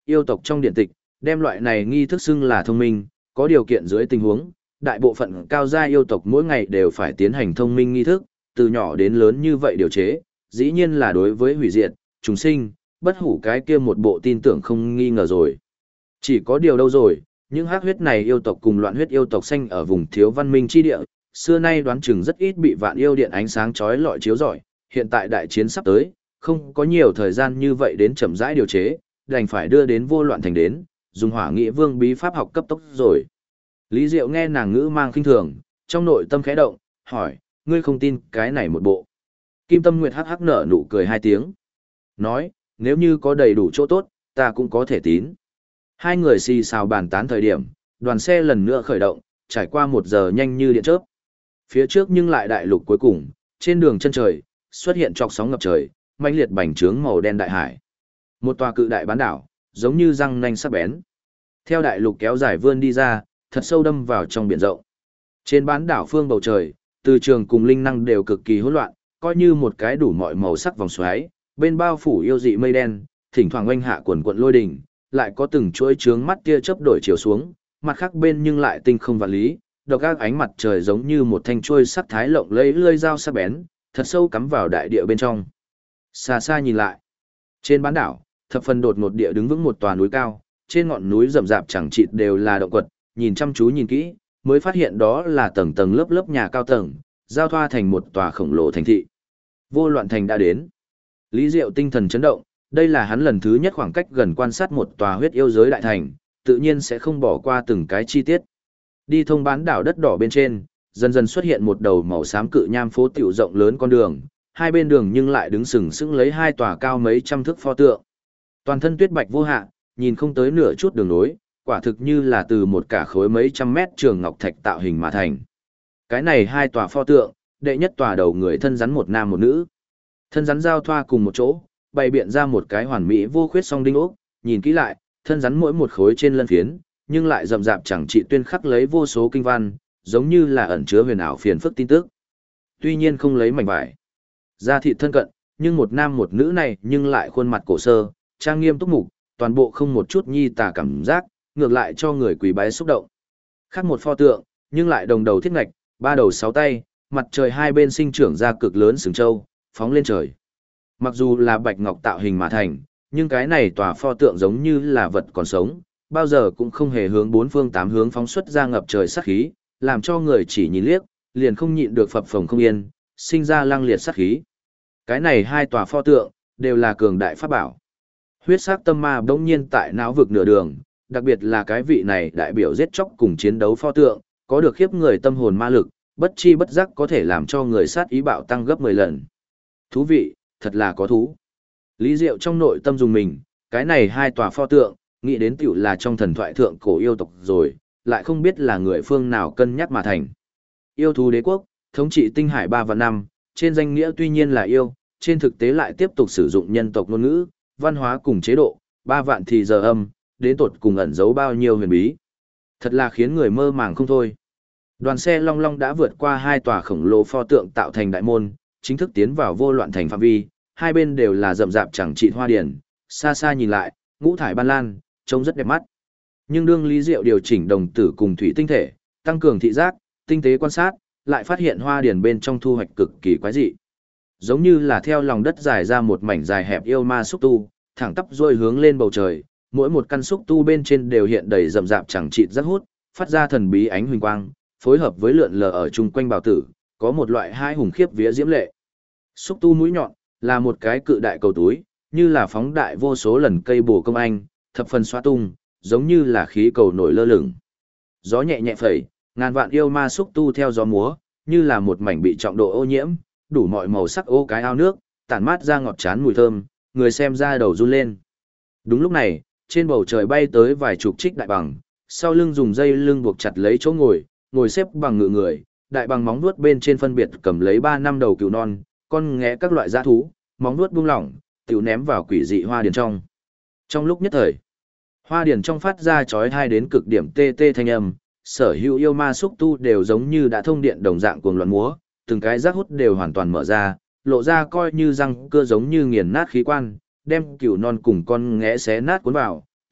yêu tộc trong điện tịch, đem loại này nghi thức xưng là thông minh, có điều kiện dưới tình huống, đại bộ phận cao gia yêu tộc mỗi ngày đều phải tiến hành thông minh nghi thức, từ nhỏ đến lớn như vậy điều chế, dĩ nhiên là đối với hủy diệt, trùng sinh, bất hủ cái kia một bộ tin tưởng không nghi ngờ rồi. Chỉ có điều đâu rồi, những hắc huyết này yêu tộc cùng loạn huyết yêu tộc xanh ở vùng thiếu văn minh chi địa, xưa nay đoán chừng rất ít bị vạn yêu điện ánh sáng chói lọi chiếu rọi, hiện tại đại chiến sắp tới, không có nhiều thời gian như vậy đến chậm rãi điều chế, đành phải đưa đến vô loạn thành đến, dùng hỏa nghị vương bí pháp học cấp tốc rồi. Lý Diệu nghe nàng ngữ mang khinh thường, trong nội tâm khẽ động, hỏi, ngươi không tin cái này một bộ. Kim Tâm Nguyệt hắc hắc nở nụ cười hai tiếng. Nói, nếu như có đầy đủ chỗ tốt, ta cũng có thể tín. Hai người xì xào bàn tán thời điểm, đoàn xe lần nữa khởi động, trải qua 1 giờ nhanh như điện chớp. Phía trước nhưng lại đại lục cuối cùng, trên đường chân trời, xuất hiện trọc sóng ngập trời, mãnh liệt bành trướng màu đen đại hải. Một tòa cự đại bán đảo, giống như răng nanh sắc bén. Theo đại lục kéo dài vươn đi ra, thật sâu đâm vào trong biển rộng. Trên bán đảo phương bầu trời, từ trường cùng linh năng đều cực kỳ hỗn loạn, coi như một cái đủ mọi màu sắc vòng xoáy, bên bao phủ yêu dị mây đen, thỉnh thoảng oanh hạ quần quận lôi đỉnh, lại có từng chuỗi chướng mắt tia chớp đổi chiều xuống, mặt khác bên nhưng lại tinh không vạn lý, độc ác ánh mặt trời giống như một thanh chuôi sắc thái lộng lẫy lưỡi dao sắc bén, thật sâu cắm vào đại địa bên trong. Xa xa nhìn lại, trên bán đảo, thập phần đột ngột địa đứng vững một tòa núi cao, trên ngọn núi rậm rạp chẳng chịt đều là động quật, nhìn chăm chú nhìn kỹ, mới phát hiện đó là tầng tầng lớp lớp nhà cao tầng, giao thoa thành một tòa khổng lồ thành thị. Vô loạn thành đã đến. Lý Diệu tinh thần chấn động, đây là hắn lần thứ nhất khoảng cách gần quan sát một tòa huyết yêu giới đại thành, tự nhiên sẽ không bỏ qua từng cái chi tiết. Đi thông bán đảo đất đỏ bên trên, dần dần xuất hiện một đầu màu xám cự nham phố tiểu rộng lớn con đường, hai bên đường nhưng lại đứng sừng sững lấy hai tòa cao mấy trăm thước pho tượng. Toàn thân tuyết bạch vô hạ, nhìn không tới nửa chút đường nối, quả thực như là từ một cả khối mấy trăm mét trường ngọc thạch tạo hình mà thành. Cái này hai tòa pho tượng, đệ nhất tòa đầu người thân rắn một nam một nữ. Thân rắn giao thoa cùng một chỗ, bày biện ra một cái hoàn mỹ vô khuyết song đinh ốc, nhìn kỹ lại, thân rắn mỗi một khối trên lân phiến, nhưng lại rậm rạp chẳng trị tuyên khắc lấy vô số kinh văn, giống như là ẩn chứa huyền ảo phiền phức tin tức. Tuy nhiên không lấy mảnh vải, da thịt thân cận, nhưng một nam một nữ này nhưng lại khuôn mặt cổ sơ, trang nghiêm túc mục, toàn bộ không một chút nhi tà cảm giác, ngược lại cho người quỳ bái xúc động. Khác một pho tượng, nhưng lại đồng đầu thiết ngạch, ba đầu sáu tay, mặt trời hai bên sinh trưởng ra cực lớn sừng trâu, phóng lên trời. Mặc dù là bạch ngọc tạo hình mà thành, nhưng cái này tòa pho tượng giống như là vật còn sống, bao giờ cũng không hề hướng bốn phương tám hướng phóng xuất ra ngập trời sát khí, làm cho người chỉ nhìn liếc, liền không nhịn được phập phồng không yên, sinh ra lăng liệt sát khí. Cái này hai tòa pho tượng, đều là cường đại pháp bảo. Huyết sắc tâm ma bỗng nhiên tại não vực nửa đường, đặc biệt là cái vị này đại biểu giết chóc cùng chiến đấu pho tượng, có được khiếp người tâm hồn ma lực, bất chi bất giác có thể làm cho người sát ý bạo tăng gấp 10 lần. Thú vị, thật là có thú. Lý Diệu trong nội tâm dùng mình, cái này hai tòa pho tượng, nghĩ đến tiểu là trong thần thoại thượng cổ yêu tộc rồi, lại không biết là người phương nào cân nhắc mà thành. Yêu thú đế quốc, thống trị tinh hải 3 và 5, trên danh nghĩa tuy nhiên là yêu, trên thực tế lại tiếp tục sử dụng nhân tộc ngôn ngữ, văn hóa cùng chế độ, 3 vạn thì giờ âm, đến tột cùng ẩn giấu bao nhiêu huyền bí. Thật là khiến người mơ màng không thôi. Đoàn xe long long đã vượt qua hai tòa khổng lồ pho tượng tạo thành đại môn, chính thức tiến vào vô loạn thành phạm vi, hai bên đều là rậm rạp chẳng trị hoa điển, xa xa nhìn lại, ngũ thải ban lan, trông rất đẹp mắt. Nhưng đương Lý Diệu điều chỉnh đồng tử cùng thủy tinh thể, tăng cường thị giác, tinh tế quan sát, lại phát hiện hoa điển bên trong thu hoạch cực kỳ quái dị. Giống như là theo lòng đất dài ra một mảnh dài hẹp yêu ma xúc tu, thẳng tắp rôi hướng lên bầu trời, mỗi một căn xúc tu bên trên đều hiện đầy rậm rạp chẳng chịt rất hút, phát ra thần bí ánh huỳnh quang, phối hợp với lượn lờ ở chung quanh bào tử, có một loại hai hùng khiếp vía diễm lệ. Xúc tu mũi nhọn là một cái cự đại cầu túi, như là phóng đại vô số lần cây bổ công anh, thập phần xoa tung, giống như là khí cầu nổi lơ lửng. Gió nhẹ nhẹ phẩy, ngàn vạn yêu ma xúc tu theo gió múa, như là một mảnh bị trọng độ ô nhiễm, đủ mọi màu sắc ô cái ao nước, tản mát ra ngọt chán mùi thơm, người xem ra đầu run lên. Đúng lúc này, trên bầu trời bay tới vài chục trích đại bằng, sau lưng dùng dây lưng buộc chặt lấy chỗ ngồi xếp bằng ngựa người, đại bằng móng vuốt bên trên phân biệt cầm lấy 3 năm đầu cừu non, con nghé các loại dã thú, móng vuốt buông lỏng, tiểu ném vào quỷ dị hoa điền trong. Trong lúc nhất thời, hoa điền trong phát ra chói tai đến cực điểm tê tê thanh âm, sở hữu yêu ma xúc tu đều giống như đã thông điện đồng dạng cuồng loạn múa, từng cái rác hút đều hoàn toàn mở ra, lộ ra coi như răng cưa giống như nghiền nát khí quan, đem cừu non cùng con nghé xé nát cuốn vào,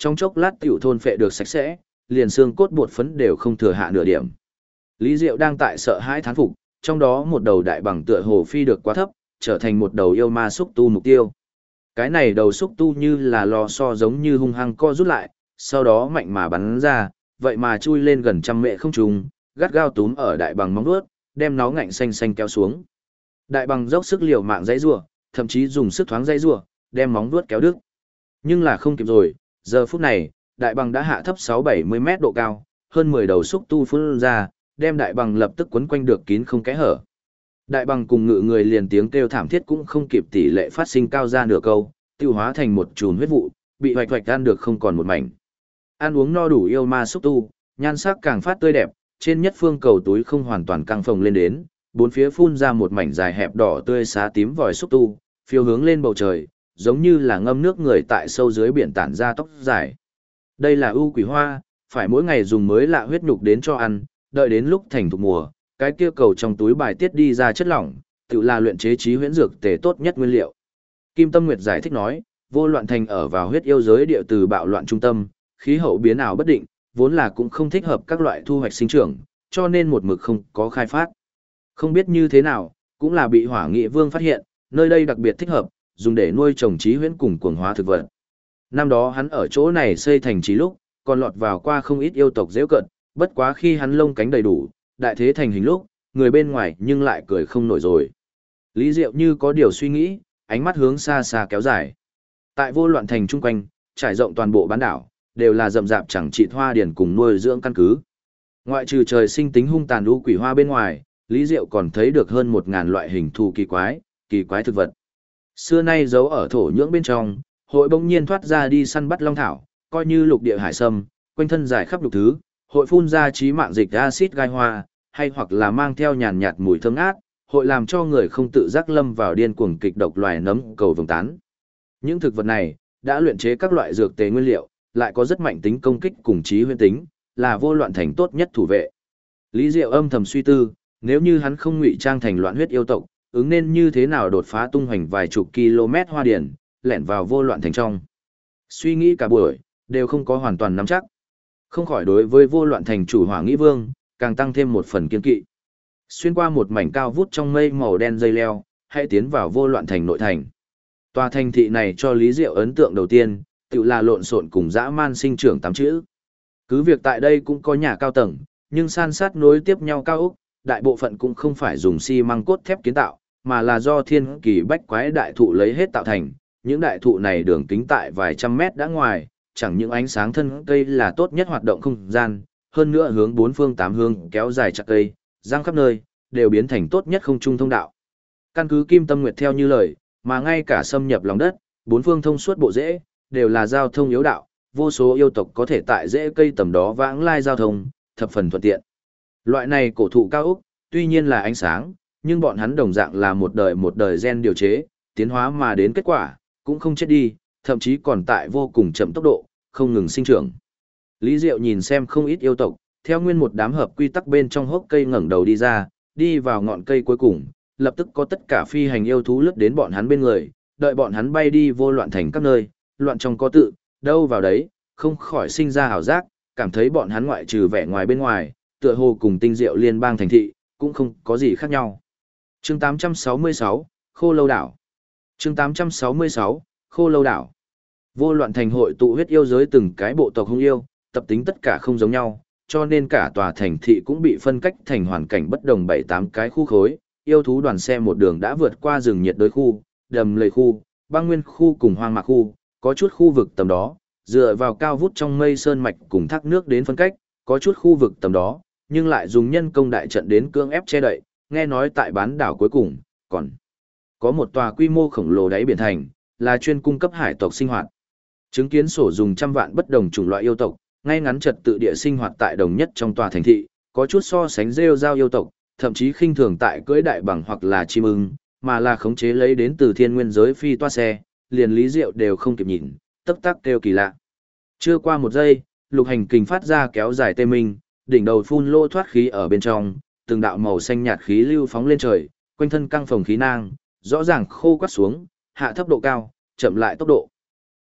trong chốc lát tiểu thôn phệ được sạch sẽ, liền xương cốt bột phấn đều không thừa hạ nửa điểm. Lý Diệu đang tại sợ hãi thán phục, trong đó một đầu đại bằng tựa hồ phi được quá thấp, trở thành một đầu yêu ma xúc tu mục tiêu. Cái này đầu xúc tu như là lò xo giống như hung hăng co rút lại, sau đó mạnh mà bắn ra, vậy mà chui lên gần trăm mệ không trùng, gắt gao túm ở đại bằng móng vuốt, đem nó ngạnh xanh xanh kéo xuống. Đại bằng dốc sức liều mạng dãy rủa, thậm chí dùng sức thoáng dãy rủa, đem móng vuốt kéo đứt. Nhưng là không kịp rồi, giờ phút này, đại bằng đã hạ thấp 6-70 mét độ cao, hơn 10 đầu xúc tu phun ra, đem đại bằng lập tức quấn quanh được kín không kẽ hở. Đại bằng cùng ngự người liền tiếng kêu thảm thiết cũng không kịp tỷ lệ phát sinh cao ra nửa câu, tiêu hóa thành một chùm huyết vụ, bị hoạch hoạch ăn được không còn một mảnh. Ăn uống no đủ yêu ma xúc tu, nhan sắc càng phát tươi đẹp, trên nhất phương cầu túi không hoàn toàn căng phồng lên đến, bốn phía phun ra một mảnh dài hẹp đỏ tươi xá tím vòi xúc tu, phiêu hướng lên bầu trời, giống như là ngâm nước người tại sâu dưới biển tản ra tóc dài. Đây là ưu quỷ hoa, phải mỗi ngày dùng mới lạ huyết nhục đến cho ăn, đợi đến lúc thành thục mùa, cái kia cầu trong túi bài tiết đi ra chất lỏng, tự là luyện chế trí huyễn dược tề tốt nhất nguyên liệu. Kim Tâm Nguyệt giải thích nói, Vô Loạn Thành ở vào huyết yêu giới địa từ bạo loạn trung tâm, khí hậu biến ảo bất định, vốn là cũng không thích hợp các loại thu hoạch sinh trưởng, cho nên một mực không có khai phát. Không biết như thế nào, cũng là bị Hỏa Nghị Vương phát hiện, nơi đây đặc biệt thích hợp, dùng để nuôi trồng trí huyễn cùng cuồng hóa thực vật. Năm đó hắn ở chỗ này xây thành trí lúc, còn lọt vào qua không ít yêu tộc dễ cận, bất quá khi hắn lông cánh đầy đủ, đại thế thành hình lúc, người bên ngoài nhưng lại cười không nổi rồi. Lý Diệu như có điều suy nghĩ, ánh mắt hướng xa xa kéo dài. Tại Vô Loạn Thành chung quanh, trải rộng toàn bộ bán đảo, đều là rậm rạp chẳng trị hoa điển cùng nuôi dưỡng căn cứ. Ngoại trừ trời sinh tính hung tàn u quỷ hoa bên ngoài, Lý Diệu còn thấy được hơn 1000 loại hình thù kỳ quái thực vật. Xưa nay giấu ở thổ nhưỡng bên trong, hội bỗng nhiên thoát ra đi săn bắt long thảo, coi như lục địa hải sâm, quanh thân dài khắp lục thứ, hội phun ra trí mạng dịch axit gai hoa, hay hoặc là mang theo nhàn nhạt mùi thơm ngát, hội làm cho người không tự giác lâm vào điên cuồng kịch độc loài nấm cầu vồng tán. Những thực vật này đã luyện chế các loại dược tề nguyên liệu, lại có rất mạnh tính công kích cùng trí huyễn tính, là Vô Loạn Thành tốt nhất thủ vệ. Lý Diệu âm thầm suy tư, nếu như hắn không ngụy trang thành loạn huyết yêu tộc, ứng nên như thế nào đột phá tung hoành vài chục km hoa điển, lẻn vào Vô Loạn Thành trong. Suy nghĩ cả buổi, đều không có hoàn toàn nắm chắc. Không khỏi đối với Vô Loạn Thành chủ Hỏa Nghị Vương, càng tăng thêm một phần kiên kỵ. Xuyên qua một mảnh cao vút trong mây màu đen dây leo, hãy tiến vào Vô Loạn Thành nội thành. Tòa thành thị này cho Lý Diệu ấn tượng đầu tiên, tự là lộn xộn cùng dã man sinh trưởng 8 chữ. Cứ việc tại đây cũng có nhà cao tầng, nhưng san sát nối tiếp nhau cao ốc, đại bộ phận cũng không phải dùng xi măng cốt thép kiến tạo, mà là do thiên kỳ bách quái đại thụ lấy hết tạo thành. Những đại thụ này đường kính tại vài trăm mét đã ngoài, chẳng những ánh sáng thân cây là tốt nhất hoạt động không gian, hơn nữa hướng bốn phương tám hướng kéo dài chặt cây, giang khắp nơi, đều biến thành tốt nhất không trung thông đạo. Căn cứ Kim Tâm Nguyệt theo như lời, mà ngay cả xâm nhập lòng đất, bốn phương thông suốt bộ rễ, đều là giao thông yếu đạo, vô số yêu tộc có thể tại rễ cây tầm đó vãng lai giao thông, thập phần thuận tiện. Loại này cổ thụ cao ốc, tuy nhiên là ánh sáng, nhưng bọn hắn đồng dạng là một đời gen điều chế, tiến hóa mà đến kết quả, cũng không chết đi, thậm chí còn tại vô cùng chậm tốc độ, không ngừng sinh trưởng. Lý Diệu nhìn xem không ít yêu tộc, theo nguyên một đám hợp quy tắc bên trong hốc cây ngẩng đầu đi ra, đi vào ngọn cây cuối cùng, lập tức có tất cả phi hành yêu thú lướt đến bọn hắn bên người, đợi bọn hắn bay đi Vô Loạn Thành các nơi, loạn trong có tự, đâu vào đấy, không khỏi sinh ra ảo giác, cảm thấy bọn hắn ngoại trừ vẻ ngoài bên ngoài, tựa hồ cùng tinh diệu liên bang thành thị, cũng không có gì khác nhau. Chương 866, Khô Lâu Đảo. Chương 866, Khô Lâu Đảo. Vô Loạn Thành hội tụ huyết yêu giới từng cái bộ tộc hung yêu, tập tính tất cả không giống nhau, cho nên cả tòa thành thị cũng bị phân cách thành hoàn cảnh bất đồng 7-8 cái khu khối. Yêu thú đoàn xe một đường đã vượt qua rừng nhiệt đới khu, đầm lầy khu, băng nguyên khu cùng hoang mạc khu, có chút khu vực tầm đó, dựa vào cao vút trong mây sơn mạch cùng thác nước đến phân cách, có chút khu vực tầm đó, nhưng lại dùng nhân công đại trận đến cưỡng ép che đậy, nghe nói tại bán đảo cuối cùng, còn có một tòa quy mô khổng lồ đáy biển thành, là chuyên cung cấp hải tộc sinh hoạt. Chứng kiến sổ dùng trăm vạn bất đồng chủng loại yêu tộc, ngay ngắn trật tự địa sinh hoạt tại đồng nhất trong tòa thành thị, có chút so sánh rêu rao yêu tộc, thậm chí khinh thường tại cưỡi đại bằng hoặc là chim ưng, mà là khống chế lấy đến từ thiên nguyên giới phi toa xe, liền Lý Diệu đều không kịp nhìn, tấp tắc kêu kỳ lạ. Chưa qua một giây, lục hành kình phát ra kéo dài tê minh, đỉnh đầu phun lô thoát khí ở bên trong, từng đạo màu xanh nhạt khí lưu phóng lên trời, quanh thân căng phồng khí nang, rõ ràng khô quắt xuống, hạ thấp độ cao, chậm lại tốc độ.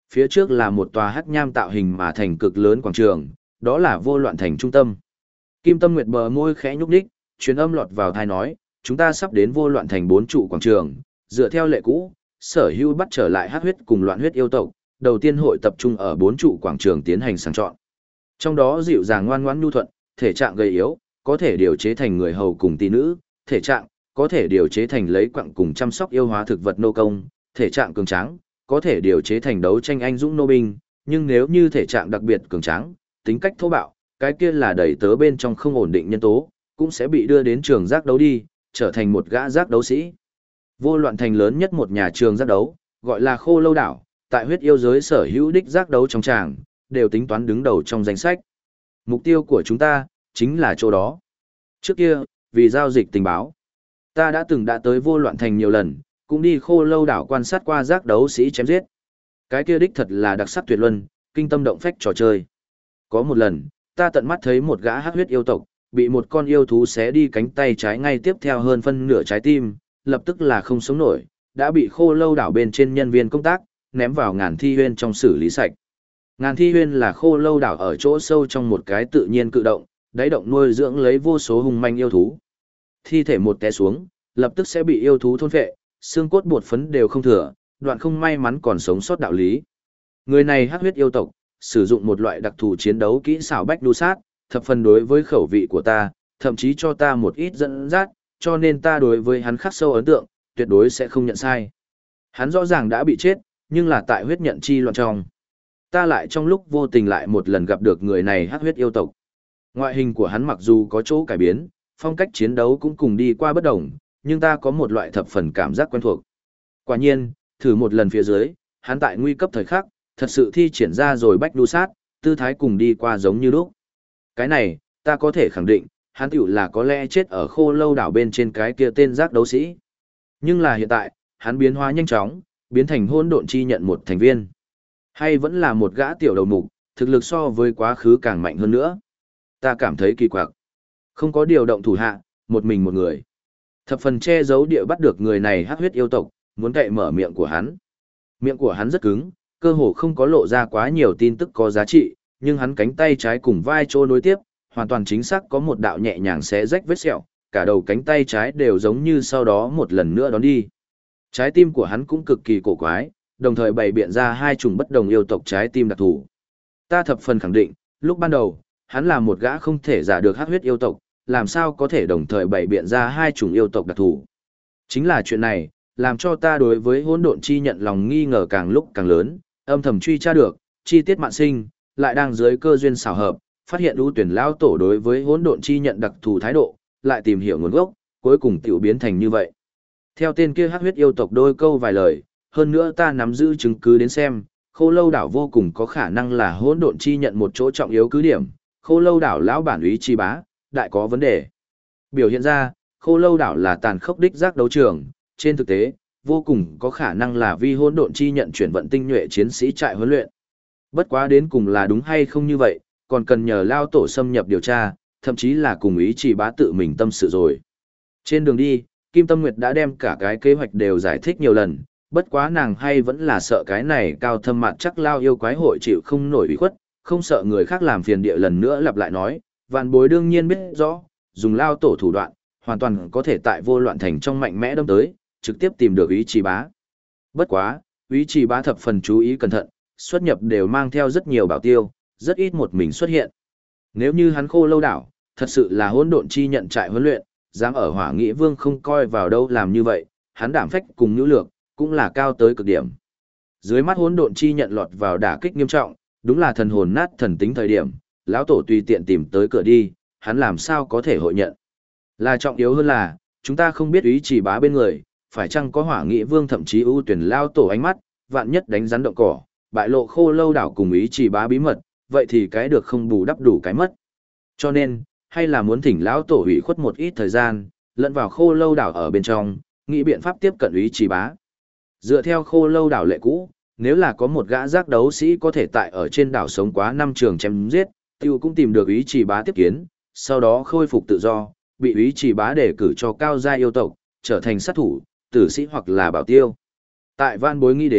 Phía trước là một tòa hắc nham tạo hình mà thành cực lớn quảng trường, đó là vô loạn thành trung tâm. Kim Tâm Nguyệt bờ môi khẽ nhúc nhích, truyền âm lọt vào tai nói, chúng ta sắp đến vô loạn thành 4 trụ quảng trường, dựa theo lệ cũ, sở hữu bắt trở lại hắc huyết cùng loạn huyết yêu tộc, đầu tiên hội tập trung ở 4 trụ quảng trường tiến hành sàng chọn. Trong đó dịu dàng ngoan ngoãn nhu thuận, thể trạng gầy yếu, có thể điều chế thành người hầu cùng tỷ nữ, thể trạng có thể điều chế thành lấy quặng cùng chăm sóc yêu hóa thực vật nô công, thể trạng cường tráng, có thể điều chế thành đấu tranh anh dũng nô binh, nhưng nếu như thể trạng đặc biệt cường tráng, tính cách thô bạo, cái kia là đẩy tớ bên trong không ổn định nhân tố, cũng sẽ bị đưa đến trường giác đấu đi, trở thành một gã giác đấu sĩ. Vô loạn thành lớn nhất một nhà trường giác đấu, gọi là Khô Lâu Đảo, tại huyết yêu giới sở hữu đích giác đấu trong tràng, đều tính toán đứng đầu trong danh sách. Mục tiêu của chúng ta, chính là chỗ đó. Trước kia, vì giao dịch tình báo, ta đã tới vô loạn thành nhiều lần, cũng đi Khô Lâu Đảo quan sát qua giác đấu sĩ chém giết. Cái kia đích thật là đặc sắc tuyệt luân, kinh tâm động phách trò chơi. Có một lần, ta tận mắt thấy một gã hắc huyết yêu tộc, bị một con yêu thú xé đi cánh tay trái ngay tiếp theo hơn phân nửa trái tim, lập tức là không sống nổi, đã bị Khô Lâu Đảo bên trên nhân viên công tác, ném vào Ngàn Thi Huyên trong xử lý sạch. Ngàn Thi Huyên là Khô Lâu Đảo ở chỗ sâu trong một cái tự nhiên cự động, đáy động nuôi dưỡng lấy vô số hung manh yêu thú. Thi thể một té xuống, lập tức sẽ bị yêu thú thôn phệ, xương cốt bột phấn đều không thừa, đoạn không may mắn còn sống sót đạo lý. Người này hắc huyết yêu tộc, sử dụng một loại đặc thù chiến đấu kỹ xảo bách đu sát, thập phần đối với khẩu vị của ta, thậm chí cho ta một ít dẫn dắt, cho nên ta đối với hắn khắc sâu ấn tượng, tuyệt đối sẽ không nhận sai. Hắn rõ ràng đã bị chết, nhưng là tại huyết nhận chi loạn trong. Ta lại trong lúc vô tình lại một lần gặp được người này hắc huyết yêu tộc. Ngoại hình của hắn mặc dù có chỗ cải biến, phong cách chiến đấu cũng cùng đi qua bất đồng, nhưng ta có một loại thập phần cảm giác quen thuộc. Quả nhiên, thử một lần phía dưới, hắn tại nguy cấp thời khắc, thật sự thi triển ra rồi bách đu sát, tư thái cùng đi qua giống như lúc. Cái này, ta có thể khẳng định, hắn tiểu là có lẽ chết ở Khô Lâu Đảo bên trên cái kia tên giác đấu sĩ. Nhưng là hiện tại, hắn biến hóa nhanh chóng, biến thành hỗn độn chi nhận một thành viên. Hay vẫn là một gã tiểu đầu mục, thực lực so với quá khứ càng mạnh hơn nữa. Ta cảm thấy kỳ quặc. Không có điều động thủ hạ, một mình một người. Thập phần che giấu địa bắt được người này hắc huyết yêu tộc, muốn cậy mở miệng của hắn. Miệng của hắn rất cứng, cơ hồ không có lộ ra quá nhiều tin tức có giá trị, nhưng hắn cánh tay trái cùng vai chỗ nối tiếp, hoàn toàn chính xác có một đạo nhẹ nhàng xé rách vết sẹo, cả đầu cánh tay trái đều giống như sau đó một lần nữa đón đi. Trái tim của hắn cũng cực kỳ cổ quái, đồng thời bày biện ra hai chủng bất đồng yêu tộc trái tim đặc thù. Ta thập phần khẳng định, lúc ban đầu, hắn là một gã không thể giả được hắc huyết yêu tộc, làm sao có thể đồng thời bày biện ra hai chủng yêu tộc đặc thù. Chính là chuyện này, làm cho ta đối với hỗn độn chi nhận lòng nghi ngờ càng lúc càng lớn, âm thầm truy tra được, chi tiết mạn sinh, lại đang dưới cơ duyên xảo hợp, phát hiện ưu tuyển lao tổ đối với hỗn độn chi nhận đặc thù thái độ, lại tìm hiểu nguồn gốc, cuối cùng tiểu biến thành như vậy. Theo tên kia hắc huyết yêu tộc đôi câu vài lời, hơn nữa ta nắm giữ chứng cứ đến xem, Khô Lâu Đảo vô cùng có khả năng là hỗn độn chi nhận một chỗ trọng yếu cứ điểm, Khô Lâu Đảo lão bản úy chi bá, đại có vấn đề. Biểu hiện ra, Khô Lâu Đảo là tàn khốc đích giác đấu trường, trên thực tế, vô cùng có khả năng là vi hỗn độn chi nhận chuyển vận tinh nhuệ chiến sĩ trại huấn luyện. Bất quá đến cùng là đúng hay không như vậy, còn cần nhờ lao tổ xâm nhập điều tra, thậm chí là cùng ý chỉ bá tự mình tâm sự rồi. Trên đường đi, Kim Tâm Nguyệt đã đem cả cái kế hoạch đều giải thích nhiều lần, bất quá nàng hay vẫn là sợ cái này cao thâm mặt chắc lao yêu quái hội chịu không nổi ủy khuất, không sợ người khác làm phiền địa lần nữa lặp lại nói, vạn bối đương nhiên biết rõ, dùng lao tổ thủ đoạn, hoàn toàn có thể tại vô loạn thành trong mạnh mẽ đâm tới, trực tiếp tìm được ý chỉ bá. Bất quá, ý chỉ bá thập phần chú ý cẩn thận, xuất nhập đều mang theo rất nhiều bảo tiêu, rất ít một mình xuất hiện. Nếu như hắn Khô Lâu Đảo, thật sự là hỗn độn chi nhận trại huấn luyện, dám ở Hỏa Nghị Vương không coi vào đâu làm như vậy, hắn đảm phách cùng nhu lược, cũng là cao tới cực điểm. Dưới mắt hỗn độn chi nhận lọt vào đả kích nghiêm trọng, đúng là thần hồn nát thần tính thời điểm, lão tổ tùy tiện tìm tới cửa đi, hắn làm sao có thể hội nhận. Là trọng yếu hơn là, chúng ta không biết ý chỉ bá bên người, phải chăng có Hỏa Nghị Vương thậm chí ưu tuyển lao tổ ánh mắt, vạn nhất đánh rắn động cỏ, bại lộ Khô Lâu Đảo cùng ý chỉ bá bí mật, vậy thì cái được không bù đắp đủ cái mất. Cho nên, hay là muốn thỉnh lão tổ ủy khuất một ít thời gian, lẫn vào Khô Lâu Đảo ở bên trong, nghĩ biện pháp tiếp cận ý chỉ bá. Dựa theo Khô Lâu Đảo lệ cũ, nếu là có một gã giác đấu sĩ có thể tại ở trên đảo sống quá 5 trường chém giết, tiêu cũng tìm được ý chỉ bá tiếp kiến, sau đó khôi phục tự do, bị ý chỉ bá đề cử cho cao gia yêu tộc, trở thành sát thủ, tử sĩ hoặc là bảo tiêu. Tại van bối nghĩ đến,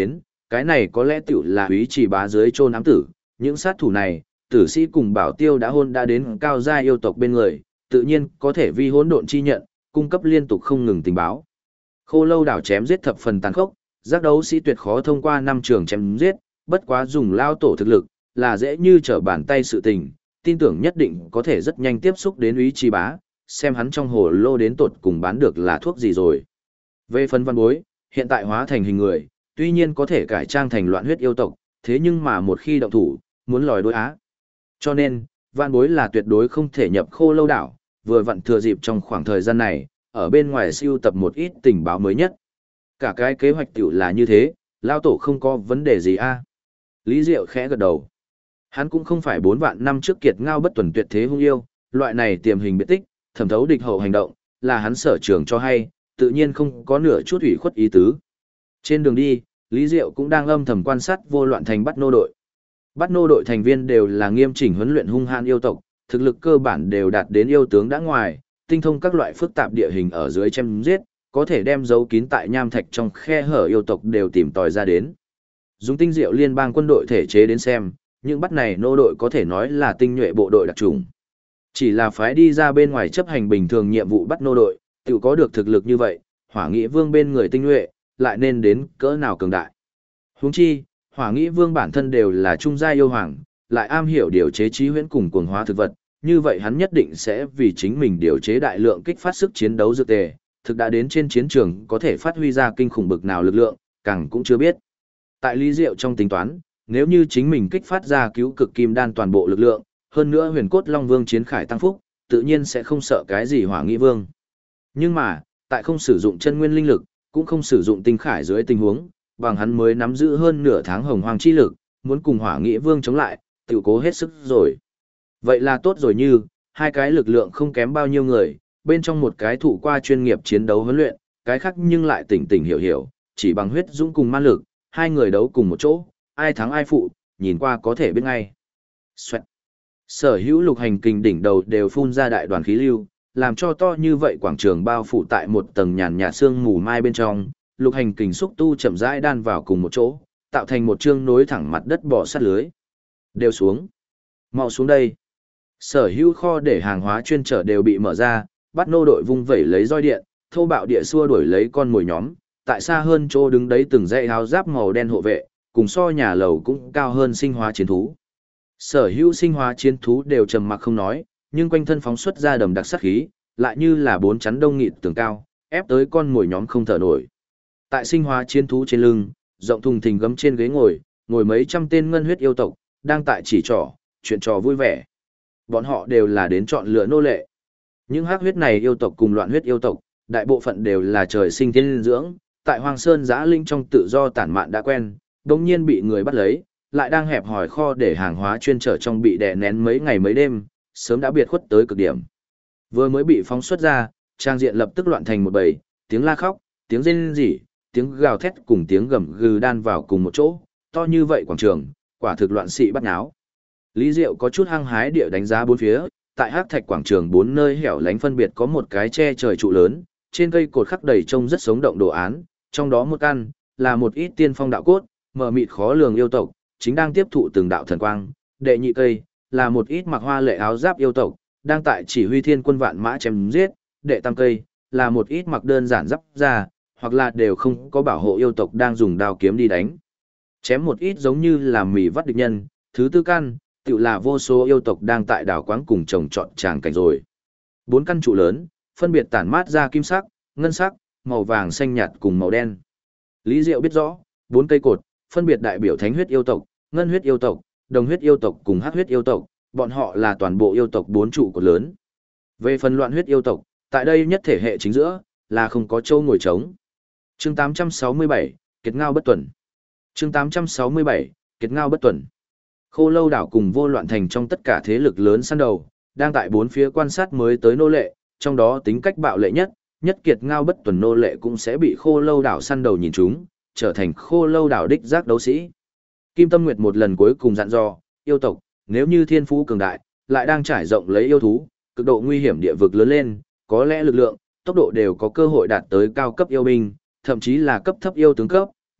Cái này có lẽ tiểu là úy chỉ bá dưới chôn ám tử, những sát thủ này, tử sĩ cùng bảo tiêu đã hôn đã đến cao gia yêu tộc bên người, tự nhiên có thể vi hỗn độn chi nhận, cung cấp liên tục không ngừng tình báo. Khô Lâu đảo chém giết thập phần tàn khốc, giác đấu sĩ tuyệt khó thông qua năm trường chém giết, bất quá dùng lao tổ thực lực, là dễ như trở bàn tay sự tình, tin tưởng nhất định có thể rất nhanh tiếp xúc đến úy chi bá, xem hắn trong hồ lô đến tột cùng bán được là thuốc gì rồi. Về phần văn bối, hiện tại hóa thành hình người, tuy nhiên có thể cải trang thành loạn huyết yêu tộc, thế nhưng mà một khi động thủ, muốn lòi đuôi á. Cho nên, văn bối là tuyệt đối không thể nhập Khô Lâu đảo, vừa vặn thừa dịp trong khoảng thời gian này, ở bên ngoài siêu tập một ít tình báo mới nhất. Cả cái kế hoạch tiểu là như thế, lao tổ không có vấn đề gì a. Lý Diệu khẽ gật đầu. Hắn cũng không phải 4 vạn năm trước kiệt ngao bất tuần tuyệt thế hung yêu, loại này tiềm hình biệt tích, thẩm thấu địch hậu hành động, là hắn sở trường cho hay, tự nhiên không có nửa chút ủy khuất ý tứ. Trên đường đi, Lý Diệu cũng đang âm thầm quan sát Vô Loạn Thành Bắt Nô đội. Bắt Nô đội thành viên đều là nghiêm chỉnh huấn luyện hung hãn yêu tộc, thực lực cơ bản đều đạt đến yêu tướng đã ngoài, tinh thông các loại phức tạp địa hình ở dưới chém giết, có thể đem dấu kín tại nham thạch trong khe hở yêu tộc đều tìm tòi ra đến. Dùng tinh diệu liên bang quân đội thể chế đến xem, những bắt này nô đội có thể nói là tinh nhuệ bộ đội đặc chủng. Chỉ là phái đi ra bên ngoài chấp hành bình thường nhiệm vụ bắt nô đội, tự có được thực lực như vậy, Hỏa Nghị Vương bên người tinh nhuệ, lại nên đến cỡ nào cường đại. Huống chi, Hỏa Nghị Vương bản thân đều là trung gia yêu hoàng, lại am hiểu điều chế trí huyễn cùng cuồng hóa thực vật, như vậy hắn nhất định sẽ vì chính mình điều chế đại lượng kích phát sức chiến đấu dược tề, thực đã đến trên chiến trường có thể phát huy ra kinh khủng bực nào lực lượng, càng cũng chưa biết. Tại Lý Diệu trong tính toán, nếu như chính mình kích phát ra cứu cực kim đan toàn bộ lực lượng, hơn nữa huyền cốt Long Vương chiến khải tăng phúc, tự nhiên sẽ không sợ cái gì Hỏa Nghị Vương. Nhưng mà, tại không sử dụng chân nguyên linh lực, cũng không sử dụng tinh khải dưới tình huống, bằng hắn mới nắm giữ hơn nửa tháng hồng hoang chi lực, muốn cùng Hỏa Nghị Vương chống lại, tự cố hết sức rồi. Vậy là tốt rồi, như hai cái lực lượng không kém bao nhiêu người, bên trong một cái thụ qua chuyên nghiệp chiến đấu huấn luyện, cái khác nhưng lại tỉnh tỉnh hiểu hiểu, chỉ bằng huyết dũng cùng man lực, hai người đấu cùng một chỗ, ai thắng ai phụ, nhìn qua có thể biết ngay. Xoẹt. Sở hữu lục hành kình đỉnh đầu đều phun ra đại đoàn khí lưu, làm cho to như vậy quảng trường bao phủ tại một tầng nhàn nhạt sương mù mai bên trong, lục hành kình xúc tu chậm rãi đan vào cùng một chỗ, tạo thành một chương nối thẳng mặt đất bò sát lưới. Đều xuống. Mau xuống đây. Sở hữu kho để hàng hóa chuyên trở đều bị mở ra, bắt nô đội vung vẩy lấy roi điện, thô bạo địa xua đuổi lấy con mồi nhóm, tại xa hơn chỗ đứng đấy từng dãy áo giáp màu đen hộ vệ, cùng so nhà lầu cũng cao hơn sinh hóa chiến thú. Sở hữu sinh hóa chiến thú đều trầm mặc không nói, nhưng quanh thân phóng xuất ra đầm đặc sát khí, lại như là bốn chắn đông nghịt tường cao, ép tới con mồi nhóm không thở nổi. Tại sinh hóa chiến thú trên lưng, rộng thùng thình gấm trên ghế ngồi mấy trăm tên ngân huyết yêu tộc, đang tại chỉ trỏ, chuyện trò vui vẻ. Bọn họ đều là đến chọn lựa nô lệ. Những hắc huyết này yêu tộc cùng loạn huyết yêu tộc, đại bộ phận đều là trời sinh thiên dưỡng, tại Hoàng Sơn Giã Linh trong tự do tản mạn đã quen, đồng nhiên bị người bắt lấy, lại đang hẹp hỏi kho để hàng hóa chuyên trở trong bị đè nén mấy ngày mấy đêm, sớm đã biệt khuất tới cực điểm. Vừa mới bị phóng xuất ra, trang diện lập tức loạn thành một bầy, tiếng la khóc, tiếng rên rỉ, tiếng gào thét cùng tiếng gầm gừ đan vào cùng một chỗ, to như vậy quảng trường, quả thực loạn xị bắt nháo. Lý Diệu có chút hăng hái địa đánh giá bốn phía, tại Hắc Thạch quảng trường bốn nơi hẻo lánh phân biệt có một cái che trời trụ lớn, trên cây cột khắc đầy trông rất sống động đồ án, trong đó một căn là một ít tiên phong đạo cốt, mờ mịt khó lường yêu tộc, chính đang tiếp thụ từng đạo thần quang. Đệ nhị cây là một ít mặc hoa lệ áo giáp yêu tộc, đang tại chỉ huy thiên quân vạn mã chém giết. Đệ tam cây là một ít mặc đơn giản giáp ra, hoặc là đều không có bảo hộ yêu tộc đang dùng đao kiếm đi đánh chém một ít giống như là mì vắt địch nhân. Thứ tư căn tự là vô số yêu tộc đang tại đảo quáng cùng trồng trọt tràng cảnh rồi. Bốn căn trụ lớn, phân biệt tản mát ra kim sắc, ngân sắc, màu vàng xanh nhạt cùng màu đen. Lý Diệu biết rõ, bốn cây cột, phân biệt đại biểu thánh huyết yêu tộc, ngân huyết yêu tộc, đồng huyết yêu tộc cùng hắc huyết yêu tộc, bọn họ là toàn bộ yêu tộc bốn trụ cột lớn. Về phần loạn huyết yêu tộc, tại đây nhất thể hệ chính giữa, là không có châu ngồi trống. Chương 867, Kiệt Ngao bất tuần. Chương 867, Kiệt Ngao bất tuần. Khô Lâu đảo cùng Vô Loạn thành trong tất cả thế lực lớn săn đầu, đang tại bốn phía quan sát mới tới nô lệ, trong đó tính cách bạo lệ nhất Kiệt Ngao bất tuần nô lệ cũng sẽ bị Khô Lâu đảo săn đầu nhìn chúng, trở thành Khô Lâu đảo đích giác đấu sĩ. Kim Tâm Nguyệt một lần cuối cùng dặn dò, yêu tộc, nếu như thiên phú cường đại, lại đang trải rộng lấy yêu thú, cực độ nguy hiểm địa vực lớn lên, có lẽ lực lượng, tốc độ đều có cơ hội đạt tới cao cấp yêu binh, thậm chí là cấp thấp yêu tướng cấp,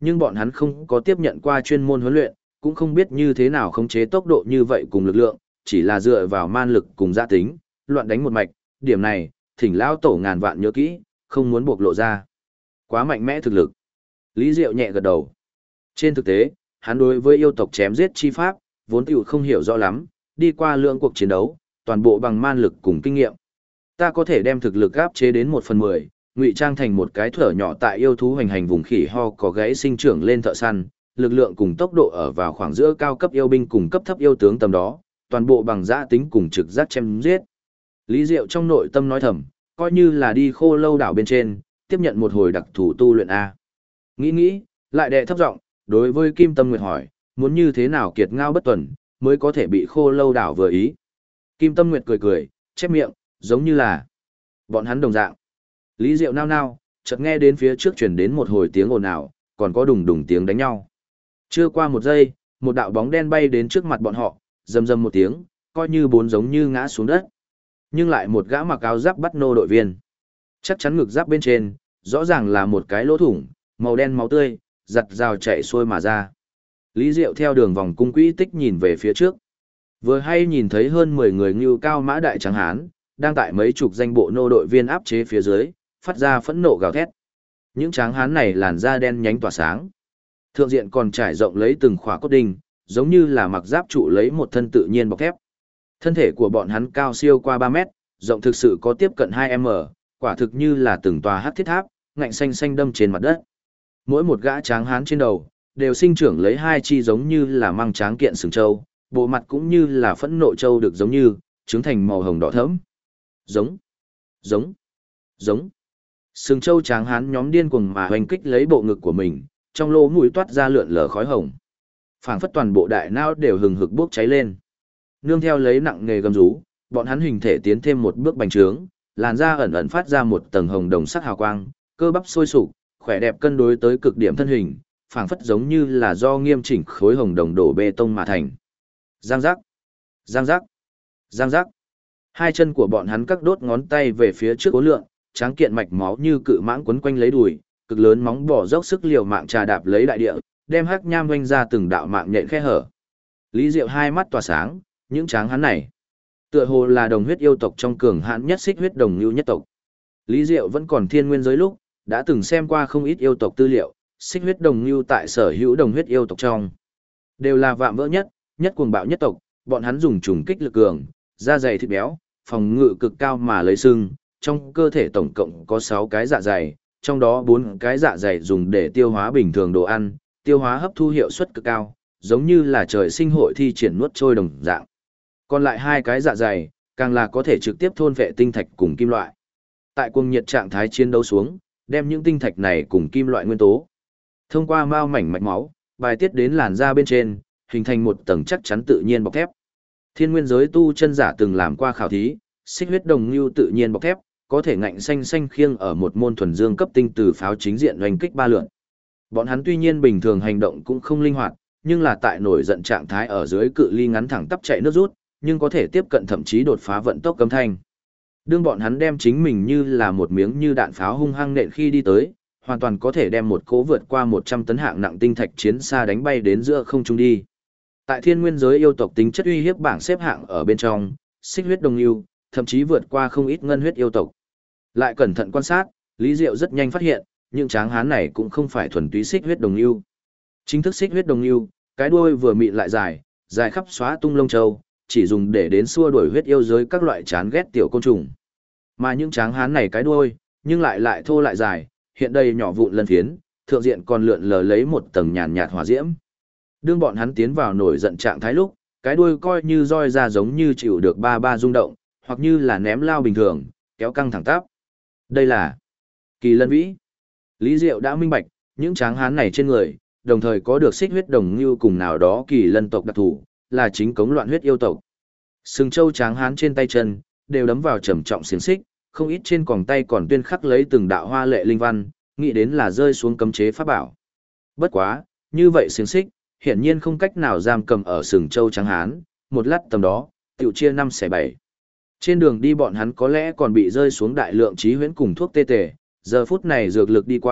nhưng bọn hắn không có tiếp nhận qua chuyên môn huấn luyện, cũng không biết như thế nào khống chế tốc độ như vậy cùng lực lượng, chỉ là dựa vào man lực cùng gia tính, loạn đánh một mạch, điểm này, thỉnh lão tổ ngàn vạn nhớ kỹ, không muốn bộc lộ ra. Quá mạnh mẽ thực lực. Lý Diệu nhẹ gật đầu. Trên thực tế, hắn đối với yêu tộc chém giết chi pháp, vốn tiểu không hiểu rõ lắm, đi qua lượng cuộc chiến đấu, toàn bộ bằng man lực cùng kinh nghiệm. Ta có thể đem thực lực áp chế đến 1/10, ngụy trang thành một cái thở nhỏ tại yêu thú hoành hành vùng khỉ ho có gãy sinh trưởng lên thợ săn, lực lượng cùng tốc độ ở vào khoảng giữa cao cấp yêu binh cùng cấp thấp yêu tướng tầm đó, toàn bộ bằng dã tính cùng trực giác chém giết. Lý Diệu trong nội tâm nói thầm, coi như là đi Khô Lâu đảo bên trên, tiếp nhận một hồi đặc thủ tu luyện a. Nghĩ, lại đệ thấp giọng, đối với Kim Tâm Nguyệt hỏi, muốn như thế nào kiệt ngao bất tuần, mới có thể bị Khô Lâu đảo vừa ý. Kim Tâm Nguyệt cười, chép miệng, giống như là bọn hắn đồng dạng. Lý Diệu nao, chợt nghe đến phía trước truyền đến một hồi tiếng ồn ào, còn có đùng đùng tiếng đánh nhau. Chưa qua một giây, một đạo bóng đen bay đến trước mặt bọn họ, rầm rầm một tiếng, coi như bốn giống như ngã xuống đất. Nhưng lại một gã mặc áo giáp bắt nô đội viên. Chắc chắn ngực giáp bên trên, rõ ràng là một cái lỗ thủng, màu đen máu tươi, giặt rào chạy xuôi mà ra. Lý Diệu theo đường vòng cung quỹ tích nhìn về phía trước. Vừa hay nhìn thấy hơn 10 người ngưu cao mã đại trắng hán, đang tại mấy chục danh bộ nô đội viên áp chế phía dưới, phát ra phẫn nộ gào thét. Những tráng hán này làn da đen nhánh tỏa sáng. Thượng diện còn trải rộng lấy từng khóa cốt đinh, giống như là mặc giáp trụ lấy một thân tự nhiên bọc thép. Thân thể của bọn hắn cao siêu qua 3 mét, rộng thực sự có tiếp cận 2m, quả thực như là từng tòa hắc thiết tháp, ngạnh xanh xanh đâm trên mặt đất. Mỗi một gã tráng hán trên đầu, đều sinh trưởng lấy hai chi giống như là măng tráng kiện sừng trâu, bộ mặt cũng như là phẫn nộ trâu được giống như, trứng thành màu hồng đỏ thẫm. Giống. Sừng trâu tráng hán nhóm điên cuồng mà hoành kích lấy bộ ngực của mình, trong lỗ mũi toát ra lượn lờ khói hồng. Phảng phất toàn bộ đại não đều hừng hực bốc cháy lên. Nương theo lấy nặng nghề gầm rú, bọn hắn hình thể tiến thêm một bước bành trướng, làn da ẩn ẩn phát ra một tầng hồng đồng sắc hào quang, cơ bắp sôi sục, khỏe đẹp cân đối tới cực điểm thân hình, phảng phất giống như là do nghiêm chỉnh khối hồng đồng đổ bê tông mà thành. Giang giác. Hai chân của bọn hắn các đốt ngón tay về phía trước uốn lượn, tráng kiện mạch máu như cự mãng quấn quanh lấy đùi, cực lớn móng bỏ dốc sức liều mạng trà đạp lấy đại địa, đem hắc nham vênh ra từng đạo mạng nhện khe hở. Lý Diệu hai mắt tỏa sáng, những tráng hán này, tựa hồ là đồng huyết yêu tộc trong cường hãn nhất xích huyết đồng lưu nhất tộc. Lý Diệu vẫn còn thiên nguyên giới lúc, đã từng xem qua không ít yêu tộc tư liệu, xích huyết đồng lưu tại sở hữu đồng huyết yêu tộc trong, đều là vạm vỡ nhất cuồng bạo nhất tộc, bọn hắn dùng trùng kích lực cường, da dày thịt béo, phòng ngự cực cao mà lấy sưng, trong cơ thể tổng cộng có 6 cái dạ dày, trong đó 4 cái dạ dày dùng để tiêu hóa bình thường đồ ăn, tiêu hóa hấp thu hiệu suất cực cao, giống như là trời sinh hội thi triển nuốt trôi đồng dạng. Còn lại 2 cái dạ dày, càng là có thể trực tiếp thôn phệ tinh thạch cùng kim loại. Tại cuồng nhiệt trạng thái chiến đấu xuống, đem những tinh thạch này cùng kim loại nguyên tố thông qua mao mảnh mạch máu, bài tiết đến làn da bên trên, hình thành một tầng chắc chắn tự nhiên bọc thép. Thiên nguyên giới tu chân giả từng làm qua khảo thí, xích huyết đồng lưu tự nhiên bọc thép, có thể ngạnh xanh xanh khiêng ở một môn thuần dương cấp tinh từ pháo chính diện oanh kích 3 lượt. Bọn hắn tuy nhiên bình thường hành động cũng không linh hoạt, nhưng là tại nổi giận trạng thái ở dưới cự ly ngắn thẳng tắp chạy nước rút, nhưng có thể tiếp cận thậm chí đột phá vận tốc cấm thanh. Đương bọn hắn đem chính mình như là một miếng như đạn pháo hung hăng nện khi đi tới, hoàn toàn có thể đem một cỗ vượt qua 100 tấn hạng nặng tinh thạch chiến xa đánh bay đến giữa không trung đi. Tại thiên nguyên giới yêu tộc tính chất uy hiếp bảng xếp hạng ở bên trong, xích huyết đồng lưu, thậm chí vượt qua không ít ngân huyết yêu tộc. Lại cẩn thận quan sát, Lý Diệu rất nhanh phát hiện, những tráng hán này cũng không phải thuần túy xích huyết đồng lưu. Chính thức xích huyết đồng lưu, cái đuôi vừa mịn lại dài khắp xóa tung lông châu, chỉ dùng để đến xua đuổi huyết yêu giới các loại chán ghét tiểu côn trùng. Mà những tráng hán này cái đuôi, nhưng lại thô lại dài, hiện đây nhỏ vụn lân phiến, thượng diện còn lượn lờ lấy một tầng nhàn nhạt hỏa diễm. Đương bọn hắn tiến vào nổi giận trạng thái lúc, cái đuôi coi như roi ra giống như chịu được ba rung động, hoặc như là ném lao bình thường, kéo căng thẳng tắp. Đây là kỳ lân vĩ. Lý Diệu đã minh bạch, những tráng hán này trên người, đồng thời có được xích huyết đồng như cùng nào đó kỳ lân tộc đặc thù, là chính cống loạn huyết yêu tộc. Sừng châu tráng hán trên tay chân, đều đấm vào trầm trọng xiềng xích, không ít trên còng tay còn tuyên khắc lấy từng đạo hoa lệ linh văn, nghĩ đến là rơi xuống cấm chế pháp bảo. Bất quá, như vậy xiềng xích, hiển nhiên không cách nào giam cầm ở sừng châu trắng hán, một lát tầm đó, tiểu chia 5/7. Trên đường đi bọn hắn có lẽ còn bị rơi xuống đại lượng trí huyễn cùng thuốc tê tề, giờ phút này dược lực đi qua,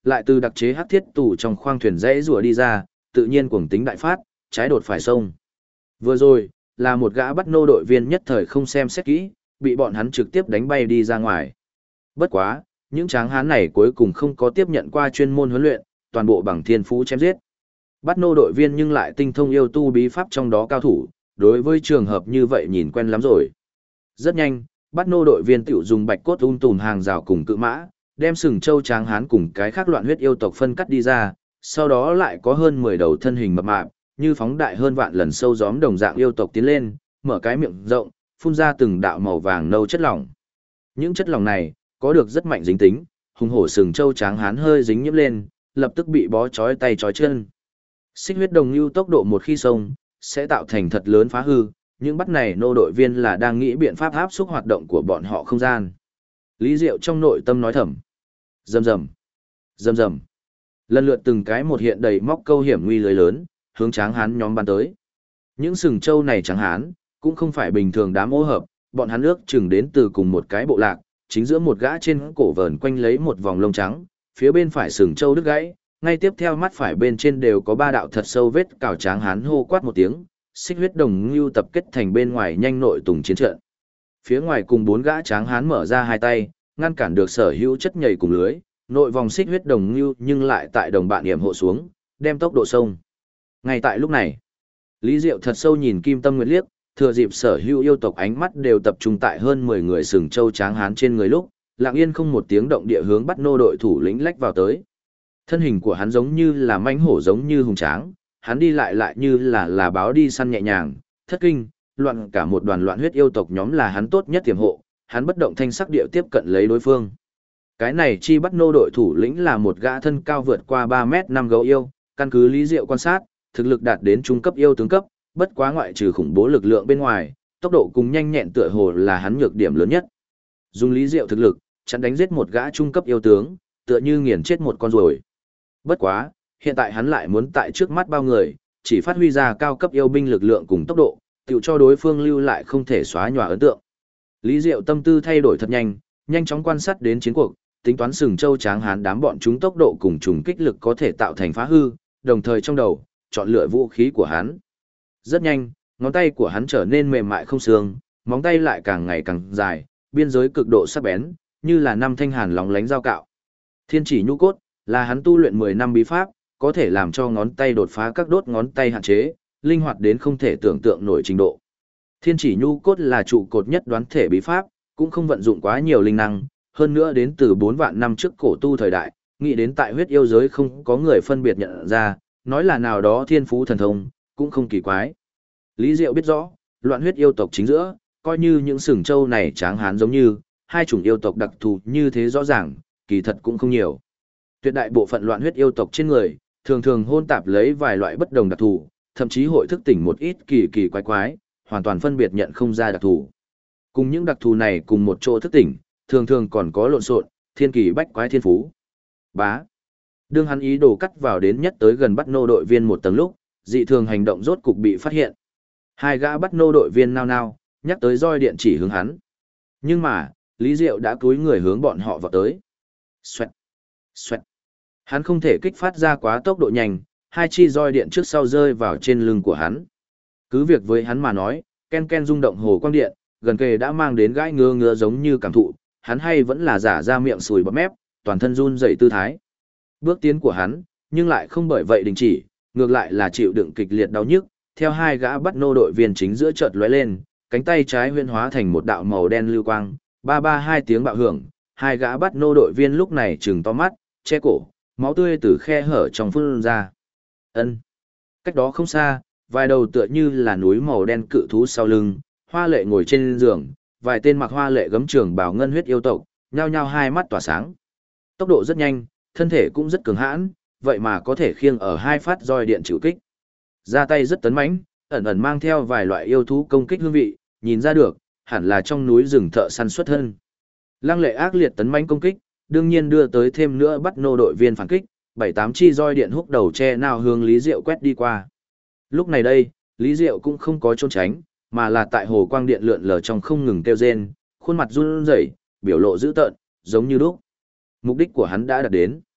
lại từ đặc chế hắc thiết tủ trong khoang thuyền rẽ rùa đi ra, tự nhiên cuồng tính đại phát, trái đột phải sông. Vừa rồi, là một gã bắt nô đội viên nhất thời không xem xét kỹ, bị bọn hắn trực tiếp đánh bay đi ra ngoài. Bất quá, những tráng hán này cuối cùng không có tiếp nhận qua chuyên môn huấn luyện, toàn bộ bằng thiên phú chém giết. Bắt nô đội viên nhưng lại tinh thông yêu tu bí pháp trong đó cao thủ, đối với trường hợp như vậy nhìn quen lắm rồi. Rất nhanh, bắt nô đội viên tiểu dùng bạch cốt tùm hàng rào cùng cự mã, đem sừng châu tráng hán cùng cái khác loạn huyết yêu tộc phân cắt đi ra, sau đó lại có hơn 10 đầu thân hình mập mạp, như phóng đại hơn vạn lần sâu gióm đồng dạng yêu tộc tiến lên, mở cái miệng rộng, phun ra từng đạo màu vàng nâu chất lỏng. Những chất lỏng này có được rất mạnh dính tính, hùng hổ sừng châu tráng hán hơi dính nhiễm lên, lập tức bị bó chói tay chói chân. Xích huyết đồng lưu tốc độ một khi xông, sẽ tạo thành thật lớn phá hư, những bắt này nô đội viên là đang nghĩ biện pháp áp xúc hoạt động của bọn họ không gian. Lý Diệu trong nội tâm nói thầm. Rầm rầm, rầm rầm. Lần lượt từng cái một hiện đầy móc câu hiểm nguy lưới lớn, hướng tráng hán nhóm bắn tới. Những sừng châu này tráng hán, cũng không phải bình thường đám ô hợp, bọn hắn ước chừng đến từ cùng một cái bộ lạc, chính giữa một gã trên cổ vờn quanh lấy một vòng lông trắng, phía bên phải sừng châu đứt gãy, ngay tiếp theo mắt phải bên trên đều có 3 đạo thật sâu vết cào tráng hán hô quát một tiếng, xích huyết đồng ngưu tập kết thành bên ngoài nhanh nội tùng chiến trận. Phía ngoài cùng 4 gã tráng hán mở ra hai tay, ngăn cản được sở hữu chất nhầy cùng lưới, nội vòng xích huyết đồng ngưu nhưng lại tại đồng bạn yểm hộ xuống, đem tốc độ sông. Ngay tại lúc này, Lý Diệu thật sâu nhìn Kim Tâm Nguyệt liếc, thừa dịp sở hữu yêu tộc ánh mắt đều tập trung tại hơn 10 người sừng châu tráng hán trên người lúc, lặng yên không một tiếng động địa hướng bắt nô đội thủ lĩnh lách vào tới. Thân hình của hắn giống như là mãnh hổ giống như hùng tráng, hắn đi lại như là báo đi săn nhẹ nhàng, thất kinh, loạn cả một đoàn loạn huyết yêu tộc nhóm là hắn tốt nhất tiềm hộ, hắn bất động thanh sắc điệu tiếp cận lấy đối phương. Cái này chi bắt nô đội thủ lĩnh là một gã thân cao vượt qua 3 mét 5 gấu yêu, căn cứ Lý Diệu quan sát, thực lực đạt đến trung cấp yêu tướng cấp, bất quá ngoại trừ khủng bố lực lượng bên ngoài, tốc độ cùng nhanh nhẹn tựa hồ là hắn nhược điểm lớn nhất. Dùng Lý Diệu thực lực, chặn đánh giết một gã trung cấp yêu tướng, tựa như nghiền chết một con ruồi. Bất quá, hiện tại hắn lại muốn tại trước mắt bao người, chỉ phát huy ra cao cấp yêu binh lực lượng cùng tốc độ, tự cho đối phương lưu lại không thể xóa nhòa ấn tượng. Lý Diệu tâm tư thay đổi thật nhanh, nhanh chóng quan sát đến chiến cuộc, tính toán sừng châu tráng hán đám bọn chúng tốc độ cùng trùng kích lực có thể tạo thành phá hư, đồng thời trong đầu, chọn lựa vũ khí của hắn. Rất nhanh, ngón tay của hắn trở nên mềm mại không xương, móng tay lại càng ngày càng dài, biên giới cực độ sắc bén, như là năm thanh hàn lóng lánh dao cạo. Thiên chỉ nhu cốt, là hắn tu luyện 10 năm bí pháp, có thể làm cho ngón tay đột phá các đốt ngón tay hạn chế, linh hoạt đến không thể tưởng tượng nổi trình độ. Thiên chỉ nhu cốt là trụ cột nhất đoán thể bí pháp, cũng không vận dụng quá nhiều linh năng, hơn nữa đến từ 4 vạn năm trước cổ tu thời đại, nghĩ đến tại huyết yêu giới không có người phân biệt nhận ra, nói là nào đó thiên phú thần thông, cũng không kỳ quái. Lý Diệu biết rõ, loạn huyết yêu tộc chính giữa, coi như những sừng châu này tráng hán giống như, hai chủng yêu tộc đặc thù như thế rõ ràng, kỳ thật cũng không nhiều. Tuyệt đại bộ phận loạn huyết yêu tộc trên người, thường thường hôn tạp lấy vài loại bất đồng đặc thù, thậm chí hội thức tỉnh một ít kỳ kỳ quái quái, hoàn toàn phân biệt nhận không ra đặc thù. Cùng những đặc thù này cùng một chỗ thức tỉnh, thường thường còn có lộn xộn, thiên kỳ bách quái thiên phú. Bá. Đương hắn ý đồ cắt vào đến nhất tới gần bắt nô đội viên một tầng lúc, dị thường hành động rốt cục bị phát hiện. Hai gã bắt nô đội viên nao nao, nhắc tới roi điện chỉ hướng hắn. Nhưng mà, Lý Diệu đã cúi người hướng bọn họ vào tới. Xoẹt, xoẹt. Hắn không thể kích phát ra quá tốc độ nhanh, hai chi roi điện trước sau rơi vào trên lưng của hắn. Cứ việc với hắn mà nói, ken ken rung động hồ quang điện, gần kề đã mang đến gãi ngứa ngứa giống như cảm thụ, hắn hay vẫn là giả ra miệng sùi bọt mép, toàn thân run rẩy tư thái. Bước tiến của hắn, nhưng lại không bởi vậy đình chỉ, ngược lại là chịu đựng kịch liệt đau nhức, theo hai gã bắt nô đội viên chính giữa chợt lóe lên, cánh tay trái huyễn hóa thành một đạo màu đen lưu quang, ba ba hai tiếng bạo hưởng, hai gã bắt nô đội viên lúc này trừng to mắt, che cổ, máu tươi từ khe hở trong phun ra. Ân. Cách đó không xa, vài đầu tựa như là núi màu đen cự thú sau lưng, hoa lệ ngồi trên giường, vài tên mặc hoa lệ gấm trường bào ngân huyết yêu tộc, nhao nhao hai mắt tỏa sáng. Tốc độ rất nhanh, thân thể cũng rất cường hãn, vậy mà có thể khiêng ở hai phát roi điện chịu kích. Ra tay rất tấn mãnh, ẩn ẩn mang theo vài loại yêu thú công kích hương vị, nhìn ra được, hẳn là trong núi rừng thợ săn xuất thân. Lăng lệ ác liệt tấn mãnh công kích, đương nhiên đưa tới thêm nữa bắt nô đội viên phản kích, 7-8 chi roi điện húc đầu che nào hướng Lý Diệu quét đi qua. Lúc này đây, Lý Diệu cũng không có trốn tránh, mà là tại hồ quang điện lượn lờ trong không ngừng kêu rên, khuôn mặt run rẩy, biểu lộ dữ tợn, giống như đúc. Mục đích của hắn đã đạt đến.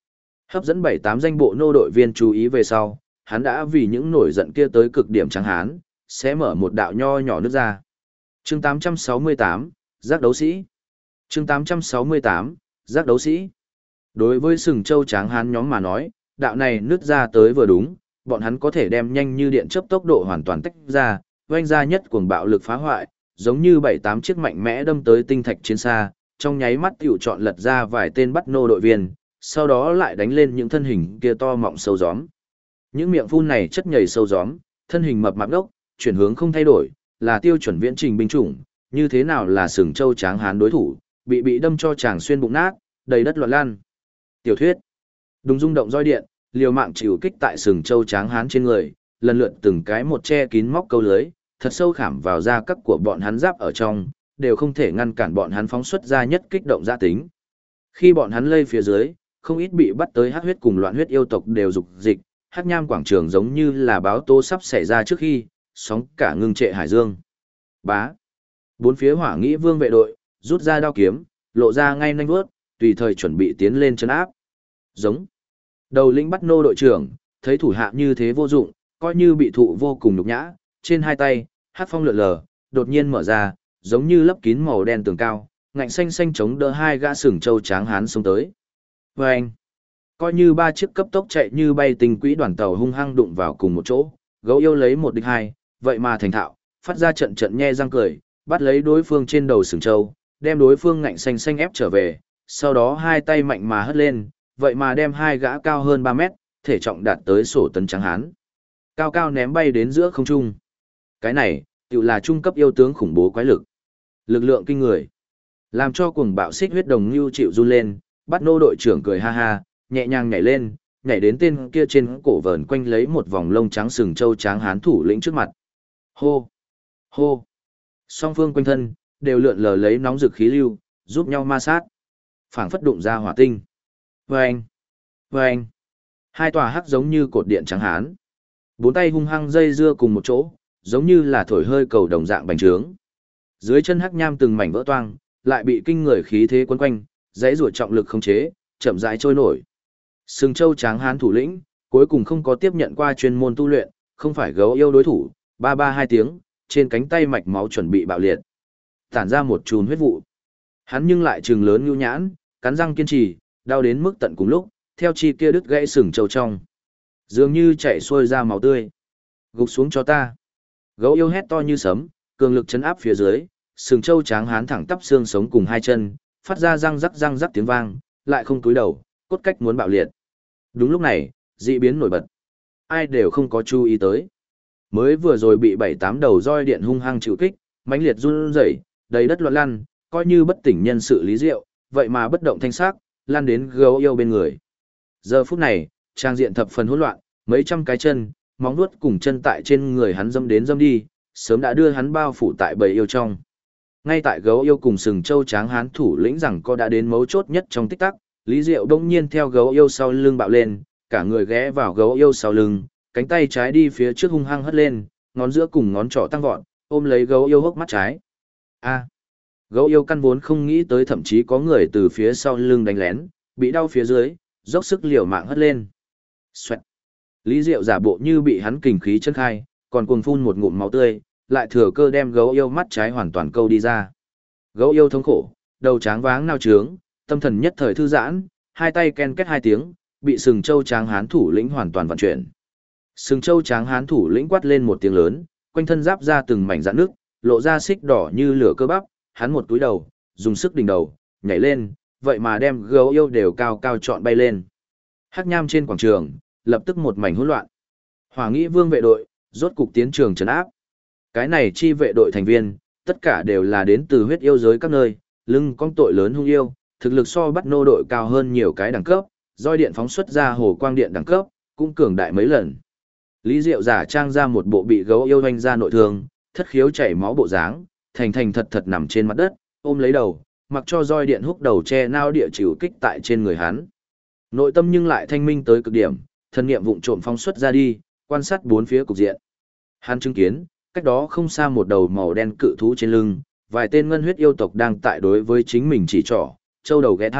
Hấp dẫn 7-8 danh bộ nô đội viên chú ý về sau, hắn đã vì những nổi giận kia tới cực điểm trắng hán, sẽ mở một đạo nho nhỏ nước ra. Chương 868, Giác đấu sĩ. Chương 868, Giác đấu sĩ. Đối với sừng châu tráng hán nhóm mà nói, đạo này nứt ra tới vừa đúng, bọn hắn có thể đem nhanh như điện chớp tốc độ hoàn toàn tách ra, oanh ra nhất cuồng bạo lực phá hoại, giống như 7-8 chiếc mạnh mẽ đâm tới tinh thạch chiến xa, trong nháy mắt tiểu chọn lật ra vài tên bắt nô đội viên, sau đó lại đánh lên những thân hình kia to mọng sâu gióm. Những miệng phun này chất nhầy sâu gióm, thân hình mập mạp đốc, chuyển hướng không thay đổi, là tiêu chuẩn viễn trình binh chủng, như thế nào là sừng châu tráng hán đối thủ, bị đâm cho chàng xuyên bụng nát, đầy đất loạn lan. Tiểu thuyết. Đùng rung động roi điện, liều mạng chịu kích tại sừng châu tráng hán trên người, lần lượt từng cái một che kín móc câu lưới, thật sâu khảm vào da các của bọn hắn giáp ở trong, đều không thể ngăn cản bọn hắn phóng xuất ra nhất kích động dã tính. Khi bọn hắn lây phía dưới, không ít bị bắt tới hắc huyết cùng loạn huyết yêu tộc đều dục dịch, hắc nham quảng trường giống như là báo tố sắp xảy ra trước khi, sóng cả ngưng trệ hải dương. Bá. Bốn phía hỏa nghĩ vương vệ đội, rút ra đao kiếm, lộ ra ngay nanh vuốt, tùy thời chuẩn bị tiến lên chân áp. Giống. Đầu lĩnh bắt nô đội trưởng, thấy thủ hạ như thế vô dụng, coi như bị thụ vô cùng nhục nhã, trên hai tay, hắc phong lượn lờ, đột nhiên mở ra, giống như lấp kín màu đen tường cao, ngạnh xanh xanh chống đỡ hai gã sừng châu tráng hán xông tới. Vâng! Coi như ba chiếc cấp tốc chạy như bay tinh quỹ đoàn tàu hung hăng đụng vào cùng một chỗ, gấu yêu lấy một địch hai, vậy mà thành thạo, phát ra trận trận nhe răng cười, bắt lấy đối phương trên đầu sừng châu, đem đối phương ngạnh xanh xanh ép trở về, sau đó hai tay mạnh mà hất lên, vậy mà đem hai gã cao hơn 3 mét, thể trọng đạt tới sổ tấn trắng hán. Cao cao ném bay đến giữa không trung. Cái này, tự là trung cấp yêu tướng khủng bố quái lực. Lực lượng kinh người. Làm cho cuồng bạo xích huyết đồng như chịu run lên, bắt nô đội trưởng cười ha ha, nhẹ nhàng nhảy lên, nhảy đến tên kia trên cổ vờn quanh lấy một vòng lông trắng sừng châu tráng hán thủ lĩnh trước mặt. Hô! Hô! Song phương quanh thân, đều lượn lờ lấy nóng rực khí lưu, giúp nhau ma sát. Phảng phất đụng ra hỏa tinh. Vâng! Vâng! Hai tòa hắc giống như cột điện trắng hán. Bốn tay hung hăng dây dưa cùng một chỗ, giống như là thổi hơi cầu đồng dạng bành trướng. Dưới chân hắc nham từng mảnh vỡ toang, lại bị kinh người khí thế quấn quanh, dãy rủa trọng lực khống chế, chậm rãi trôi nổi. Sừng châu tráng hán thủ lĩnh, cuối cùng không có tiếp nhận qua chuyên môn tu luyện, không phải gấu yêu đối thủ, ba ba hai tiếng, trên cánh tay mạch máu chuẩn bị bạo liệt. Tản ra một chùm huyết vụ. Hắn nhưng lại trừng lớn nhu nhãn, cắn răng kiên trì, đau đến mức tận cùng lúc, theo chi kia đứt gãy sừng châu trong. Dường như chảy xuôi ra máu tươi. Gục xuống cho ta. Gấu yêu hét to như sấm, cường lực chấn áp phía dưới, sừng châu tráng hán thẳng tắp xương sống cùng hai chân, phát ra răng rắc tiếng vang, lại không cúi đầu, cốt cách muốn bạo liệt. Đúng lúc này, dị biến nổi bật. Ai đều không có chú ý tới. Mới vừa rồi bị 7-8 đầu roi điện hung hăng chịu kích, mãnh liệt run rẩy, đầy đất loạn lăn, coi như bất tỉnh nhân sự lý diệu, vậy mà bất động thanh sắc, lan đến gấu yêu bên người. Giờ phút này, trang diện thập phần hỗn loạn, mấy trăm cái chân, móng vuốt cùng chân tại trên người hắn dâm đến dâm đi, sớm đã đưa hắn bao phủ tại bầy yêu trong. Ngay tại gấu yêu cùng sừng châu tráng hán thủ lĩnh rằng có đã đến mấu chốt nhất trong tích tắc, Lý Diệu đông nhiên theo gấu yêu sau lưng bạo lên, cả người ghé vào gấu yêu sau lưng, cánh tay trái đi phía trước hung hăng hất lên, ngón giữa cùng ngón trỏ tăng vọt, ôm lấy gấu yêu hốc mắt trái. A. Gấu yêu căn vốn không nghĩ tới thậm chí có người từ phía sau lưng đánh lén, bị đau phía dưới, dốc sức liều mạng hất lên. Xoẹt. Lý Diệu giả bộ như bị hắn kình khí chân khai, còn cuồng phun một ngụm máu tươi, lại thừa cơ đem gấu yêu mắt trái hoàn toàn câu đi ra. Gấu yêu thống khổ, đầu tráng váng nao trướng, tâm thần nhất thời thư giãn, hai tay ken két hai tiếng, bị sừng châu tráng hán thủ lĩnh hoàn toàn vận chuyển. Sừng châu tráng hán thủ lĩnh quát lên một tiếng lớn, quanh thân giáp ra từng mảnh rạn nước, lộ ra xích đỏ như lửa cơ bắp, hắn một túi đầu, dùng sức đỉnh đầu, nhảy lên, vậy mà đem gấu yêu đều cao cao trọn bay lên. Hắc nham trên quảng trường, lập tức một mảnh hỗn loạn. Hỏa Nghĩ Vương vệ đội, rốt cục tiến trường trấn áp. Cái này chi vệ đội thành viên, tất cả đều là đến từ huyết yêu giới các nơi, lưng cong tội lớn hung yêu, thực lực so bắt nô đội cao hơn nhiều cái đẳng cấp, roi điện phóng xuất ra hồ quang điện đẳng cấp, cũng cường đại mấy lần. Lý Diệu giả trang ra một bộ bị gấu yêu hoành ra nội thương, thất khiếu chảy máu bộ dáng, thành thành thật thật nằm trên mặt đất, ôm lấy đầu, mặc cho roi điện húc đầu che nao địa chịu kích tại trên người hắn. Nội tâm nhưng lại thanh minh tới cực điểm, thân niệm vụng trộm phóng xuất ra đi, quan sát bốn phía cục diện. Hắn chứng kiến, cách đó không xa một đầu màu đen cự thú trên lưng, vài tên ngân huyết yêu tộc đang tại đối với chính mình chỉ trỏ, châu đầu ghé thai,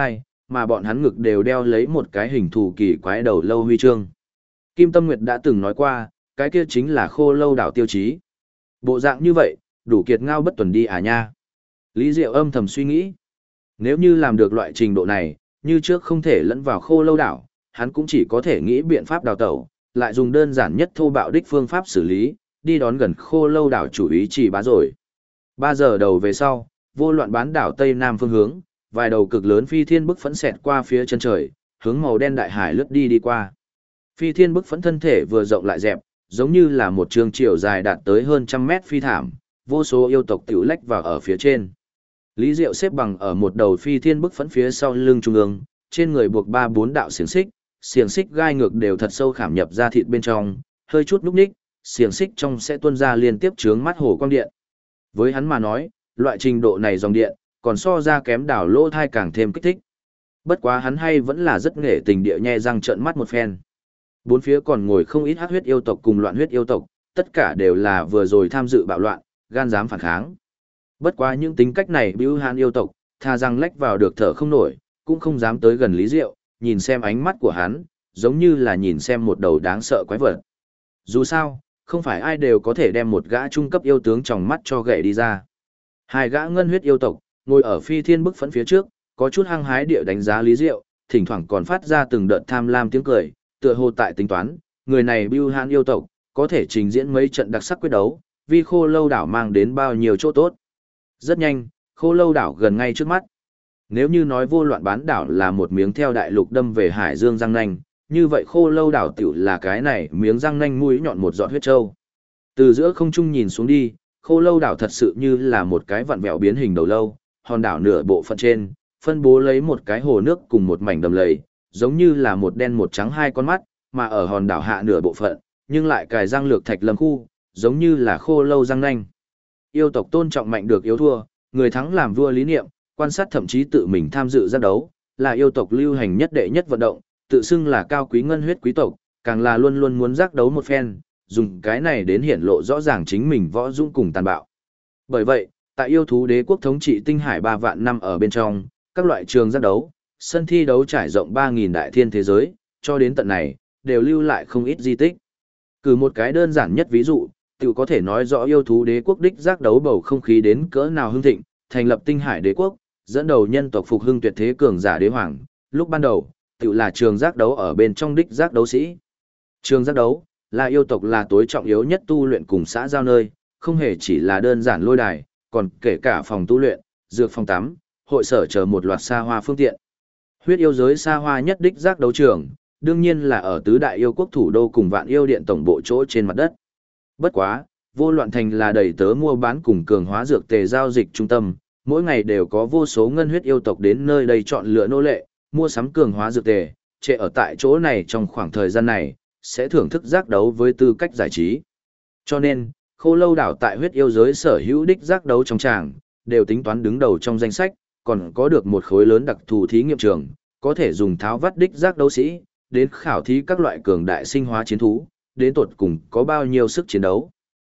mà bọn hắn ngực đều đeo lấy một cái hình thù kỳ quái đầu lâu huy chương. Kim Tâm Nguyệt đã từng nói qua, cái kia chính là Khô Lâu đảo tiêu chí. Bộ dạng như vậy, đủ kiệt ngao bất tuần đi à nha. Lý Diệu âm thầm suy nghĩ. Nếu như làm được loại trình độ này, như trước không thể lẫn vào Khô Lâu đảo, hắn cũng chỉ có thể nghĩ biện pháp đào tẩu, lại dùng đơn giản nhất thô bạo đích phương pháp xử lý, đi đón gần Khô Lâu đảo chủ ý chỉ bá rồi. 3 giờ đầu về sau, vô loạn bán đảo Tây Nam phương hướng, vài đầu cực lớn phi thiên bức phẫn xẹt qua phía chân trời, hướng màu đen đại hải lướt đi qua. Phi thiên bức phẫn thân thể vừa rộng lại dẹp, giống như là một trường chiều dài đạt tới hơn 100 mét phi thảm, vô số yêu tộc tiểu lách vào ở phía trên. Lý Diệu xếp bằng ở một đầu phi thiên bức phẫn phía sau lưng trung ương, trên người buộc 3-4 đạo xiềng xích gai ngược đều thật sâu khảm nhập ra thịt bên trong, hơi chút núc ních, xiềng xích trong sẽ tuôn ra liên tiếp chướng mắt hồ quang điện. Với hắn mà nói, loại trình độ này dòng điện, còn so ra kém đảo lỗ thai càng thêm kích thích. Bất quá hắn hay vẫn là rất nghệ tình địa nhe răng trợn mắt một phen. Bốn phía còn ngồi không ít hắc huyết yêu tộc cùng loạn huyết yêu tộc, tất cả đều là vừa rồi tham dự bạo loạn, gan dám phản kháng. Bất quá những tính cách này bưu hàn yêu tộc, tha rằng lách vào được thở không nổi, cũng không dám tới gần Lý Diệu, nhìn xem ánh mắt của hắn, giống như là nhìn xem một đầu đáng sợ quái vật. Dù sao, không phải ai đều có thể đem một gã trung cấp yêu tướng trong mắt cho gậy đi ra. Hai gã ngân huyết yêu tộc, ngồi ở phi thiên bức phẫn phía trước, có chút hăng hái địa đánh giá Lý Diệu, thỉnh thoảng còn phát ra từng đợt tham lam tiếng cười, tựa hồ tại tính toán, người này bưu hàn yêu tộc, có thể trình diễn mấy trận đặc sắc quyết đấu, vì Khô Lâu đảo mang đến bao nhiêu chỗ tốt. Rất nhanh, Khô Lâu đảo gần ngay trước mắt. Nếu như nói vô loạn bán đảo là một miếng theo đại lục đâm về hải dương răng nanh, như vậy Khô Lâu đảo tiểu là cái này miếng răng nanh mũi nhọn một giọt huyết trâu. Từ giữa không trung nhìn xuống đi, Khô Lâu đảo thật sự như là một cái vặn vẹo biến hình đầu lâu, hòn đảo nửa bộ phận trên, phân bố lấy một cái hồ nước cùng một mảnh đầm lầy, giống như là một đen một trắng hai con mắt, mà ở hòn đảo hạ nửa bộ phận, nhưng lại cài răng lược thạch lâm khu, giống như là khô lâu răng nanh. Yêu tộc tôn trọng mạnh được yếu thua, người thắng làm vua lý niệm, quan sát thậm chí tự mình tham dự giác đấu, là yêu tộc lưu hành nhất đệ nhất vận động, tự xưng là cao quý ngân huyết quý tộc, càng là luôn luôn muốn giác đấu một phen, dùng cái này đến hiển lộ rõ ràng chính mình võ dũng cùng tàn bạo. Bởi vậy, tại yêu thú đế quốc thống trị tinh hải 3 vạn năm ở bên trong, các loại trường giác đấu, sân thi đấu trải rộng 3.000 đại thiên thế giới, cho đến tận này, đều lưu lại không ít di tích. Cử một cái đơn giản nhất ví dụ, tự có thể nói rõ yêu thú đế quốc đích giác đấu bầu không khí đến cỡ nào hưng thịnh, thành lập tinh hải đế quốc, dẫn đầu nhân tộc phục hưng tuyệt thế cường giả đế hoàng, lúc ban đầu, tự là trường giác đấu ở bên trong đích giác đấu sĩ. Trường giác đấu, là yêu tộc là tối trọng yếu nhất tu luyện cùng xã giao nơi, không hề chỉ là đơn giản lôi đài, còn kể cả phòng tu luyện, dược phòng tắm, hội sở chờ một loạt xa hoa phương tiện. Huyết yêu giới xa hoa nhất đích giác đấu trường, đương nhiên là ở tứ đại yêu quốc thủ đô cùng vạn yêu điện tổng bộ chỗ trên mặt đất. Bất quá, vô loạn thành là đầy tớ mua bán cùng cường hóa dược tề giao dịch trung tâm, mỗi ngày đều có vô số ngân huyết yêu tộc đến nơi đây chọn lựa nô lệ, mua sắm cường hóa dược tề, trệ ở tại chỗ này trong khoảng thời gian này, sẽ thưởng thức giác đấu với tư cách giải trí. Cho nên, Khô Lâu đảo tại huyết yêu giới sở hữu đích giác đấu trong tràng, đều tính toán đứng đầu trong danh sách, còn có được một khối lớn đặc thù thí nghiệm trường, có thể dùng tháo vắt đích giác đấu sĩ, đến khảo thí các loại cường đại sinh hóa chiến thú, đến tột cùng có bao nhiêu sức chiến đấu.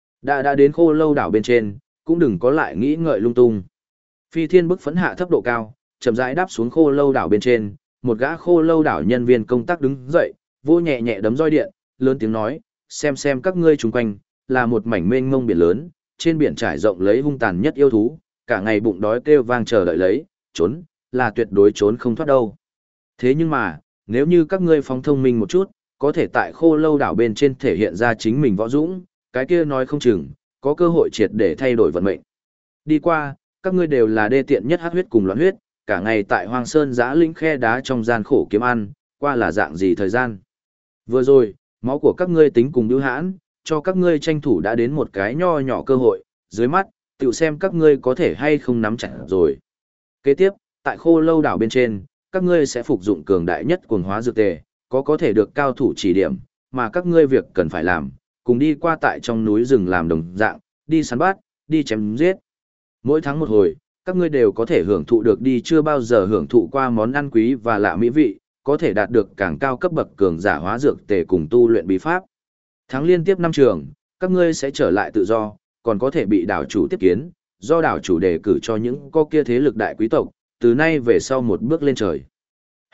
Đã đến Khô Lâu đảo bên trên, cũng đừng có lại nghĩ ngợi lung tung. Phi thiên bức phấn hạ thấp độ cao, chậm rãi đáp xuống Khô Lâu đảo bên trên, một gã Khô Lâu đảo nhân viên công tác đứng dậy, vô nhẹ nhẹ đấm roi điện, lớn tiếng nói, xem các ngươi chung quanh, là một mảnh mênh mông biển lớn, trên biển trải rộng lấy hung tàn nhất yêu thú, cả ngày bụng đói kêu vang chờ đợi lấy, trốn, là tuyệt đối trốn không thoát đâu. Thế nhưng mà, nếu như các ngươi phóng thông minh một chút, có thể tại Khô Lâu đảo bên trên thể hiện ra chính mình võ dũng, cái kia nói không chừng, có cơ hội triệt để thay đổi vận mệnh. Đi qua, các ngươi đều là đê tiện nhất hắc huyết cùng loạn huyết, cả ngày tại Hoang Sơn giã lĩnh khe đá trong gian khổ kiếm ăn, qua là dạng gì thời gian. Vừa rồi, máu của các ngươi tính cùng bưu hãn, cho các ngươi tranh thủ đã đến một cái nho nhỏ cơ hội, dưới mắt, tự xem các ngươi có thể hay không nắm chặt rồi. Kế tiếp, tại Khô Lâu đảo bên trên, các ngươi sẽ phục dụng cường đại nhất cuồng hóa dược tề, có thể được cao thủ chỉ điểm, mà các ngươi việc cần phải làm, cùng đi qua tại trong núi rừng làm đồng dạng, đi săn bắt, đi chém giết. Mỗi tháng một hồi, các ngươi đều có thể hưởng thụ được đi chưa bao giờ hưởng thụ qua món ăn quý và lạ mỹ vị, có thể đạt được càng cao cấp bậc cường giả hóa dược tề cùng tu luyện bí pháp. Tháng liên tiếp 5 trường, các ngươi sẽ trở lại tự do, còn có thể bị đảo chủ tiếp kiến, do đảo chủ đề cử cho những có kia thế lực đại quý tộc, từ nay về sau một bước lên trời.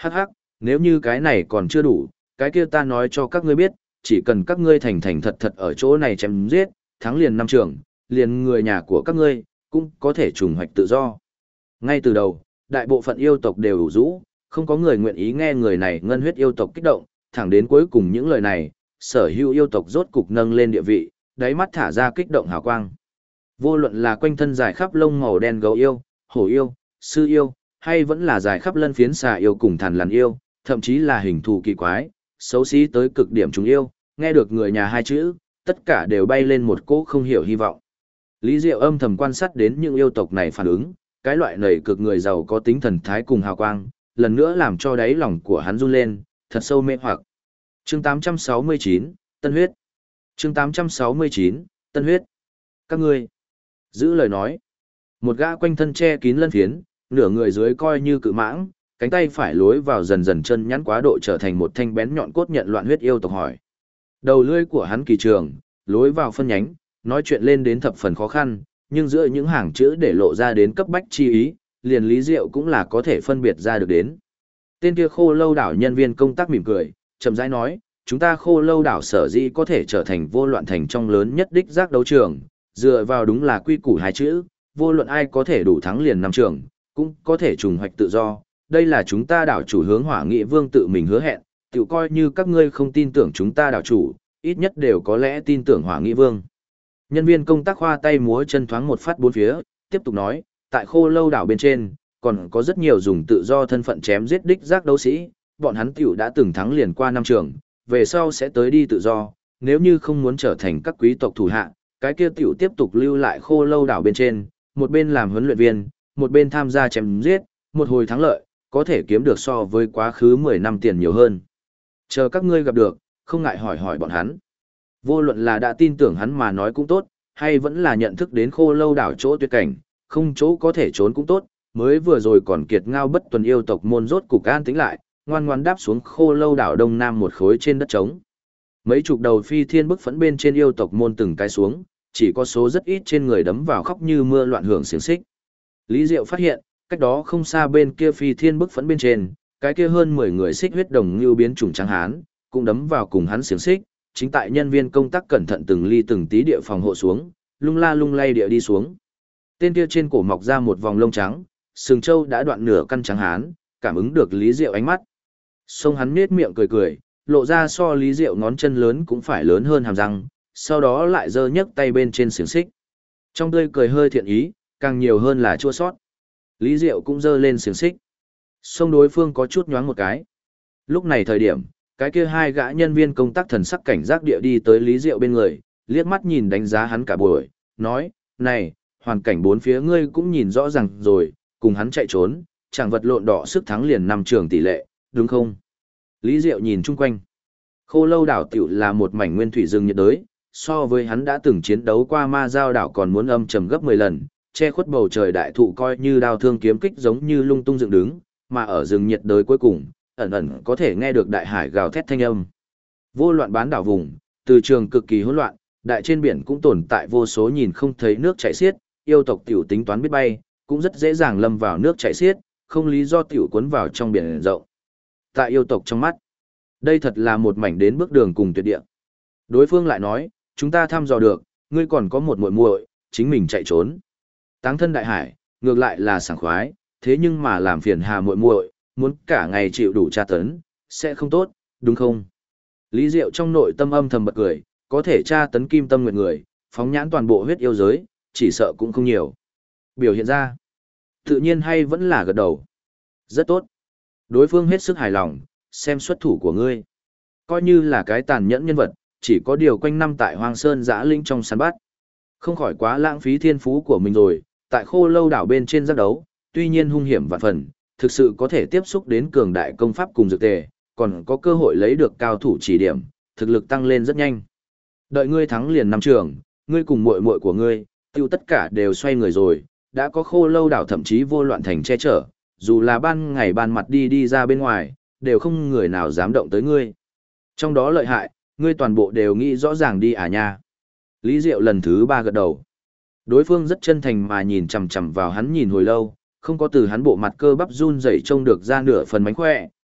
Hắc hắc, nếu như cái này còn chưa đủ, cái kia ta nói cho các ngươi biết, chỉ cần các ngươi thành thành thật thật ở chỗ này chém giết, thắng liền 5 trường, liền người nhà của các ngươi, cũng có thể trùng hoạch tự do. Ngay từ đầu, đại bộ phận yêu tộc đều ủ rũ, không có người nguyện ý nghe người này ngân huyết yêu tộc kích động, thẳng đến cuối cùng những lời này, sở hữu yêu tộc rốt cục nâng lên địa vị, đáy mắt thả ra kích động hào quang. Vô luận là quanh thân dài khắp lông màu đen gấu yêu, hổ yêu, sư yêu, hay vẫn là dài khắp lân phiến xà yêu cùng thằn lằn yêu, thậm chí là hình thù kỳ quái, xấu xí tới cực điểm chúng yêu, nghe được người nhà hai chữ, tất cả đều bay lên một cỗ không hiểu hy vọng. Lý Diệu âm thầm quan sát đến những yêu tộc này phản ứng, cái loại nảy cực người giàu có tính thần thái cùng hào quang, lần nữa làm cho đáy lòng của hắn run lên, thật sâu mê hoặc. Chương 869, Tân huyết. Chương 869, Tân huyết. Các ngươi giữ lời nói. Một gã quanh thân che kín lân phiến, nửa người dưới coi như cự mãng, cánh tay phải lối vào dần dần chân nhắn quá độ trở thành một thanh bén nhọn cốt nhận loạn huyết yêu tộc hỏi. Đầu lưỡi của hắn kỳ trường, lối vào phân nhánh, nói chuyện lên đến thập phần khó khăn, nhưng giữa những hàng chữ để lộ ra đến cấp bách chi ý, liền Lý Diệu cũng là có thể phân biệt ra được đến. Tên kia Khô Lâu đảo nhân viên công tác mỉm cười, chậm rãi nói, chúng ta Khô Lâu đảo sở dĩ có thể trở thành vô loạn thành trong lớn nhất đích giác đấu trường, dựa vào đúng là quy củ hai chữ, vô luận ai có thể đủ thắng liền năm trường, cũng có thể trùng hoạch tự do. Đây là chúng ta đảo chủ hướng Hỏa Nghị Vương tự mình hứa hẹn, tự coi như các ngươi không tin tưởng chúng ta đảo chủ, ít nhất đều có lẽ tin tưởng Hỏa Nghị Vương. Nhân viên công tác khoa tay múa chân thoáng một phát bốn phía, tiếp tục nói, tại Khô Lâu đảo bên trên, còn có rất nhiều dùng tự do thân phận chém giết đích giác đấu sĩ, bọn hắn tiểu đã từng thắng liền qua năm trường, về sau sẽ tới đi tự do, nếu như không muốn trở thành các quý tộc thủ hạ, cái kia tiểu tiếp tục lưu lại Khô Lâu đảo bên trên, một bên làm huấn luyện viên, một bên tham gia chém giết, một hồi thắng lợi, có thể kiếm được so với quá khứ 10 năm tiền nhiều hơn. Chờ các ngươi gặp được, không ngại hỏi hỏi bọn hắn. Vô luận là đã tin tưởng hắn mà nói cũng tốt, hay vẫn là nhận thức đến Khô Lâu đảo chỗ tuyệt cảnh, không chỗ có thể trốn cũng tốt, mới vừa rồi còn kiệt ngao bất tuần yêu tộc môn rốt cục an tĩnh lại, ngoan ngoan đáp xuống Khô Lâu đảo đông nam một khối trên đất trống. Mấy chục đầu phi thiên bức phẫn bên trên yêu tộc môn từng cái xuống, chỉ có số rất ít trên người đấm vào khóc như mưa loạn hưởng xiềng xích. Lý Diệu phát hiện, cách đó không xa bên kia phi thiên bức phẫn bên trên, cái kia hơn 10 người xích huyết đồng như biến chủng trắng hán, cũng đấm vào cùng hắn xiềng xích, chính tại nhân viên công tác cẩn thận từng ly từng tí địa phòng hộ xuống, lung la lung lay địa đi xuống. Tên kia trên cổ mọc ra một vòng lông trắng, sừng trâu đã đoạn nửa căn trắng hán, cảm ứng được Lý Diệu ánh mắt. Xông hắn nhếch miệng cười cười, lộ ra so Lý Diệu ngón chân lớn cũng phải lớn hơn hàm răng, sau đó lại giơ nhấc tay bên trên xiềng xích. Trong tươi cười hơi thiện ý, càng nhiều hơn là chua sót. Lý Diệu cũng giơ lên xiềng xích. Xông đối phương có chút nhoáng một cái. Lúc này thời điểm, cái kia hai gã nhân viên công tác thần sắc cảnh giác địa đi tới Lý Diệu bên người, liếc mắt nhìn đánh giá hắn cả buổi, nói, này, hoàn cảnh bốn phía ngươi cũng nhìn rõ ràng rồi, cùng hắn chạy trốn, chẳng vật lộn đỏ sức thắng liền 5 trường tỷ lệ, đúng không? Lý Diệu nhìn chung quanh. Khô Lâu đảo tiểu là một mảnh nguyên thủy rừng nhiệt đới, so với hắn đã từng chiến đấu qua Ma Giao đảo còn muốn âm trầm gấp 10 lần, che khuất bầu trời đại thụ coi như đao thương kiếm kích giống như lung tung dựng đứng, mà ở rừng nhiệt đới cuối cùng, ẩn ẩn có thể nghe được đại hải gào thét thanh âm. Vô loạn bán đảo vùng, từ trường cực kỳ hỗn loạn, đại trên biển cũng tồn tại vô số nhìn không thấy nước chảy xiết, yêu tộc tiểu tính toán biết bay, cũng rất dễ dàng lâm vào nước chảy xiết, không lý do tiểu cuốn vào trong biển rộng. Tại yêu tộc trong mắt, đây thật là một mảnh đến bước đường cùng tuyệt địa. Đối phương lại nói, chúng ta thăm dò được, ngươi còn có một muội muội, chính mình chạy trốn. Táng thân đại hải, ngược lại là sảng khoái, thế nhưng mà làm phiền hà muội muội, muốn cả ngày chịu đủ tra tấn, sẽ không tốt, đúng không? Lý Diệu trong nội tâm âm thầm bật cười, có thể tra tấn kim tâm nguyện người, phóng nhãn toàn bộ huyết yêu giới, chỉ sợ cũng không nhiều. Biểu hiện ra, tự nhiên hay vẫn là gật đầu. Rất tốt. Đối phương hết sức hài lòng, xem xuất thủ của ngươi. Coi như là cái tàn nhẫn nhân vật, chỉ có điều quanh năm tại Hoang Sơn Giã Linh trong săn bắt. Không khỏi quá lãng phí thiên phú của mình rồi, tại Khô Lâu đảo bên trên giác đấu, tuy nhiên hung hiểm vạn phần, thực sự có thể tiếp xúc đến cường đại công pháp cùng dược tề, còn có cơ hội lấy được cao thủ chỉ điểm, thực lực tăng lên rất nhanh. Đợi ngươi thắng liền 5 trường, ngươi cùng muội muội của ngươi, tiêu tất cả đều xoay người rồi, đã có Khô Lâu đảo thậm chí vô loạn thành che chở, dù là ban ngày ban mặt đi ra bên ngoài, đều không người nào dám động tới ngươi. Trong đó lợi hại, ngươi toàn bộ đều nghĩ rõ ràng đi à nha. Lý Diệu lần thứ 3 gật đầu. Đối phương rất chân thành mà nhìn chằm chằm vào hắn nhìn hồi lâu, không có từ hắn bộ mặt cơ bắp run rẩy trông được ra nửa phần mánh khỏe,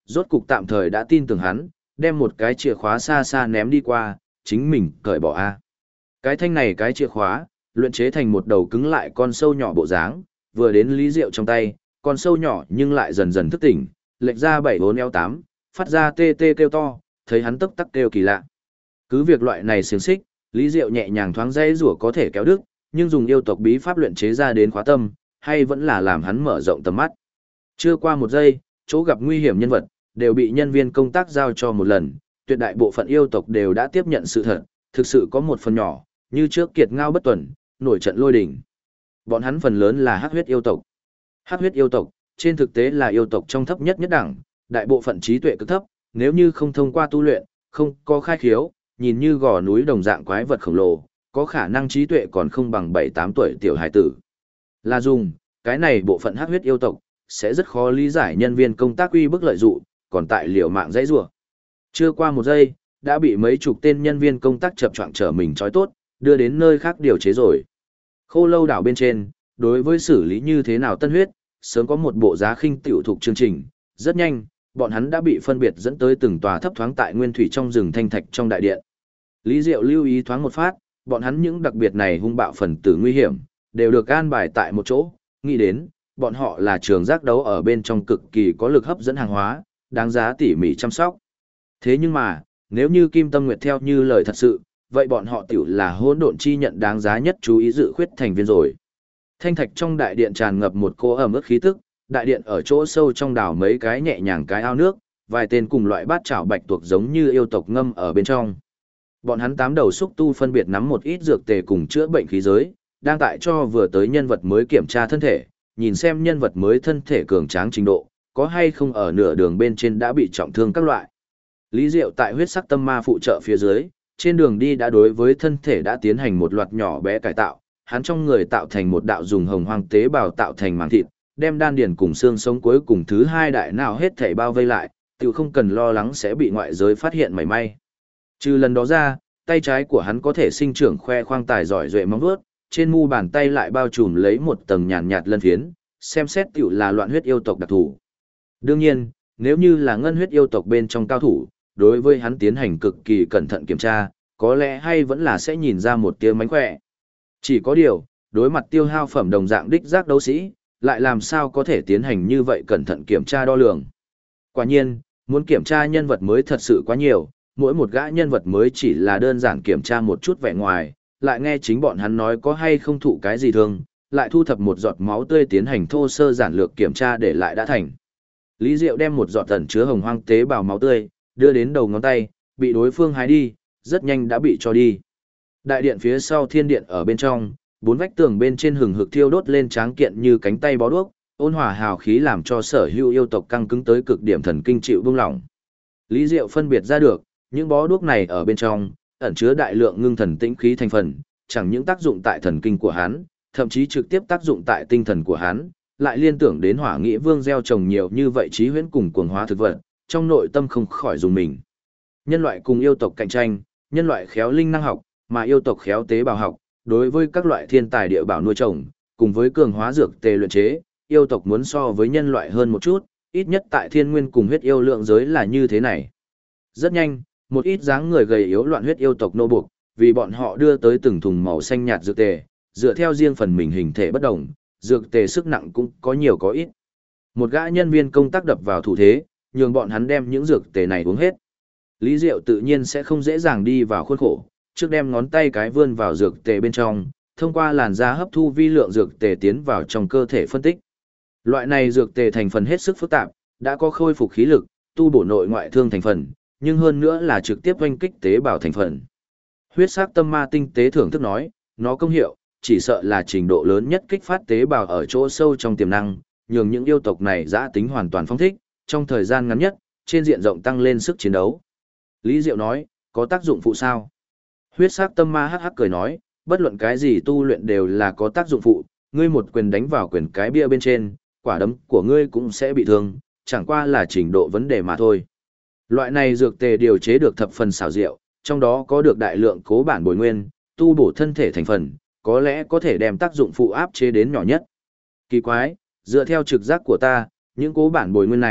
rốt cục tạm thời đã tin tưởng hắn, đem một cái chìa khóa xa xa ném đi qua, chính mình cởi bỏ a. Cái thanh này cái chìa khóa, luyện chế thành một đầu cứng lại con sâu nhỏ bộ dáng, vừa đến Lý Diệu trong tay, con sâu nhỏ nhưng lại dần dần thức tỉnh, lệch ra 74L8, phát ra tê tê kêu to, thấy hắn tức tắc kêu kỳ lạ. Cứ việc loại này xiềng xích, Lý Diệu nhẹ nhàng thoáng dây rủa có thể kéo đứt, nhưng dùng yêu tộc bí pháp luyện chế ra đến khóa tâm, hay vẫn là làm hắn mở rộng tầm mắt. Chưa qua một giây, chỗ gặp nguy hiểm nhân vật, đều bị nhân viên công tác giao cho một lần, tuyệt đại bộ phận yêu tộc đều đã tiếp nhận sự thật, thực sự có một phần nhỏ, như trước kiệt ngao bất tuần, nổi trận lôi đình. Bọn hắn phần lớn là hắc huyết yêu tộc. Hắc huyết yêu tộc, trên thực tế là yêu tộc trong thấp nhất nhất đẳng, đại bộ phận trí tuệ cực thấp, nếu như không thông qua tu luyện, không có khai khiếu, nhìn như gò núi đồng dạng quái vật khổng lồ, có khả năng trí tuệ còn không bằng 7-8 tuổi tiểu hải tử. Là dùng, cái này bộ phận hắc huyết yêu tộc, sẽ rất khó lý giải nhân viên công tác uy bức lợi dụ, còn tại liều mạng dãy rủa. Chưa qua một giây, đã bị mấy chục tên nhân viên công tác chập choạng trở mình trói tốt, đưa đến nơi khác điều chế rồi. Khô Lâu đảo bên trên, đối với xử lý như thế nào tân huyết, sớm có một bộ giá khinh tiểu thuộc chương trình, rất nhanh, bọn hắn đã bị phân biệt dẫn tới từng tòa thấp thoáng tại nguyên thủy trong rừng thanh thạch trong đại điện. Lý Diệu lưu ý thoáng một phát, bọn hắn những đặc biệt này hung bạo phần tử nguy hiểm, đều được an bài tại một chỗ, nghĩ đến, bọn họ là trường giác đấu ở bên trong cực kỳ có lực hấp dẫn hàng hóa, đáng giá tỉ mỉ chăm sóc. Thế nhưng mà, nếu như Kim Tâm Nguyệt theo như lời thật sự, vậy bọn họ tiểu là hỗn độn chi nhận đáng giá nhất chú ý dự khuyết thành viên rồi. Thanh thạch trong đại điện tràn ngập một cỗ ẩm ướt khí tức, đại điện ở chỗ sâu trong đảo mấy cái nhẹ nhàng cái ao nước, vài tên cùng loại bát chảo bạch tuộc giống như yêu tộc ngâm ở bên trong. Bọn hắn 8 đầu xúc tu phân biệt nắm một ít dược tề cùng chữa bệnh khí giới, đang tại cho vừa tới nhân vật mới kiểm tra thân thể, nhìn xem nhân vật mới thân thể cường tráng trình độ, có hay không ở nửa đường bên trên đã bị trọng thương các loại. Lý Diệu tại huyết sắc tâm ma phụ trợ phía dưới, trên đường đi đã đối với thân thể đã tiến hành một loạt nhỏ bé cải tạo, hắn trong người tạo thành một đạo dùng hồng hoang tế bào tạo thành màng thịt, đem đan điền cùng xương sống cuối cùng thứ hai đại não hết thảy bao vây lại, tự không cần lo lắng sẽ bị ngoại giới phát hiện mảy may. Trừ lần đó ra, tay trái của hắn có thể sinh trưởng khoe khoang tài giỏi duệ móng vuốt, trên mu bàn tay lại bao trùm lấy một tầng nhàn nhạt lân phiến, xem xét tiểu là loạn huyết yêu tộc đặc thù. Đương nhiên, nếu như là ngân huyết yêu tộc bên trong cao thủ, đối với hắn tiến hành cực kỳ cẩn thận kiểm tra, có lẽ hay vẫn là sẽ nhìn ra một tia mánh khỏe. Chỉ có điều, đối mặt tiêu hao phẩm đồng dạng đích giác đấu sĩ, lại làm sao có thể tiến hành như vậy cẩn thận kiểm tra đo lường. Quả nhiên, muốn kiểm tra nhân vật mới thật sự quá nhiều, mỗi một gã nhân vật mới chỉ là đơn giản kiểm tra một chút vẻ ngoài, lại nghe chính bọn hắn nói có hay không thụ cái gì thương, lại thu thập một giọt máu tươi tiến hành thô sơ giản lược kiểm tra để lại đã thành. Lý Diệu đem một giọt tẩn chứa hồng hoang tế bào máu tươi, đưa đến đầu ngón tay, bị đối phương hái đi, rất nhanh đã bị cho đi. Đại điện phía sau thiên điện ở bên trong, 4 vách tường bên trên hừng hực thiêu đốt lên tráng kiện như cánh tay bó đuốc, ôn hòa hào khí làm cho sở hữu yêu tộc căng cứng tới cực điểm thần kinh chịu buông lỏng. Lý Diệu phân biệt ra được, những bó đuốc này ở bên trong, ẩn chứa đại lượng ngưng thần tĩnh khí thành phần, chẳng những tác dụng tại thần kinh của hắn, thậm chí trực tiếp tác dụng tại tinh thần của hắn, lại liên tưởng đến Hỏa Nghị Vương gieo trồng nhiều như vậy trí huyễn cùng cuồng hóa thực vật, trong nội tâm không khỏi dùng mình. Nhân loại cùng yêu tộc cạnh tranh, nhân loại khéo linh năng học, mà yêu tộc khéo tế bào học, đối với các loại thiên tài địa bảo nuôi trồng, cùng với cường hóa dược tề luyện chế, yêu tộc muốn so với nhân loại hơn một chút, ít nhất tại thiên nguyên cùng huyết yêu lượng giới là như thế này. Rất nhanh, một ít dáng người gầy yếu loạn huyết yêu tộc nô buộc, vì bọn họ đưa tới từng thùng màu xanh nhạt dược tề, dựa theo riêng phần mình hình thể bất đồng, dược tề sức nặng cũng có nhiều có ít. Một gã nhân viên công tác đập vào thủ thế, nhường bọn hắn đem những dược tề này uống hết. Lý Diệu tự nhiên sẽ không dễ dàng đi vào khuôn khổ, trước đem ngón tay cái vươn vào dược tề bên trong, thông qua làn da hấp thu vi lượng dược tề tiến vào trong cơ thể phân tích. Loại này dược tề thành phần hết sức phức tạp, đã có khôi phục khí lực, tu bổ nội ngoại thương thành phần, nhưng hơn nữa là trực tiếp oanh kích tế bào thành phần. Huyết sắc tâm ma tinh tế thưởng thức nói, nó công hiệu, chỉ sợ là trình độ lớn nhất kích phát tế bào ở chỗ sâu trong tiềm năng, nhường những yêu tộc này giã tính hoàn toàn phóng thích, trong thời gian ngắn nhất, trên diện rộng tăng lên sức chiến đấu. Lý Diệu nói, có tác dụng phụ sao? Huyết sắc tâm ma hắc hắc cười nói, bất luận cái gì tu luyện đều là có tác dụng phụ, ngươi một quyền đánh vào quyền cái bia bên trên, quả đấm của ngươi cũng sẽ bị thương, chẳng qua là trình độ vấn đề mà thôi. Loại này dược tề điều chế được thập phần xảo diệu, trong đó có được đại lượng cố bản bồi nguyên, tu bổ thân thể thành phần, có lẽ có thể đem tác dụng phụ áp chế đến nhỏ nhất. Kỳ quái, dựa theo trực giác của ta, những cố bản bồi nguyên này,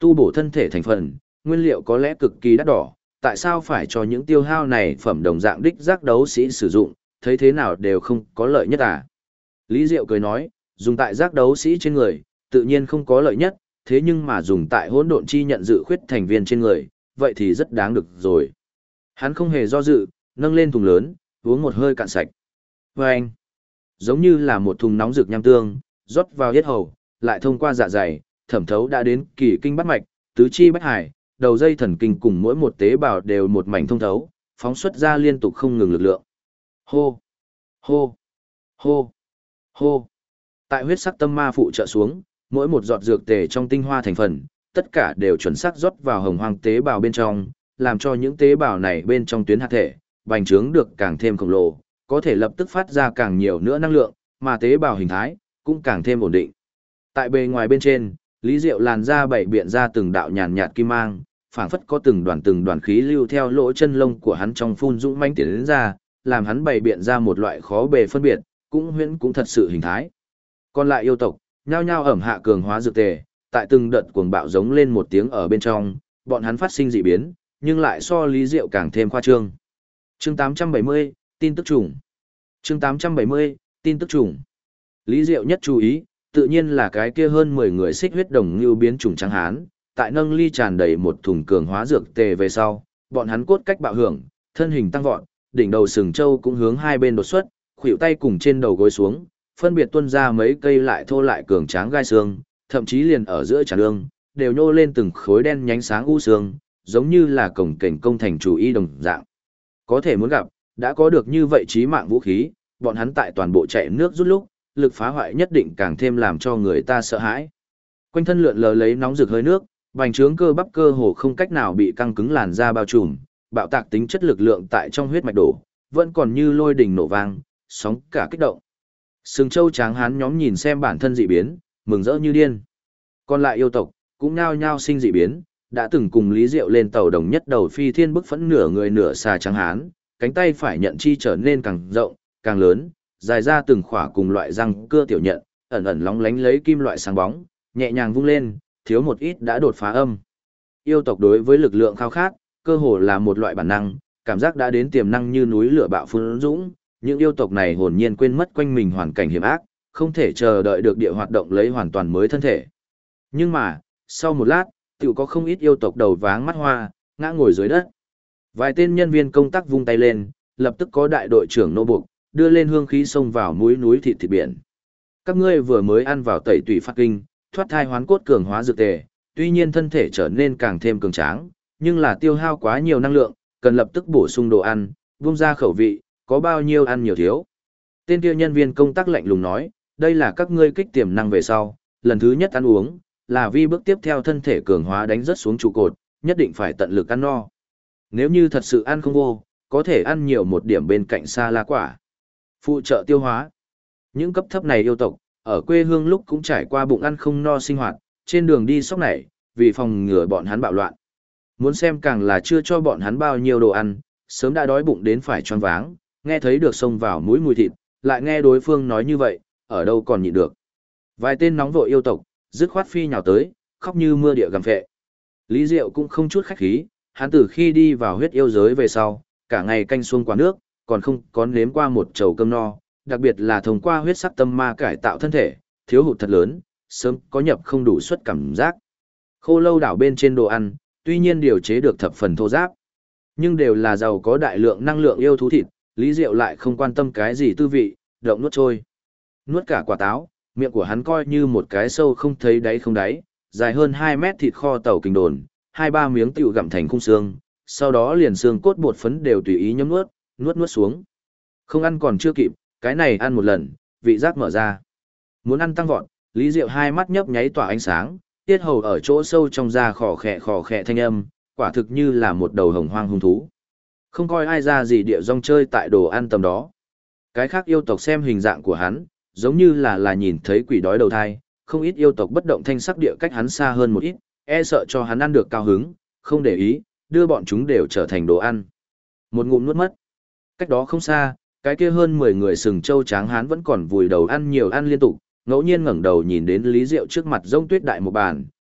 tu bổ thân thể thành phần, nguyên liệu có lẽ cực kỳ đắt đỏ, tại sao phải cho những tiêu hao này phẩm đồng dạng đích giác đấu sĩ sử dụng, thấy thế nào đều không có lợi nhất à. Lý Diệu cười nói, dùng tại giác đấu sĩ trên người, tự nhiên không có lợi nhất, thế nhưng mà dùng tại hỗn độn chi nhận dự khuyết thành viên trên người, vậy thì rất đáng được rồi. Hắn không hề do dự, nâng lên thùng lớn, uống một hơi cạn sạch. Và anh, giống như là một thùng nóng rực nham tương, rót vào yết hầu, lại thông qua dạ dày, thẩm thấu đã đến kỳ kinh bát mạch, tứ chi bách hải, đầu dây thần kinh cùng mỗi một tế bào đều một mảnh thông thấu, phóng xuất ra liên tục không ngừng lực lượng. Hô, hô, hô, hô. Tại huyết sắc tâm ma phụ trợ xuống, mỗi một giọt dược tề trong tinh hoa thành phần, tất cả đều chuẩn xác rót vào hồng hoang tế bào bên trong, làm cho những tế bào này bên trong tuyến hạt thể, bành trướng được càng thêm khổng lồ, có thể lập tức phát ra càng nhiều nữa năng lượng, mà tế bào hình thái cũng càng thêm ổn định. Tại bề ngoài bên trên, Lý Diệu làn da bảy biện ra từng đạo nhàn nhạt kim mang, phảng phất có từng đoàn khí lưu theo lỗ chân lông của hắn trong phun dũng mãnh tiến đến ra, làm hắn bày biện ra một loại khó bề phân biệt, cũng huyễn cũng thật sự hình thái. Còn lại yêu tộc, nhao nhao ẩm hạ cường hóa dược tề, tại từng đợt cuồng bạo giống lên một tiếng ở bên trong, bọn hắn phát sinh dị biến, nhưng lại so Lý Diệu càng thêm khoa trương. Chương 870, tin tức trùng. Chương 870, tin tức trùng. Lý Diệu nhất chú ý, tự nhiên là cái kia hơn 10 người xích huyết đồng như biến chủng trắng hán, tại nâng ly tràn đầy một thùng cường hóa dược tề về sau, bọn hắn cốt cách bạo hưởng, thân hình tăng vọt, đỉnh đầu sừng châu cũng hướng hai bên đột xuất, khuỷu tay cùng trên đầu gối xuống, phân biệt tuôn ra mấy cây lại thô lại cường tráng gai xương, thậm chí liền ở giữa trán lương, đều nhô lên từng khối đen nhánh sáng u xương, giống như là cổng cảnh công thành chủ y đồng dạng. Có thể muốn gặp, đã có được như vậy chí mạng vũ khí, bọn hắn tại toàn bộ chạy nước rút lúc, lực phá hoại nhất định càng thêm làm cho người ta sợ hãi. Quanh thân lượn lờ lấy nóng rực hơi nước, bành trướng cơ bắp cơ hồ không cách nào bị căng cứng làn da bao trùm, bạo tạc tính chất lực lượng tại trong huyết mạch đổ, vẫn còn như lôi đình nổ vang, sóng cả kích động. Sừng châu tráng hán nhóm nhìn xem bản thân dị biến, mừng rỡ như điên. Còn lại yêu tộc, cũng nhao nhao sinh dị biến, đã từng cùng Lý Diệu lên tàu đồng nhất đầu phi thiên bức phẫn nửa người nửa xà trắng hán, cánh tay phải nhận chi trở nên càng rộng, càng lớn, dài ra từng khỏa cùng loại răng cưa tiểu nhận, ẩn ẩn lóng lánh lấy kim loại sáng bóng, nhẹ nhàng vung lên, thiếu một ít đã đột phá âm. Yêu tộc đối với lực lượng khao khát, cơ hồ là một loại bản năng, cảm giác đã đến tiềm năng như núi lửa bạo phun dũng, những yêu tộc này hồn nhiên quên mất quanh mình hoàn cảnh hiểm ác, không thể chờ đợi được địa hoạt động lấy hoàn toàn mới thân thể. Nhưng mà, sau một lát, tiểu có không ít yêu tộc đầu váng mắt hoa, ngã ngồi dưới đất. Vài tên nhân viên công tác vung tay lên, lập tức có đại đội trưởng nô buộc, đưa lên hương khí xông vào mũi núi thịt biển. Các ngươi vừa mới ăn vào tẩy tủy phát kinh, thoát thai hoán cốt cường hóa dược tề, tuy nhiên thân thể trở nên càng thêm cường tráng, nhưng là tiêu hao quá nhiều năng lượng, cần lập tức bổ sung đồ ăn, vung ra khẩu vị, có bao nhiêu ăn nhiều thiếu. Tên kia nhân viên công tác lạnh lùng nói, đây là các ngươi kích tiềm năng về sau, lần thứ nhất ăn uống, là vì bước tiếp theo thân thể cường hóa đánh rất xuống trụ cột, nhất định phải tận lực ăn no. Nếu như thật sự ăn không vô, có thể ăn nhiều một điểm bên cạnh sa la quả. Phụ trợ tiêu hóa. Những cấp thấp này yêu tộc, ở quê hương lúc cũng trải qua bụng ăn không no sinh hoạt, trên đường đi sóc nảy, vì phòng ngừa bọn hắn bạo loạn. Muốn xem càng là chưa cho bọn hắn bao nhiêu đồ ăn, sớm đã đói bụng đến phải choáng váng, nghe thấy được xông vào mũi mùi thịt, lại nghe đối phương nói như vậy, ở đâu còn nhịn được. Vài tên nóng vội yêu tộc, dứt khoát phi nhào tới, khóc như mưa địa gầm phệ. Lý Diệu cũng không chút khách khí, hắn từ khi đi vào huyết yêu giới về sau, cả ngày canh xuông quả nước, còn không có nếm qua một chầu cơm no, đặc biệt là thông qua huyết sắc tâm ma cải tạo thân thể, thiếu hụt thật lớn, sớm có nhập không đủ suất cảm giác. Khô lâu đảo bên trên đồ ăn, tuy nhiên điều chế được thập phần thô giáp, nhưng đều là giàu có đại lượng năng lượng yêu thú thịt, Lý Diệu lại không quan tâm cái gì tư vị, động nuốt trôi. Nuốt cả quả táo, miệng của hắn coi như một cái sâu không thấy đáy không đáy, dài hơn 2 mét thịt kho tàu kình đồn, 2-3 miếng tiểu gặm thành khung xương, sau đó liền xương cốt bột phấn đều tùy ý nhấm nuốt xuống. Không ăn còn chưa kịp, cái này ăn một lần, vị giác mở ra. Muốn ăn tăng vọt, Lý Diệu hai mắt nhấp nháy tỏa ánh sáng, tiết hầu ở chỗ sâu trong da khò khẽ thanh âm, quả thực như là một đầu hồng hoang hung thú. Không coi ai ra gì địa rong chơi tại đồ ăn tầm đó. Cái khác yêu tộc xem hình dạng của hắn, giống như là nhìn thấy quỷ đói đầu thai, không ít yêu tộc bất động thanh sắc địa cách hắn xa hơn một ít, e sợ cho hắn ăn được cao hứng, không để ý, đưa bọn chúng đều trở thành đồ ăn. Một ngụm nuốt mất. Cách đó không xa, cái kia hơn 10 người sừng trâu tráng hán vẫn còn vùi đầu ăn nhiều ăn liên tục, ngẫu nhiên ngẩng đầu nhìn đến Lý Diệu trước mặt rông tuyết đại một bàn,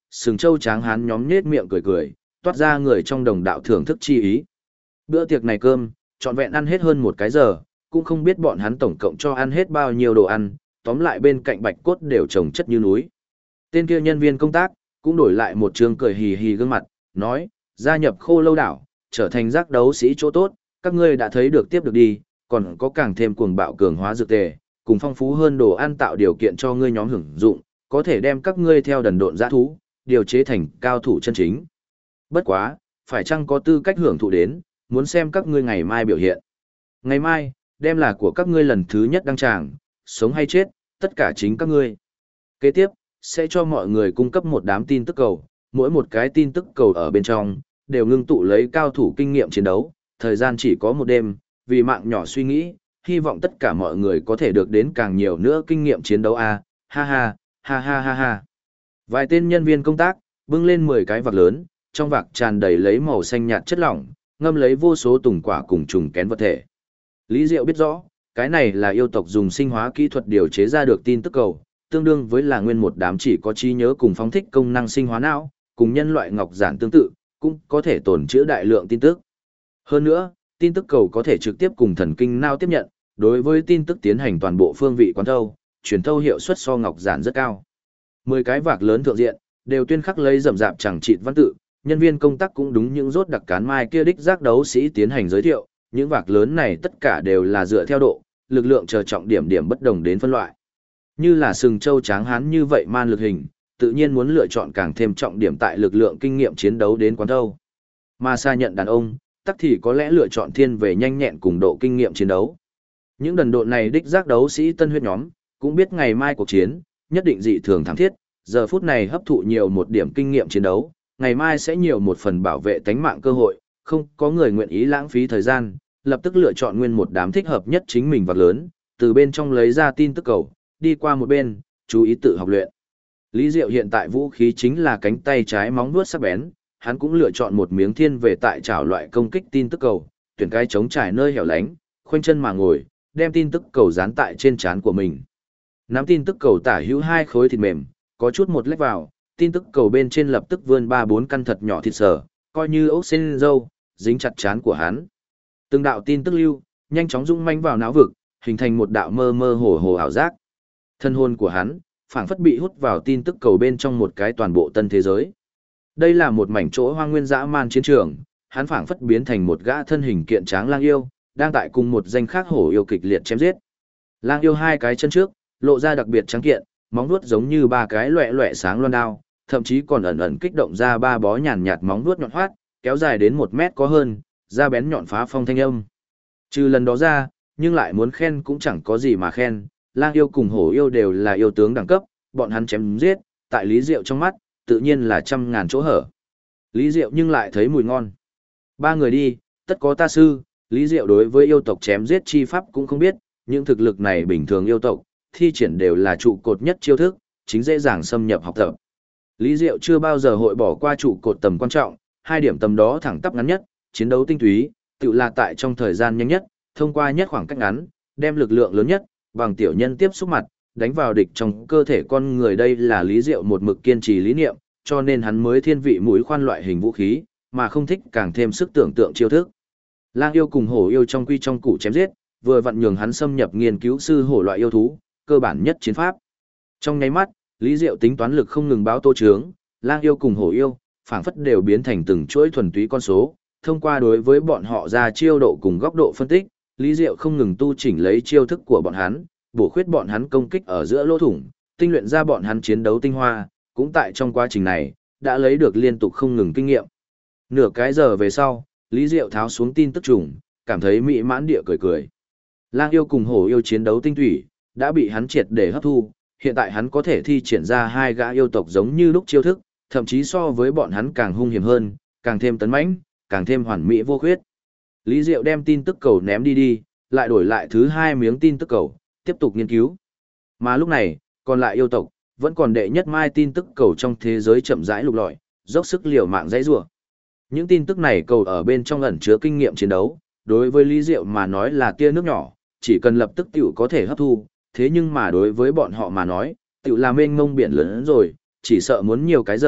Sừng Châu tráng hán nhóm nết miệng cười cười, toát ra người trong đồng đạo thưởng thức chi ý. Bữa tiệc này cơm, trọn vẹn ăn hết hơn một cái giờ, cũng không biết bọn hắn tổng cộng cho ăn hết bao nhiêu đồ ăn, tóm lại bên cạnh bạch cốt đều trồng chất như núi. Tên kia nhân viên công tác, cũng đổi lại một trương cười hì hì gương mặt, nói, gia nhập Khô Lâu đảo, trở thành giác đấu sĩ chỗ tốt, các ngươi đã thấy được tiếp được đi, còn có càng thêm cuồng bạo cường hóa dược tề, cùng phong phú hơn đồ ăn tạo điều kiện cho ngươi nhóm hưởng dụng, có thể đem các ngươi theo đần độn dã thú, điều chế thành cao thủ chân chính. Bất quá, phải chăng có tư cách hưởng thụ đến, muốn xem các ngươi ngày mai biểu hiện. Ngày mai, đem là của các ngươi lần thứ nhất đăng tràng, sống hay chết, tất cả chính các ngươi. Kế tiếp, sẽ cho mọi người cung cấp một đám tin tức cầu, mỗi một cái tin tức cầu ở bên trong, đều ngưng tụ lấy cao thủ kinh nghiệm chiến đấu, thời gian chỉ có một đêm, vì mạng nhỏ suy nghĩ, hy vọng tất cả mọi người có thể được đến càng nhiều nữa kinh nghiệm chiến đấu a. Ha ha, ha ha ha ha. Vài tên nhân viên công tác, bưng lên 10 cái vạc lớn, trong vạc tràn đầy lấy màu xanh nhạt chất lỏng, ngâm lấy vô số tùng quả cùng trùng kén vật thể. Lý Diệu biết rõ, cái này là yêu tộc dùng sinh hóa kỹ thuật điều chế ra được tin tức cầu, tương đương với là nguyên một đám chỉ có trí nhớ cùng phóng thích công năng sinh hóa não, cùng nhân loại ngọc giản tương tự, cũng có thể tồn trữ đại lượng tin tức. Hơn nữa, tin tức cầu có thể trực tiếp cùng thần kinh não tiếp nhận, đối với tin tức tiến hành toàn bộ phương vị quán thâu, truyền thâu hiệu suất so ngọc giản rất cao. 10 cái vạc lớn thượng diện, đều tuyên khắc lấy rậm rạp chẳng chịt văn tự, nhân viên công tác cũng đúng những rốt đặc cán mai kia đích giác đấu sĩ tiến hành giới thiệu, những vạc lớn này tất cả đều là dựa theo độ, lực lượng chờ trọng điểm điểm bất đồng đến phân loại. Như là sừng châu tráng hán như vậy man lực hình, tự nhiên muốn lựa chọn càng thêm trọng điểm tại lực lượng kinh nghiệm chiến đấu đến quán thâu. Mà xa nhận đàn ông, tắc thì có lẽ lựa chọn thiên về nhanh nhẹn cùng độ kinh nghiệm chiến đấu. Những đần độn này đích giác đấu sĩ tân huyết nhóm, cũng biết ngày mai cuộc chiến, nhất định dị thường thắng thiết, giờ phút này hấp thụ nhiều một điểm kinh nghiệm chiến đấu, ngày mai sẽ nhiều một phần bảo vệ tánh mạng cơ hội, không có người nguyện ý lãng phí thời gian, lập tức lựa chọn nguyên một đám thích hợp nhất chính mình vạc lớn, từ bên trong lấy ra tin tức cầu, đi qua một bên, chú ý tự học luyện. Lý Diệu hiện tại vũ khí chính là cánh tay trái móng vuốt sắc bén, hắn cũng lựa chọn một miếng thiên về tại trảo loại công kích tin tức cầu, tuyển cái chống trải nơi hẻo lánh, khoanh chân mà ngồi, đem tin tức cầu dán tại trên trán của mình. Nắm tin tức cầu tả hữu 2 khối thịt mềm, có chút một lách vào, tin tức cầu bên trên lập tức vươn 3-4 căn thật nhỏ thịt sờ, coi như ốc sen dâu, dính chặt trán của hắn. Từng đạo tin tức lưu, nhanh chóng rung manh vào não vực, hình thành một đạo mơ mơ hồ hồ ảo giác. Thân hồn của hắn, phảng phất bị hút vào tin tức cầu bên trong một cái toàn bộ tân thế giới. Đây là một mảnh chỗ hoang nguyên dã man chiến trường, hắn phảng phất biến thành một gã thân hình kiện tráng lang yêu, đang tại cùng một danh khác hổ yêu kịch liệt chém giết. Lang yêu 2 cái chân trước, lộ ra đặc biệt trắng kiện, móng vuốt giống như 3 cái loẻ loẻ sáng loan đao, thậm chí còn ẩn ẩn kích động ra 3 bó nhàn nhạt móng vuốt nhọn hoắt, kéo dài đến 1 mét có hơn, da bén nhọn phá phong thanh âm. Trừ lần đó ra, nhưng lại muốn khen cũng chẳng có gì mà khen, lang yêu cùng hổ yêu đều là yêu tướng đẳng cấp, bọn hắn chém giết, tại Lý Diệu trong mắt, tự nhiên là trăm ngàn chỗ hở. Lý Diệu nhưng lại thấy mùi ngon. 3 người đi, tất có ta sư, Lý Diệu đối với yêu tộc chém giết chi pháp cũng không biết, những thực lực này bình thường yêu tộc, thi triển đều là trụ cột nhất chiêu thức, chính dễ dàng xâm nhập học tập. Lý Diệu chưa bao giờ hội bỏ qua trụ cột tầm quan trọng, 2 điểm tầm đó thẳng tắp ngắn nhất, chiến đấu tinh túy, tự là tại trong thời gian nhanh nhất, thông qua nhất khoảng cách ngắn, đem lực lượng lớn nhất, bằng tiểu nhân tiếp xúc mặt, đánh vào địch trong cơ thể con người. Đây là Lý Diệu một mực kiên trì lý niệm, cho nên hắn mới thiên vị mũi khoan loại hình vũ khí, mà không thích càng thêm sức tưởng tượng chiêu thức. Lang yêu cùng hổ yêu trong quy trong củ chém giết, vừa vặn nhường hắn xâm nhập nghiên cứu sư hổ loại yêu thú, cơ bản nhất chiến pháp. Trong nháy mắt, Lý Diệu tính toán lực không ngừng báo tô trướng, lang yêu cùng hổ yêu, phảng phất đều biến thành từng chuỗi thuần túy con số, thông qua đối với bọn họ ra chiêu độ cùng góc độ phân tích, Lý Diệu không ngừng tu chỉnh lấy chiêu thức của bọn hắn, bổ khuyết bọn hắn công kích ở giữa lỗ thủng, tinh luyện ra bọn hắn chiến đấu tinh hoa, cũng tại trong quá trình này, đã lấy được liên tục không ngừng kinh nghiệm. Nửa cái giờ về sau, Lý Diệu tháo xuống tin tức trùng, cảm thấy mỹ mãn địa cười cười. Lang yêu cùng hổ yêu chiến đấu tinh thủy, đã bị hắn triệt để hấp thu, hiện tại hắn có thể thi triển ra 2 gã yêu tộc giống như lúc chiêu thức, thậm chí so với bọn hắn càng hung hiểm hơn, càng thêm tấn mãnh, càng thêm hoàn mỹ vô khuyết. Lý Diệu đem tin tức cầu ném đi, lại đổi lại thứ 2 miếng tin tức cầu, tiếp tục nghiên cứu. Mà lúc này, còn lại yêu tộc, vẫn còn đệ nhất mai tin tức cầu trong thế giới chậm rãi lục lọi, dốc sức liều mạng dãy rủa. Những tin tức này cầu ở bên trong ẩn chứa kinh nghiệm chiến đấu, đối với Lý Diệu mà nói là tia nước nhỏ, chỉ cần lập tức tiểu có thể hấp thu, thế nhưng mà đối với bọn họ mà nói, tiểu là mênh mông biển lớn rồi, chỉ sợ muốn nhiều cái giờ,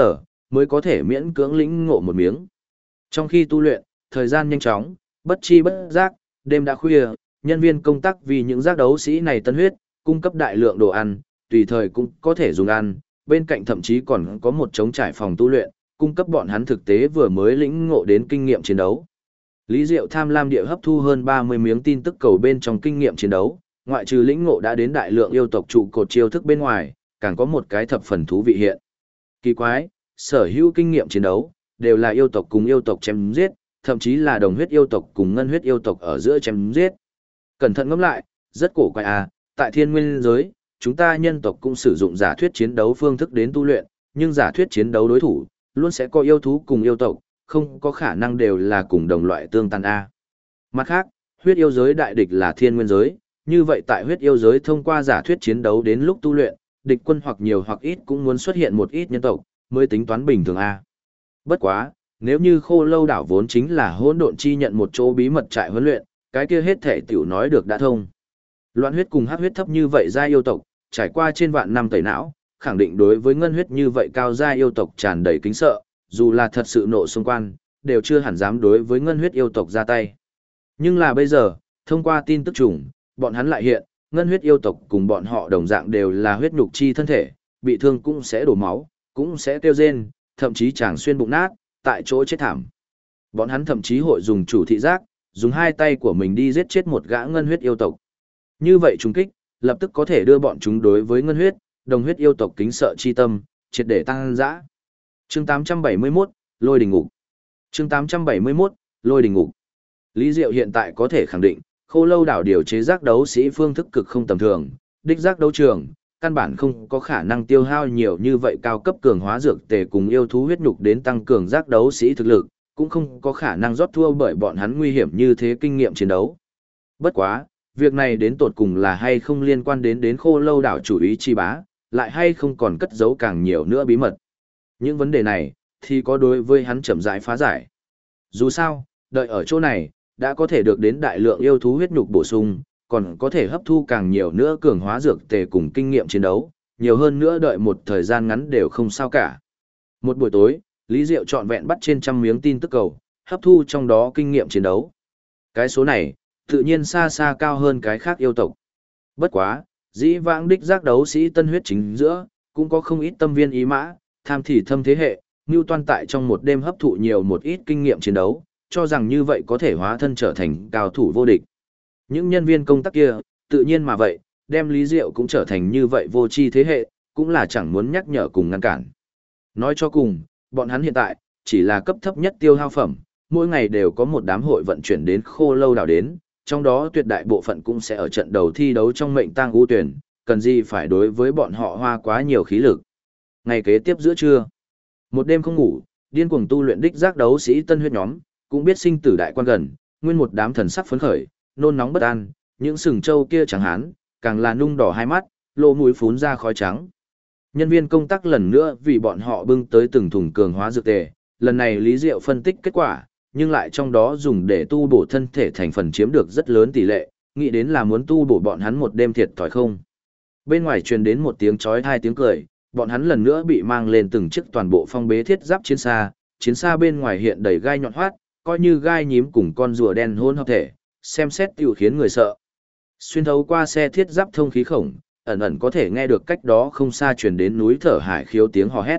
mới có thể miễn cưỡng lĩnh ngộ một miếng. Trong khi tu luyện, thời gian nhanh chóng, bất chi bất giác, đêm đã khuya, nhân viên công tác vì những giác đấu sĩ này tân huyết, cung cấp đại lượng đồ ăn, tùy thời cũng có thể dùng ăn, bên cạnh thậm chí còn có một trống trải phòng tu luyện, cung cấp bọn hắn thực tế vừa mới lĩnh ngộ đến kinh nghiệm chiến đấu. Lý Diệu tham lam địa hấp thu hơn 30 miếng tin tức cầu bên trong kinh nghiệm chiến đấu, ngoại trừ lĩnh ngộ đã đến đại lượng yêu tộc trụ cột chiêu thức bên ngoài, càng có một cái thập phần thú vị hiện. Kỳ quái, sở hữu kinh nghiệm chiến đấu, đều là yêu tộc cùng yêu tộc chém giết, thậm chí là đồng huyết yêu tộc cùng ngân huyết yêu tộc ở giữa chém giết. Cẩn thận ngẫm lại, rất cổ quái à, tại thiên nguyên giới, chúng ta nhân tộc cũng sử dụng giả thuyết chiến đấu phương thức đến tu luyện, nhưng giả thuyết chiến đấu đối thủ, luôn sẽ có yêu thú cùng yêu tộc, không có khả năng đều là cùng đồng loại tương tàn a. Mặt khác, huyết yêu giới đại địch là thiên nguyên giới, như vậy tại huyết yêu giới thông qua giả thuyết chiến đấu đến lúc tu luyện, địch quân hoặc nhiều hoặc ít cũng muốn xuất hiện một ít nhân tộc, mới tính toán bình thường a. Bất quá, nếu như Khô Lâu đảo vốn chính là hỗn độn chi nhận một chỗ bí mật trại huấn luyện, cái kia hết thể tiểu nói được đã thông. Loạn huyết cùng hắc huyết thấp như vậy gia yêu tộc, trải qua trên vạn năm tẩy não, khẳng định đối với ngân huyết như vậy cao gia yêu tộc tràn đầy kính sợ, dù là thật sự nộ xung quan, đều chưa hẳn dám đối với ngân huyết yêu tộc ra tay. Nhưng là bây giờ, thông qua tin tức trùng, bọn hắn lại hiện, ngân huyết yêu tộc cùng bọn họ đồng dạng đều là huyết nhục chi thân thể, bị thương cũng sẽ đổ máu, cũng sẽ tiêu rên, thậm chí chàng xuyên bụng nát, tại chỗ chết thảm. Bọn hắn thậm chí hội dùng chủ thị giác, dùng hai tay của mình đi giết chết một gã ngân huyết yêu tộc. Như vậy trùng kích, lập tức có thể đưa bọn chúng đối với ngân huyết, đồng huyết yêu tộc kính sợ chi tâm, triệt để tăng dã. Chương 871, Lôi đình ngục. Chương 871, Lôi đình ngục. Lý Diệu hiện tại có thể khẳng định, Khô Lâu đảo điều chế giác đấu sĩ phương thức cực không tầm thường, đích giác đấu trường, căn bản không có khả năng tiêu hao nhiều như vậy cao cấp cường hóa dược tề cùng yêu thú huyết nhục đến tăng cường giác đấu sĩ thực lực, cũng không có khả năng rót thua bởi bọn hắn nguy hiểm như thế kinh nghiệm chiến đấu. Bất quá, việc này đến tột cùng là hay không liên quan đến Khô Lâu đảo chủ ý chi bá, lại hay không còn cất giấu càng nhiều nữa bí mật. Những vấn đề này, thì có đối với hắn chậm rãi phá giải. Dù sao, đợi ở chỗ này, đã có thể được đến đại lượng yêu thú huyết nhục bổ sung, còn có thể hấp thu càng nhiều nữa cường hóa dược tề cùng kinh nghiệm chiến đấu, nhiều hơn nữa đợi một thời gian ngắn đều không sao cả. Một buổi tối, Lý Diệu trọn vẹn bắt trên trăm miếng tin tức cầu, hấp thu trong đó kinh nghiệm chiến đấu. Cái số này, tự nhiên xa xa cao hơn cái khác yêu tộc. Bất quá, dĩ vãng đích giác đấu sĩ tân huyết chính giữa, cũng có không ít tâm viên ý mã, tham thì thâm thế hệ, Ngưu Toan tại trong một đêm hấp thụ nhiều một ít kinh nghiệm chiến đấu, cho rằng như vậy có thể hóa thân trở thành cao thủ vô địch. Những nhân viên công tác kia, tự nhiên mà vậy, đem Lý Diệu cũng trở thành như vậy vô tri thế hệ, cũng là chẳng muốn nhắc nhở cùng ngăn cản. Nói cho cùng, bọn hắn hiện tại, chỉ là cấp thấp nhất tiêu hao phẩm, mỗi ngày đều có một đám hội vận chuyển đến Khô Lâu đảo đến, trong đó tuyệt đại bộ phận cũng sẽ ở trận đầu thi đấu trong mệnh tang ưu tuyển, cần gì phải đối với bọn họ hoa quá nhiều khí lực. Ngày kế tiếp giữa trưa, một đêm không ngủ, điên cuồng tu luyện đích giác đấu sĩ tân huyết nhóm, cũng biết sinh tử đại quan gần, nguyên một đám thần sắc phấn khởi, nôn nóng bất an, những sừng trâu kia chẳng hán, càng là nung đỏ hai mắt, lỗ mũi phún ra khói trắng. Nhân viên công tác lần nữa vì bọn họ bưng tới từng thùng cường hóa dược tề, lần này Lý Diệu phân tích kết quả, nhưng lại trong đó dùng để tu bổ thân thể thành phần chiếm được rất lớn tỷ lệ, nghĩ đến là muốn tu bổ bọn hắn một đêm thiệt thòi không. Bên ngoài truyền đến một tiếng chói tai tiếng cười, bọn hắn lần nữa bị mang lên từng chiếc toàn bộ phong bế thiết giáp chiến xa bên ngoài hiện đầy gai nhọn hoắt, coi như gai nhím cùng con rùa đen hỗn hợp thể, xem xét tiểu khiến người sợ. Xuyên thấu qua xe thiết giáp thông khí khổng, ẩn ẩn có thể nghe được cách đó không xa truyền đến núi Thở Hải khiếu tiếng hò hét.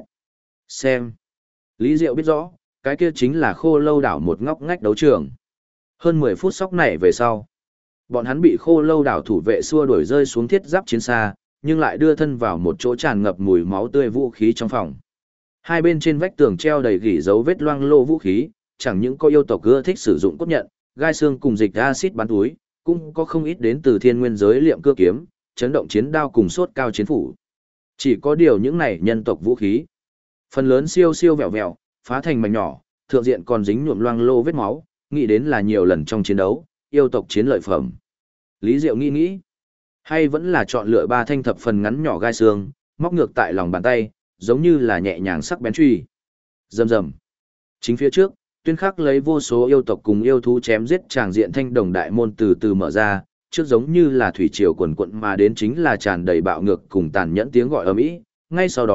Xem. Lý Diệu biết rõ, cái kia chính là Khô Lâu đảo một ngóc ngách đấu trường. Hơn 10 phút sóc này về sau, bọn hắn bị Khô Lâu đảo thủ vệ xua đuổi rơi xuống thiết giáp chiến xa, nhưng lại đưa thân vào một chỗ tràn ngập mùi máu tươi vũ khí trong phòng. Hai bên trên vách tường treo đầy gỉ dấu vết loang lô vũ khí, chẳng những có yêu tộc ưa thích sử dụng cốt nhận, gai xương cùng dịch axit bắn túi, cũng có không ít đến từ thiên nguyên giới liệm cưa kiếm, chấn động chiến đao cùng sốt cao chiến phủ. Chỉ có điều những này nhân tộc vũ khí, phần lớn siêu siêu vẹo vẹo, phá thành mảnh nhỏ, thượng diện còn dính nhuộm loang lô vết máu, nghĩ đến là nhiều lần trong chiến đấu, yêu tộc chiến lợi phẩm. Lý Diệu nghĩ, hay vẫn là chọn lựa ba thanh thập phần ngắn nhỏ gai xương, móc ngược tại lòng bàn tay, giống như là nhẹ nhàng sắc bén truy. Rầm rầm. Chính phía trước, tuyên khắc lấy vô số yêu tộc cùng yêu thú chém giết tràng diện thanh đồng đại môn từ từ mở ra, trước giống như là thủy triều quần quận mà đến chính là tràn đầy bạo ngược cùng tàn nhẫn tiếng gọi ầm ĩ. Ngay sau đó,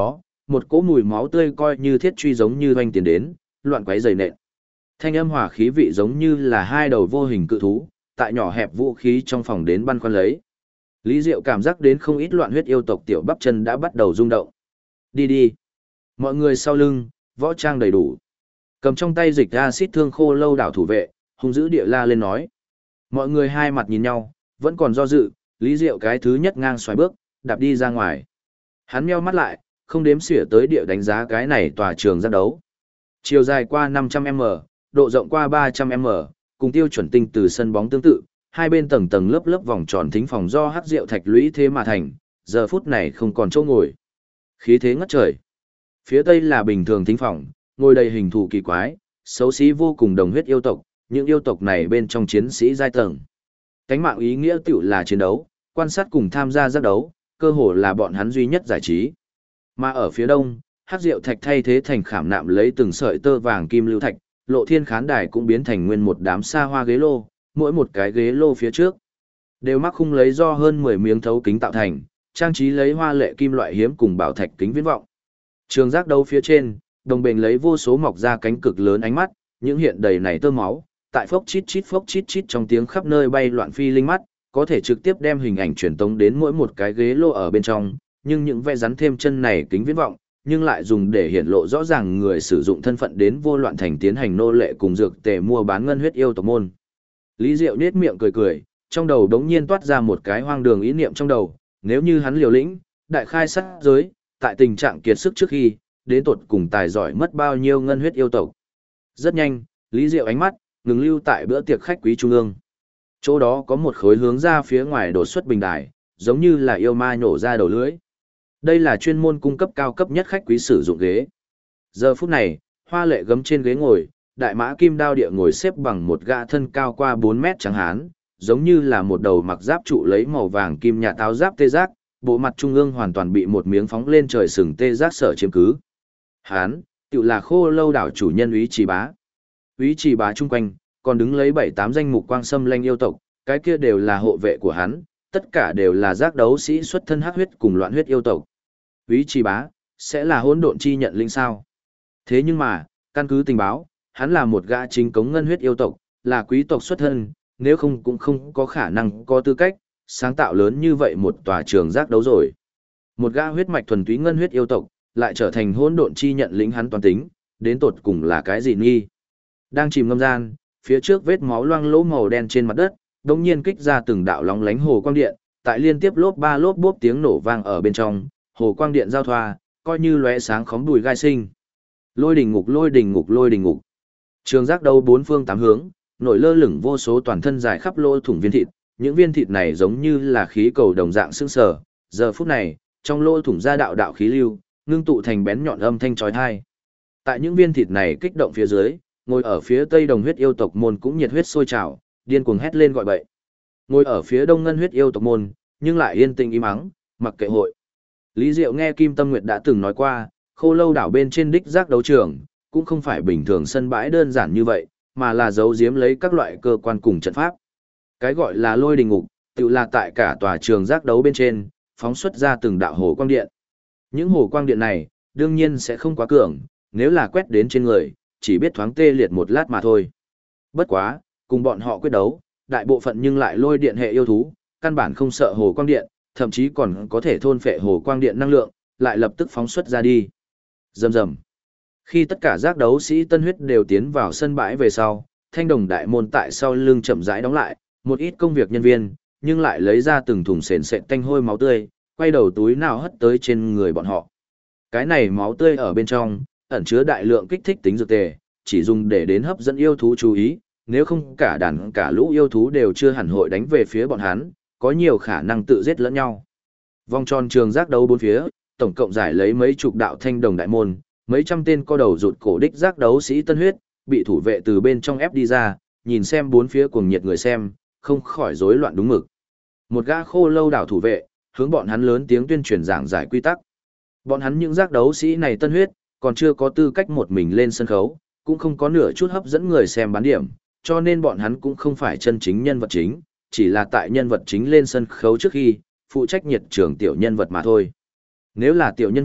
một cỗ mùi máu tươi coi như thiết truy giống như hoành tiền đến, loạn quấy dày nện. Thanh âm hỏa khí vị giống như là hai đầu vô hình cự thú, tại nhỏ hẹp vũ khí trong phòng đến băn khoăn lấy. Lý Diệu cảm giác đến không ít loạn huyết yêu tộc tiểu bắp chân đã bắt đầu rung động. Đi đi. Mọi người sau lưng, võ trang đầy đủ. Cầm trong tay dịch acid thương khô lâu đảo thủ vệ, hung dữ địa la lên nói. Mọi người hai mặt nhìn nhau, vẫn còn do dự, Lý Diệu cái thứ nhất ngang xoài bước, đạp đi ra ngoài. Hắn meo mắt lại, không đếm xỉa tới địa đánh giá cái này tòa trường giác đấu. Chiều dài qua 500m, độ rộng qua 300m, cùng tiêu chuẩn tinh từ sân bóng tương tự, hai bên tầng tầng lớp lớp vòng tròn thính phòng do hắc rượu thạch lũy thế mà thành, giờ phút này không còn chỗ ngồi. Khí thế ngất trời. Phía tây là bình thường thính phòng, ngồi đầy hình thù kỳ quái, xấu xí vô cùng đồng huyết yêu tộc, những yêu tộc này bên trong chiến sĩ giai tầng. Cánh mạng ý nghĩa tiểu là chiến đấu, quan sát cùng tham gia giác đấu, cơ hồ là bọn hắn duy nhất giải trí. Mà ở phía đông, hắc rượu thạch thay thế thành khảm nạm lấy từng sợi tơ vàng kim lưu thạch, lộ thiên khán đài cũng biến thành nguyên một đám xa hoa ghế lô, mỗi một cái ghế lô phía trước đều mắc khung lấy do hơn 10 miếng thấu kính tạo thành, trang trí lấy hoa lệ kim loại hiếm cùng bảo thạch kính viễn vọng. Trường giác đấu phía trên, đồng bền lấy vô số mọc ra cánh cực lớn ánh mắt, những hiện đầy này tơ máu, tại phốc chít chít trong tiếng khắp nơi bay loạn phi linh mắt, có thể trực tiếp đem hình ảnh truyền tống đến mỗi một cái ghế lô ở bên trong, nhưng những vẽ rắn thêm chân này kính viễn vọng, nhưng lại dùng để hiển lộ rõ ràng người sử dụng thân phận đến vô loạn thành tiến hành nô lệ cùng dược tề mua bán ngân huyết yêu tộc môn. Lý Diệu nết miệng cười cười, trong đầu đống nhiên toát ra một cái hoang đường ý niệm trong đầu, nếu như hắn liều lĩnh, đại khai sát giới, tại tình trạng kiệt sức trước khi, đến tột cùng tài giỏi mất bao nhiêu ngân huyết yêu tộc. Rất nhanh, Lý Diệu ánh mắt ngừng lưu tại bữa tiệc khách quý trung ương. Chỗ đó có một khối hướng ra phía ngoài đột xuất bình đài, giống như là yêu ma nhổ ra đầu lưới. Đây là chuyên môn cung cấp cao cấp nhất khách quý sử dụng ghế. Giờ phút này, hoa lệ gấm trên ghế ngồi, đại mã kim đao địa ngồi xếp bằng một gã thân cao qua 4 mét trắng hán, giống như là một đầu mặc giáp trụ lấy màu vàng kim nhạt áo giáp tê giác, bộ mặt trung ương hoàn toàn bị một miếng phóng lên trời sừng tê giác sở chiếm cứ. Hán, tự là khô lâu đảo chủ nhân Úy Trì Bá. Úy Trì Bá chung quanh, còn đứng lấy 7-8 danh mục quang xâm lanh yêu tộc, cái kia đều là hộ vệ của hắn, tất cả đều là giác đấu sĩ xuất thân hắc huyết cùng loạn huyết yêu tộc. Úy Trì Bá, sẽ là hỗn độn chi nhận linh sao? Thế nhưng mà, căn cứ tình báo, hắn là một gã chính cống ngân huyết yêu tộc, là quý tộc xuất thân, nếu không cũng không có khả năng có tư cách, sáng tạo lớn như vậy một tòa trường giác đấu rồi. Một gã huyết mạch thuần túy ngân huyết yêu tộc, lại trở thành hỗn độn chi nhận lĩnh hắn toàn tính, đến tột cùng là cái gì nghi? Đang chìm ngâm gian, phía trước vết máu loang lỗ màu đen trên mặt đất, đột nhiên kích ra từng đạo lóng lánh hồ quang điện, tại liên tiếp lốp ba lốp bốp tiếng nổ vang ở bên trong, hồ quang điện giao thoa, coi như lóe sáng khóm đùi gai sinh. Lôi đình ngục, lôi đình ngục, lôi đình ngục. Trường giác đấu bốn phương tám hướng, nổi lơ lửng vô số toàn thân dài khắp lỗ thủng viên thịt, những viên thịt này giống như là khí cầu đồng dạng sương sờ, giờ phút này, trong lỗ thủng ra đạo đạo khí lưu, ngưng tụ thành bén nhọn âm thanh chói tai. Tại những viên thịt này kích động phía dưới, ngồi ở phía tây đồng huyết yêu tộc môn cũng nhiệt huyết sôi trào, điên cuồng hét lên gọi bậy. Ngồi ở phía đông ngân huyết yêu tộc môn, nhưng lại yên tĩnh im ắng, mặc kệ hội. Lý Diệu nghe Kim Tâm Nguyệt đã từng nói qua, khô lâu đảo bên trên đích giác đấu trường, cũng không phải bình thường sân bãi đơn giản như vậy, mà là giấu giếm lấy các loại cơ quan cùng trận pháp. Cái gọi là lôi đình ngục, tự là tại cả tòa trường giác đấu bên trên, phóng xuất ra từng đạo hồ quang điện. Những hồ quang điện này, đương nhiên sẽ không quá cường, nếu là quét đến trên người, chỉ biết thoáng tê liệt một lát mà thôi. Bất quá, cùng bọn họ quyết đấu, đại bộ phận nhưng lại lôi điện hệ yêu thú, căn bản không sợ hồ quang điện, thậm chí còn có thể thôn phệ hồ quang điện năng lượng, lại lập tức phóng xuất ra đi. Rầm rầm. Khi tất cả giác đấu sĩ tân huyết đều tiến vào sân bãi về sau, thanh đồng đại môn tại sau lưng chậm rãi đóng lại, một ít công việc nhân viên, nhưng lại lấy ra từng thùng sền sệt tanh hôi máu tươi, quay đầu túi nào hất tới trên người bọn họ. Cái này máu tươi ở bên trong, ẩn chứa đại lượng kích thích tính dược tề, chỉ dùng để đến hấp dẫn yêu thú chú ý, nếu không cả đàn cả lũ yêu thú đều chưa hẳn hội đánh về phía bọn hắn, có nhiều khả năng tự giết lẫn nhau. Vòng tròn trường giác đấu bốn phía, tổng cộng giải lấy mấy chục đạo thanh đồng đại môn, mấy trăm tên co đầu rụt cổ đích giác đấu sĩ tân huyết, bị thủ vệ từ bên trong ép đi ra, nhìn xem bốn phía cuồng nhiệt người xem, không khỏi rối loạn đúng mực. Một gã khô lâu đảo thủ vệ, hướng bọn hắn lớn tiếng tuyên truyền giảng giải quy tắc. Bọn hắn những giác đấu sĩ này tân huyết, còn chưa có tư cách một mình lên sân khấu, cũng không có nửa chút hấp dẫn người xem bán điểm, cho nên bọn hắn cũng không phải chân chính nhân vật chính, chỉ là tại nhân vật chính lên sân khấu trước khi, phụ trách nhiệt trường tiểu nhân vật mà thôi. Nếu là tiểu nhân vật,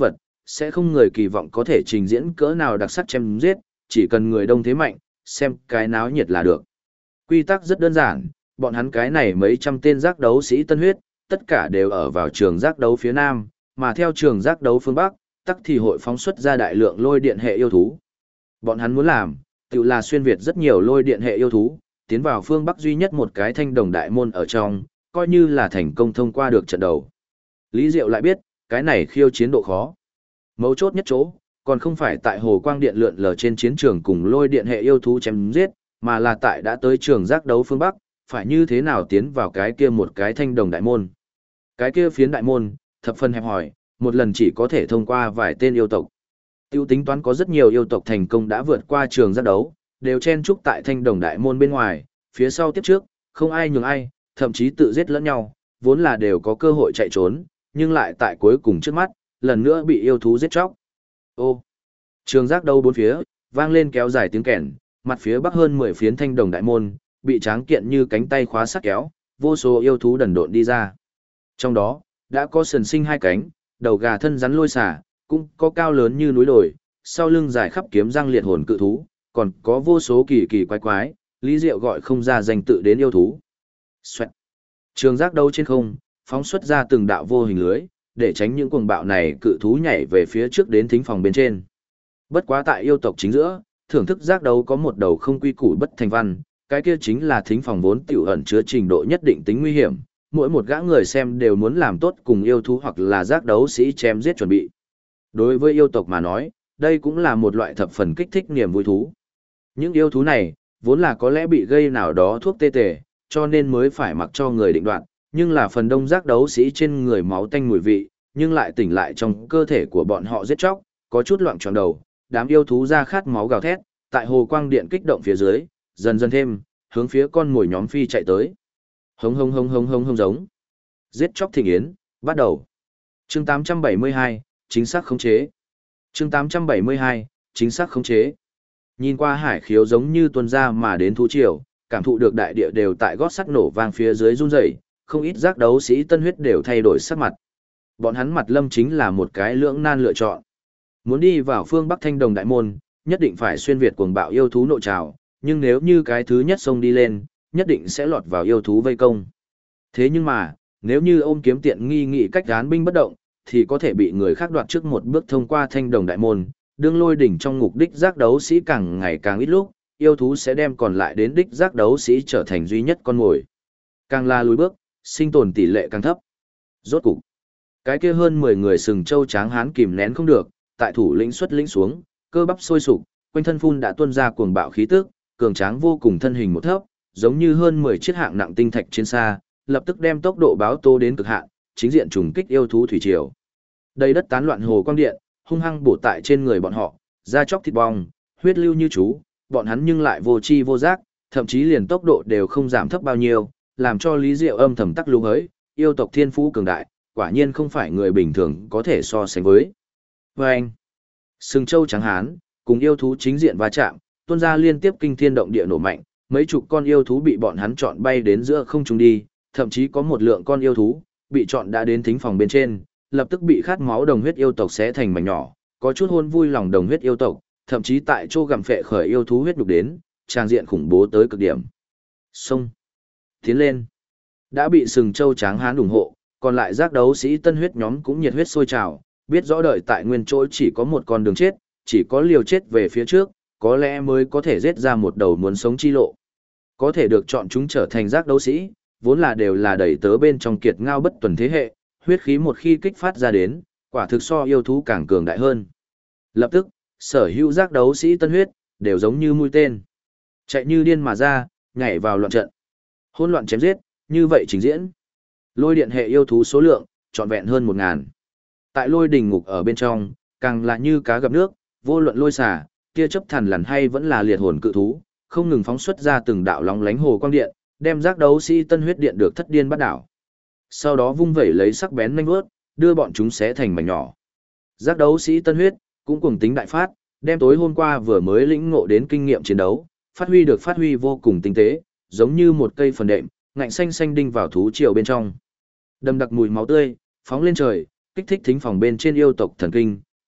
sẽ không người kỳ vọng có thể trình diễn cỡ nào đặc sắc chém giết, chỉ cần người đông thế mạnh, xem cái náo nhiệt là được. Quy tắc rất đơn giản, bọn hắn cái này mấy trăm tên giác đấu sĩ tân huyết, tất cả đều ở vào trường giác đấu phía nam, mà theo trường giác đấu phương bắc, tắc thì hội phóng xuất ra đại lượng lôi điện hệ yêu thú. Bọn hắn muốn làm, tự là xuyên việt rất nhiều lôi điện hệ yêu thú, tiến vào phương bắc duy nhất một cái thanh đồng đại môn ở trong, coi như là thành công thông qua được trận đầu. Lý Diệu lại biết, cái này khiêu chiến độ khó. Mấu chốt nhất chỗ, còn không phải tại hồ quang điện lượn lờ trên chiến trường cùng lôi điện hệ yêu thú chém giết, mà là tại đã tới trường giác đấu phương Bắc, phải như thế nào tiến vào cái kia một cái thanh đồng đại môn. Cái kia phiến đại môn, thập phần hẹp hỏi, một lần chỉ có thể thông qua vài tên yêu tộc. Tiêu tính toán có rất nhiều yêu tộc thành công đã vượt qua trường giác đấu, đều chen trúc tại thanh đồng đại môn bên ngoài, phía sau tiếp trước, không ai nhường ai, thậm chí tự giết lẫn nhau, vốn là đều có cơ hội chạy trốn, nhưng lại tại cuối cùng trước mắt, lần nữa bị yêu thú giết chóc. Ô! Trường giác đấu bốn phía, vang lên kéo dài tiếng kèn, mặt phía bắc hơn 10 phiến thanh đồng đại môn, bị tráng kiện như cánh tay khóa sắt kéo, vô số yêu thú đần độn đi ra. Trong đó, đã có sần sinh hai cánh, đầu gà thân rắn lôi xả, cũng có cao lớn như núi đồi, sau lưng dài khắp kiếm răng liệt hồn cự thú, còn có vô số kỳ kỳ quái quái, Lý Diệu gọi không ra danh tự đến yêu thú. Xoẹt. Trường giác đấu trên không, phóng xuất ra từng đạo vô hình lưới, để tránh những cuồng bạo này cự thú nhảy về phía trước đến thính phòng bên trên. Bất quá tại yêu tộc chính giữa, thưởng thức giác đấu có một đầu không quy củ bất thành văn, cái kia chính là thính phòng vốn tiểu ẩn chứa trình độ nhất định tính nguy hiểm, mỗi một gã người xem đều muốn làm tốt cùng yêu thú hoặc là giác đấu sĩ chém giết chuẩn bị. Đối với yêu tộc mà nói, đây cũng là một loại thập phần kích thích niềm vui thú. Những yêu thú này, vốn là có lẽ bị gây nào đó thuốc tê tề, cho nên mới phải mặc cho người định đoạt, nhưng là phần đông giác đấu sĩ trên người máu tanh mùi vị, nhưng lại tỉnh lại trong cơ thể của bọn họ giết chóc, có chút loạn tròn đầu, đám yêu thú ra khát máu gào thét, tại hồ quang điện kích động phía dưới, dần dần thêm, hướng phía con mồi nhóm phi chạy tới. Hống hống hống hống hống hống giống. Giết chóc thịnh yến, bắt đầu. Chương 872, chính xác khống chế. Chương 872, chính xác khống chế. Nhìn qua hải khiếu giống như tuôn ra mà đến thú triều, cảm thụ được đại địa đều tại gót sắt nổ vang phía dưới run rẩy, không ít giác đấu sĩ tân huyết đều thay đổi sắc mặt. Bọn hắn mặt lâm chính là một cái lưỡng nan lựa chọn. Muốn đi vào phương Bắc Thanh Đồng đại môn, nhất định phải xuyên việt cuồng bạo yêu thú nội trào, nhưng nếu như cái thứ nhất xông đi lên, nhất định sẽ lọt vào yêu thú vây công. Thế nhưng mà, nếu như ôm kiếm tiện nghi nghị cách án binh bất động, thì có thể bị người khác đoạt trước một bước thông qua Thanh Đồng đại môn, đương lôi đỉnh trong ngục đích giác đấu sĩ càng ngày càng ít lúc, yêu thú sẽ đem còn lại đến đích giác đấu sĩ trở thành duy nhất con mồi. Càng là lùi bước, sinh tồn tỷ lệ càng thấp. Rốt cục, cái kia hơn 10 người sừng châu tráng hán kìm nén không được, tại thủ lĩnh xuất lĩnh xuống, cơ bắp sôi sục, quanh thân phun đã tuôn ra cuồng bạo khí tức, cường tráng vô cùng thân hình một thấp, giống như hơn 10 chiếc hạng nặng tinh thạch trên xa, lập tức đem tốc độ báo tố đến cực hạn, chính diện trùng kích yêu thú thủy triều. Đầy đất tán loạn hồ quang điện, hung hăng bổ tại trên người bọn họ, da chóc thịt bong, huyết lưu như chú, bọn hắn nhưng lại vô chi vô giác, thậm chí liền tốc độ đều không giảm thấp bao nhiêu, làm cho Lý Diệu âm thầm tắc lung hới, yêu tộc thiên phú cường đại, quả nhiên không phải người bình thường có thể so sánh với. Và anh, sừng châu trắng hán, cùng yêu thú chính diện va chạm, tuôn ra liên tiếp kinh thiên động địa nổ mạnh, mấy chục con yêu thú bị bọn hắn chọn bay đến giữa không trung đi, thậm chí có một lượng con yêu thú, bị chọn đã đến thính phòng bên trên, lập tức bị khát máu đồng huyết yêu tộc xé thành mảnh nhỏ, có chút hôn vui lòng đồng huyết yêu tộc, thậm chí tại chỗ gặm phệ khởi yêu thú huyết nhục đến, trang diện khủng bố tới cực điểm. Xông! Tiến lên! Đã bị sừng châu tráng hán ủng hộ, còn lại giác đấu sĩ tân huyết nhóm cũng nhiệt huyết sôi trào, biết rõ đợi tại nguyên chỗ chỉ có một con đường chết, chỉ có liều chết về phía trước, có lẽ mới có thể giết ra một đầu muốn sống chi lộ. Có thể được chọn chúng trở thành giác đấu sĩ, vốn là đều là đẩy tớ bên trong kiệt ngao bất tuần thế hệ, huyết khí một khi kích phát ra đến, quả thực so yêu thú càng cường đại hơn. Lập tức, sở hữu giác đấu sĩ tân huyết, đều giống như mũi tên. Chạy như điên mà ra, nhảy vào loạn trận. Hỗn loạn chém giết, như vậy trình diễn. Lôi điện hệ yêu thú số lượng, trọn vẹn hơn 1000. Tại lôi đình ngục ở bên trong, càng là như cá gặp nước, vô luận lôi xả, tia chớp thần lằn hay vẫn là liệt hồn cự thú, không ngừng phóng xuất ra từng đạo lóng lánh hồ quang điện, đem giác đấu sĩ tân huyết điện được thất điên bắt đảo. Sau đó vung vẩy lấy sắc bén nhanh vuốt, đưa bọn chúng xé thành mảnh nhỏ. Giác đấu sĩ tân huyết cũng cùng tính đại phát, đem tối hôm qua vừa mới lĩnh ngộ đến kinh nghiệm chiến đấu, phát huy vô cùng tinh tế, giống như một cây phần đệm, ngạnh xanh xanh đinh vào thú triều bên trong. Đầm đặc mùi máu tươi, phóng lên trời, kích thích thính phòng bên trên yêu tộc thần kinh,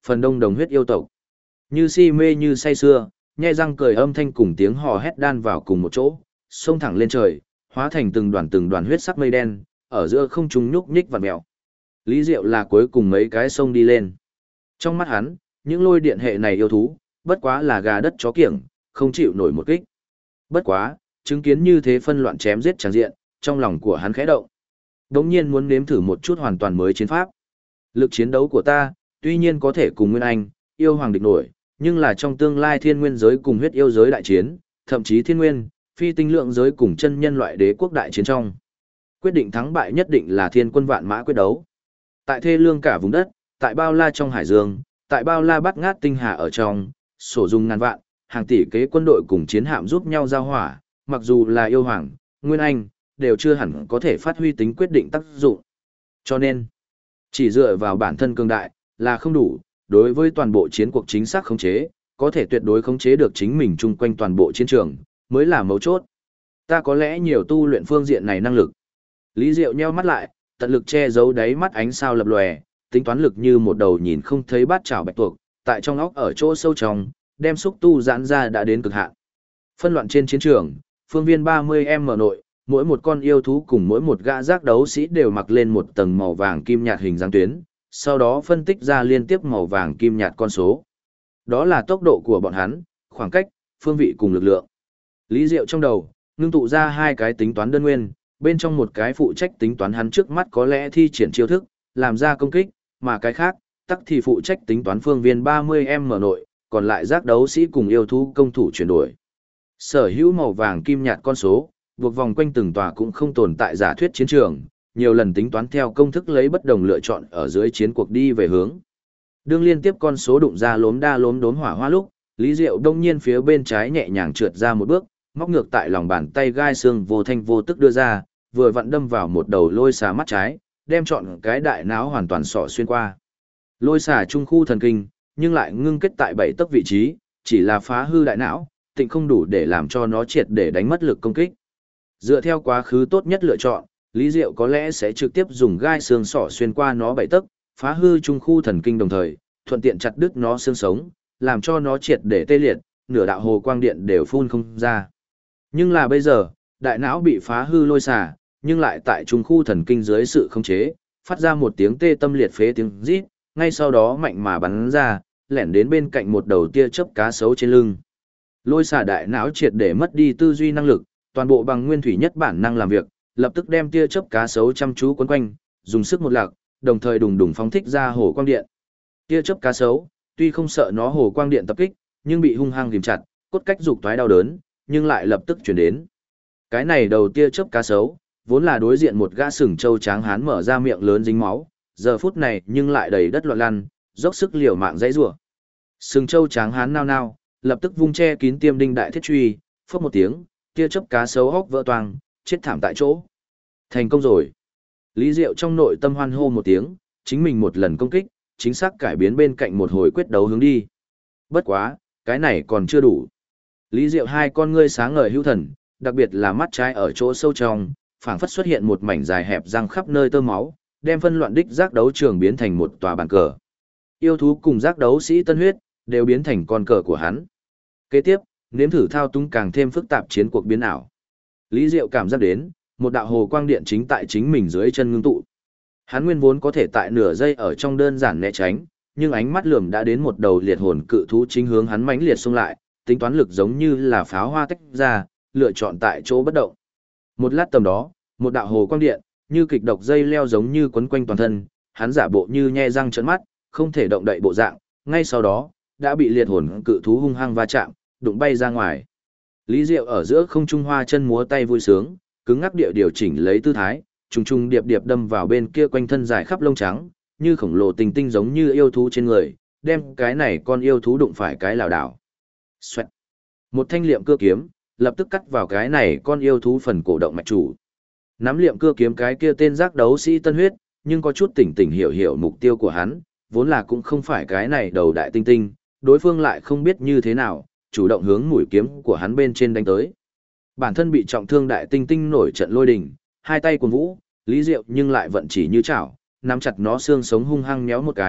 phần đông đồng huyết yêu tộc. Như si mê như say sưa, nhe răng cười âm thanh cùng tiếng hò hét đan vào cùng một chỗ, xông thẳng lên trời, hóa thành từng đoàn huyết sắc mây đen, ở giữa không trung nhúc nhích vặn mèo. Lý Diệu là cuối cùng mấy cái sông đi lên. Trong mắt hắn, những lôi điện hệ này yêu thú, bất quá là gà đất chó kiểng, không chịu nổi một kích. Bất quá, chứng kiến như thế phân loạn chém giết tràn diện, trong lòng của hắn khẽ động. Đống nhiên muốn nếm thử một chút hoàn toàn mới chiến pháp. Lực chiến đấu của ta, tuy nhiên có thể cùng Nguyên Anh, yêu hoàng địch nổi, nhưng là trong tương lai thiên nguyên giới cùng huyết yêu giới đại chiến, thậm chí thiên nguyên, phi tinh lượng giới cùng chân nhân loại đế quốc đại chiến trong. Quyết định thắng bại nhất định là thiên quân vạn mã quyết đấu. Tại thê lương cả vùng đất, tại bao la trong hải dương, tại bao la bát ngát tinh hà ở trong, sổ dung ngàn vạn, hàng tỷ kế quân đội cùng chiến hạm giúp nhau giao hỏa, mặc dù là yêu hoàng, Nguyên Anh, đều chưa hẳn có thể phát huy tính quyết định tác dụng. Cho nên, chỉ dựa vào bản thân cường đại, là không đủ, đối với toàn bộ chiến cuộc chính xác khống chế, có thể tuyệt đối khống chế được chính mình chung quanh toàn bộ chiến trường, mới là mấu chốt. Ta có lẽ nhiều tu luyện phương diện này năng lực. Lý Diệu nheo mắt lại, tận lực che giấu đáy mắt ánh sao lập lòe, tính toán lực như một đầu nhìn không thấy bát chảo bạch tuộc, tại trong óc ở chỗ sâu trong, đem xúc tu giãn ra đã đến cực hạn. Phân loạn trên chiến trường, phương viên 30m nội, mỗi một con yêu thú cùng mỗi một gã giác đấu sĩ đều mặc lên một tầng màu vàng kim nhạt hình dáng tuyến, sau đó phân tích ra liên tiếp màu vàng kim nhạt con số. Đó là tốc độ của bọn hắn, khoảng cách, phương vị cùng lực lượng. Lý Diệu trong đầu, ngưng tụ ra hai cái tính toán đơn nguyên, bên trong một cái phụ trách tính toán hắn trước mắt có lẽ thi triển chiêu thức, làm ra công kích, mà cái khác, tắc thì phụ trách tính toán phương viên 30m nội, còn lại giác đấu sĩ cùng yêu thú công thủ chuyển đổi. Sở hữu màu vàng kim nhạt con số, buộc vòng quanh từng tòa cũng không tồn tại giả thuyết chiến trường, nhiều lần tính toán theo công thức lấy bất đồng lựa chọn ở dưới chiến cuộc đi về hướng. Đương liên tiếp con số đụng ra lốm đa lốm đốm hỏa hoa lúc, Lý Diệu đông nhiên phía bên trái nhẹ nhàng trượt ra một bước, móc ngược tại lòng bàn tay gai xương vô thanh vô tức đưa ra, vừa vặn đâm vào một đầu lôi xà mắt trái, đem trọn cái đại não hoàn toàn sọ xuyên qua. Lôi xà trung khu thần kinh, nhưng lại ngưng kết tại 7 tấc vị trí, chỉ là phá hư đại não, tịnh không đủ để làm cho nó triệt để đánh mất lực công kích. Dựa theo quá khứ tốt nhất lựa chọn, Lý Diệu có lẽ sẽ trực tiếp dùng gai xương sọ xuyên qua nó 7 tấc, phá hư trung khu thần kinh đồng thời, thuận tiện chặt đứt nó xương sống, làm cho nó triệt để tê liệt, nửa đạo hồ quang điện đều phun không ra. Nhưng là bây giờ, đại não bị phá hư lôi xà, nhưng lại tại trung khu thần kinh dưới sự khống chế, phát ra một tiếng tê tâm liệt phế tiếng rít, ngay sau đó mạnh mà bắn ra, lẻn đến bên cạnh một đầu tia chớp cá sấu trên lưng. Lôi xà đại não triệt để mất đi tư duy năng lực, toàn bộ bằng nguyên thủy nhất bản năng làm việc, lập tức đem tia chớp cá sấu chăm chú quấn quanh, dùng sức một lạc, đồng thời đùng đùng phóng thích ra hồ quang điện. Tia chớp cá sấu, tuy không sợ nó hồ quang điện tập kích, nhưng bị hung hăng ghim chặt, cốt cách dục toái đau đớn, nhưng lại lập tức chuyển đến. Cái này đầu tia chớp cá sấu, vốn là đối diện một gã sừng trâu tráng hán mở ra miệng lớn dính máu, giờ phút này nhưng lại đầy đất loạn lăn, dốc sức liều mạng dãy rủa. Sừng trâu tráng hán nao nao, lập tức vung che kín tiêm đinh đại thiết truy, phốc một tiếng, tia chớp cá sấu hốc vỡ toang, chết thảm tại chỗ. Thành công rồi. Lý Diệu trong nội tâm hoan hô một tiếng, chính mình một lần công kích, chính xác cải biến bên cạnh một hồi quyết đấu hướng đi. Bất quá, cái này còn chưa đủ. Lý Diệu hai con ngươi sáng ngời hữu thần, đặc biệt là mắt trái ở chỗ sâu trong, phảng phất xuất hiện một mảnh dài hẹp răng khắp nơi tơ máu, đem phân loạn đích giác đấu trường biến thành một tòa bàn cờ. Yêu thú cùng giác đấu sĩ tân huyết, đều biến thành con cờ của hắn. Kế tiếp, nếm thử thao túng càng thêm phức tạp chiến cuộc biến ảo. Lý Diệu cảm giác đến, một đạo hồ quang điện chính tại chính mình dưới chân ngưng tụ. Hắn nguyên vốn có thể tại nửa giây ở trong đơn giản né tránh, nhưng ánh mắt lườm đã đến một đầu liệt hồn cự thú chính hướng hắn mãnh liệt xông lại, tính toán lực giống như là pháo hoa tách ra, lựa chọn tại chỗ bất động. Một lát tầm đó, một đạo hồ quang điện, như kịch độc dây leo giống như quấn quanh toàn thân, hắn giả bộ như nhe răng trợn mắt, không thể động đậy bộ dạng, ngay sau đó, đã bị liệt hồn cự thú hung hăng va chạm, đụng bay ra ngoài. Lý Diệu ở giữa không trung hoa chân múa tay vui sướng, cứng ngắc địa điều chỉnh lấy tư thái, trùng trùng điệp điệp đâm vào bên kia quanh thân dài khắp lông trắng, như khổng lồ tinh tinh giống như yêu thú trên người, đem cái này con yêu thú đụng phải cái lảo đảo. Xoẹt. Một thanh liệm cưa kiếm, lập tức cắt vào cái này con yêu thú phần cổ động mạch chủ. Nắm liệm cưa kiếm cái kia tên giác đấu sĩ tân huyết, nhưng có chút tỉnh tỉnh hiểu hiểu mục tiêu của hắn, vốn là cũng không phải cái này đầu đại tinh tinh, đối phương lại không biết như thế nào, chủ động hướng mũi kiếm của hắn bên trên đánh tới. Bản thân bị trọng thương đại tinh tinh nổi trận lôi đình, hai tay cuồng vũ, Lý Diệu nhưng lại vận chỉ như chảo, nắm chặt nó xương sống hung hăng nhéo một cái,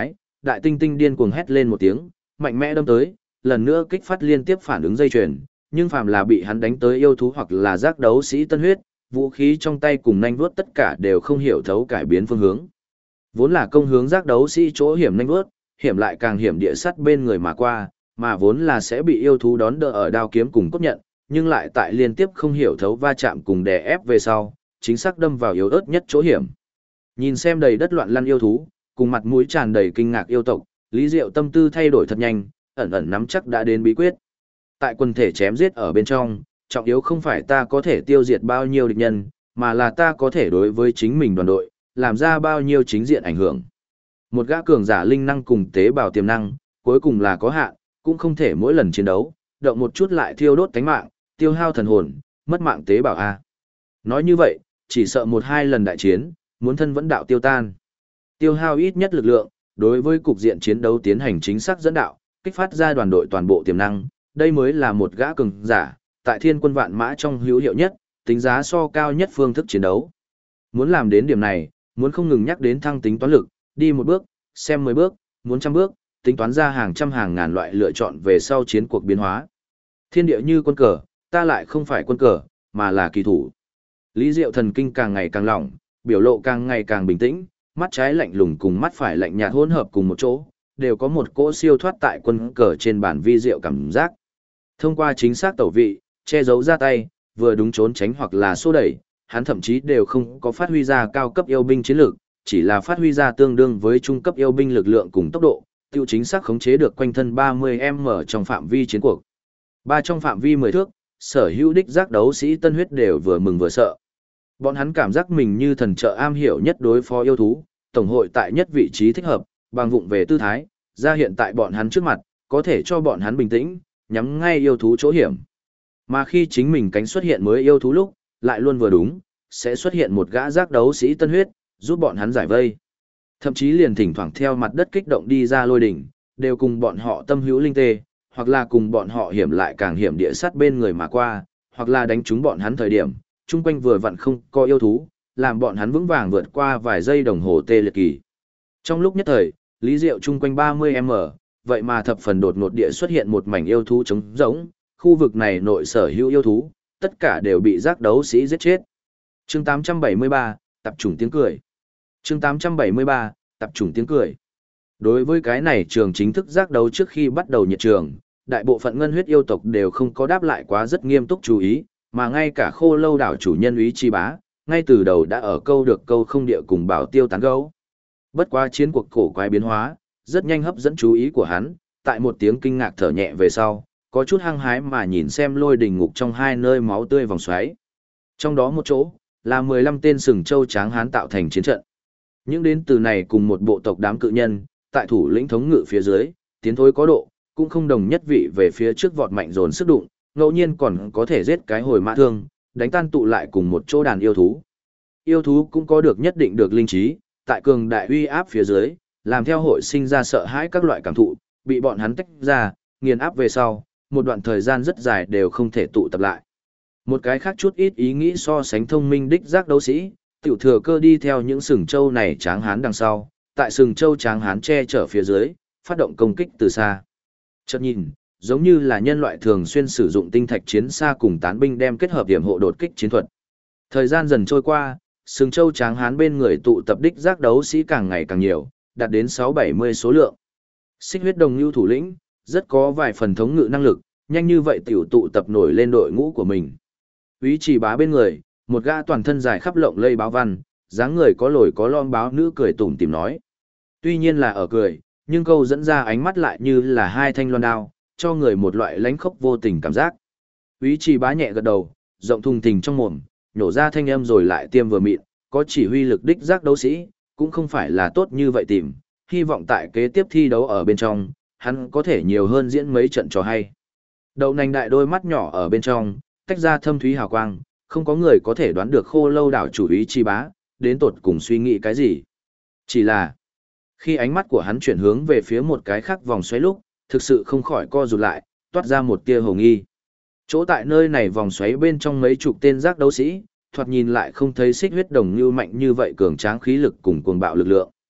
đại tinh tinh điên cuồng hét lên một tiếng, mạnh mẽ đâm tới, lần nữa kích phát liên tiếp phản ứng dây chuyền, nhưng phàm là bị hắn đánh tới yêu thú hoặc là giác đấu sĩ tân huyết, vũ khí trong tay cùng nhanh vuốt tất cả đều không hiểu thấu cải biến phương hướng. Vốn là công hướng giác đấu sĩ chỗ hiểm nhanh vuốt, hiểm lại càng hiểm địa sắt bên người mà qua, mà vốn là sẽ bị yêu thú đón đỡ ở đao kiếm cùng cốt nhận, nhưng lại tại liên tiếp không hiểu thấu va chạm cùng đè ép về sau, chính xác đâm vào yếu ớt nhất chỗ hiểm. Nhìn xem đầy đất loạn lăn yêu thú, cùng mặt mũi tràn đầy kinh ngạc yêu tộc, Lý Diệu tâm tư thay đổi thật nhanh, ẩn ẩn nắm chắc đã đến bí quyết. Tại quần thể chém giết ở bên trong, trọng yếu không phải ta có thể tiêu diệt bao nhiêu địch nhân, mà là ta có thể đối với chính mình đoàn đội, làm ra bao nhiêu chính diện ảnh hưởng. Một gã cường giả linh năng cùng tế bào tiềm năng, cuối cùng là có hạn, cũng không thể mỗi lần chiến đấu, động một chút lại thiêu đốt tánh mạng, tiêu hao thần hồn, mất mạng tế bào A. Nói như vậy, chỉ sợ một hai lần đại chiến, muốn thân vẫn đạo tiêu tan. Tiêu hao ít nhất lực lượng, đối với cục diện chiến đấu tiến hành chính xác dẫn đạo, kích phát ra đoàn đội toàn bộ tiềm năng, đây mới là một gã cường giả, tại thiên quân vạn mã trong hữu hiệu nhất, tính giá so cao nhất phương thức chiến đấu. Muốn làm đến điểm này, muốn không ngừng nhắc đến thăng tính toán lực, đi một bước, xem 10 bước, muốn trăm bước, tính toán ra hàng trăm hàng ngàn loại lựa chọn về sau chiến cuộc biến hóa. Thiên địa như quân cờ, ta lại không phải quân cờ, mà là kỳ thủ. Lý Diệu thần kinh càng ngày càng lỏng, biểu lộ càng ngày càng bình tĩnh, mắt trái lạnh lùng cùng mắt phải lạnh nhạt hỗn hợp cùng một chỗ, đều có một cỗ siêu thoát tại quân cờ trên bản vi diệu cảm giác. Thông qua chính xác tẩu vị, che giấu ra tay, vừa đúng trốn tránh hoặc là xô đẩy, hắn thậm chí đều không có phát huy ra cao cấp yêu binh chiến lược, chỉ là phát huy ra tương đương với trung cấp yêu binh lực lượng cùng tốc độ, tiêu chính xác khống chế được quanh thân 30m trong phạm vi chiến cuộc. Trong phạm vi 10 thước, sở hữu đích giác đấu sĩ tân huyết đều vừa mừng vừa sợ. Bọn hắn cảm giác mình như thần trợ am hiểu nhất đối phó yêu thú, tổng hội tại nhất vị trí thích hợp, bằng vụng về tư thái, ra hiện tại bọn hắn trước mặt, có thể cho bọn hắn bình tĩnh, nhắm ngay yêu thú chỗ hiểm. Mà khi chính mình cánh xuất hiện mới yêu thú lúc, lại luôn vừa đúng, sẽ xuất hiện một gã giác đấu sĩ tân huyết, giúp bọn hắn giải vây. Thậm chí liền thỉnh thoảng theo mặt đất kích động đi ra lôi đỉnh, đều cùng bọn họ tâm hữu linh tê, hoặc là cùng bọn họ hiểm lại càng hiểm địa sát bên người mà qua, hoặc là đánh trúng bọn hắn thời điểm, chung quanh vừa vặn không có yêu thú, làm bọn hắn vững vàng vượt qua vài giây đồng hồ tê liệt kỳ. Trong lúc nhất thời, Lý Diệu chung quanh 30m, vậy mà thập phần đột ngột địa xuất hiện một mảnh yêu thú trống rỗng, khu vực này nội sở hữu yêu thú, tất cả đều bị giác đấu sĩ giết chết. Chương 873, tập chủng tiếng cười. Chương 873, tập chủng tiếng cười. Đối với cái này trường chính thức giác đấu trước khi bắt đầu nhiệt trường, đại bộ phận ngân huyết yêu tộc đều không có đáp lại quá rất nghiêm túc chú ý, mà ngay cả Khô Lâu đảo chủ nhân Úy Chi Bá, ngay từ đầu đã ở câu được câu không địa cùng Bảo Tiêu tán gẫu. Bất quá chiến cuộc cổ quái biến hóa, rất nhanh hấp dẫn chú ý của hắn, tại một tiếng kinh ngạc thở nhẹ về sau, có chút hăng hái mà nhìn xem lôi đình ngục trong hai nơi máu tươi vòng xoáy. Trong đó một chỗ, là 15 tên sừng châu tráng hán tạo thành chiến trận. Những đến từ này cùng một bộ tộc đám cự nhân, tại thủ lĩnh thống ngự phía dưới, tiến thối có độ, cũng không đồng nhất vị về phía trước vọt mạnh dồn sức đụng, ngẫu nhiên còn có thể giết cái hồi mã thương, đánh tan tụ lại cùng một chỗ đàn yêu thú. Yêu thú cũng có được nhất định được linh trí, tại cường đại uy áp phía dưới, làm theo hội sinh ra sợ hãi các loại cảm thụ, bị bọn hắn tách ra, nghiền áp về sau, một đoạn thời gian rất dài đều không thể tụ tập lại. Một cái khác chút ít ý nghĩ so sánh thông minh đích giác đấu sĩ, tiểu thừa cơ đi theo những sừng châu này tráng hán đằng sau, tại sừng châu tráng hán che chở phía dưới, phát động công kích từ xa. Chợt nhìn, giống như là nhân loại thường xuyên sử dụng tinh thạch chiến xa cùng tán binh đem kết hợp điểm hộ đột kích chiến thuật. Thời gian dần trôi qua, sừng châu tráng hán bên người tụ tập đích giác đấu sĩ càng ngày càng nhiều, đạt đến 6-70 số lượng. Xích huyết đồng lưu thủ lĩnh, rất có vài phần thống ngự năng lực, nhanh như vậy tiểu tụ tập nổi lên đội ngũ của mình. Úy Chỉ Bá bên người, một gã toàn thân dài khắp lộng lây báo văn, dáng người có lồi có lõm báo nữ cười tủm tỉm nói. Tuy nhiên là ở cười, nhưng câu dẫn ra ánh mắt lại như là hai thanh loan đao, cho người một loại lánh khốc vô tình cảm giác. Úy Chỉ Bá nhẹ gật đầu, rộng thùng thình trong mồm, nhổ ra thanh âm rồi lại tiêm vừa mịn, có chỉ huy lực đích giác đấu sĩ, cũng không phải là tốt như vậy tìm, hy vọng tại kế tiếp thi đấu ở bên trong, hắn có thể nhiều hơn diễn mấy trận trò hay. Đậu nành đại đôi mắt nhỏ ở bên trong, tách ra thâm thúy hào quang, không có người có thể đoán được Khô Lâu đảo chủ Úy Chi Bá, đến tột cùng suy nghĩ cái gì. Chỉ là, khi ánh mắt của hắn chuyển hướng về phía một cái khác vòng xoáy lúc, thực sự không khỏi co rụt lại, toát ra một tia hồ nghi. Chỗ tại nơi này vòng xoáy bên trong mấy chục tên giác đấu sĩ, thoạt nhìn lại không thấy xích huyết đồng như mạnh như vậy cường tráng khí lực cùng cuồng bạo lực lượng.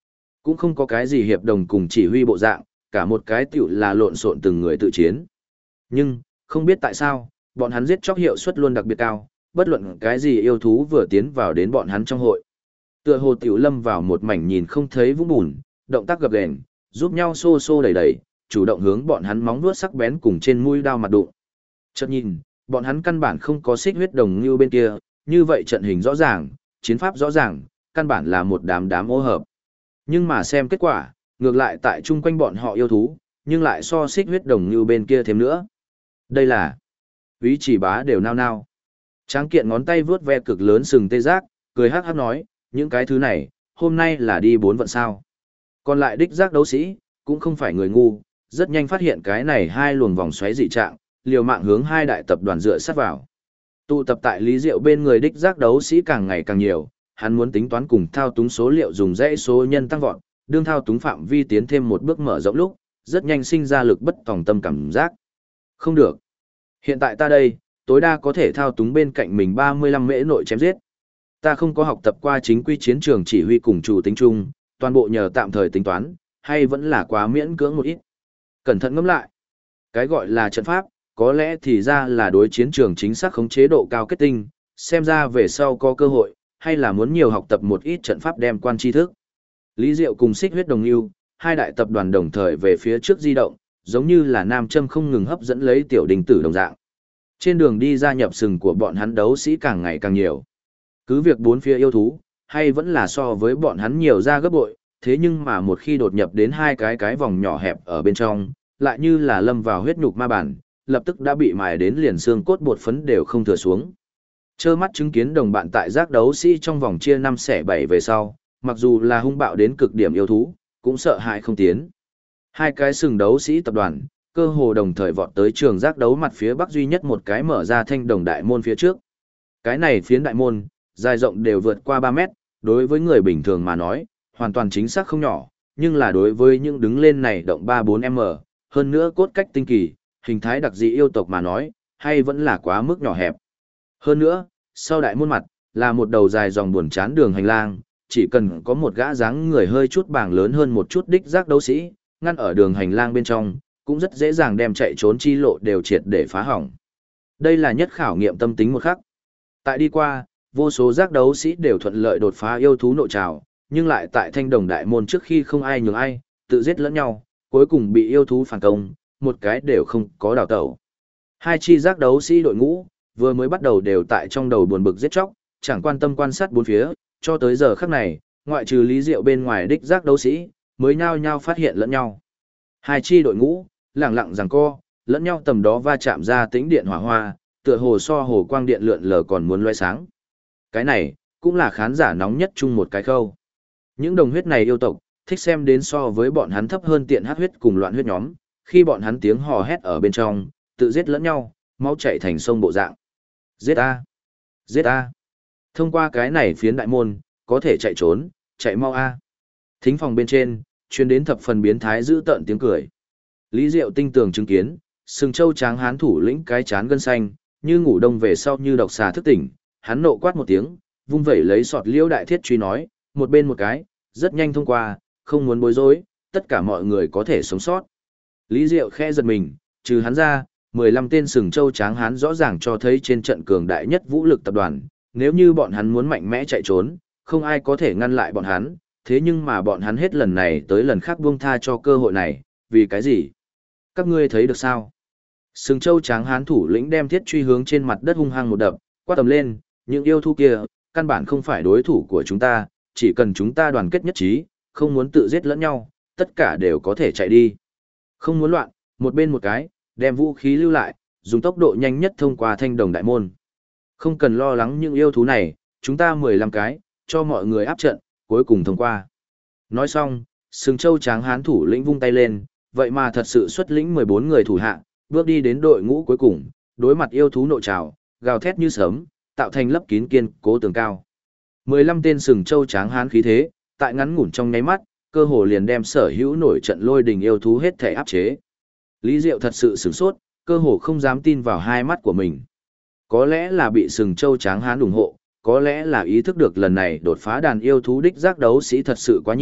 Cũng không có cái gì hiệp đồng cùng chỉ huy bộ dạng, cả một cái tiểu là lộn xộn từng người tự chiến. Nhưng, không biết tại sao, bọn hắn giết chóc hiệu suất luôn đặc biệt cao, bất luận cái gì yêu thú vừa tiến vào đến bọn hắn trong hội. Tựa hồ tiểu lâm vào một mảnh nhìn không thấy vũng bùn, động tác gập ghềnh, giúp nhau xô xô đẩy đẩy, chủ động hướng bọn hắn móng vuốt sắc bén cùng trên mũi đao mặt đụng. Chợt nhìn, bọn hắn căn bản không có xích huyết đồng như bên kia, như vậy trận hình rõ ràng, chiến pháp rõ ràng, căn bản là một đám ô hợp. Nhưng mà xem kết quả, ngược lại tại chung quanh bọn họ yêu thú, nhưng lại so xích huyết đồng như bên kia thêm nữa. Đây là Úy Chỉ Bá đều nao nao. Tráng kiện ngón tay vướt ve cực lớn sừng tê giác, cười hắc hắc nói, những cái thứ này, hôm nay là đi 4 vận sao. Còn lại đích giác đấu sĩ, cũng không phải người ngu, rất nhanh phát hiện cái này hai luồng vòng xoáy dị trạng, liều mạng hướng hai đại tập đoàn dựa sát vào. Tụ tập tại Lý Diệu bên người đích giác đấu sĩ càng ngày càng nhiều, hắn muốn tính toán cùng thao túng số liệu dùng dãy số nhân tăng vọt, đương thao túng phạm vi tiến thêm một bước mở rộng lúc, rất nhanh sinh ra lực bất tòng tâm cảm giác. Không được. Hiện tại ta đây, tối đa có thể thao túng bên cạnh mình 35 mễ nội chém giết. Ta không có học tập qua chính quy chiến trường chỉ huy cùng chủ tính chung, toàn bộ nhờ tạm thời tính toán, hay vẫn là quá miễn cưỡng một ít. Cẩn thận ngẫm lại. Cái gọi là trận pháp, có lẽ thì ra là đối chiến trường chính xác khống chế độ cao kết tinh, xem ra về sau có cơ hội, hay là muốn nhiều học tập một ít trận pháp đem quan tri thức. Lý Diệu cùng Xích Huyết Đồng Nưu, hai đại tập đoàn đồng thời về phía trước di động, giống như là nam châm không ngừng hấp dẫn lấy tiểu đình tử đồng dạng. Trên đường đi gia nhập sừng của bọn hắn đấu sĩ càng ngày càng nhiều. Cứ việc bốn phía yêu thú, hay vẫn là so với bọn hắn nhiều ra gấp bội, thế nhưng mà một khi đột nhập đến hai cái vòng nhỏ hẹp ở bên trong, lại như là lâm vào huyết nhục ma bản, lập tức đã bị mài đến liền xương cốt bột phấn đều không thừa xuống. Trơ mắt chứng kiến đồng bạn tại giác đấu sĩ trong vòng chia 5 xẻ 7 về sau, mặc dù là hung bạo đến cực điểm yêu thú, cũng sợ hãi không tiến. Hai cái sừng đấu sĩ tập đoàn, cơ hồ đồng thời vọt tới trường giác đấu mặt phía bắc duy nhất một cái mở ra thanh đồng đại môn phía trước. Cái này phiến đại môn, dài rộng đều vượt qua 3 mét, đối với người bình thường mà nói, hoàn toàn chính xác không nhỏ, nhưng là đối với những đứng lên này động 3-4m, hơn nữa cốt cách tinh kỳ, hình thái đặc dị yêu tộc mà nói, hay vẫn là quá mức nhỏ hẹp. Hơn nữa, sau đại môn mặt, là một đầu dài dòng buồn chán đường hành lang, chỉ cần có một gã dáng người hơi chút bảng lớn hơn một chút đích giác đấu sĩ, ngăn ở đường hành lang bên trong, cũng rất dễ dàng đem chạy trốn chi lộ đều triệt để phá hỏng. Đây là nhất khảo nghiệm tâm tính một khắc. Tại đi qua, vô số giác đấu sĩ đều thuận lợi đột phá yêu thú nội trào, nhưng lại tại thanh đồng đại môn trước khi không ai nhường ai, tự giết lẫn nhau, cuối cùng bị yêu thú phản công, một cái đều không có đào tẩu. Hai chi giác đấu sĩ đội ngũ, vừa mới bắt đầu đều tại trong đầu buồn bực giết chóc, chẳng quan tâm quan sát bốn phía, cho tới giờ khắc này, ngoại trừ Lý Diệu bên ngoài đích giác đấu sĩ, mới nhao nhao phát hiện lẫn nhau. Hai chi đội ngũ, lẳng lặng giằng co, lẫn nhau tầm đó va chạm ra tĩnh điện hỏa hoa, tựa hồ so hồ quang điện lượn lờ còn muốn loe sáng. Cái này, cũng là khán giả nóng nhất chung một cái khâu. Những đồng huyết này yêu tộc, thích xem đến so với bọn hắn thấp hơn tiện hát huyết cùng loạn huyết nhóm, khi bọn hắn tiếng hò hét ở bên trong, tự giết lẫn nhau, máu chảy thành sông bộ dạng. Giết a! Giết a! Thông qua cái này phiến đại môn, có thể chạy trốn, chạy mau a! Thính phòng bên trên, truyền đến thập phần biến thái dữ tợn tiếng cười. Lý Diệu tinh tường chứng kiến, sừng châu tráng hán thủ lĩnh cái chán gân xanh, như ngủ đông về sau như độc xà thức tỉnh, hắn nộ quát một tiếng, vung vẩy lấy sọt liễu đại thiết truy nói, một bên một cái, rất nhanh thông qua, không muốn bối rối, tất cả mọi người có thể sống sót. Lý Diệu khẽ giật mình, trừ hắn ra, 15 tên sừng châu tráng hán rõ ràng cho thấy trên trận cường đại nhất vũ lực tập đoàn, nếu như bọn hắn muốn mạnh mẽ chạy trốn, không ai có thể ngăn lại bọn hắn, thế nhưng mà bọn hắn hết lần này tới lần khác buông tha cho cơ hội này, vì cái gì? Các ngươi thấy được sao? Sừng châu tráng hán thủ lĩnh đem thiết truy hướng trên mặt đất hung hăng một đập, quát tầm lên, những yêu thú kia, căn bản không phải đối thủ của chúng ta, chỉ cần chúng ta đoàn kết nhất trí, không muốn tự giết lẫn nhau, tất cả đều có thể chạy đi. Không muốn loạn, một bên một cái, đem vũ khí lưu lại, dùng tốc độ nhanh nhất thông qua thanh đồng đại môn. Không cần lo lắng những yêu thú này, chúng ta 15 cái, cho mọi người áp trận, cuối cùng thông qua. Nói xong, sừng châu tráng hán thủ lĩnh vung tay lên, vậy mà thật sự xuất lĩnh 14 người thủ hạ, bước đi đến đội ngũ cuối cùng, đối mặt yêu thú nội trào, gào thét như sớm, tạo thành lấp kín kiên cố tường cao. 15 tên sừng châu tráng hán khí thế, tại ngắn ngủn trong nháy mắt, cơ hồ liền đem sở hữu nổi trận lôi đình yêu thú hết thể áp chế. Lý Diệu thật sự sửng sốt, cơ hồ không dám tin vào hai mắt của mình. Có lẽ là bị sừng châu tráng hán ủng hộ, có lẽ là ý thức được lần này đột phá đàn yêu thú đích giác đấu sĩ thật sự quá nhiều,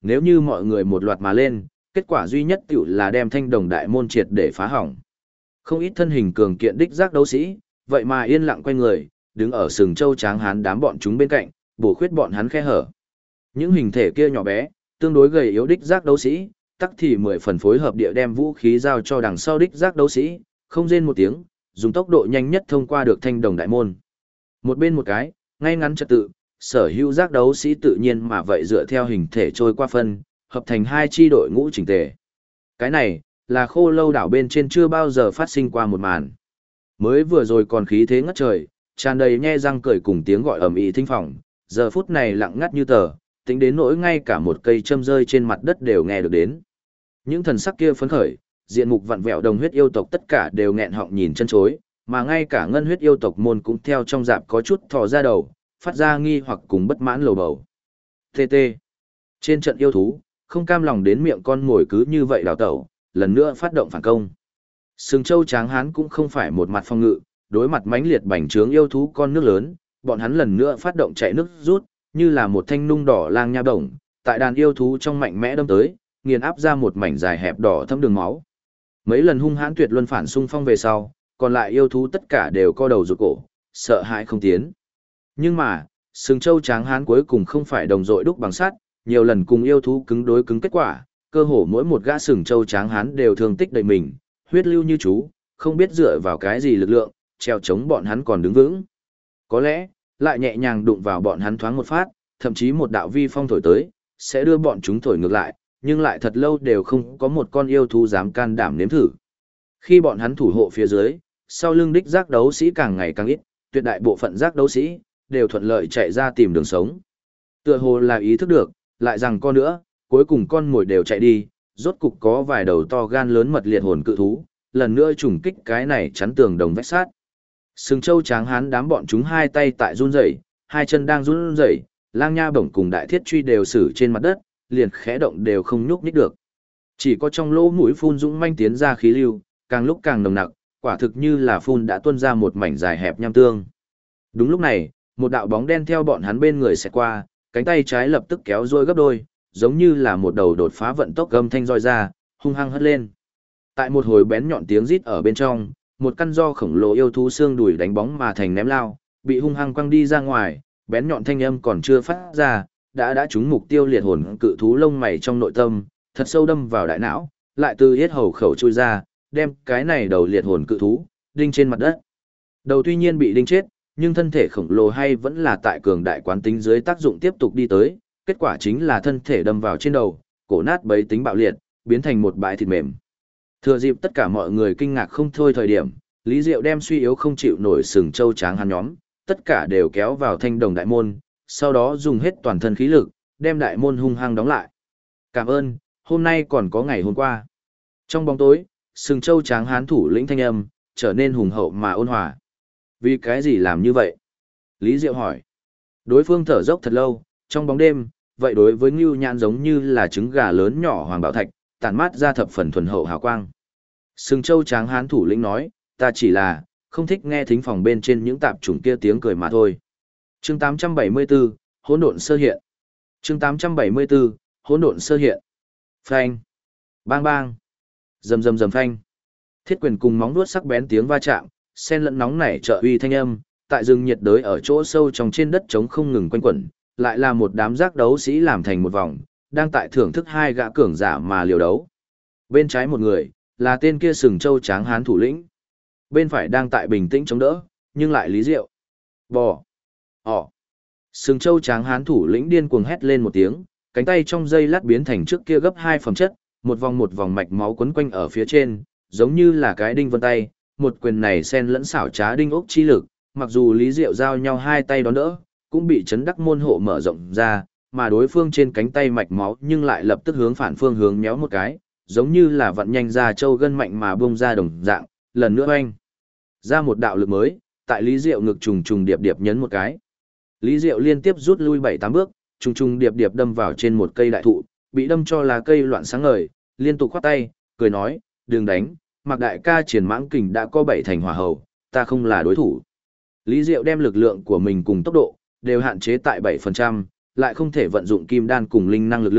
nếu như mọi người một loạt mà lên, kết quả duy nhất tiểu là đem Thanh Đồng đại môn triệt để phá hỏng. Không ít thân hình cường kiện đích giác đấu sĩ, vậy mà yên lặng quay người, đứng ở sừng châu tráng hán đám bọn chúng bên cạnh, bổ khuyết bọn hắn khe hở. Những hình thể kia nhỏ bé, tương đối gầy yếu đích giác đấu sĩ, tắc thì 10 phần phối hợp địa đem vũ khí giao cho đằng sau đích giác đấu sĩ, không rên một tiếng, dùng tốc độ nhanh nhất thông qua được Thanh Đồng đại môn. Một bên một cái, ngay ngắn trật tự, sở hữu giác đấu sĩ tự nhiên mà vậy dựa theo hình thể trôi qua phân, hợp thành hai chi đội ngũ chỉnh tề. Cái này, là Khô Lâu đảo bên trên chưa bao giờ phát sinh qua một màn. Mới vừa rồi còn khí thế ngất trời, tràn đầy nhe răng cười cùng tiếng gọi ầm ĩ thính phòng, giờ phút này lặng ngắt như tờ, tính đến nỗi ngay cả một cây châm rơi trên mặt đất đều nghe được đến. Những thần sắc kia phấn khởi, diện mục vặn vẹo đồng huyết yêu tộc tất cả đều nghẹn họng nhìn chân chối, mà ngay cả ngân huyết yêu tộc môn cũng theo trong dạp có chút thò ra đầu, phát ra nghi hoặc cùng bất mãn lầu bầu. TT. Trên trận yêu thú, không cam lòng đến miệng con mồi cứ như vậy đào tẩu, lần nữa phát động phản công. Sừng Châu Tráng Hán cũng không phải một mặt phòng ngự, đối mặt mãnh liệt bành trướng yêu thú con nước lớn, bọn hắn lần nữa phát động chạy nước rút, như là một thanh nung đỏ lang nha bổng, tại đàn yêu thú trong mạnh mẽ đâm tới, nghiền áp ra một mảnh dài hẹp đỏ thâm đường máu. Mấy lần hung hãn tuyệt luân phản xung phong về sau, còn lại yêu thú tất cả đều co đầu rụt cổ, sợ hãi không tiến. Nhưng mà, Sừng Châu Tráng Hán cuối cùng không phải đồng đội đúc bằng sắt, nhiều lần cùng yêu thú cứng đối cứng kết quả, cơ hồ mỗi một gã Sừng Châu Tráng Hán đều thương tích đầy mình, huyết lưu như chú, không biết dựa vào cái gì lực lượng, treo chống bọn hắn còn đứng vững. Có lẽ, lại nhẹ nhàng đụng vào bọn hắn thoáng một phát, thậm chí một đạo vi phong thổi tới, sẽ đưa bọn chúng thổi ngược lại, nhưng lại thật lâu đều không có một con yêu thú dám can đảm nếm thử. Khi bọn hắn thủ hộ phía dưới, sau lưng đích giác đấu sĩ càng ngày càng ít, tuyệt đại bộ phận giác đấu sĩ đều thuận lợi chạy ra tìm đường sống. Tựa hồ là ý thức được, lại rằng con nữa, cuối cùng con mồi đều chạy đi, rốt cục có vài đầu to gan lớn mật liệt hồn cự thú, lần nữa trùng kích cái này chắn tường đồng vách sát. Sừng Châu Tráng Hán đám bọn chúng hai tay tại run rẩy, hai chân đang run rẩy, lang nha bổng cùng đại thiết truy đều xử trên mặt đất, liền khẽ động đều không nhúc nhích được. Chỉ có trong lỗ mũi phun dũng manh tiến ra khí lưu, càng lúc càng nồng nặc, quả thực như là phun đã tuôn ra một mảnh dài hẹp nham tương. Đúng lúc này, một đạo bóng đen theo bọn hắn bên người xẹt qua, cánh tay trái lập tức kéo duỗi gấp đôi, giống như là một đầu đột phá vận tốc gầm thanh roi ra, hung hăng hất lên. Tại một hồi bén nhọn tiếng rít ở bên trong, một căn do khổng lồ yêu thú xương đùi đánh bóng mà thành ném lao, bị hung hăng quăng đi ra ngoài, bén nhọn thanh âm còn chưa phát ra, đã trúng mục tiêu liệt hồn cự thú lông mày trong nội tâm, thật sâu đâm vào đại não, lại từ yết hầu khẩu chui ra, đem cái này đầu liệt hồn cự thú đinh trên mặt đất. Đầu tuy nhiên bị đinh chết, nhưng thân thể khổng lồ hay vẫn là tại cường đại quán tính dưới tác dụng tiếp tục đi tới, kết quả chính là thân thể đâm vào trên đầu, cổ nát bấy tính bạo liệt, biến thành một bãi thịt mềm. Thừa dịp tất cả mọi người kinh ngạc không thôi thời điểm, Lý Diệu đem suy yếu không chịu nổi Sừng Châu Tráng Hán nhóm, tất cả đều kéo vào Thanh Đồng đại môn, sau đó dùng hết toàn thân khí lực, đem đại môn hung hăng đóng lại. Cảm ơn, hôm nay còn có ngày hôm qua. Trong bóng tối, Sừng Châu Tráng Hán thủ lĩnh thanh âm trở nên hùng hậu mà ôn hòa. Vì cái gì làm như vậy? Lý Diệu hỏi. Đối phương thở dốc thật lâu, trong bóng đêm, vậy đối với Ngưu Nhãn giống như là trứng gà lớn nhỏ hoàng bảo thạch, tản mát ra thập phần thuần hậu hào quang. Sừng Châu Tráng Hán thủ lĩnh nói, ta chỉ là không thích nghe thính phòng bên trên những tạp chủng kia tiếng cười mà thôi. Chương 874, hỗn độn sơ hiện. Chương 874, hỗn độn sơ hiện. Phanh. Bang bang. Rầm rầm rầm phanh. Thiết quyền cùng móng vuốt sắc bén tiếng va chạm, sen lẫn nóng nảy trợ uy thanh âm, tại rừng nhiệt đới ở chỗ sâu trong trên đất trống không ngừng quanh quẩn, lại là một đám giác đấu sĩ làm thành một vòng, đang tại thưởng thức hai gã cường giả mà liều đấu. Bên trái một người, là tên kia Sừng Châu Tráng Hán thủ lĩnh. Bên phải đang tại bình tĩnh chống đỡ, nhưng lại Lý Diệu. Bò. Ỏ. Sừng Châu Tráng Hán thủ lĩnh điên cuồng hét lên một tiếng, cánh tay trong dây lát biến thành trước kia gấp 2 phẩm chất, một vòng mạch máu quấn quanh ở phía trên, giống như là cái đinh vân tay, một quyền này xen lẫn xảo trá đinh ốc chi lực, mặc dù Lý Diệu giao nhau hai tay đón đỡ, cũng bị chấn đắc môn hộ mở rộng ra, mà đối phương trên cánh tay mạch máu nhưng lại lập tức hướng phản phương hướng méo một cái, giống như là vặn nhanh ra châu gân mạnh mà bung ra đồng dạng, lần nữa oanh ra một đạo lực mới, tại Lý Diệu ngực trùng trùng điệp điệp nhấn một cái. Lý Diệu liên tiếp rút lui 7-8 bước, trùng trùng điệp điệp đâm vào trên một cây đại thụ, bị đâm cho lá cây loạn sáng ngời, liên tục khoát tay, cười nói, đừng đánh, Mạc đại ca triển mãng kình đã có 7 thành hỏa hầu, ta không là đối thủ. Lý Diệu đem lực lượng của mình cùng tốc độ, đều hạn chế tại 7%, lại không thể vận dụng kim đan cùng linh năng lực lượng,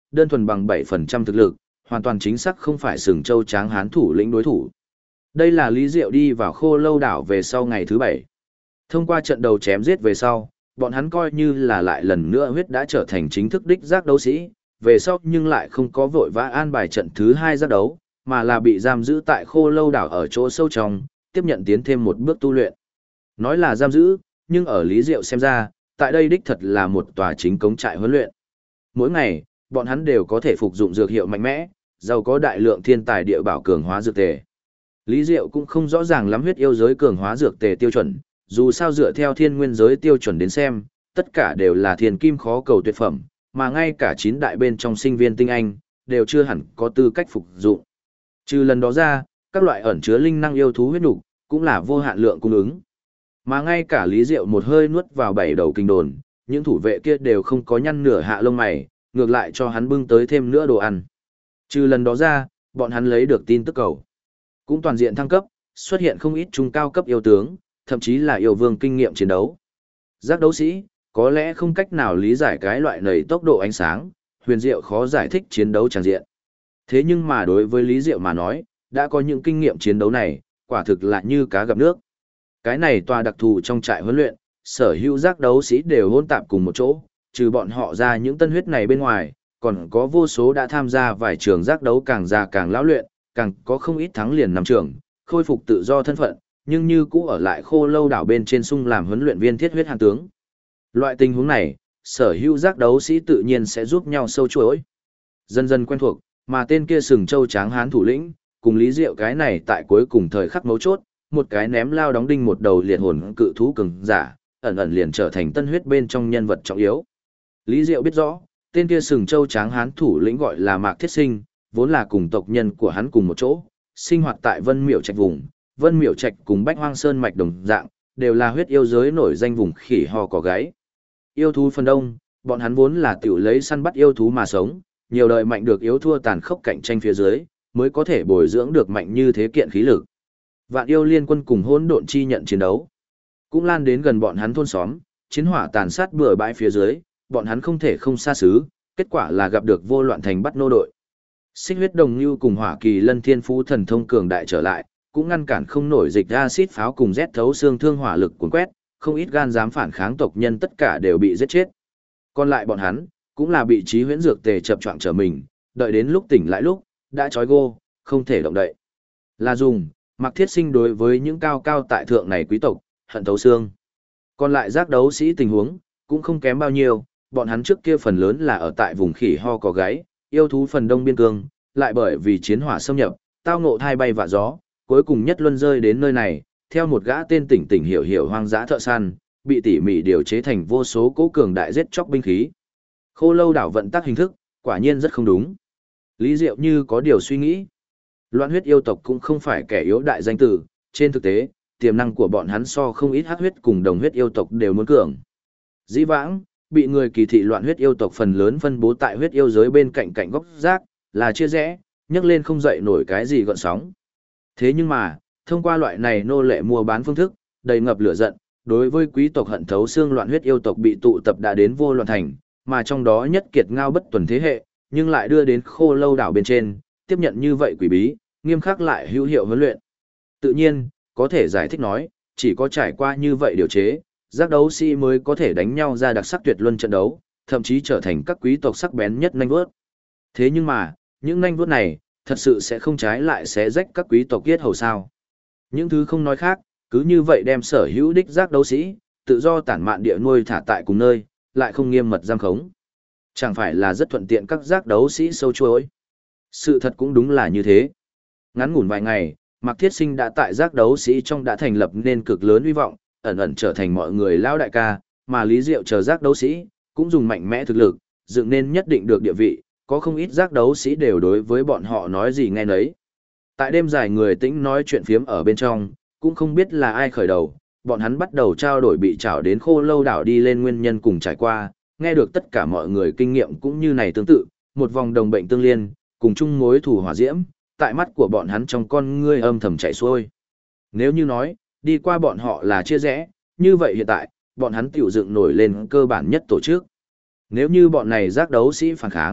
đơn thuần bằng 7% thực lực, hoàn toàn chính xác không phải Sừng Châu Tráng Hán thủ lĩnh đối thủ. Đây là Lý Diệu đi vào Khô Lâu đảo về sau ngày thứ 7. Thông qua trận đầu chém giết về sau, bọn hắn coi như là lại lần nữa huyết đã trở thành chính thức đích giác đấu sĩ, về sau nhưng lại không có vội vã an bài trận thứ 2 giác đấu, mà là bị giam giữ tại Khô Lâu đảo ở chỗ sâu trong, tiếp nhận tiến thêm một bước tu luyện. Nói là giam giữ, nhưng ở Lý Diệu xem ra, tại đây đích thật là một tòa chính cống trại huấn luyện. Mỗi ngày, bọn hắn đều có thể phục dụng dược hiệu mạnh mẽ, giàu có đại lượng thiên tài địa bảo cường hóa dược tề. Lý Diệu cũng không rõ ràng lắm huyết yêu giới cường hóa dược tề tiêu chuẩn, dù sao dựa theo thiên nguyên giới tiêu chuẩn đến xem, tất cả đều là thiên kim khó cầu tuyệt phẩm, mà ngay cả 9 đại bên trong sinh viên tinh anh, đều chưa hẳn có tư cách phục dụng. Trừ lần đó ra, các loại ẩn chứa linh năng yêu thú huyết nục cũng là vô hạn lượng cung ứng. Mà ngay cả Lý Diệu một hơi nuốt vào 7 đầu kinh đồn, những thủ vệ kia đều không có nhăn nửa hạ lông mày, ngược lại cho hắn bưng tới thêm nữa đồ ăn. Trừ lần đó ra, bọn hắn lấy được tin tức cầu. Cũng toàn diện thăng cấp, xuất hiện không ít trung cao cấp yêu tướng, thậm chí là yêu vương kinh nghiệm chiến đấu. Giác đấu sĩ, có lẽ không cách nào lý giải cái loại này tốc độ ánh sáng, huyền diệu khó giải thích chiến đấu tràn diện. Thế nhưng mà đối với Lý Diệu mà nói, đã có những kinh nghiệm chiến đấu này, quả thực là như cá gặp nước. Cái này tòa đặc thù trong trại huấn luyện, sở hữu giác đấu sĩ đều hỗn tạp cùng một chỗ, trừ bọn họ ra những tân huyết này bên ngoài, còn có vô số đã tham gia vài trường giác đấu càng già càng lão luyện, càng có không ít thắng liền nằm trường, khôi phục tự do thân phận, nhưng như cũ ở lại Khô Lâu đảo bên trên sung làm huấn luyện viên thiết huyết hàn tướng. Loại tình huống này, sở hữu giác đấu sĩ tự nhiên sẽ giúp nhau sâu chuỗi. Dần dần quen thuộc, mà tên kia Sừng Châu Tráng Hán thủ lĩnh, cùng Lý Diệu cái này tại cuối cùng thời khắc mấu chốt, một cái ném lao đóng đinh một đầu liệt hồn cự thú cường giả, ẩn ẩn liền trở thành tân huyết bên trong nhân vật trọng yếu. Lý Diệu biết rõ, tên kia Sừng Châu Tráng Hán thủ lĩnh gọi là Mạc Thiết Sinh, vốn là cùng tộc nhân của hắn cùng một chỗ, sinh hoạt tại Vân Miểu Trạch vùng. Vân Miểu Trạch cùng Bách Hoang Sơn mạch đồng dạng, đều là huyết yêu giới nổi danh vùng khỉ ho cỏ gáy. Yêu thú phần đông, bọn hắn vốn là tiểu lấy săn bắt yêu thú mà sống, nhiều đời mạnh được yếu thua tàn khốc cạnh tranh phía dưới, mới có thể bồi dưỡng được mạnh như thế kiện khí lực. Vạn yêu liên quân cùng hỗn độn chi nhận chiến đấu, cũng lan đến gần bọn hắn thôn xóm, chiến hỏa tàn sát bừa bãi phía dưới, bọn hắn không thể không xa xứ, kết quả là gặp được vô loạn thành bắt nô đội. Xích huyết đồng như cùng hỏa kỳ lân thiên phú thần thông cường đại trở lại, cũng ngăn cản không nổi dịch acid pháo cùng rét thấu xương thương hỏa lực cuốn quét, không ít gan dám phản kháng tộc nhân tất cả đều bị giết chết. Còn lại bọn hắn, cũng là bị trí huyễn dược tề chập choạng trở mình, đợi đến lúc tỉnh lại lúc, đã trói gô, không thể động đậy. Là dùng, Mạc Thiết Sinh đối với những cao cao tại thượng này quý tộc, hận thấu xương. Còn lại giác đấu sĩ tình huống, cũng không kém bao nhiêu, bọn hắn trước kia phần lớn là ở tại vùng khỉ ho có gáy, yêu thú phần đông biên cương, lại bởi vì chiến hỏa xâm nhập, tao ngộ thai bay vạ gió, cuối cùng nhất luân rơi đến nơi này, theo một gã tên tỉnh tỉnh hiểu hiểu hoang dã thợ săn, bị tỉ mỉ điều chế thành vô số cố cường đại giết chóc binh khí. Khô Lâu đảo vận tắc hình thức, quả nhiên rất không đúng. Lý Diệu như có điều suy nghĩ. Loạn huyết yêu tộc cũng không phải kẻ yếu đại danh tử, trên thực tế, tiềm năng của bọn hắn so không ít hắc huyết cùng đồng huyết yêu tộc đều muốn cường. Dĩ vãng, bị người kỳ thị loạn huyết yêu tộc phần lớn phân bố tại huyết yêu giới bên cạnh cạnh góc rác, là chia rẽ, nhấc lên không dậy nổi cái gì gợn sóng. Thế nhưng mà, thông qua loại này nô lệ mua bán phương thức, đầy ngập lửa giận, đối với quý tộc hận thấu xương loạn huyết yêu tộc bị tụ tập đã đến vô loạn thành, mà trong đó nhất kiệt ngao bất tuần thế hệ, nhưng lại đưa đến Khô Lâu đảo bên trên, tiếp nhận như vậy quỷ bí, nghiêm khắc lại hữu hiệu huấn luyện. Tự nhiên, có thể giải thích nói, chỉ có trải qua như vậy điều chế, giác đấu sĩ mới có thể đánh nhau ra đặc sắc tuyệt luân trận đấu, thậm chí trở thành các quý tộc sắc bén nhất nanh vuốt. Thế nhưng mà, những nanh vuốt này, thật sự sẽ không trái lại xé rách các quý tộc yết hầu sao. Những thứ không nói khác, cứ như vậy đem sở hữu đích giác đấu sĩ, tự do tản mạn địa nuôi thả tại cùng nơi, lại không nghiêm mật giam khống. Chẳng phải là rất thuận tiện các giác đấu sĩ sâu chuối. Sự thật cũng đúng là như thế. Ngắn ngủn vài ngày, Mạc Thiết Sinh đã tại giác đấu sĩ trong đã thành lập nên cực lớn uy vọng, ẩn ẩn trở thành mọi người lao đại ca, mà Lý Diệu chờ giác đấu sĩ, cũng dùng mạnh mẽ thực lực, dựng nên nhất định được địa vị, có không ít giác đấu sĩ đều đối với bọn họ nói gì nghe nấy. Tại đêm dài người tĩnh nói chuyện phiếm ở bên trong, cũng không biết là ai khởi đầu, bọn hắn bắt đầu trao đổi bị trảo đến Khô Lâu đảo đi lên nguyên nhân cùng trải qua, nghe được tất cả mọi người kinh nghiệm cũng như này tương tự, một vòng đồng bệnh tương liên, cùng chung mối thù hỏa diễm, tại mắt của bọn hắn trong con ngươi âm thầm chảy xuôi. Nếu như nói, đi qua bọn họ là chia rẽ, như vậy hiện tại, bọn hắn tiểu dựng nổi lên cơ bản nhất tổ chức. Nếu như bọn này giác đấu sĩ phản kháng,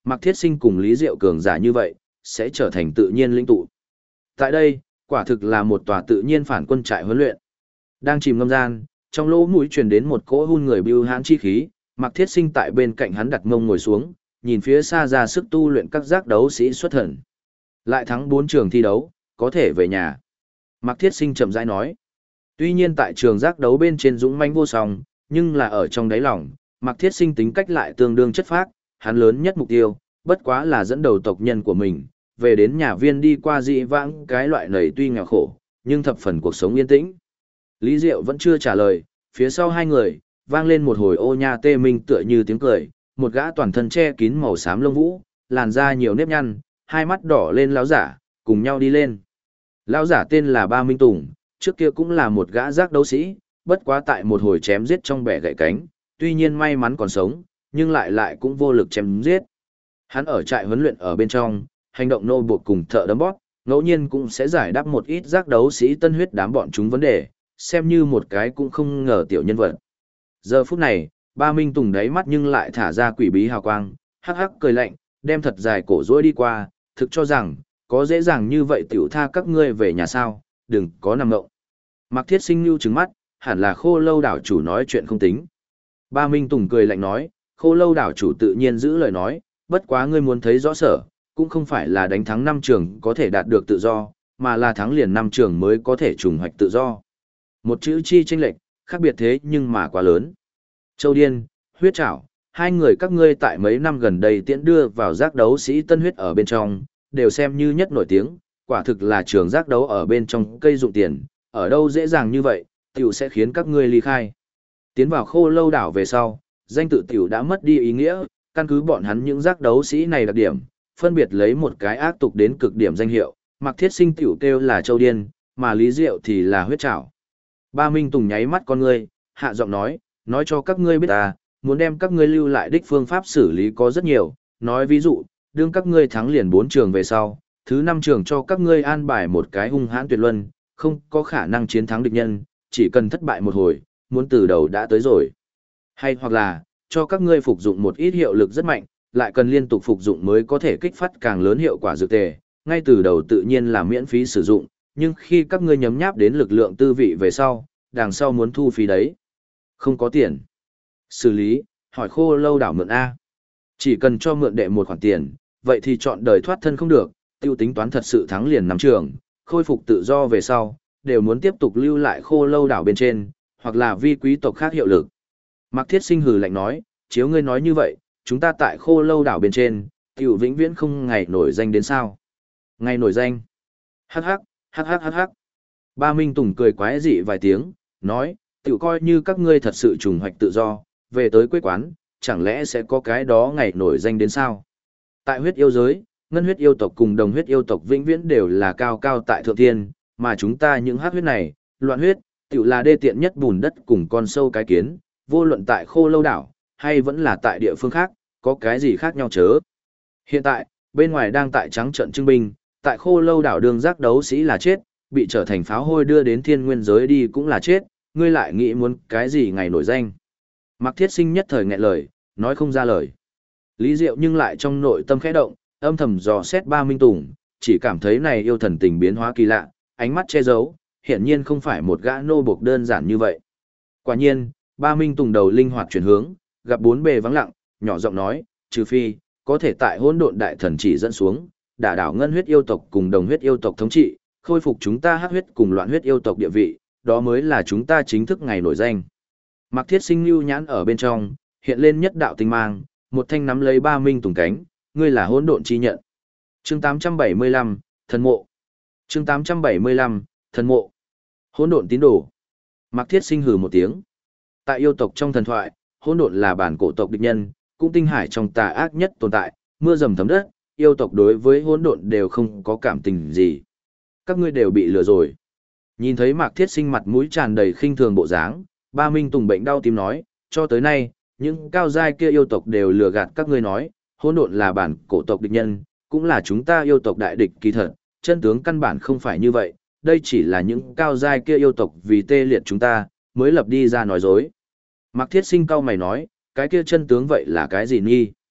Mạc Thiết Sinh cùng Lý Diệu cường giả như vậy, sẽ trở thành tự nhiên lĩnh tụ. Tại đây, quả thực là một tòa tự nhiên phản quân trại huấn luyện. Đang chìm ngâm gian, trong lỗ mũi truyền đến một cỗ hun người bưu hãn chi khí, Mạc Thiết Sinh tại bên cạnh hắn đặt mông ngồi xuống, nhìn phía xa ra sức tu luyện các giác đấu sĩ xuất thần. Lại thắng 4 trường thi đấu, có thể về nhà. Mạc Thiết Sinh chậm rãi nói. Tuy nhiên tại trường giác đấu bên trên dũng mãnh vô song, nhưng là ở trong đáy lòng, Mạc Thiết Sinh tính cách lại tương đương chất phác, hắn lớn nhất mục tiêu, bất quá là dẫn đầu tộc nhân của mình, về đến nhà viên đi qua dị vãng cái loại này tuy nghèo khổ, nhưng thập phần cuộc sống yên tĩnh. Lý Diệu vẫn chưa trả lời, phía sau hai người, vang lên một hồi ô nha tê minh tựa như tiếng cười, một gã toàn thân che kín màu xám lông vũ, làn da nhiều nếp nhăn, hai mắt đỏ lên lão giả, cùng nhau đi lên. Lão giả tên là Ba Minh Tùng, trước kia cũng là một gã giác đấu sĩ, bất quá tại một hồi chém giết trong bẻ gãy cánh, tuy nhiên may mắn còn sống, nhưng lại cũng vô lực chém giết. Hắn ở trại huấn luyện ở bên trong, hành động nô buộc cùng thợ đấm bóp, ngẫu nhiên cũng sẽ giải đáp một ít giác đấu sĩ tân huyết đám bọn chúng vấn đề, xem như một cái cũng không ngờ tiểu nhân vật. Giờ phút này, Ba Minh Tùng đáy mắt nhưng lại thả ra quỷ bí hào quang, hắc hắc cười lạnh, đem thật dài cổ rối đi qua, thực cho rằng, có dễ dàng như vậy tiểu tha các ngươi về nhà sao, đừng có nằm ngộng. Mạc Thiết Sinh lưu trừng mắt, hẳn là Khô Lâu đảo chủ nói chuyện không tính. Ba Minh Tùng cười lạnh nói, Khô Lâu đảo chủ tự nhiên giữ lời nói, bất quá ngươi muốn thấy rõ sở, cũng không phải là đánh thắng 5 trường có thể đạt được tự do, mà là thắng liền 5 trường mới có thể trùng hoạch tự do. Một chữ chi chênh lệch, khác biệt thế nhưng mà quá lớn. Châu Điên, Huyết Trảo, hai người các ngươi tại mấy năm gần đây tiễn đưa vào giác đấu sĩ tân huyết ở bên trong, đều xem như nhất nổi tiếng, quả thực là trường giác đấu ở bên trong cây dụng tiền, ở đâu dễ dàng như vậy, tiểu sẽ khiến các ngươi ly khai. Tiến vào Khô Lâu đảo về sau, danh tự tiểu đã mất đi ý nghĩa, căn cứ bọn hắn những giác đấu sĩ này đặc điểm, phân biệt lấy một cái ác tục đến cực điểm danh hiệu, Mạc Thiết Sinh tiểu kêu là Châu Điên, mà Lý Diệu thì là Huyết Trảo. Ba Minh Tùng nháy mắt con ngươi, hạ giọng nói cho các ngươi biết ta, muốn đem các ngươi lưu lại đích phương pháp xử lý có rất nhiều, nói ví dụ, đương các ngươi thắng liền 4 trường về sau, thứ 5 trường cho các ngươi an bài một cái hung hãn tuyệt luân, không có khả năng chiến thắng địch nhân, chỉ cần thất bại một hồi, muốn từ đầu đã tới rồi. Hay hoặc là, cho các ngươi phục dụng một ít hiệu lực rất mạnh, lại cần liên tục phục dụng mới có thể kích phát càng lớn hiệu quả dược tề, ngay từ đầu tự nhiên là miễn phí sử dụng, nhưng khi các ngươi nhấm nháp đến lực lượng tư vị về sau, đằng sau muốn thu phí đấy. Không có tiền. Xử lý, hỏi Khô Lâu đảo mượn A. Chỉ cần cho mượn đệ một khoản tiền, vậy thì chọn đời thoát thân không được, tiêu tính toán thật sự thắng liền 5 trường, khôi phục tự do về sau, đều muốn tiếp tục lưu lại Khô Lâu đảo bên trên, hoặc là vi quý tộc khác hiệu lực. Mạc Thiết Sinh hừ lạnh nói, chiếu ngươi nói như vậy, chúng ta tại Khô Lâu đảo bên trên, tiểu vĩnh viễn không ngày nổi danh đến sao. Ngày nổi danh. Hắc hắc, hắc hắc hắc hắc. Ba Minh Tùng cười quái dị vài tiếng, nói, tiểu coi như các ngươi thật sự trùng hoạch tự do, về tới quê quán, chẳng lẽ sẽ có cái đó ngày nổi danh đến sao? Tại huyết yêu giới, ngân huyết yêu tộc cùng đồng huyết yêu tộc vĩnh viễn đều là cao cao tại thượng thiên, mà chúng ta những hắc huyết này, loạn huyết, tiểu là đê tiện nhất bùn đất cùng con sâu cái kiến, vô luận tại Khô Lâu đảo, hay vẫn là tại địa phương khác, có cái gì khác nhau chớ. Hiện tại, bên ngoài đang tại trắng trận trưng binh, tại Khô Lâu đảo đường giác đấu sĩ là chết, bị trở thành pháo hôi đưa đến thiên nguyên giới đi cũng là chết, ngươi lại nghĩ muốn cái gì ngày nổi danh. Mạc Thiết Sinh nhất thời nghẹn lời, nói không ra lời. Lý Diệu nhưng lại trong nội tâm khẽ động, âm thầm dò xét Ba Minh Tùng, chỉ cảm thấy này yêu thần tình biến hóa kỳ lạ, ánh mắt che giấu, hiển nhiên không phải một gã nô buộc đơn giản như vậy. Quả nhiên, Ba Minh Tùng đầu linh hoạt chuyển hướng, gặp bốn bề vắng lặng, nhỏ giọng nói, trừ phi, có thể tại hỗn độn đại thần chỉ dẫn xuống, đả đảo ngân huyết yêu tộc cùng đồng huyết yêu tộc thống trị, khôi phục chúng ta hắc huyết cùng loạn huyết yêu tộc địa vị, đó mới là chúng ta chính thức ngày nổi danh. Mạc Thiết Sinh lưu nhãn ở bên trong, hiện lên nhất đạo tinh mang, một thanh nắm lấy Ba Minh Tùng cánh, ngươi là hỗn độn chi nhận. Chương 875, thần mộ. Chương 875, thần mộ. Hỗn độn tín đồ. Mạc Thiết Sinh hừ một tiếng. Tại yêu tộc trong thần thoại, hỗn độn là bản cổ tộc địch nhân, cũng tinh hải trong tà ác nhất tồn tại, mưa dầm thấm đất, yêu tộc đối với hỗn độn đều không có cảm tình gì. Các ngươi đều bị lừa rồi. Nhìn thấy Mạc Thiết Sinh mặt mũi tràn đầy khinh thường bộ dáng, Ba Minh Tùng bệnh đau tim nói, cho tới nay, những cao giai kia yêu tộc đều lừa gạt các ngươi nói, hỗn độn là bản cổ tộc địch nhân, cũng là chúng ta yêu tộc đại địch kỳ thật, chân tướng căn bản không phải như vậy, đây chỉ là những cao giai kia yêu tộc vì tê liệt chúng ta, mới lập đi ra nói dối. Mạc Thiết Sinh cau mày nói, cái kia chân tướng vậy là cái gì nghi?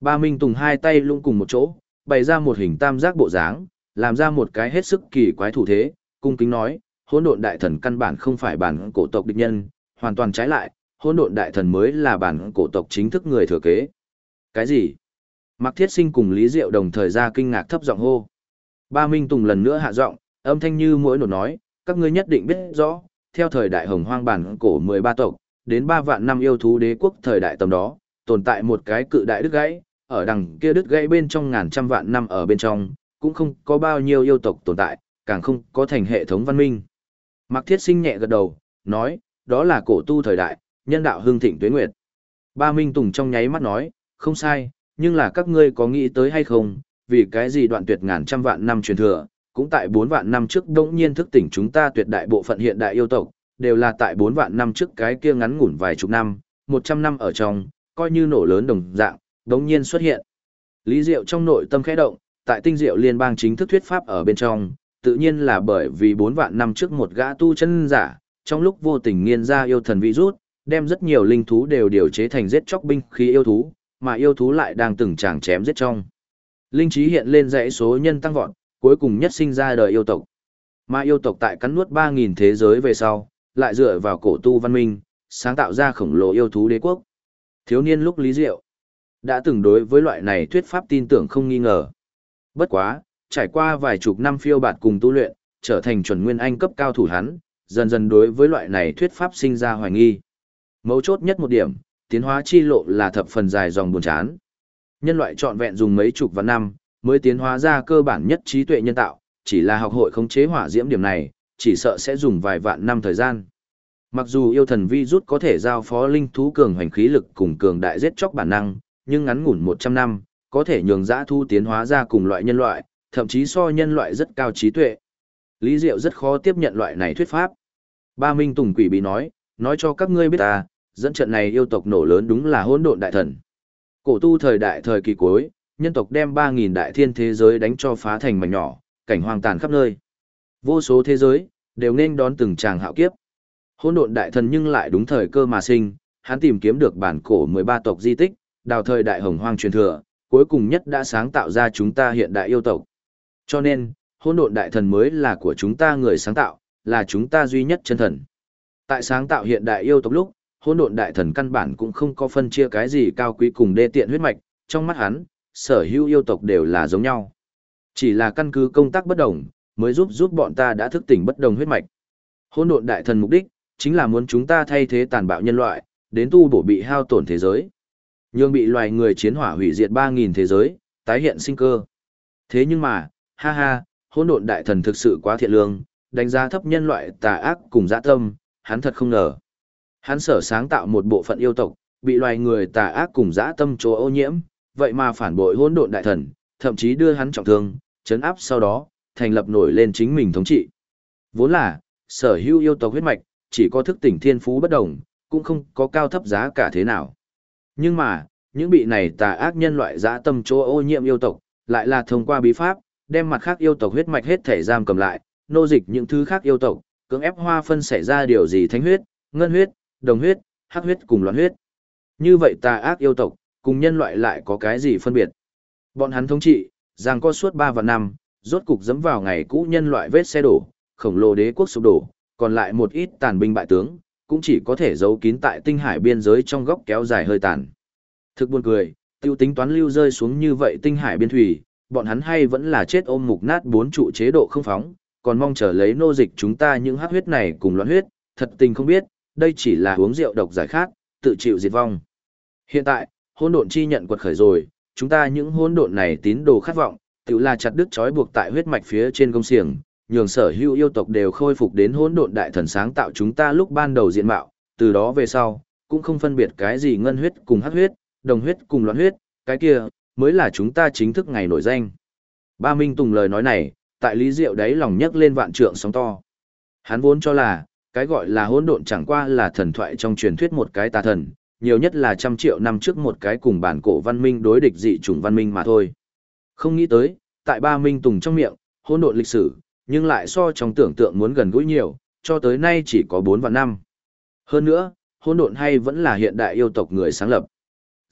Ba Minh Tùng hai tay lung cùng một chỗ, bày ra một hình tam giác bộ dáng, làm ra một cái hết sức kỳ quái thủ thế, cung kính nói, hỗn độn đại thần căn bản không phải bản cổ tộc địch nhân, hoàn toàn trái lại, hỗn độn đại thần mới là bản cổ tộc chính thức người thừa kế. Cái gì? Mạc Thiết Sinh cùng Lý Diệu đồng thời ra kinh ngạc thấp giọng hô. Ba Minh Tùng lần nữa hạ giọng, âm thanh như mũi nổ nói, các ngươi nhất định biết rõ, theo thời đại hồng hoang bản cổ 13 tộc, đến 3 vạn năm yêu thú đế quốc thời đại tầm đó, tồn tại một cái cự đại đứt gãy, ở đằng kia đứt gãy bên trong ngàn trăm vạn năm ở bên trong, cũng không có bao nhiêu yêu tộc tồn tại, càng không có thành hệ thống văn minh. Mạc Thiết Sinh nhẹ gật đầu, nói, đó là cổ tu thời đại, nhân đạo hưng thịnh tuế nguyệt. Ba Minh Tùng trong nháy mắt nói, không sai, nhưng là các ngươi có nghĩ tới hay không, vì cái gì đoạn tuyệt ngàn trăm vạn năm truyền thừa, cũng tại 4 vạn năm trước đống nhiên thức tỉnh chúng ta tuyệt đại bộ phận hiện đại yêu tộc, đều là tại 4 vạn năm trước cái kia ngắn ngủn vài chục năm, 100 năm ở trong, coi như nổ lớn đồng dạng, đống nhiên xuất hiện. Lý Diệu trong nội tâm khẽ động, tại tinh diệu liên bang chính thức thuyết pháp ở bên trong, tự nhiên là bởi vì 4 vạn năm trước một gã tu chân giả, trong lúc vô tình nghiên ra yêu thần virus, đem rất nhiều linh thú đều điều chế thành giết chóc binh khí yêu thú, mà yêu thú lại đang từng tràng chém giết trong. Linh trí hiện lên dãy số nhân tăng vọt, cuối cùng nhất sinh ra đời yêu tộc. Mà yêu tộc tại cắn nuốt 3.000 thế giới về sau, lại dựa vào cổ tu văn minh, sáng tạo ra khổng lồ yêu thú đế quốc. Thiếu niên lúc Lý Diệu đã từng đối với loại này thuyết pháp tin tưởng không nghi ngờ. Bất quá, trải qua vài chục năm phiêu bạt cùng tu luyện, trở thành chuẩn nguyên anh cấp cao thủ hắn, dần dần đối với loại này thuyết pháp sinh ra hoài nghi. Mấu chốt nhất một điểm, tiến hóa chi lộ là thập phần dài dòng buồn chán. Nhân loại trọn vẹn dùng mấy chục vạn năm, mới tiến hóa ra cơ bản nhất trí tuệ nhân tạo, chỉ là học hội khống chế hỏa diễm điểm này, chỉ sợ sẽ dùng vài vạn năm thời gian. Mặc dù yêu thần vi rút có thể giao phó linh thú cường hoành khí lực cùng cường đại giết chóc bản năng, nhưng ngắn ngủn 100 năm, có thể nhường dã thu tiến hóa ra cùng loại nhân loại, thậm chí so nhân loại rất cao trí tuệ. Lý Diệu rất khó tiếp nhận loại này thuyết pháp. Ba Minh Tùng quỷ bí nói cho các ngươi biết ta, dẫn trận này yêu tộc nổ lớn đúng là hỗn độn đại thần. Cổ tu thời đại thời kỳ cuối, nhân tộc đem 3.000 đại thiên thế giới đánh cho phá thành mảnh nhỏ, cảnh hoang tàn khắp nơi. Vô số thế giới, đều nên đón từng tràng hạo kiếp. Hỗn độn đại thần nhưng lại đúng thời cơ mà sinh, hắn tìm kiếm được bản cổ 13 tộc di tích, đào thời đại hồng hoang truyền thừa, cuối cùng nhất đã sáng tạo ra chúng ta hiện đại yêu tộc. Cho nên, hỗn độn đại thần mới là của chúng ta người sáng tạo, là chúng ta duy nhất chân thần. Tại sáng tạo hiện đại yêu tộc lúc, hỗn độn đại thần căn bản cũng không có phân chia cái gì cao quý cùng đê tiện huyết mạch, trong mắt hắn, sở hữu yêu tộc đều là giống nhau. Chỉ là căn cứ công tác bất đồng, mới giúp bọn ta đã thức tỉnh bất đồng huyết mạch. Hỗn độn đại thần mục đích chính là muốn chúng ta thay thế tàn bạo nhân loại, đến tu bổ bị hao tổn thế giới. Nhưng bị loài người chiến hỏa hủy diệt 3.000 thế giới, tái hiện sinh cơ. Thế nhưng mà, ha ha, hỗn độn đại thần thực sự quá thiện lương, đánh giá thấp nhân loại tà ác cùng dã tâm, hắn thật không ngờ. Hắn sở sáng tạo một bộ phận yêu tộc, bị loài người tà ác cùng dã tâm chỗ ô nhiễm, vậy mà phản bội hỗn độn đại thần, thậm chí đưa hắn trọng thương, chấn áp sau đó, thành lập nổi lên chính mình thống trị. Vốn là, sở hữu yêu tộc huyết mạch, chỉ có thức tỉnh thiên phú bất đồng, cũng không có cao thấp giá cả thế nào. Nhưng mà, những bị này tà ác nhân loại dã tâm chỗ ô nhiễm yêu tộc, lại là thông qua bí pháp, đem mặt khác yêu tộc huyết mạch hết thể giam cầm lại, nô dịch những thứ khác yêu tộc, cưỡng ép hoa phân xảy ra điều gì thánh huyết, ngân huyết, đồng huyết, hắc huyết cùng loạn huyết. Như vậy tà ác yêu tộc, cùng nhân loại lại có cái gì phân biệt? Bọn hắn thống trị, giằng co suốt 3 vạn năm, rốt cục dẫm vào ngày cũ nhân loại vết xe đổ, khổng lồ đế quốc sụp đổ, còn lại một ít tàn binh bại tướng, cũng chỉ có thể giấu kín tại tinh hải biên giới trong góc kéo dài hơi tàn. Thực buồn cười, tiêu tính toán lưu rơi xuống như vậy tinh hải biên thủy, bọn hắn hay vẫn là chết ôm mục nát 4 trụ chế độ không phóng, còn mong chờ lấy nô dịch chúng ta những hắc huyết này cùng loạn huyết, thật tình không biết, đây chỉ là uống rượu độc giải khát, tự chịu diệt vong. Hiện tại, hỗn độn chi nhận quật khởi rồi, chúng ta những hỗn độn này tín đồ khát vọng, tự là chặt đứt trói buộc tại huyết mạch phía trên công xiềng, nhường sở hữu yêu tộc đều khôi phục đến hỗn độn đại thần sáng tạo chúng ta lúc ban đầu diện mạo, từ đó về sau, cũng không phân biệt cái gì ngân huyết cùng hắc huyết, đồng huyết cùng loạn huyết, cái kia mới là chúng ta chính thức ngày nổi danh. Ba Minh Tùng lời nói này, tại Lý Diệu đáy lòng nhấc lên vạn trượng sóng to. Hắn vốn cho là, cái gọi là hỗn độn chẳng qua là thần thoại trong truyền thuyết một cái tà thần, nhiều nhất là 100 triệu năm trước một cái cùng bản cổ văn minh đối địch dị chủng văn minh mà thôi. Không nghĩ tới, tại Ba Minh Tùng trong miệng, hỗn độn lịch sử, nhưng lại so trong tưởng tượng muốn gần gũi nhiều, cho tới nay chỉ có 4 vạn năm. Hơn nữa, hỗn độn hay vẫn là hiện đại yêu tộc người sáng lập.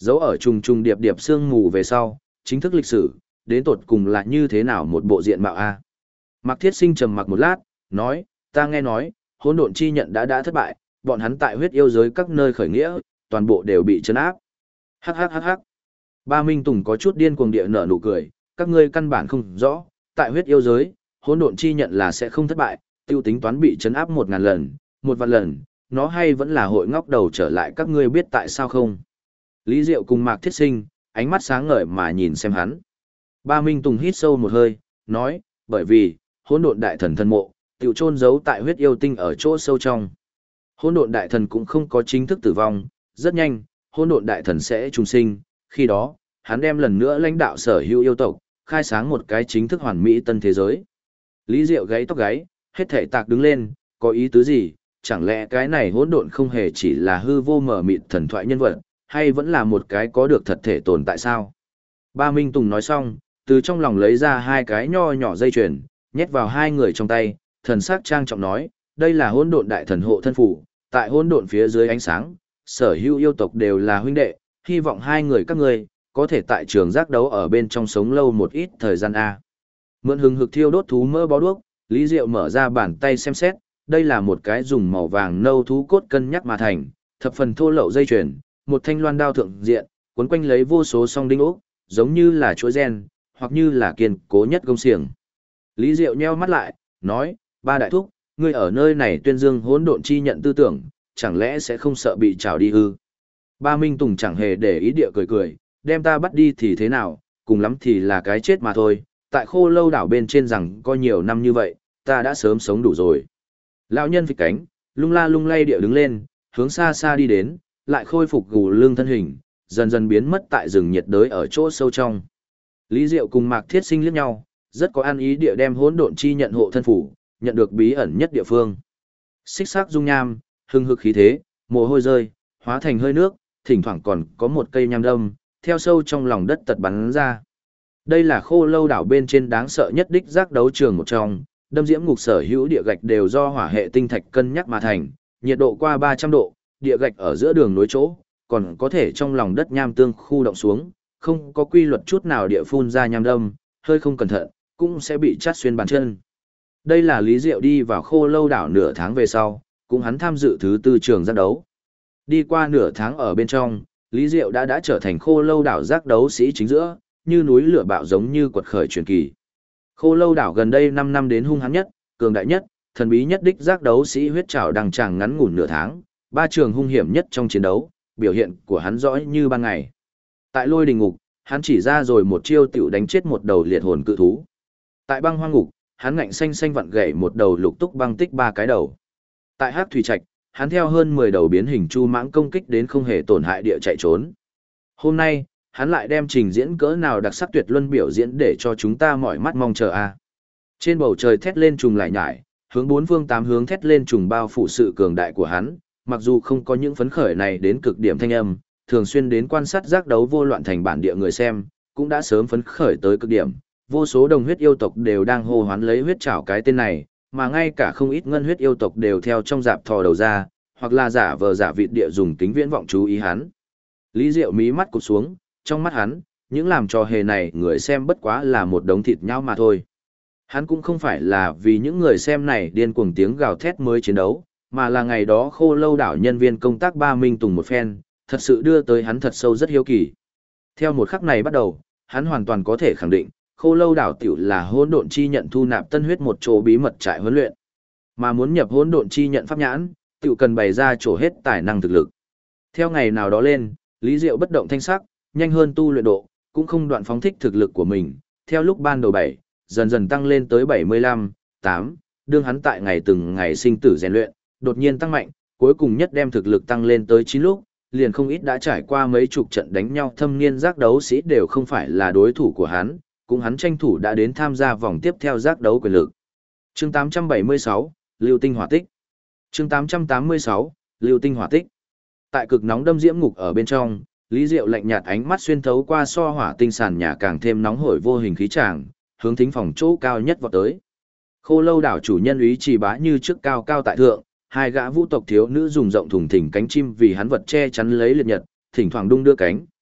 Dấu ở trùng trùng điệp điệp sương mù về sau, chính thức lịch sử, đến tột cùng là như thế nào một bộ diện mạo a? Mạc Thiết Sinh trầm mặc một lát, nói, ta nghe nói, hỗn độn chi nhận đã thất bại, bọn hắn tại huyết yêu giới các nơi khởi nghĩa, toàn bộ đều bị trấn áp. Hắc hắc hắc hắc. Ba Minh Tùng có chút điên cuồng địa nở nụ cười, các ngươi căn bản không rõ, tại huyết yêu giới, hỗn độn chi nhận là sẽ không thất bại, tiêu tính toán bị trấn áp 1000 lần, 1 vạn lần, nó hay vẫn là hội ngóc đầu trở lại, các ngươi biết tại sao không? Lý Diệu cùng Mạc Thiết Sinh, ánh mắt sáng ngời mà nhìn xem hắn. Ba Minh Tùng hít sâu một hơi, nói, bởi vì, hỗn độn đại thần thân mộ, tiểu chôn giấu tại huyết yêu tinh ở chỗ sâu trong. Hỗn độn đại thần cũng không có chính thức tử vong, rất nhanh, hỗn độn đại thần sẽ trùng sinh, khi đó, hắn đem lần nữa lãnh đạo sở hữu yêu tộc, khai sáng một cái chính thức hoàn mỹ tân thế giới. Lý Diệu gáy tóc gáy, hết thảy tạc đứng lên, có ý tứ gì, chẳng lẽ cái này hỗn độn không hề chỉ là hư vô mờ mịt thần thoại nhân vật, hay vẫn là một cái có được thật thể tồn tại sao? Ba Minh Tùng nói xong, từ trong lòng lấy ra 2 cái nho nhỏ dây chuyền, nhét vào 2 người trong tay, thần sắc trang trọng nói, đây là hỗn độn đại thần hộ thân phủ, tại hỗn độn phía dưới ánh sáng, sở hữu yêu tộc đều là huynh đệ, hy vọng 2 người các ngươi có thể tại trường giác đấu ở bên trong sống lâu một ít thời gian a. Mượn hừng hực thiêu đốt thú mỡ bó đuốc, Lý Diệu mở ra bàn tay xem xét, đây là một cái dùng màu vàng nâu thú cốt cân nhắc mà thành, thập phần thô lậu dây chuyền, một thanh loan đao thượng diện, quấn quanh lấy vô số song đinh ốc, giống như là chuỗi gen, hoặc như là kiên cố nhất gông xiềng. Lý Diệu nheo mắt lại, nói, ba đại thúc, ngươi ở nơi này tuyên dương hỗn độn chi nhận tư tưởng, chẳng lẽ sẽ không sợ bị trảo đi ư? Ba Minh Tùng chẳng hề để ý địa cười cười, đem ta bắt đi thì thế nào, cùng lắm thì là cái chết mà thôi, tại Khô Lâu đảo bên trên rằng có nhiều năm như vậy, ta đã sớm sống đủ rồi. Lão nhân phịch cánh, lung la lung lay địa đứng lên, hướng xa xa đi đến, lại khôi phục gù lưng thân hình, dần dần biến mất tại rừng nhiệt đới ở chỗ sâu trong. Lý Diệu cùng Mạc Thiết Sinh liếc nhau, rất có ăn ý địa đem hỗn độn chi nhận hộ thân phủ, nhận được bí ẩn nhất địa phương. Xích sắc dung nham, hưng hực khí thế, mồ hôi rơi, hóa thành hơi nước, thỉnh thoảng còn có một cây nham đâm, theo sâu trong lòng đất tật bắn ra. Đây là Khô Lâu đảo bên trên đáng sợ nhất đích giác đấu trường một trong, đâm diễm ngục sở hữu địa gạch đều do hỏa hệ tinh thạch cân nhắc mà thành, nhiệt độ qua 300 độ, địa gạch ở giữa đường nối chỗ, còn có thể trong lòng đất nham tương khu động xuống, không có quy luật chút nào địa phun ra nham đâm, hơi không cẩn thận, cũng sẽ bị chát xuyên bàn chân. Đây là Lý Diệu đi vào Khô Lâu đảo nửa tháng về sau, cũng hắn tham dự thứ 4 trường giác đấu. Đi qua nửa tháng ở bên trong, Lý Diệu đã trở thành Khô Lâu đảo giác đấu sĩ chính giữa, như núi lửa bạo giống như quật khởi truyền kỳ. Khô Lâu đảo gần đây 5 năm đến hung hãn nhất, cường đại nhất, thần bí nhất đích giác đấu sĩ huyết trảo đằng tràng ngắn ngủn nửa tháng, 3 trường hung hiểm nhất trong chiến đấu, biểu hiện của hắn rõ như ban ngày. Tại Lôi Đình ngục, hắn chỉ ra rồi một chiêu tiểu đánh chết một đầu liệt hồn cự thú. Tại Băng Hoang ngục, hắn ngạnh xanh xanh vặn gãy một đầu lục túc băng tích 3 cái đầu. Tại Hắc Thủy Trạch, hắn theo hơn 10 đầu biến hình chu mãng công kích đến không hề tổn hại địa chạy trốn. Hôm nay, hắn lại đem trình diễn cỡ nào đặc sắc tuyệt luân biểu diễn để cho chúng ta mỏi mắt mong chờ a. Trên bầu trời thét lên trùng lại nhải, hướng 4 phương 8 hướng thét lên trùng bao phủ sự cường đại của hắn, mặc dù không có những phấn khởi này đến cực điểm thanh âm, thường xuyên đến quan sát giác đấu vô loạn thành bản địa người xem, cũng đã sớm phấn khởi tới cực điểm, vô số đồng huyết yêu tộc đều đang hô hoán lấy huyết trảo cái tên này, mà ngay cả không ít ngân huyết yêu tộc đều theo trong dạp thò đầu ra, hoặc là giả vờ giả vịt địa dùng kính viễn vọng chú ý hắn. Lý Diệu mí mắt cụp xuống, trong mắt hắn, những làm trò hề này người xem bất quá là một đống thịt nhau mà thôi. Hắn cũng không phải là vì những người xem này điên cuồng tiếng gào thét mới chiến đấu, mà là ngày đó Khô Lâu đảo nhân viên công tác Ba Minh Tùng một phen, thật sự đưa tới hắn thật sâu rất hiếu kỳ. Theo một khắc này bắt đầu, hắn hoàn toàn có thể khẳng định, Khô Lâu đảo tiểu là hỗn độn chi nhận thu nạp tân huyết một chỗ bí mật trại huấn luyện. Mà muốn nhập hỗn độn chi nhận pháp nhãn, tiểu cần bày ra chỗ hết tài năng thực lực. Theo ngày nào đó lên, Lý Diệu bất động thanh sắc, nhanh hơn tu luyện độ, cũng không đoạn phóng thích thực lực của mình, theo lúc ban đầu 7, dần dần tăng lên tới 75, 8, đương hắn tại ngày từng ngày sinh tử rèn luyện, đột nhiên tăng mạnh, cuối cùng nhất đem thực lực tăng lên tới 9 lúc, liền không ít đã trải qua mấy chục trận đánh nhau thâm niên giác đấu sĩ đều không phải là đối thủ của hắn, cũng hắn tranh thủ đã đến tham gia vòng tiếp theo giác đấu quyền lực. Chương 876, Lưu Tinh Hỏa Tích. Chương 886, Lưu Tinh Hỏa Tích. Tại cực nóng đâm diễm ngục ở bên trong, Lý Diệu lạnh nhạt ánh mắt xuyên thấu qua so hỏa tinh sàn nhà càng thêm nóng hổi vô hình khí tràng, hướng thính phòng chỗ cao nhất vọt tới. Khô Lâu đảo chủ nhân Úy Trì Bá như trước cao cao tại thượng, hai gã vũ tộc thiếu nữ dùng rộng thùng thình cánh chim vì hắn vật che chắn lấy liệt nhật, thỉnh thoảng đung đưa cánh,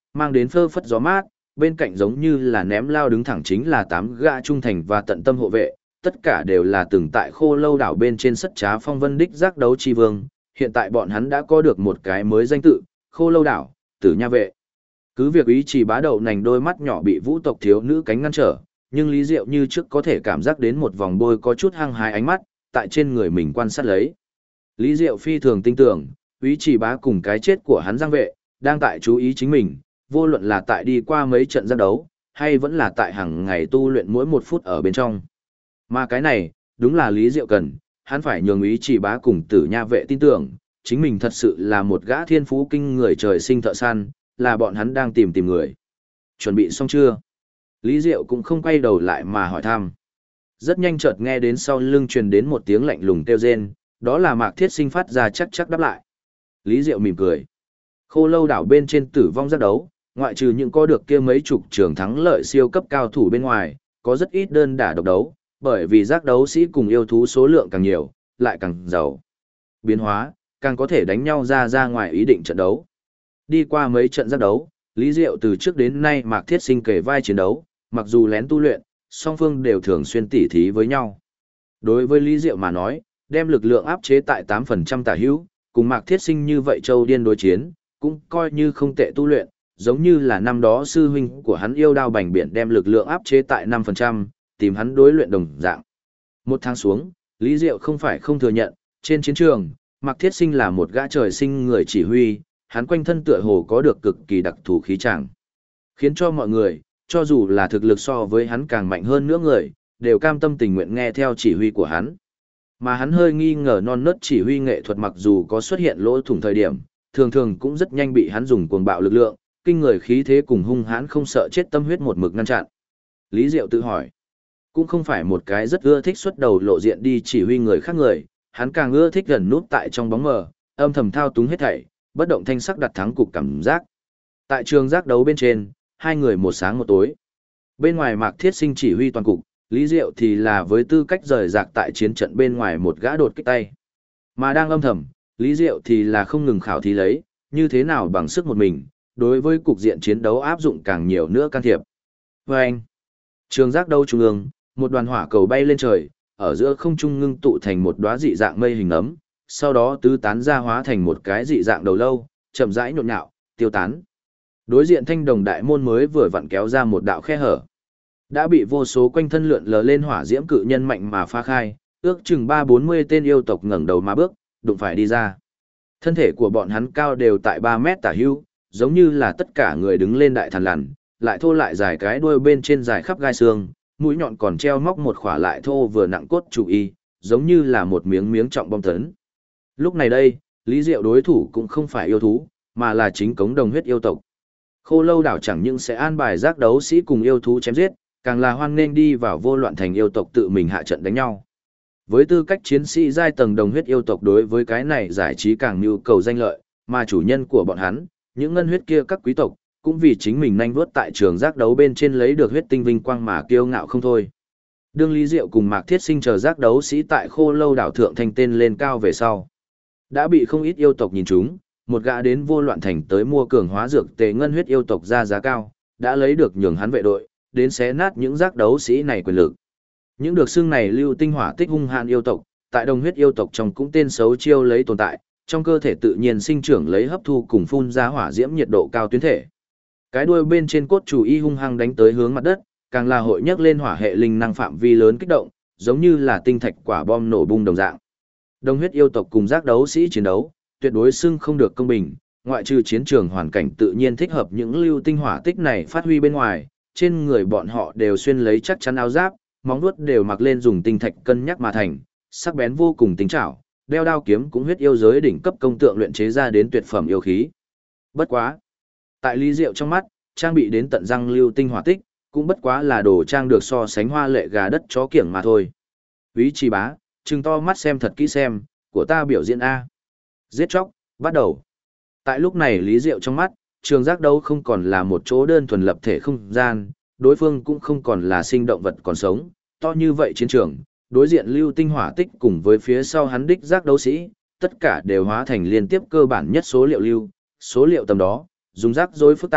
mang đến phơ phất gió mát, bên cạnh giống như là ném lao đứng thẳng chính là 8 gã trung thành và tận tâm hộ vệ, tất cả đều là từng tại Khô Lâu đảo bên trên sất trá phong vân đích giác đấu chi vương, hiện tại bọn hắn đã có được một cái mới danh tự, Khô Lâu đảo, Tử Nha vệ. Cứ việc Ý Chỉ Bá đậu nành đôi mắt nhỏ bị Vũ tộc thiếu nữ cánh ngăn trở, nhưng Lý Diệu như trước có thể cảm giác đến một vòng bôi có chút hăng hái ánh mắt, tại trên người mình quan sát lấy. Lý Diệu phi thường tin tưởng, Ý Chỉ Bá cùng cái chết của hắn giang vệ, đang tại chú ý chính mình, vô luận là tại đi qua mấy trận giác đấu, hay vẫn là tại hàng ngày tu luyện mỗi 1 phút ở bên trong. Mà cái này, đúng là Lý Diệu cần, hắn phải nhường Ý Chỉ Bá cùng Tử Nha vệ tin tưởng, chính mình thật sự là một gã thiên phú kinh người trời sinh thợ săn, là bọn hắn đang tìm người. Chuẩn bị xong chưa? Lý Diệu cũng không quay đầu lại mà hỏi thăm. Rất nhanh chợt nghe đến sau lưng truyền đến một tiếng lạnh lùng kêu rên, đó là Mạc Thiết Sinh phát ra chắc đáp lại. Lý Diệu mỉm cười. Khô Lâu đảo bên trên tử vong giác đấu, ngoại trừ những có được kia mấy chục trường thắng lợi siêu cấp cao thủ bên ngoài, có rất ít đơn đả độc đấu, bởi vì giác đấu sĩ cùng yêu thú số lượng càng nhiều, lại càng giàu. Biến hóa, càng có thể đánh nhau ra ngoài ý định trận đấu. Đi qua mấy trận giác đấu, Lý Diệu từ trước đến nay Mạc Thiết Sinh kể vai chiến đấu, mặc dù lén tu luyện, song phương đều thường xuyên tỉ thí với nhau. Đối với Lý Diệu mà nói, đem lực lượng áp chế tại 8% tả hữu, cùng Mạc Thiết Sinh như vậy châu điên đối chiến, cũng coi như không tệ tu luyện, giống như là năm đó sư huynh của hắn Yêu Đao Bành Biển đem lực lượng áp chế tại 5%, tìm hắn đối luyện đồng dạng. 1 tháng xuống, Lý Diệu không phải không thừa nhận, trên chiến trường, Mạc Thiết Sinh là một gã trời sinh người chỉ huy, hắn quanh thân tựa hồ có được cực kỳ đặc thù khí tràng, khiến cho mọi người, cho dù là thực lực so với hắn càng mạnh hơn nữa người, đều cam tâm tình nguyện nghe theo chỉ huy của hắn. Mà hắn hơi nghi ngờ non nớt chỉ huy nghệ thuật mặc dù có xuất hiện lỗ thủng thời điểm, thường thường cũng rất nhanh bị hắn dùng cuồng bạo lực lượng, kinh người khí thế cùng hung hãn không sợ chết tâm huyết một mực ngăn chặn. Lý Diệu tự hỏi, cũng không phải một cái rất ưa thích xuất đầu lộ diện đi chỉ huy người khác người, hắn càng ưa thích gần núp tại trong bóng mờ, âm thầm thao túng hết thảy, bất động thanh sắc đặt thắng cục cảm giác. Tại trường giác đấu bên trên, hai người một sáng một tối. Bên ngoài Mạc Thiết Sinh chỉ huy toàn cục, Lý Diệu thì là với tư cách rời rạc tại chiến trận bên ngoài một gã đột kích tay. Mà đang âm thầm, Lý Diệu thì là không ngừng khảo thí lấy, như thế nào bằng sức một mình, đối với cục diện chiến đấu áp dụng càng nhiều nữa can thiệp. Vâng! Trường giác đấu trung ương, một đoàn hỏa cầu bay lên trời, ở giữa không trung ngưng tụ thành một đóa dị dạng mây hình ấm, sau đó tứ tán ra hóa thành một cái dị dạng đầu lâu, chậm rãi nhộn nhạo, tiêu tán. Đối diện Thanh Đồng đại môn mới vừa vặn kéo ra một đạo khe hở, đã bị vô số quanh thân lượn lờ lên hỏa diễm cự nhân mạnh mà phá khai, ước chừng 30-40 tên yêu tộc ngẩng đầu mà bước, đụng phải đi ra. Thân thể của bọn hắn cao đều tại 3 mét tả hữu, giống như là tất cả người đứng lên đại thần lằn, lại thô lại dài cái đuôi bên trên dài khắp gai xương, mũi nhọn còn treo móc một khỏa lại thô vừa nặng cốt chủ y, giống như là một miếng miếng trọng bom tấn. Lúc này đây, Lý Diệu đối thủ cũng không phải yêu thú, mà là chính cống đồng huyết yêu tộc. Khô Lâu đảo chẳng những sẽ an bài giác đấu sĩ cùng yêu thú chém giết, càng là hoan nghênh đi vào vô loạn thành yêu tộc tự mình hạ trận đánh nhau. Với tư cách chiến sĩ giai tầng đồng huyết yêu tộc đối với cái này giải trí càng nhu cầu danh lợi, mà chủ nhân của bọn hắn, những ngân huyết kia các quý tộc, cũng vì chính mình nhanh vuốt tại trường giác đấu bên trên lấy được huyết tinh vinh quang mà kiêu ngạo không thôi. Đương Lý Diệu cùng Mạc Thiết Sinh chờ giác đấu sĩ tại Khô Lâu đảo thượng thanh tên lên cao về sau, đã bị không ít yêu tộc nhìn chúng, một gã đến vô loạn thành tới mua cường hóa dược tề ngân huyết yêu tộc ra giá cao, đã lấy được nhường hắn vệ đội, đến xé nát những giác đấu sĩ này quyền lực. Những được xưng này lưu tinh hỏa tích hung hãn yêu tộc, tại đồng huyết yêu tộc trong cũng tên xấu chiêu lấy tồn tại, trong cơ thể tự nhiên sinh trưởng lấy hấp thu cùng phun ra hỏa diễm nhiệt độ cao tuyến thể. Cái đuôi bên trên cốt chủ y hung hăng đánh tới hướng mặt đất, càng là hội nhấc lên hỏa hệ linh năng phạm vi lớn kích động, giống như là tinh thạch quả bom nổ bung đồng dạng. Đồng huyết yêu tộc cùng giác đấu sĩ chiến đấu, tuyệt đối xưng không được công bình, ngoại trừ chiến trường hoàn cảnh tự nhiên thích hợp những lưu tinh hỏa tích này phát huy bên ngoài, trên người bọn họ đều xuyên lấy chắc chắn áo giáp, móng vuốt đều mặc lên dùng tinh thạch cân nhắc mà thành, sắc bén vô cùng tinh trảo, đeo đao kiếm cũng huyết yêu giới đỉnh cấp công tượng luyện chế ra đến tuyệt phẩm yêu khí. Bất quá, tại Lý Diệu trong mắt, trang bị đến tận răng lưu tinh hỏa tích, cũng bất quá là đồ trang được so sánh hoa lệ gà đất chó kiểng mà thôi. Ý Chỉ Bá, trừng to mắt xem thật kỹ xem, của ta biểu diễn A. Giết chóc, bắt đầu. Tại lúc này Lý Diệu trong mắt, trường giác đấu không còn là một chỗ đơn thuần lập thể không gian, đối phương cũng không còn là sinh động vật còn sống, to như vậy chiến trường, đối diện lưu tinh hỏa tích cùng với phía sau hắn đích giác đấu sĩ, tất cả đều hóa thành liên tiếp cơ bản nhất số liệu lưu, số liệu tầm đó, dùng rắc rối phức tạp,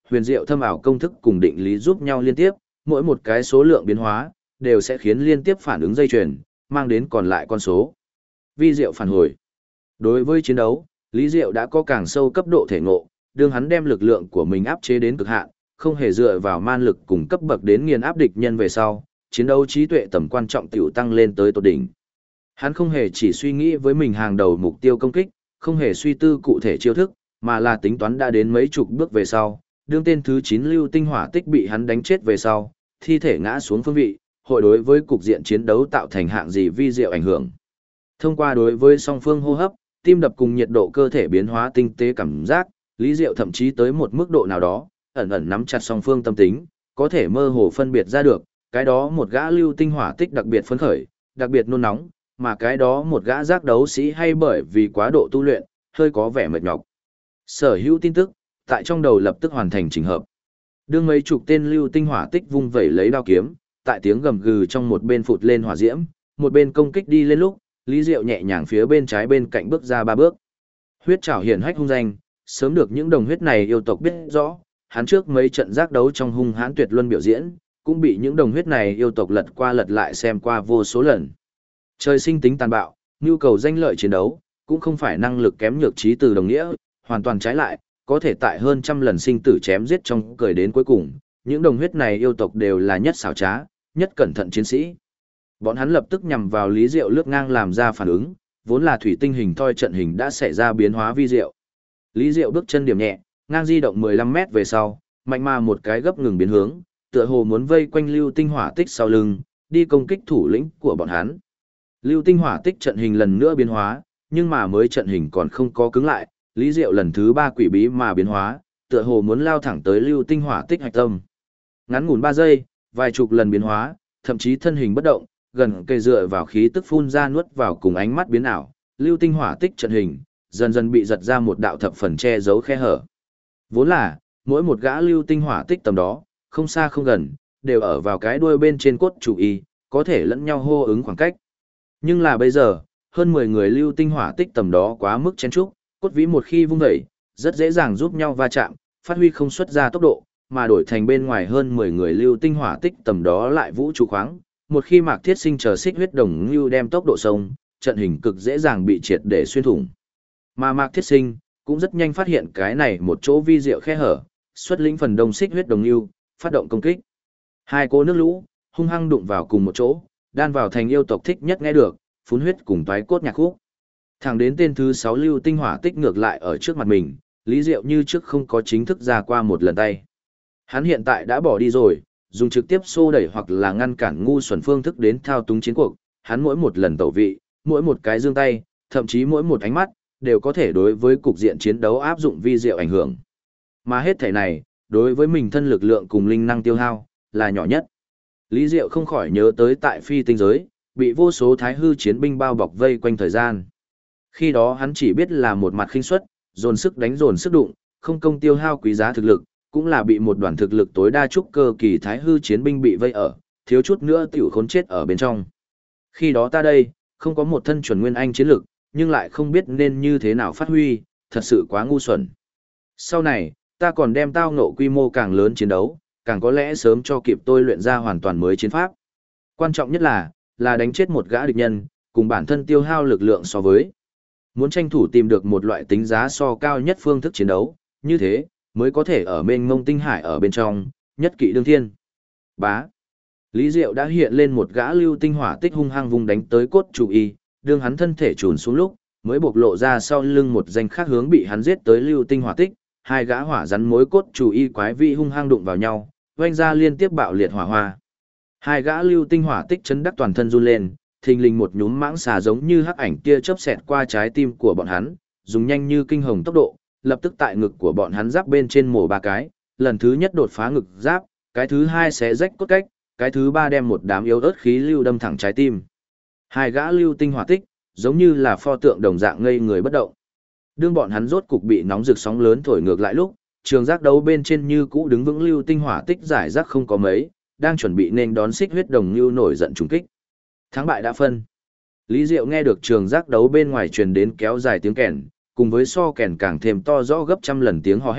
huyền diệu thâm ảo công thức cùng định lý giúp nhau liên tiếp, mỗi một cái số lượng biến hóa, đều sẽ khiến liên tiếp phản ứng dây chuyền, mang đến còn lại con số. Vi diệu phản hồi. Đối với chiến đấu, Lý Diệu đã có càng sâu cấp độ thể ngộ, đương hắn đem lực lượng của mình áp chế đến cực hạn, không hề dựa vào man lực cùng cấp bậc đến nghiền áp địch nhân về sau, chiến đấu trí tuệ tầm quan trọng tiểu tăng lên tới tột đỉnh. Hắn không hề chỉ suy nghĩ với mình hàng đầu mục tiêu công kích, không hề suy tư cụ thể chiêu thức, mà là tính toán đã đến mấy chục bước về sau, đương tên thứ 9 lưu tinh hỏa tích bị hắn đánh chết về sau, thi thể ngã xuống phương vị, hội đối với cục diện chiến đấu tạo thành hạng gì vi diệu ảnh hưởng. Thông qua đối với song phương hô hấp, tim đập cùng nhiệt độ cơ thể biến hóa tinh tế cảm giác, Lý Diệu thậm chí tới một mức độ nào đó, ẩn ẩn nắm chặt song phương tâm tính, có thể mơ hồ phân biệt ra được, cái đó một gã lưu tinh hỏa tích đặc biệt phấn khởi, đặc biệt nôn nóng, mà cái đó một gã giác đấu sĩ hay bởi vì quá độ tu luyện, hơi có vẻ mệt nhọc. Sở hữu tin tức, tại trong đầu lập tức hoàn thành chỉnh hợp. Đương mấy chục tên lưu tinh hỏa tích vung vẩy lấy đao kiếm, tại tiếng gầm gừ trong một bên phụt lên hỏa diễm, một bên công kích đi lên lúc, Lý Diệu nhẹ nhàng phía bên trái bên cạnh bước ra 3 bước. Huyết trảo hiển hách hung danh, sớm được những đồng huyết này yêu tộc biết rõ, hắn trước mấy trận giác đấu trong hung hãn tuyệt luân biểu diễn, cũng bị những đồng huyết này yêu tộc lật qua lật lại xem qua vô số lần. Trời sinh tính tàn bạo, nhu cầu danh lợi chiến đấu, cũng không phải năng lực kém nhược trí từ đồng nghĩa, hoàn toàn trái lại, có thể tại hơn trăm lần sinh tử chém giết trong cười đến cuối cùng, những đồng huyết này yêu tộc đều là nhất xảo trá, nhất cẩn thận chiến sĩ. Bọn hắn lập tức nhằm vào Lý Diệu lướt ngang làm ra phản ứng, vốn là thủy tinh hình thoi trận hình đã xảy ra biến hóa vi diệu. Lý Diệu bước chân điểm nhẹ, ngang di động 15 mét về sau, mạnh mà một cái gấp ngừng biến hướng, tựa hồ muốn vây quanh lưu tinh hỏa tích sau lưng, đi công kích thủ lĩnh của bọn hắn. Lưu tinh hỏa tích trận hình lần nữa biến hóa, nhưng mà mới trận hình còn không có cứng lại, Lý Diệu lần thứ 3 quỷ bí mà biến hóa, tựa hồ muốn lao thẳng tới lưu tinh hỏa tích hạch tâm. Ngắn ngủn 3 giây, vài chục lần biến hóa, thậm chí thân hình bất động, gần cây dựa vào khí tức phun ra nuốt vào cùng ánh mắt biến ảo, lưu tinh hỏa tích trận hình, dần dần bị giật ra một đạo thập phần che giấu khe hở. Vốn là, mỗi một gã lưu tinh hỏa tích tầm đó, không xa không gần, đều ở vào cái đuôi bên trên cốt chủ y, có thể lẫn nhau hô ứng khoảng cách. Nhưng là bây giờ, hơn 10 người lưu tinh hỏa tích tầm đó quá mức chen trúc, cốt vĩ một khi vung dậy, rất dễ dàng giúp nhau va chạm, phát huy không xuất ra tốc độ, mà đổi thành bên ngoài hơn 10 người lưu tinh hỏa tích tầm đó lại vũ trụ khoáng, một khi Mạc Thiết Sinh chờ xích huyết đồng lưu đem tốc độ sông, trận hình cực dễ dàng bị triệt để xuyên thủng. Mà Mạc Thiết Sinh cũng rất nhanh phát hiện cái này một chỗ vi diệu khe hở, xuất lĩnh phần đông xích huyết đồng lưu, phát động công kích. Hai cỗ nước lũ hung hăng đụng vào cùng một chỗ, đan vào thành yêu tộc thích nhất nghe được, phun huyết cùng toái cốt nhạc khúc. Thẳng đến tên thứ 6 lưu tinh hỏa tích ngược lại ở trước mặt mình, Lý Diệu như trước không có chính thức ra qua một lần tay. Hắn hiện tại đã bỏ đi rồi, dùng trực tiếp xô đẩy hoặc là ngăn cản ngu xuẩn phương thức đến thao túng chiến cuộc, hắn mỗi một lần tẩu vị, mỗi một cái giương tay, thậm chí mỗi một ánh mắt, đều có thể đối với cục diện chiến đấu áp dụng vi diệu ảnh hưởng. Mà hết thể này, đối với mình thân lực lượng cùng linh năng tiêu hao, là nhỏ nhất. Lý Diệu không khỏi nhớ tới tại phi tinh giới, bị vô số thái hư chiến binh bao bọc vây quanh thời gian. Khi đó hắn chỉ biết là một mặt khinh suất, dồn sức đánh dồn sức đụng, không công tiêu hao quý giá thực lực, cũng là bị một đoàn thực lực tối đa trúc cơ kỳ thái hư chiến binh bị vây ở, thiếu chút nữa tiểu khốn chết ở bên trong. Khi đó ta đây, không có một thân chuẩn nguyên anh chiến lực, nhưng lại không biết nên như thế nào phát huy, thật sự quá ngu xuẩn. Sau này, ta còn đem tao ngộ quy mô càng lớn chiến đấu, càng có lẽ sớm cho kịp tôi luyện ra hoàn toàn mới chiến pháp. Quan trọng nhất là đánh chết một gã địch nhân, cùng bản thân tiêu hao lực lượng so với. Muốn tranh thủ tìm được một loại tính giá so cao nhất phương thức chiến đấu, như thế, mới có thể ở mênh mông tinh hải ở bên trong, nhất kỵ đương thiên. Bá. Lý Diệu đã hiện lên một gã lưu tinh hỏa tích hung hăng vùng đánh tới cốt chủ y, đương hắn thân thể trùn xuống lúc, mới bộc lộ ra sau lưng một danh khác hướng bị hắn giết tới lưu tinh hỏa tích, hai gã hỏa rắn mối cốt chủ y quái vị hung hăng đụng vào nhau, vang ra liên tiếp bạo liệt hỏa hoa. Hai gã lưu tinh hỏa tích chấn đắc toàn thân run lên, thình lình một nhúm mãng xà giống như hắc ảnh tia chớp xẹt qua trái tim của bọn hắn, dùng nhanh như kinh hồng tốc độ, lập tức tại ngực của bọn hắn giáp bên trên mổ 3 cái, lần thứ nhất đột phá ngực giáp, cái thứ hai xé rách cốt cách, cái thứ ba đem một đám yếu ớt khí lưu đâm thẳng trái tim. Hai gã lưu tinh hỏa tích, giống như là pho tượng đồng dạng ngây người bất động. Đương bọn hắn rốt cục bị nóng rực sóng lớn thổi ngược lại lúc, trường giác đấu bên trên như cũ đứng vững lưu tinh hỏa tích giải rác không có mấy, đang chuẩn bị nên đón xích huyết đồng lưu nổi giận trùng kích. Thắng bại đã phân. Lý Diệu nghe được trường giác đấu bên ngoài truyền đến kéo dài tiếng kèn, cùng với so kèn càng thêm to rõ gấp trăm lần tiếng hò hét,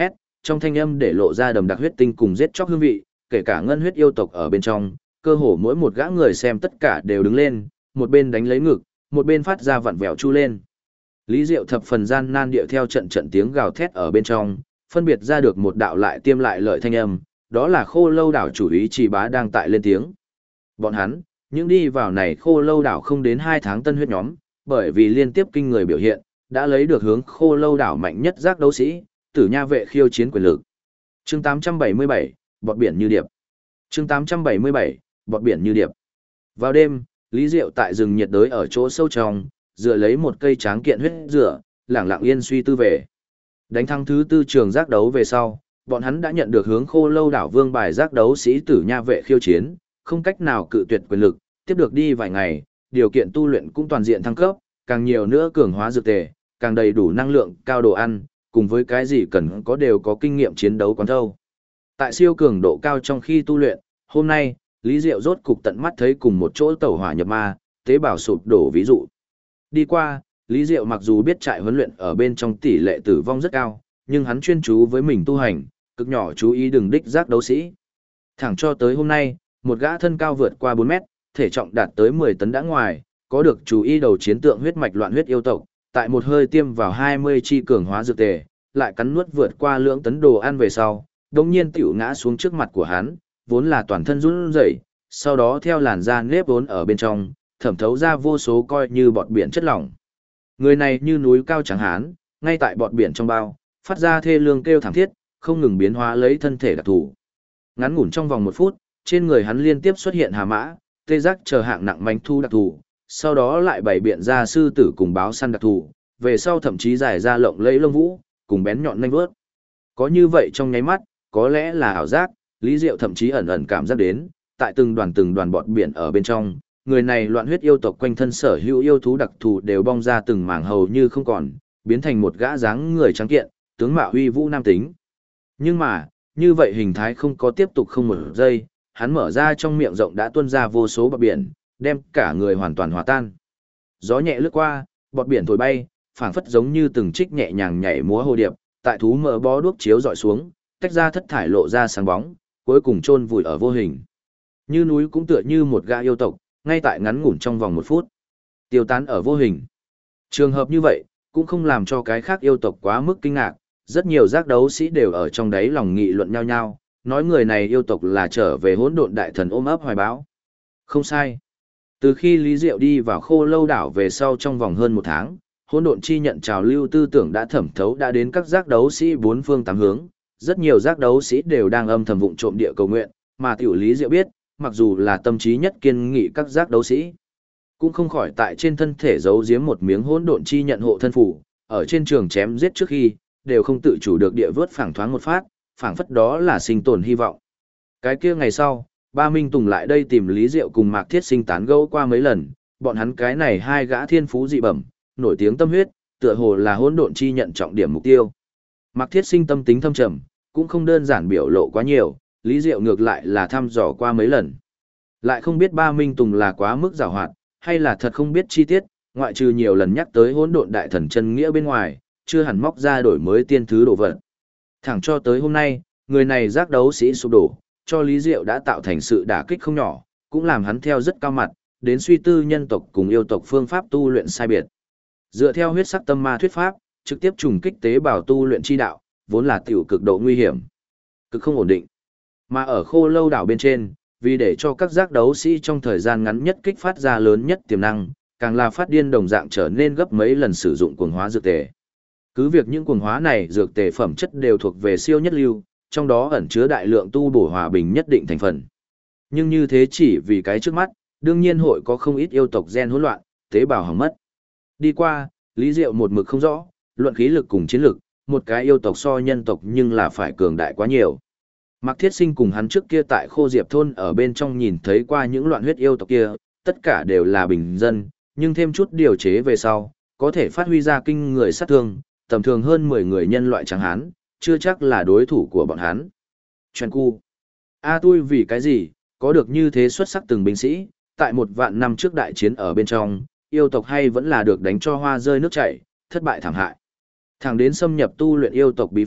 trong thanh âm để lộ ra đầm đặc huyết tinh cùng giết chóc hương vị, kể cả ngân huyết yêu tộc ở bên trong, cơ hồ mỗi một gã người xem tất cả đều đứng lên, một bên đánh lấy ngực, một bên phát ra vặn vẹo chu lên. Lý Diệu thập phần gian nan điệu theo trận trận tiếng gào thét ở bên trong, phân biệt ra được một đạo lại tiêm lại lợi thanh âm, đó là Khô Lâu đảo chủ ý Trì Bá đang tại lên tiếng. Bọn hắn, những đi vào này Khô Lâu đảo không đến 2 tháng tân huyết nhóm, bởi vì liên tiếp kinh người biểu hiện, đã lấy được hướng Khô Lâu đảo mạnh nhất giác đấu sĩ, Tử Nha vệ khiêu chiến quyền lực. Chương 877, bọt biển như điệp. Chương 877, bọt biển như điệp. Vào đêm, Lý Diệu tại rừng nhiệt đới ở chỗ sâu trong, dựa lấy một cây tráng kiện huyết dựa, lẳng lặng yên suy tư về. Đánh thắng thứ 4 trường giác đấu về sau, bọn hắn đã nhận được hướng Khô Lâu đảo vương bài giác đấu sĩ Tử Nha vệ khiêu chiến, không cách nào cự tuyệt quyền lực, tiếp được đi vài ngày, điều kiện tu luyện cũng toàn diện thăng cấp, càng nhiều nữa cường hóa dược tề, càng đầy đủ năng lượng, cao đồ ăn, cùng với cái gì cần có đều có kinh nghiệm chiến đấu quán thâu. Tại siêu cường độ cao trong khi tu luyện, hôm nay, Lý Diệu rốt cục tận mắt thấy cùng một chỗ tẩu hỏa nhập ma, tế bào sụp đổ ví dụ. Đi qua, Lý Diệu mặc dù biết trại huấn luyện ở bên trong tỷ lệ tử vong rất cao, nhưng hắn chuyên chú với mình tu hành, cực nhỏ chú ý đừng đích giác đấu sĩ. Thẳng cho tới hôm nay, một gã thân cao vượt qua 4 mét, thể trọng đạt tới 10 tấn đã ngoài, có được chú ý đầu chiến tượng huyết mạch loạn huyết yêu tộc, tại một hơi tiêm vào 20 chi cường hóa dược tề, lại cắn nuốt vượt qua lưỡng tấn đồ ăn về sau, đồng nhiên tiểu ngã xuống trước mặt của hắn, vốn là toàn thân run rẩy, sau đó theo làn da nếp vốn ở bên trong, thẩm thấu ra vô số coi như bọt biển chất lỏng. Người này như núi cao trắng hán, ngay tại bọt biển trong bao, phát ra thê lương kêu thảm thiết, không ngừng biến hóa lấy thân thể đặc thù. Ngắn ngủn trong vòng 1 phút, trên người hắn liên tiếp xuất hiện hà mã, tê giác chờ hạng nặng manh thu đặc thù, sau đó lại bày biện ra sư tử cùng báo săn đặc thù, về sau thậm chí giải ra lộng lẫy lông vũ, cùng bén nhọn nanh vớt. Có như vậy trong nháy mắt, có lẽ là ảo giác, Lý Diệu thậm chí ẩn ẩn cảm giác đến, tại từng đoàn bọt biển ở bên trong, người này loạn huyết yêu tộc quanh thân sở hữu yêu thú đặc thù đều bong ra từng mảng hầu như không còn, biến thành một gã dáng người trắng kiện, tướng mạo uy vũ nam tính. Nhưng mà, như vậy hình thái không có tiếp tục không một giây, hắn mở ra trong miệng rộng đã tuôn ra vô số bọt biển, đem cả người hoàn toàn hòa tan. Gió nhẹ lướt qua, bọt biển thổi bay, phảng phất giống như từng trích nhẹ nhàng nhảy múa hồ điệp, tại thú mỡ bó đuốc chiếu dọi xuống, tách ra thất thải lộ ra sáng bóng, cuối cùng chôn vùi ở vô hình. Như núi cũng tựa như một gã yêu tộc, ngay tại ngắn ngủn trong vòng 1 phút, tiêu tán ở vô hình. Trường hợp như vậy, cũng không làm cho cái khác yêu tộc quá mức kinh ngạc, rất nhiều giác đấu sĩ đều ở trong đấy lòng nghị luận nhau nhau, nói người này yêu tộc là trở về hỗn độn đại thần ôm ấp hoài bão. Không sai. Từ khi Lý Diệu đi vào Khô Lâu đảo về sau trong vòng hơn 1 tháng, hỗn độn chi nhận trào lưu tư tưởng đã thẩm thấu đã đến các giác đấu sĩ 4 phương 8 hướng, rất nhiều giác đấu sĩ đều đang âm thầm vụng trộm địa cầu nguyện, mà tiểu Lý Diệu biết, mặc dù là tâm trí nhất kiên nghị các giác đấu sĩ, cũng không khỏi tại trên thân thể giấu giếm một miếng hỗn độn chi nhận hộ thân phủ, ở trên trường chém giết trước khi, đều không tự chủ được địa vớt phảng thoáng một phát, phảng phất đó là sinh tồn hy vọng. Cái kia ngày sau, Ba Minh Tùng lại đây tìm Lý Diệu cùng Mạc Thiết Sinh tán gẫu qua mấy lần, bọn hắn cái này 2 gã thiên phú dị bẩm, nổi tiếng tâm huyết, tựa hồ là hỗn độn chi nhận trọng điểm mục tiêu. Mạc Thiết Sinh tâm tính thâm trầm, cũng không đơn giản biểu lộ quá nhiều, Lý Diệu ngược lại là thăm dò qua mấy lần. Lại không biết Ba Minh Tùng là quá mức giàu hoạt, hay là thật không biết chi tiết, ngoại trừ nhiều lần nhắc tới hỗn độn đại thần chân nghĩa bên ngoài, chưa hẳn móc ra đổi mới tiên thứ đồ vật. Thẳng cho tới hôm nay, người này giác đấu sĩ sụp đổ, cho Lý Diệu đã tạo thành sự đả kích không nhỏ, cũng làm hắn theo rất cao mặt, đến suy tư nhân tộc cùng yêu tộc phương pháp tu luyện sai biệt. Dựa theo huyết sắc tâm ma thuyết pháp, trực tiếp trùng kích tế bào tu luyện chi đạo, vốn là tiểu cực độ nguy hiểm, cực không ổn định. Mà ở Khô Lâu đảo bên trên, vì để cho các giác đấu sĩ trong thời gian ngắn nhất kích phát ra lớn nhất tiềm năng, càng là phát điên đồng dạng trở nên gấp mấy lần sử dụng cuồng hóa dược tề. Cứ việc những cuồng hóa này dược tề phẩm chất đều thuộc về siêu nhất lưu, trong đó ẩn chứa đại lượng tu bổ hòa bình nhất định thành phần. Nhưng như thế chỉ vì cái trước mắt, đương nhiên hội có không ít yêu tộc gen hỗn loạn, tế bào hỏng mất. Đi qua, Lý Diệu một mực không rõ, luận khí lực cùng chiến lực, một cái yêu tộc so nhân tộc nhưng là phải cường đại quá nhiều. Mạc Thiết Sinh cùng hắn trước kia tại Khô Diệp thôn ở bên trong nhìn thấy qua những loạn huyết yêu tộc kia, tất cả đều là bình dân, nhưng thêm chút điều chế về sau, có thể phát huy ra kinh người sát thương, tầm thường hơn 10 người nhân loại trắng hán, chưa chắc là đối thủ của bọn hắn. Chuyện cu. Tui vì cái gì, có được như thế xuất sắc từng binh sĩ, tại 1.000 năm trước đại chiến ở bên trong, yêu tộc hay vẫn là được đánh cho hoa rơi nước chảy, thất bại thảm hại. Thẳng đến xâm nhập tu luyện yêu tộc bí pháp,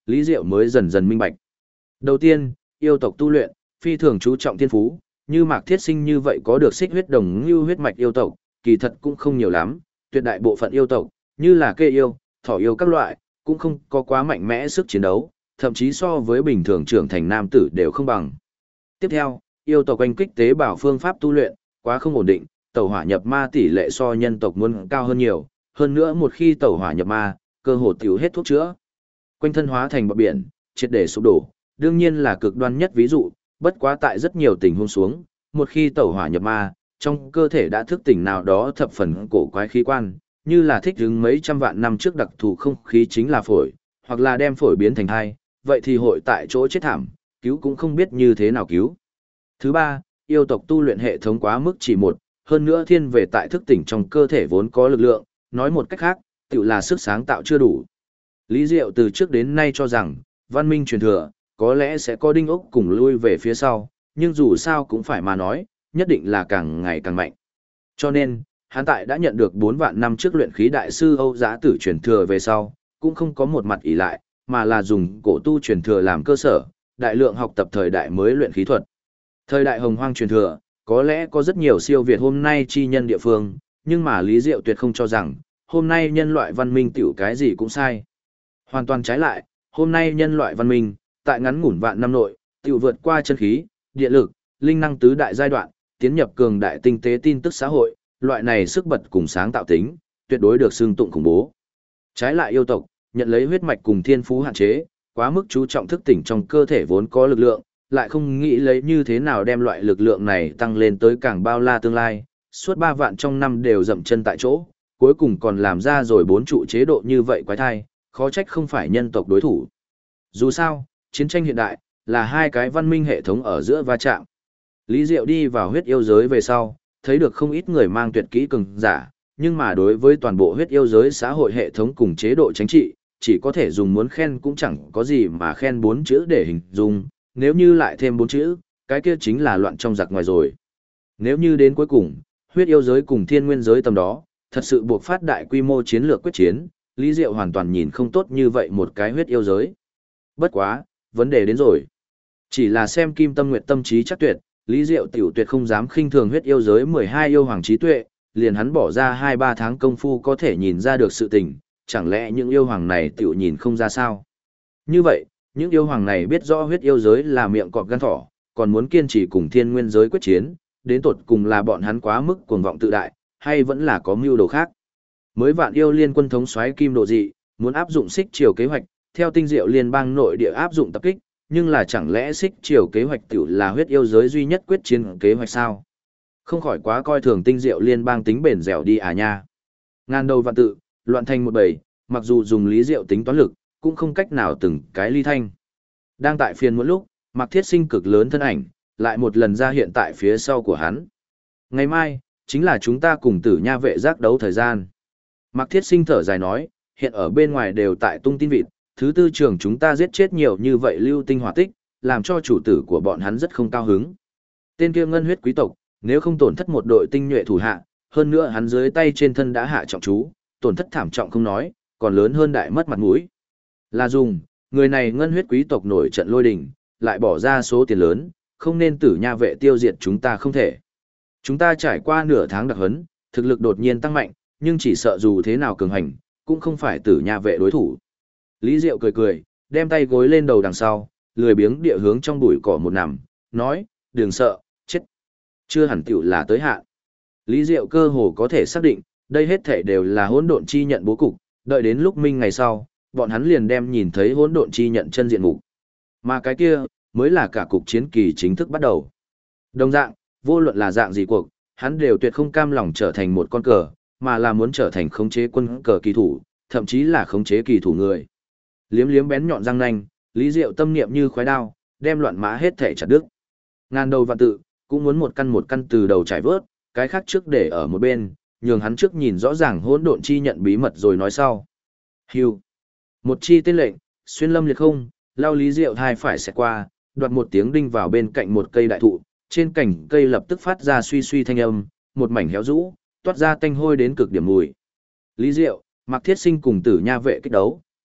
Lý Diệu mới dần dần minh bạch. Đầu tiên, yêu tộc tu luyện, phi thường chú trọng thiên phú, như Mạc Thiết Sinh như vậy có được xích huyết đồng như huyết mạch yêu tộc, kỳ thật cũng không nhiều lắm, tuyệt đại bộ phận yêu tộc, như là kê yêu, thỏ yêu các loại, cũng không có quá mạnh mẽ sức chiến đấu, thậm chí so với bình thường trưởng thành nam tử đều không bằng. Tiếp theo, yêu tộc oanh kích tế bào phương pháp tu luyện, quá không ổn định, tẩu hỏa nhập ma tỷ lệ so nhân tộc muốn cao hơn nhiều, hơn nữa một khi tẩu hỏa nhập ma, cơ hồ tiểu hết thuốc chữa. Quanh thân hóa thành bọt biển, triệt để sụp đổ, đương nhiên là cực đoan nhất ví dụ, bất quá tại rất nhiều tình huống xuống, một khi tẩu hỏa nhập ma, trong cơ thể đã thức tỉnh nào đó thập phần cổ quái khí quan, như là thích ứng mấy trăm vạn năm trước đặc thù không khí chính là phổi, hoặc là đem phổi biến thành thai, vậy thì hội tại chỗ chết thảm, cứu cũng không biết như thế nào cứu. Thứ ba, yêu tộc tu luyện hệ thống quá mức chỉ một, hơn nữa thiên về tại thức tỉnh trong cơ thể vốn có lực lượng, nói một cách khác, tự là sức sáng tạo chưa đủ. Lý Diệu từ trước đến nay cho rằng, văn minh truyền thừa, có lẽ sẽ có đinh ốc cùng lui về phía sau, nhưng dù sao cũng phải mà nói, nhất định là càng ngày càng mạnh. Cho nên, hắn tại đã nhận được 4 vạn năm trước luyện khí đại sư Âu Giá Tử truyền thừa về sau, cũng không có một mặt ỷ lại, mà là dùng cổ tu truyền thừa làm cơ sở, đại lượng học tập thời đại mới luyện khí thuật. Thời đại hồng hoang truyền thừa, có lẽ có rất nhiều siêu việt hôm nay chi nhân địa phương, nhưng mà Lý Diệu tuyệt không cho rằng, hôm nay nhân loại văn minh tiểu cái gì cũng sai. Hoàn toàn trái lại, hôm nay nhân loại văn minh, tại ngắn ngủn vạn năm nội, tiểu vượt qua chân khí, điện lực, linh năng tứ đại giai đoạn, tiến nhập cường đại tinh tế tin tức xã hội, loại này sức bật cùng sáng tạo tính, tuyệt đối được xưng tụng khủng bố. Trái lại yêu tộc, nhận lấy huyết mạch cùng thiên phú hạn chế, quá mức chú trọng thức tỉnh trong cơ thể vốn có lực lượng, lại không nghĩ lấy như thế nào đem loại lực lượng này tăng lên tới càng bao la tương lai, suốt 3 vạn trong năm đều dậm chân tại chỗ, cuối cùng còn làm ra rồi 4 trụ chế độ như vậy quái thai, khó trách không phải nhân tộc đối thủ. Dù sao, chiến tranh hiện đại, là hai cái văn minh hệ thống ở giữa va chạm. Lý Diệu đi vào huyết yêu giới về sau, thấy được không ít người mang tuyệt kỹ cường giả, nhưng mà đối với toàn bộ huyết yêu giới xã hội hệ thống cùng chế độ chính trị, chỉ có thể dùng muốn khen cũng chẳng có gì mà khen 4 chữ để hình dung, nếu như lại thêm 4 chữ, cái kia chính là loạn trong giặc ngoài rồi. Nếu như đến cuối cùng, huyết yêu giới cùng thiên nguyên giới tầm đó, thật sự buộc phát đại quy mô chiến lược quyết chiến, Lý Diệu hoàn toàn nhìn không tốt như vậy một cái huyết yêu giới. Bất quá, vấn đề đến rồi. Chỉ là xem Kim Tâm Nguyệt tâm trí chắc tuyệt, Lý Diệu tiểu tuyệt không dám khinh thường huyết yêu giới 12 yêu hoàng trí tuệ, liền hắn bỏ ra 2-3 tháng công phu có thể nhìn ra được sự tình, chẳng lẽ những yêu hoàng này tiểu nhìn không ra sao? Như vậy, những yêu hoàng này biết rõ huyết yêu giới là miệng cọp gan thỏ, còn muốn kiên trì cùng thiên nguyên giới quyết chiến, đến tột cùng là bọn hắn quá mức cuồng vọng tự đại, hay vẫn là có mưu đồ khác. Mới vạn yêu liên quân thống soái Kim Độ Dị, muốn áp dụng xích triều kế hoạch, theo tinh diệu liên bang nội địa áp dụng tập kích, nhưng là chẳng lẽ xích triều kế hoạch tiểu là huyết yêu giới duy nhất quyết chiến kế hoạch sao? Không khỏi quá coi thường tinh diệu liên bang tính bền dẻo đi à nha. Ngàn đầu vạn tự, loạn thành một bầy, mặc dù dùng lý diệu tính toán lực, cũng không cách nào từng cái ly thanh. Đang tại phiền một lúc, Mạc Thiết Sinh cực lớn thân ảnh, lại một lần ra hiện tại phía sau của hắn. Ngày mai, chính là chúng ta cùng Tử Nha vệ giác đấu thời gian. Mạc Thiết Sinh thở dài nói, hiện ở bên ngoài đều tại tung tin vịt, thứ tư trường chúng ta giết chết nhiều như vậy lưu tinh hỏa tích, làm cho chủ tử của bọn hắn rất không cao hứng. Tên kia ngân huyết quý tộc, nếu không tổn thất một đội tinh nhuệ thủ hạ, hơn nữa hắn dưới tay trên thân đã hạ trọng chú, tổn thất thảm trọng không nói, còn lớn hơn đại mất mặt mũi. Là dùng, người này ngân huyết quý tộc nổi trận lôi đình, lại bỏ ra số tiền lớn, không nên Tử Nha vệ tiêu diệt chúng ta không thể. Chúng ta trải qua nửa tháng đặc huấn, thực lực đột nhiên tăng mạnh, nhưng chỉ sợ dù thế nào cường hành, cũng không phải Tử Nha vệ đối thủ. Lý Diệu cười cười, đem tay gối lên đầu đằng sau, lười biếng địa hướng trong bụi cỏ một nằm, nói, đừng sợ, chết. Chưa hẳn tiểu là tới hạn. Lý Diệu cơ hồ có thể xác định, đây hết thể đều là hỗn độn chi nhận bố cục, đợi đến lúc minh ngày sau, bọn hắn liền đem nhìn thấy hỗn độn chi nhận chân diện mục. Mà cái kia, mới là cả cục chiến kỳ chính thức bắt đầu. Đồng dạng, vô luận là dạng gì cuộc, hắn đều tuyệt không cam lòng trở thành một con cờ, mà là muốn trở thành khống chế quân cờ kỳ thủ, thậm chí là khống chế kỳ thủ người. Liếm liếm bén nhọn răng nanh, Lý Diệu tâm niệm như khoái đao, đem loạn mã hết thể chặt đứt. Ngàn đầu vạn tự, cũng muốn một căn từ đầu trải vớt, cái khác trước để ở một bên, nhường hắn trước nhìn rõ ràng hỗn độn chi nhận bí mật rồi nói sau. Hưu. Một chi tên lệnh, xuyên lâm liệt không, lao Lý Diệu thai phải xẹt qua, đoạt một tiếng đinh vào bên cạnh một cây đại thụ, trên cành cây lập tức phát ra suy suy thanh âm, một mảnh héo rũ, toát ra tanh hôi đến cực điểm mùi. Lý Diệu, Mạc Thiết Sinh cùng Tử Nha vệ kích đấu,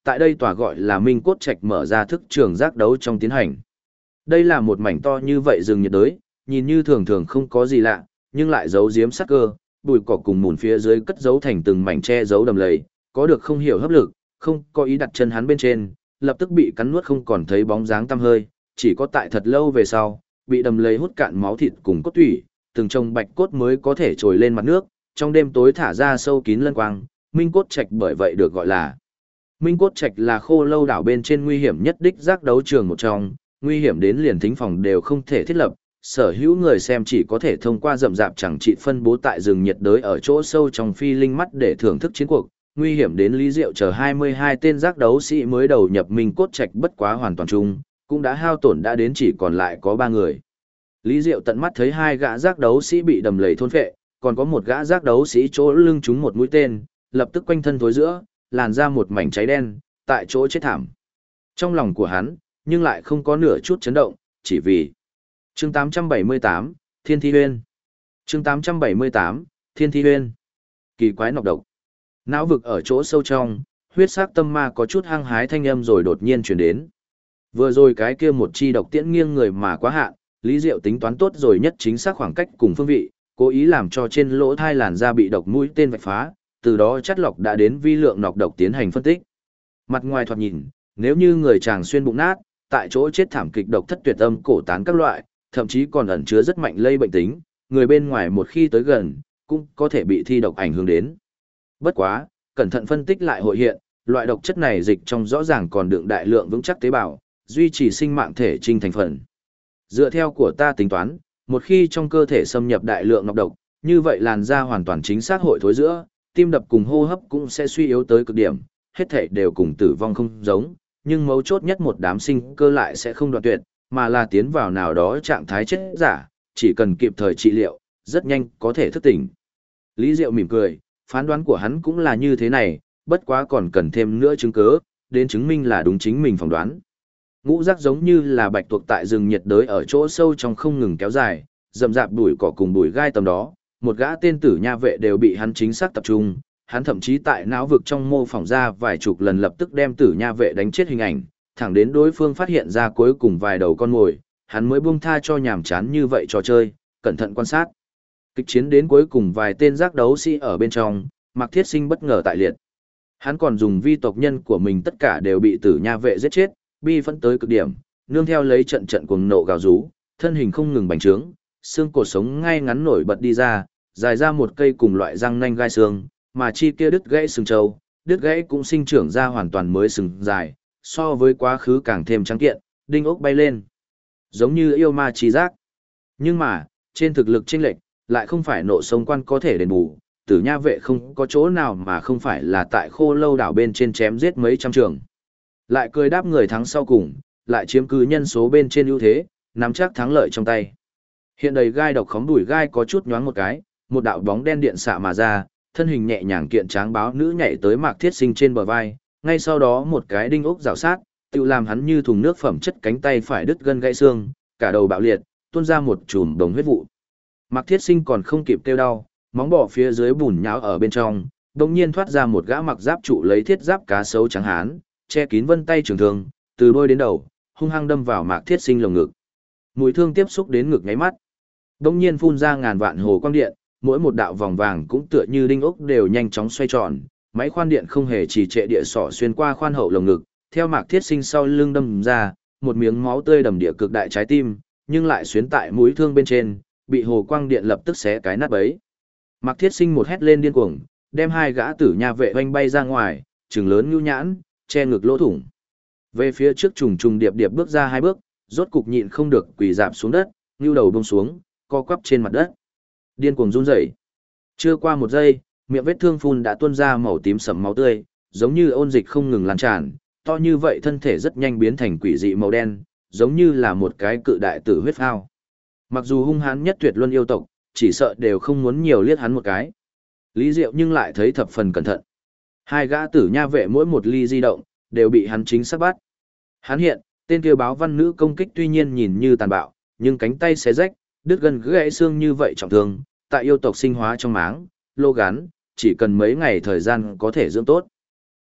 tại đây tòa gọi là Minh Cốt Trạch mở ra thức trường giác đấu trong tiến hành. Đây là một mảnh to như vậy rừng nhiệt đới, nhìn như thường thường không có gì lạ, nhưng lại giấu giếm sắc cơ, bụi cỏ cùng mùn phía dưới cất giấu thành từng mảnh che giấu đầm lầy, có được không hiểu hấp lực, không có ý đặt chân hắn bên trên, lập tức bị cắn nuốt không còn thấy bóng dáng tăm hơi, chỉ có tại thật lâu về sau, bị đầm lầy hút cạn máu thịt cùng cốt tủy, từng chồng bạch cốt mới có thể trồi lên mặt nước, trong đêm tối thả ra sâu kín lân quang, Minh Cốt Trạch bởi vậy được gọi là Minh Cốt Trạch là Khô Lâu đảo bên trên nguy hiểm nhất đích giác đấu trường một trong, nguy hiểm đến liền thính phòng đều không thể thiết lập, sở hữu người xem chỉ có thể thông qua rậm rạp chẳng trị phân bố tại rừng nhiệt đới ở chỗ sâu trong phi linh mắt để thưởng thức chiến cuộc, nguy hiểm đến Lý Diệu chờ 22 tên giác đấu sĩ mới đầu nhập Minh Cốt Trạch bất quá hoàn toàn chung, cũng đã hao tổn đã đến chỉ còn lại có 3 người. Lý Diệu tận mắt thấy 2 gã giác đấu sĩ bị đầm lầy thôn phệ, còn có một gã giác đấu sĩ chỗ lưng trúng một mũi tên, lập tức quanh thân thối giữa, làn ra một mảnh cháy đen, tại chỗ chết thảm. Trong lòng của hắn, nhưng lại không có nửa chút chấn động, chỉ vì chương 878, Thiên Thi Huyên. Chương 878, Thiên Thi Huyên. Kỳ quái nọc độc. Não vực ở chỗ sâu trong, huyết sắc tâm ma có chút hăng hái thanh âm rồi đột nhiên truyền đến. Vừa rồi cái kia một chi độc tiễn nghiêng người mà quá hạn, Lý Diệu tính toán tốt rồi nhất chính xác khoảng cách cùng phương vị, cố ý làm cho trên lỗ thai làn da bị độc mũi tên vạch phá, từ đó chất lọc đã đến vi lượng nọc độc tiến hành phân tích. Mặt ngoài thoạt nhìn, nếu như người chàng xuyên bụng nát, tại chỗ chết thảm kịch độc thất tuyệt âm cổ tán các loại, thậm chí còn ẩn chứa rất mạnh lây bệnh tính, người bên ngoài một khi tới gần, cũng có thể bị thi độc ảnh hưởng đến. Bất quá, cẩn thận phân tích lại hội hiện, loại độc chất này dịch trong rõ ràng còn đựng đại lượng vững chắc tế bào, duy trì sinh mạng thể trinh thành phần. Dựa theo của ta tính toán, một khi trong cơ thể xâm nhập đại lượng nọc độc, như vậy làn da hoàn toàn chính xác hội thối giữa, tim đập cùng hô hấp cũng sẽ suy yếu tới cực điểm, hết thảy đều cùng tử vong không giống, nhưng mấu chốt nhất một đám sinh cơ lại sẽ không đoạn tuyệt, mà là tiến vào nào đó trạng thái chết giả, chỉ cần kịp thời trị liệu, rất nhanh có thể thức tỉnh. Lý Diệu mỉm cười, phán đoán của hắn cũng là như thế này, bất quá còn cần thêm nữa chứng cứ, đến chứng minh là đúng chính mình phỏng đoán. Ngũ giác giống như là bạch tuộc tại rừng nhiệt đới ở chỗ sâu trong không ngừng kéo dài, rậm rạp bụi cỏ cùng bụi gai tầm đó, một gã tên tử nha vệ đều bị hắn chính xác tập trung, hắn thậm chí tại não vực trong mô phỏng ra vài chục lần lập tức đem tử nha vệ đánh chết hình ảnh, thẳng đến đối phương phát hiện ra cuối cùng vài đầu con mồi, hắn mới buông tha cho nhàm chán như vậy trò chơi, cẩn thận quan sát. Kịch chiến đến cuối cùng vài tên giác đấu sĩ ở bên trong, Mạc Thiết Sinh bất ngờ tại liệt. Hắn còn dùng vi tộc nhân của mình tất cả đều bị tử nha vệ giết chết, bi phẫn tới cực điểm, nương theo lấy trận trận cuồng nộ gào rú, thân hình không ngừng bành trướng, xương cột sống ngay ngắn nổi bật đi ra, dài ra một cây cùng loại răng nanh gai xương, mà chi kia đứt gãy sừng trâu, đứt gãy cũng sinh trưởng ra hoàn toàn mới sừng dài, so với quá khứ càng thêm trắng kiện, đinh ốc bay lên, giống như yêu ma chi giác. Nhưng mà, trên thực lực chênh lệch, lại không phải nộ sông quan có thể đền bù, tử nha vệ không có chỗ nào mà không phải là tại Khô Lâu đảo bên trên chém giết mấy trăm trường. Lại cười đáp người thắng sau cùng, lại chiếm cứ nhân số bên trên ưu thế, nắm chắc thắng lợi trong tay. Hiện đầy gai độc khóm đùi gai có chút nhoáng một cái, một đạo bóng đen điện xạ mà ra, thân hình nhẹ nhàng kiện tráng báo nữ nhảy tới Mạc Thiết Sinh trên bờ vai, ngay sau đó một cái đinh ốc rào sát, tự làm hắn như thùng nước phẩm chất cánh tay phải đứt gân gãy xương, cả đầu bạo liệt, tuôn ra một chùm đồng huyết vụ. Mạc Thiết Sinh còn không kịp kêu đau, móng bỏ phía dưới bùn nhão ở bên trong, đột nhiên thoát ra một gã mặc giáp trụ lấy thiết giáp cá sấu trắng hán, che kín vân tay trường thương, từ đôi đến đầu, hung hăng đâm vào Mạc Thiết Sinh lồng ngực. Mũi thương tiếp xúc đến ngực nháy mắt, đột nhiên phun ra ngàn vạn hồ quang điện, mỗi một đạo vòng vàng cũng tựa như đinh ốc đều nhanh chóng xoay tròn, máy khoan điện không hề trì trệ địa sọ xuyên qua khoan hậu lồng ngực, theo Mạc Thiết Sinh sau lưng đâm ra, một miếng máu tươi đầm địa cực đại trái tim, nhưng lại xuyến tại mũi thương bên trên, bị hồ quang điện lập tức xé cái nát bấy. Mạc Thiết Sinh một hét lên điên cuồng, đem 2 gã tử nha vệ oanh bay ra ngoài, trừng lớn nhu nhãn, che ngực lỗ thủng. Về phía trước trùng trùng điệp điệp bước ra 2 bước, rốt cục nhịn không được quỳ dạp xuống đất, nhu đầu buông xuống, co quắp trên mặt đất. Điên cuồng run rẩy. Chưa qua 1 giây, miệng vết thương phun đã tuôn ra màu tím sẫm máu tươi, giống như ôn dịch không ngừng lan tràn, to như vậy thân thể rất nhanh biến thành quỷ dị màu đen, giống như là một cái cự đại tử huyết phao. Mặc dù hung hãn nhất tuyệt luân yêu tộc, chỉ sợ đều không muốn nhiều liếc hắn một cái. Lý Diệu nhưng lại thấy thập phần cẩn thận. 2 gã tử nha vệ mỗi một ly di động, đều bị hắn chính xác bắt. Hắn hiện, tên kia báo văn nữ công kích tuy nhiên nhìn như tàn bạo, nhưng cánh tay xé rách, đứt gân gãy xương như vậy trọng thương, tại yêu tộc sinh hóa trong máng, lô gán, chỉ cần mấy ngày thời gian có thể dưỡng tốt.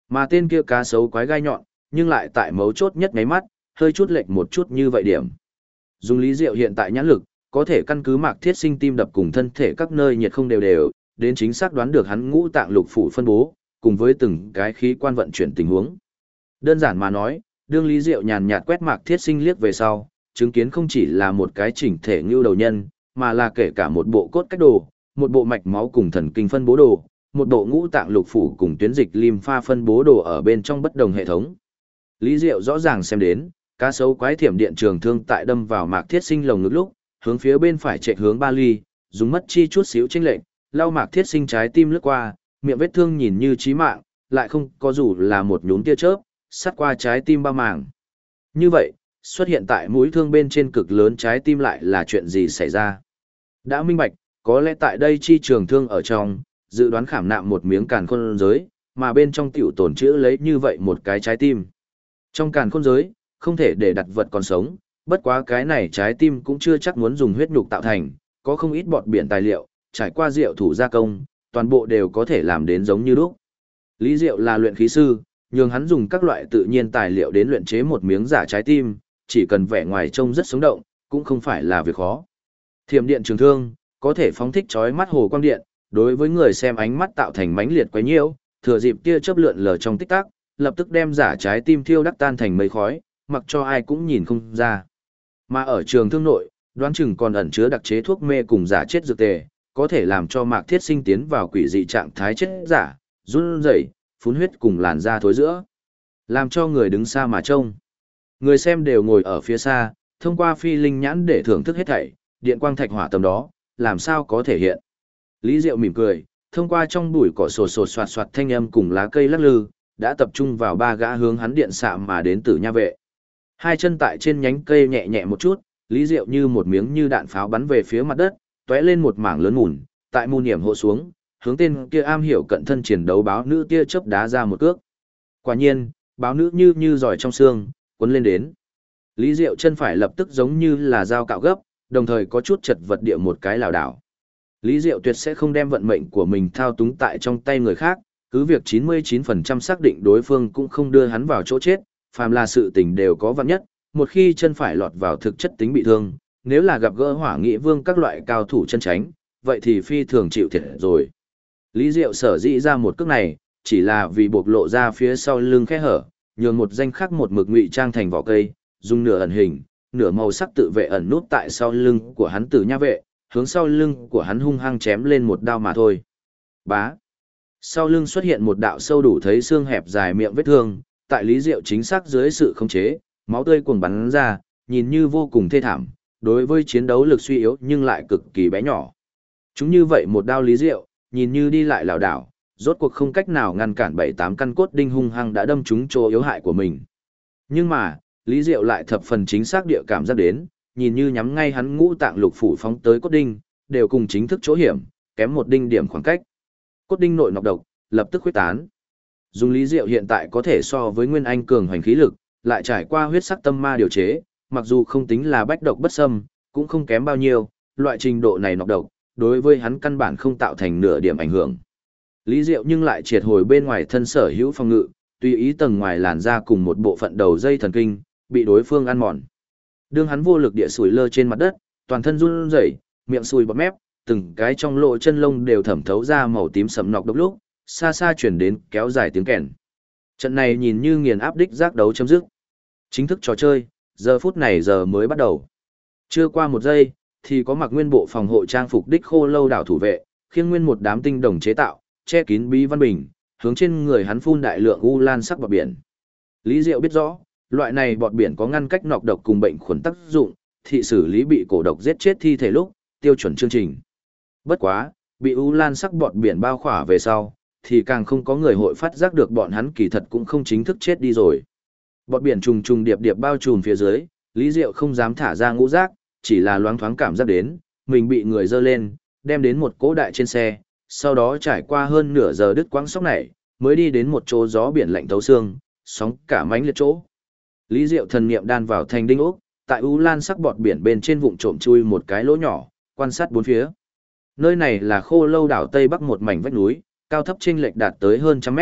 Mà tên kia cá sấu quái gai nhọn, nhưng lại tại mấu chốt nhất ngáy mắt, hơi chút lệch một chút như vậy điểm. Dùng Lý Diệu hiện tại nhãn lực, có thể căn cứ Mạc Thiết Sinh tim đập cùng thân thể các nơi nhiệt không đều đều, đến chính xác đoán được hắn ngũ tạng lục phủ phân bố, cùng với từng cái khí quan vận chuyển tình huống. Đơn giản mà nói, đương Lý Diệu nhàn nhạt quét Mạc Thiết Sinh liếc về sau, chứng kiến không chỉ là một cái chỉnh thể ngưu đầu nhân, mà là kể cả một bộ cốt cách đồ, một bộ mạch máu cùng thần kinh phân bố đồ, một bộ ngũ tạng lục phủ cùng tuyến dịch lympha phân bố đồ ở bên trong bất đồng hệ thống. Lý Diệu rõ ràng xem đến, cá sấu quái thiểm điện trường thương tại đâm vào Mạc Thiết Sinh lồng ngực lúc, hướng phía bên phải chạy hướng 3 ly, dùng mất chi chút xíu chênh lệnh, lau Mạc Thiết Sinh trái tim lướt qua, miệng vết thương nhìn như chí mạng, lại không có dù là một nhún tia chớp, sát qua trái tim bao màng. Như vậy, xuất hiện tại mũi thương bên trên cực lớn trái tim lại là chuyện gì xảy ra? Đã minh bạch, có lẽ tại đây chi trường thương ở trong, dự đoán khảm nạm một miếng càn khôn giới, mà bên trong tiểu tồn trữ lấy như vậy một cái trái tim. Trong càn khôn giới, không thể để đặt vật còn sống, bất quá cái này trái tim cũng chưa chắc muốn dùng huyết nhục tạo thành, có không ít bọt biển tài liệu, trải qua rượu thủ gia công, toàn bộ đều có thể làm đến giống như lúc. Lý Diệu là luyện khí sư, nhường hắn dùng các loại tự nhiên tài liệu đến luyện chế một miếng giả trái tim, chỉ cần vẻ ngoài trông rất sống động, cũng không phải là việc khó. Thiểm điện trường thương, có thể phóng thích chói mắt hồ quang điện, đối với người xem ánh mắt tạo thành mãnh liệt quấy nhiễu, thừa dịp tia chớp lượn lờ trong tích tắc, lập tức đem giả trái tim thiêu đắc tan thành mây khói, mặc cho ai cũng nhìn không ra. Mà ở trường thương nội, đoán chừng còn ẩn chứa đặc chế thuốc mê cùng giả chết dược tề, có thể làm cho Mạc Thiết Sinh tiến vào quỷ dị trạng thái chết giả, run rẩy, phun huyết cùng làn da thối giữa, làm cho người đứng xa mà trông. Người xem đều ngồi ở phía xa, thông qua phi linh nhãn để thưởng thức hết thảy, điện quang thạch hỏa tầm đó, làm sao có thể hiện. Lý Diệu mỉm cười, thông qua trong bụi cỏ sột sột soạt soạt thanh âm cùng lá cây lắc lư, đã tập trung vào 3 gã hướng hắn điện xạ mà đến Tử Nha vệ. Hai chân tại trên nhánh cây nhẹ nhẹ một chút, Lý Diệu như một miếng như đạn pháo bắn về phía mặt đất, tóe lên một mảng lớn mùn, tại mù niệm hộ xuống, hướng tên kia am hiểu cận thân chiến đấu báo nữ tia chớp đá ra một cước. Quả nhiên, báo nữ như giỏi trong xương, quấn lên đến. Lý Diệu chân phải lập tức giống như là dao cạo gấp, đồng thời có chút chật vật địa một cái lảo đảo. Lý Diệu tuyệt sẽ không đem vận mệnh của mình thao túng tại trong tay người khác, cứ việc 99% xác định đối phương cũng không đưa hắn vào chỗ chết, phàm là sự tình đều có vạn nhất, một khi chân phải lọt vào thực chất tính bị thương, nếu là gặp gỡ Hỏa Nghị Vương các loại cao thủ chân tránh, vậy thì phi thường chịu thiệt rồi. Lý Diệu sở dĩ ra một cước này, chỉ là vì bộc lộ ra phía sau lưng khe hở, nhường một danh khắc một mực ngụy trang thành vỏ cây, dùng nửa ẩn hình, nửa màu sắc tự vệ ẩn nút tại sau lưng của hắn Tử Nha vệ, hướng sau lưng của hắn hung hăng chém lên một đao mà thôi. Bá. Sau lưng xuất hiện một đạo sâu đủ thấy xương hẹp dài miệng vết thương, tại Lý Diệu chính xác dưới sự khống chế, máu tươi cuồng bắn ra, nhìn như vô cùng thê thảm, đối với chiến đấu lực suy yếu nhưng lại cực kỳ bé nhỏ. Chúng như vậy một đao Lý Diệu, nhìn như đi lại lảo đảo, rốt cuộc không cách nào ngăn cản 7-8 căn cốt đinh hung hăng đã đâm trúng chỗ yếu hại của mình. Nhưng mà, Lý Diệu lại thập phần chính xác địa cảm giác đến, nhìn như nhắm ngay hắn ngũ tạng lục phủ phóng tới cốt đinh, đều cùng chính thức chỗ hiểm, kém một đinh điểm khoảng cách. Cốt đinh nội nọc độc, lập tức khuếch tán. Dùng Lý Diệu hiện tại có thể so với Nguyên Anh cường hoành khí lực, lại trải qua huyết sắc tâm ma điều chế, mặc dù không tính là bách độc bất xâm, cũng không kém bao nhiêu, loại trình độ này nọc độc, đối với hắn căn bản không tạo thành nửa điểm ảnh hưởng. Lý Diệu nhưng lại triệt hồi bên ngoài thân sở hữu phòng ngự, tùy ý tầng ngoài làn da cùng một bộ phận đầu dây thần kinh, bị đối phương ăn mòn. Đương hắn vô lực địa sủi lơ trên mặt đất, toàn thân run rẩy, miệng sùi bọt mép, từng cái trong lỗ chân lông đều thẩm thấu ra màu tím sẫm nọc độc lúc, xa xa chuyển đến kéo dài tiếng kèn. Trận này nhìn như nghiền áp đích giác đấu chấm dứt. Chính thức trò chơi, giờ phút này giờ mới bắt đầu. Chưa qua một giây, thì có mặc nguyên bộ phòng hộ trang phục đích Khô Lâu đảo thủ vệ, khiêng nguyên một đám tinh đồng chế tạo, che kín bí văn bình, hướng trên người hắn phun đại lượng u lan sắc bọt biển. Lý Diệu biết rõ, loại này bọt biển có ngăn cách nọc độc cùng bệnh khuẩn tác dụng, thị xử lý bị cổ độc giết chết thi thể lúc, tiêu chuẩn chương trình. Bất quá, bị u lan sắc bọt biển bao khỏa về sau, thì càng không có người hội phát giác được bọn hắn kỳ thật cũng không chính thức chết đi rồi. Bọt biển trùng trùng điệp điệp bao trùm phía dưới, Lý Diệu không dám thả ra ngũ giác, chỉ là loáng thoáng cảm giác đến, mình bị người dơ lên, đem đến một cỗ đại trên xe, sau đó trải qua hơn nửa giờ đứt quãng sóc này, mới đi đến một chỗ gió biển lạnh thấu xương, sóng cả mánh liệt chỗ. Lý Diệu thần niệm đan vào thành đinh ốc, tại u lan sắc bọt biển bên trên vụn trộm chui một cái lỗ nhỏ, quan sát bốn phía. Nơi này là Khô Lâu đảo Tây Bắc một mảnh vách núi, cao thấp chênh lệch đạt tới hơn trăm mét,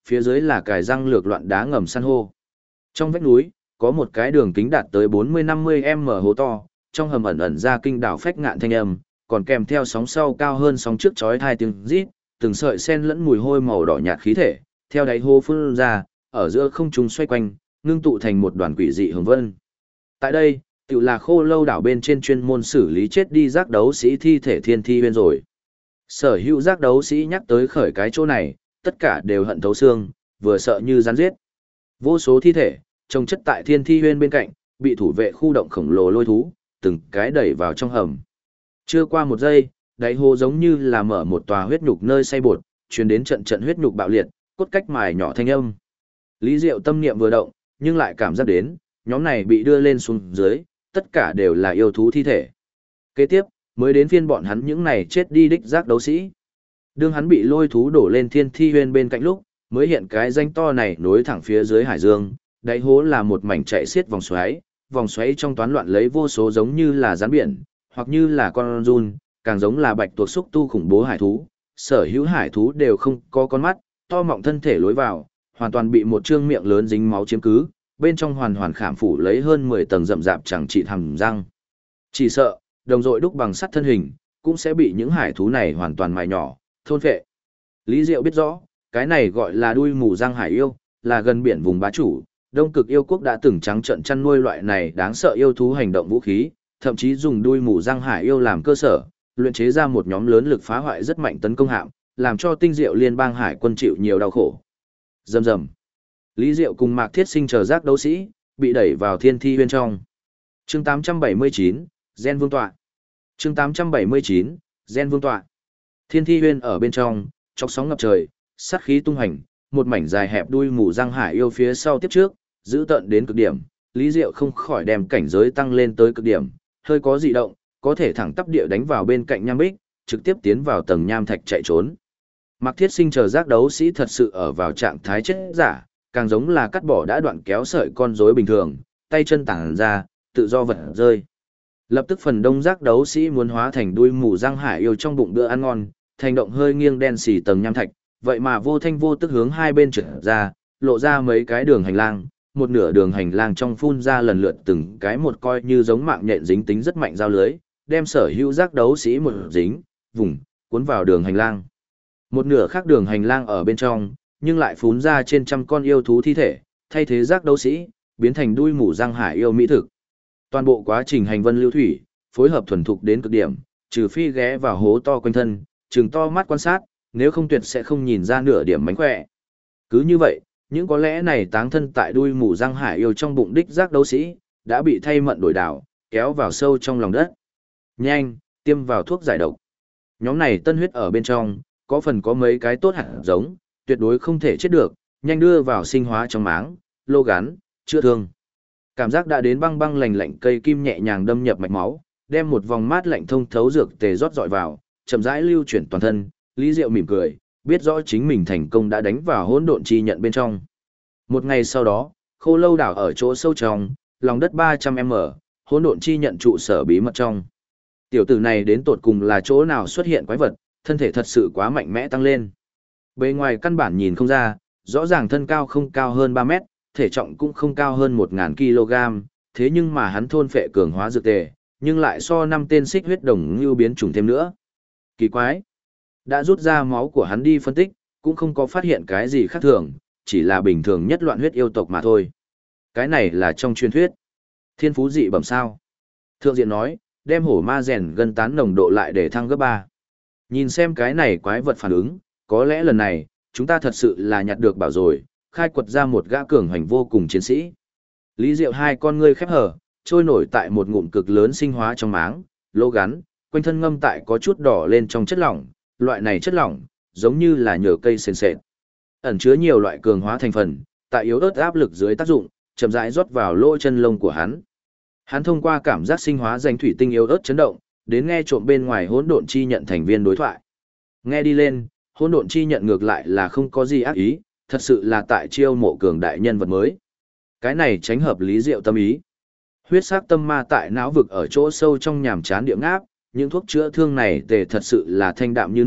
phía dưới là cài răng lược loạn đá ngầm san hô. Trong vách núi, có một cái đường kính đạt tới 40-50 m hố to, trong hầm ẩn ẩn ra kinh đảo phách ngạn thanh âm, còn kèm theo sóng sau cao hơn sóng trước chói tai tiếng rít, từng sợi sen lẫn mùi hôi màu đỏ nhạt khí thể, theo đáy hố phun ra, ở giữa không trung xoay quanh, ngưng tụ thành một đoàn quỷ dị hồng vân. Tại đây, tự là Khô Lâu đảo bên trên chuyên môn xử lý chết đi giác đấu sĩ thi thể thiên thi huyên rồi. Sở hữu giác đấu sĩ nhắc tới khởi cái chỗ này, tất cả đều hận thấu xương, vừa sợ như rắn giết. Vô số thi thể, trồng chất tại thiên thi huyên bên cạnh, bị thủ vệ khu động khổng lồ lôi thú, từng cái đẩy vào trong hầm. Chưa qua một giây, đáy hồ giống như là mở một tòa huyết nhục nơi xay bột, truyền đến trận trận huyết nhục bạo liệt, cốt cách mài nhỏ thanh âm. Lý Diệu tâm niệm vừa động, nhưng lại cảm giác đến, nhóm này bị đưa lên xuống dưới, tất cả đều là yêu thú thi thể. Kế tiếp, mới đến phiên bọn hắn những này chết đi đích giác đấu sĩ. Đương hắn bị lôi thú đổ lên thiên thi huyên bên cạnh lúc, mới hiện cái danh to này nối thẳng phía dưới hải dương, đáy hố là một mảnh chạy xiết vòng xoáy trong toán loạn lấy vô số giống như là rắn biển, hoặc như là con giun, càng giống là bạch tuộc xúc tu khủng bố hải thú. Sở hữu hải thú đều không có con mắt, to mọng thân thể lối vào, hoàn toàn bị một trương miệng lớn dính máu chiếm cứ, bên trong hoàn hoàn khảm phủ lấy hơn 10 tầng rậm rạp chẳng trị hàm răng. Chỉ sợ, đồng dội đúc bằng sắt thân hình, cũng sẽ bị những hải thú này hoàn toàn mài nhỏ, thôn phệ. Lý Diệu biết rõ, cái này gọi là đuôi mù răng hải yêu, là gần biển vùng bá chủ, Đông Cực yêu quốc đã từng trắng trợn chăn nuôi loại này đáng sợ yêu thú hành động vũ khí, thậm chí dùng đuôi mù răng hải yêu làm cơ sở, luyện chế ra một nhóm lớn lực phá hoại rất mạnh tấn công hạm, làm cho Tinh Diệu liên bang hải quân chịu nhiều đau khổ. Rầm rầm. Lý Diệu cùng Mạc Thiết Sinh chờ giác đấu sĩ, bị đẩy vào thiên thi huyên trong. Chương 879, Gen Vương tọa. Chương 879, Gen Vương tọa. Thiên thi huyên ở bên trong, chọc sóng ngập trời, sát khí tung hành, một mảnh dài hẹp đuôi mù răng hải yêu phía sau tiếp trước, giữ tận đến cực điểm, Lý Diệu không khỏi đem cảnh giới tăng lên tới cực điểm, hơi có dị động, có thể thẳng tắp địa đánh vào bên cạnh nham bích, trực tiếp tiến vào tầng nham thạch chạy trốn. Mạc Thiết Sinh chờ giác đấu sĩ thật sự ở vào trạng thái chết giả, càng giống là cắt bỏ đã đoạn kéo sợi con rối bình thường, tay chân tản ra, tự do vật rơi. Lập tức phần đông giác đấu sĩ muốn hóa thành đuôi mù răng hải yêu trong bụng bữa ăn ngon, thành động hơi nghiêng đen xì tầng nham thạch, vậy mà vô thanh vô tức hướng hai bên trượt ra, lộ ra mấy cái đường hành lang, một nửa đường hành lang trong phun ra lần lượt từng cái một coi như giống mạng nhện dính tính rất mạnh dao lưới, đem sở hữu giác đấu sĩ một dính, vùng, cuốn vào đường hành lang. Một nửa khác đường hành lang ở bên trong, nhưng lại phún ra trên trăm con yêu thú thi thể, thay thế giác đấu sĩ, biến thành đuôi mù răng hải yêu mỹ thực. Toàn bộ quá trình hành vân lưu thủy, phối hợp thuần thục đến cực điểm, trừ phi ghé vào hố to quanh thân, trừng to mắt quan sát, nếu không tuyệt sẽ không nhìn ra nửa điểm mánh khỏe. Cứ như vậy, những có lẽ này táng thân tại đuôi mù răng hải yêu trong bụng đích giác đấu sĩ, đã bị thay mận đổi đảo, kéo vào sâu trong lòng đất. Nhanh, tiêm vào thuốc giải độc. Nhóm này tân huyết ở bên trong, có phần có mấy cái tốt hẳn giống, tuyệt đối không thể chết được, nhanh đưa vào sinh hóa trong máng, lô gắn, chữa thương. Cảm giác đã đến băng băng lạnh lạnh cây kim nhẹ nhàng đâm nhập mạch máu, đem một vòng mát lạnh thông thấu dược tề rót dọi vào, chậm rãi lưu chuyển toàn thân, Lý Diệu mỉm cười, biết rõ chính mình thành công đã đánh vào hỗn độn chi nhận bên trong. Một ngày sau đó, Khô Lâu đảo ở chỗ sâu trong, lòng đất 300m, hỗn độn chi nhận trụ sở bí mật trong. Tiểu tử này đến tột cùng là chỗ nào xuất hiện quái vật, thân thể thật sự quá mạnh mẽ tăng lên. Bề ngoài căn bản nhìn không ra, rõ ràng thân cao không cao hơn 3 mét, thể trọng cũng không cao hơn 1000 kg, thế nhưng mà hắn thôn phệ cường hóa dược tề, nhưng lại so 5 tên xích huyết đồng như biến chủng thêm nữa. Kỳ quái! Đã rút ra máu của hắn đi phân tích, cũng không có phát hiện cái gì khác thường, chỉ là bình thường nhất loạn huyết yêu tộc mà thôi. Cái này là trong truyền thuyết. Thiên phú dị bẩm sao. Thượng diện nói, đem hổ ma rèn gân tán nồng độ lại để thăng gấp 3. Nhìn xem cái này quái vật phản ứng, có lẽ lần này, chúng ta thật sự là nhặt được bảo rồi, khai quật ra một gã cường hành vô cùng chiến sĩ. Lý Diệu hai con ngươi khép hở, trôi nổi tại một ngụm cực lớn sinh hóa trong máng, lỗ gắn, quanh thân ngâm tại có chút đỏ lên trong chất lỏng, loại này chất lỏng, giống như là nhờ cây sền sệt. Ẩn chứa nhiều loại cường hóa thành phần, tại yếu ớt áp lực dưới tác dụng, chậm rãi rót vào lỗ chân lông của hắn. Hắn thông qua cảm giác sinh hóa danh thủy tinh yếu ớt chấn động, đến nghe trộm bên ngoài hỗn độn chi nhận thành viên đối thoại. Nghe đi lên, hỗn độn chi nhận ngược lại là không có gì ác ý, thật sự là tại chiêu mộ cường đại nhân vật mới. Cái này tránh hợp Lý Diệu tâm ý. Huyết sắc tâm ma tại não vực ở chỗ sâu trong nhàm chán địa ngáp, những thuốc chữa thương này tề thật sự là thanh đạm như nước,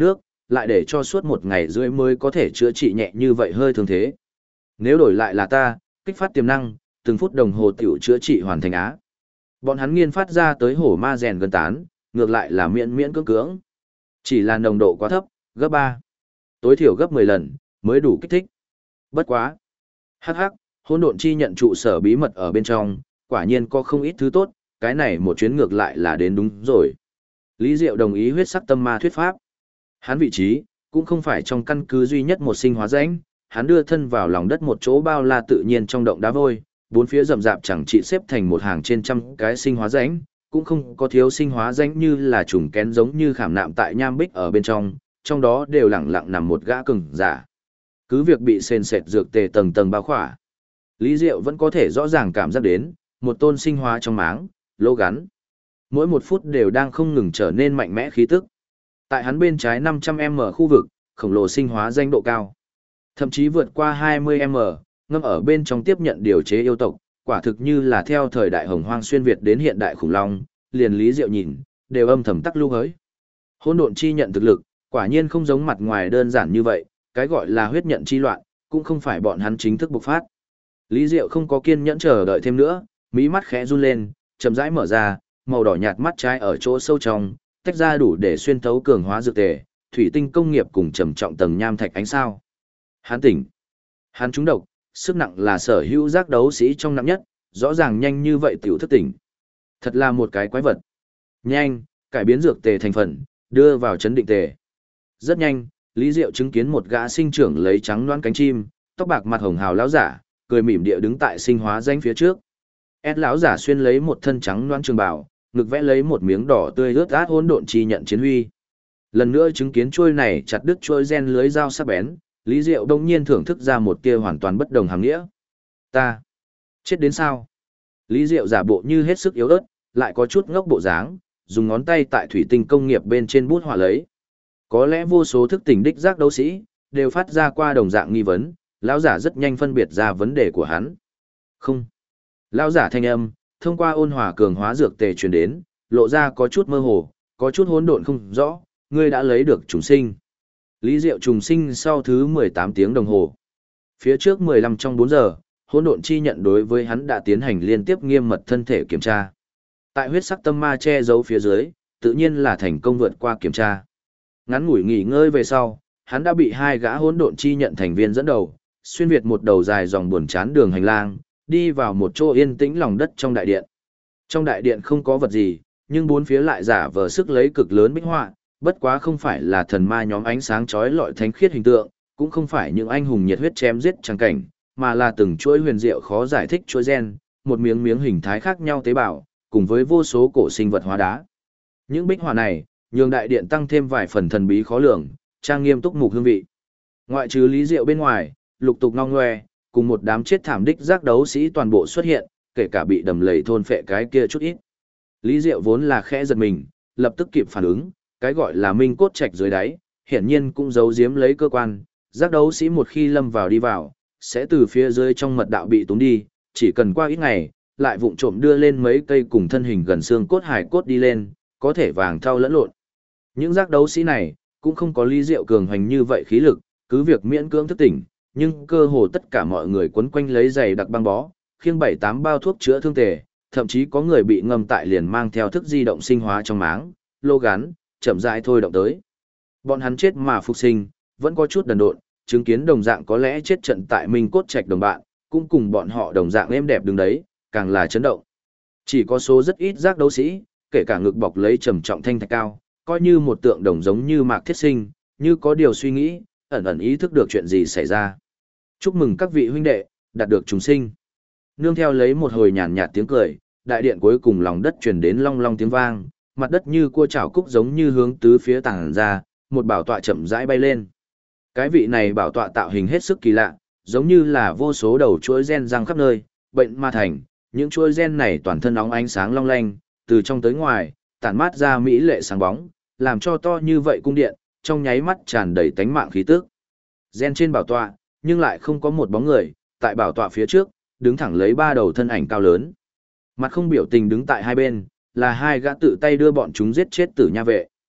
lại để cho suốt 1 ngày rưỡi mới có thể chữa trị nhẹ như vậy hơi thương thế. Nếu đổi lại là ta, kích phát tiềm năng, từng phút đồng hồ tiểu chữa trị hoàn thành á. Bọn hắn nghiên phát ra tới hổ ma rèn gần tán, ngược lại là miễn miễn cưỡng cưỡng. Chỉ là nồng độ quá thấp, gấp 3. Tối thiểu gấp 10 lần, mới đủ kích thích. Bất quá. Hắc hắc, hỗn độn chi nhận trụ sở bí mật ở bên trong, quả nhiên có không ít thứ tốt, cái này một chuyến ngược lại là đến đúng rồi. Lý Diệu đồng ý huyết sắc tâm ma thuyết pháp. Hắn vị trí, cũng không phải trong căn cứ duy nhất một sinh hóa rãnh, hắn đưa thân vào lòng đất một chỗ bao la tự nhiên trong động đá vôi, bốn phía rậm rạp chẳng trị xếp thành một hàng trên trăm cái sinh hóa rãnh, cũng không có thiếu sinh hóa rãnh như là trùng kén giống như khảm nạm tại nham bích ở bên trong đó đều lẳng lặng nằm một gã cường giả. Cứ việc bị sền sệt dược tề tầng tầng bao khỏa, Lý Diệu vẫn có thể rõ ràng cảm giác đến, một tôn sinh hóa trong máng, lỗ gắn. Mỗi 1 phút đều đang không ngừng trở nên mạnh mẽ khí tức. Tại hắn bên trái 500m khu vực, khổng lồ sinh hóa danh độ cao. Thậm chí vượt qua 20m, ngâm ở bên trong tiếp nhận điều chế yêu tộc, quả thực như là theo thời đại hồng hoang xuyên Việt đến hiện đại khủng long, liền Lý Diệu nhìn, đều âm thầm tắc lưu hới. Hỗn độn chi nhận thực lực, quả nhiên không giống mặt ngoài đơn giản như vậy, cái gọi là huyết nhận chi loạn, cũng không phải bọn hắn chính thức bộc phát. Lý Diệu không có kiên nhẫn chờ đợi thêm nữa, mí mắt khẽ run lên, chậm rãi mở ra, màu đỏ nhạt mắt trái ở chỗ sâu trong, tách ra đủ để xuyên thấu cường hóa dược tề, thủy tinh công nghiệp cùng trầm trọng tầng nham thạch ánh sao. Hắn tỉnh. Hắn trúng độc, sức nặng là sở hữu giác đấu sĩ trong nặng nhất, rõ ràng nhanh như vậy tiểu thức tỉnh. Thật là một cái quái vật. Nhanh, cải biến dược tề thành phần, đưa vào chấn định tề. Rất nhanh, Lý Diệu chứng kiến một gã sinh trưởng lấy trắng loãng cánh chim, tóc bạc mặt hồng hào lão giả, cười mỉm địa đứng tại sinh hóa danh phía trước. Ed lão giả xuyên lấy một thân trắng loãng trường bào, ngực vẽ lấy một miếng đỏ tươi rớt át hỗn độn chi nhận chiến huy. Lần nữa chứng kiến chuôi này chặt đứt chuôi gen lưới dao sắc bén, Lý Diệu đông nhiên thưởng thức ra một tia hoàn toàn bất đồng hàm nghĩa. Ta chết đến sao? Lý Diệu giả bộ như hết sức yếu ớt, lại có chút ngốc bộ dáng, dùng ngón tay tại thủy tinh công nghiệp bên trên bút họa lấy. Có lẽ vô số thức tỉnh đích giác đấu sĩ đều phát ra qua đồng dạng nghi vấn, lão giả rất nhanh phân biệt ra vấn đề của hắn. Không. Lão giả thanh âm thông qua ôn hòa cường hóa dược tề truyền đến, lộ ra có chút mơ hồ, có chút hỗn độn không rõ, ngươi đã lấy được trùng sinh. Lý Diệu trùng sinh sau thứ 18 tiếng đồng hồ. Phía trước 15 trong 4 giờ, hỗn độn chi nhận đối với hắn đã tiến hành liên tiếp nghiêm mật thân thể kiểm tra. Tại huyết sắc tâm ma che giấu phía dưới, tự nhiên là thành công vượt qua kiểm tra. Ngắn ngủi nghỉ ngơi về sau, hắn đã bị 2 gã hỗn độn chi nhận thành viên dẫn đầu, xuyên việt một đầu dài dòng buồn chán đường hành lang, đi vào một chỗ yên tĩnh lòng đất trong đại điện. Trong đại điện không có vật gì, nhưng bốn phía lại giả vờ sức lấy cực lớn bích họa, bất quá không phải là thần ma nhóm ánh sáng chói lọi thánh khiết hình tượng, cũng không phải những anh hùng nhiệt huyết chém giết trang cảnh, mà là từng chuỗi huyền diệu khó giải thích chuỗi gen, một miếng miếng hình thái khác nhau tế bào, cùng với vô số cổ sinh vật hóa đá. Những bích họa này, nhường đại điện tăng thêm vài phần thần bí khó lường, trang nghiêm túc mục hương vị. Ngoại trừ Lý Diệu bên ngoài, lục tục ngong ngoe, cùng một đám chết thảm đích giác đấu sĩ toàn bộ xuất hiện, kể cả bị đầm lầy thôn phệ cái kia chút ít. Lý Diệu vốn là khẽ giật mình, lập tức kịp phản ứng, cái gọi là minh cốt trạch dưới đáy, hiển nhiên cũng giấu giếm lấy cơ quan, giác đấu sĩ một khi lâm vào đi vào, sẽ từ phía dưới trong mật đạo bị túng đi, chỉ cần qua ít ngày, lại vụng trộm đưa lên mấy cây cùng thân hình gần xương cốt hải cốt đi lên, có thể vàng thau lẫn lộn. Những giác đấu sĩ này, cũng không có Lý Diệu cường hành như vậy khí lực, cứ việc miễn cưỡng thức tỉnh, nhưng cơ hồ tất cả mọi người quấn quanh lấy giày đặc băng bó, khiêng 7-8 bao thuốc chữa thương tề, thậm chí có người bị ngâm tại liền mang theo thức di động sinh hóa trong máng, lô gắn, chậm rãi thôi động tới. Bọn hắn chết mà phục sinh, vẫn có chút đần độn, chứng kiến đồng dạng có lẽ chết trận tại Minh Cốt Trạch đồng bạn, cũng cùng bọn họ đồng dạng êm đẹp đứng đấy, càng là chấn động. Chỉ có số rất ít giác đấu sĩ, kể cả ngực bọc lấy trầm trọng thanh thạch cao, coi như một tượng đồng giống như Mạc Thiết Sinh, như có điều suy nghĩ, ẩn ẩn ý thức được chuyện gì xảy ra. Chúc mừng các vị huynh đệ, đạt được trùng sinh. Nương theo lấy một hồi nhàn nhạt tiếng cười, đại điện cuối cùng lòng đất truyền đến long long tiếng vang, mặt đất như cua chảo cúc giống như hướng tứ phía tàng ra, một bảo tọa chậm rãi bay lên. Cái vị này bảo tọa tạo hình hết sức kỳ lạ, giống như là vô số đầu chuỗi gen răng khắp nơi, bệnh ma thành, những chuỗi gen này toàn thân óng ánh sáng long lanh, từ trong tới ngoài, tản mát ra mỹ lệ sáng bóng, làm cho to như vậy cung điện, trong nháy mắt tràn đầy tánh mạng khí tức. Gen trên bảo tọa, nhưng lại không có một bóng người, tại bảo tọa phía trước, đứng thẳng lấy 3 đầu thân ảnh cao lớn. Mặt không biểu tình đứng tại hai bên, là 2 gã tự tay đưa bọn chúng giết chết tử nha vệ.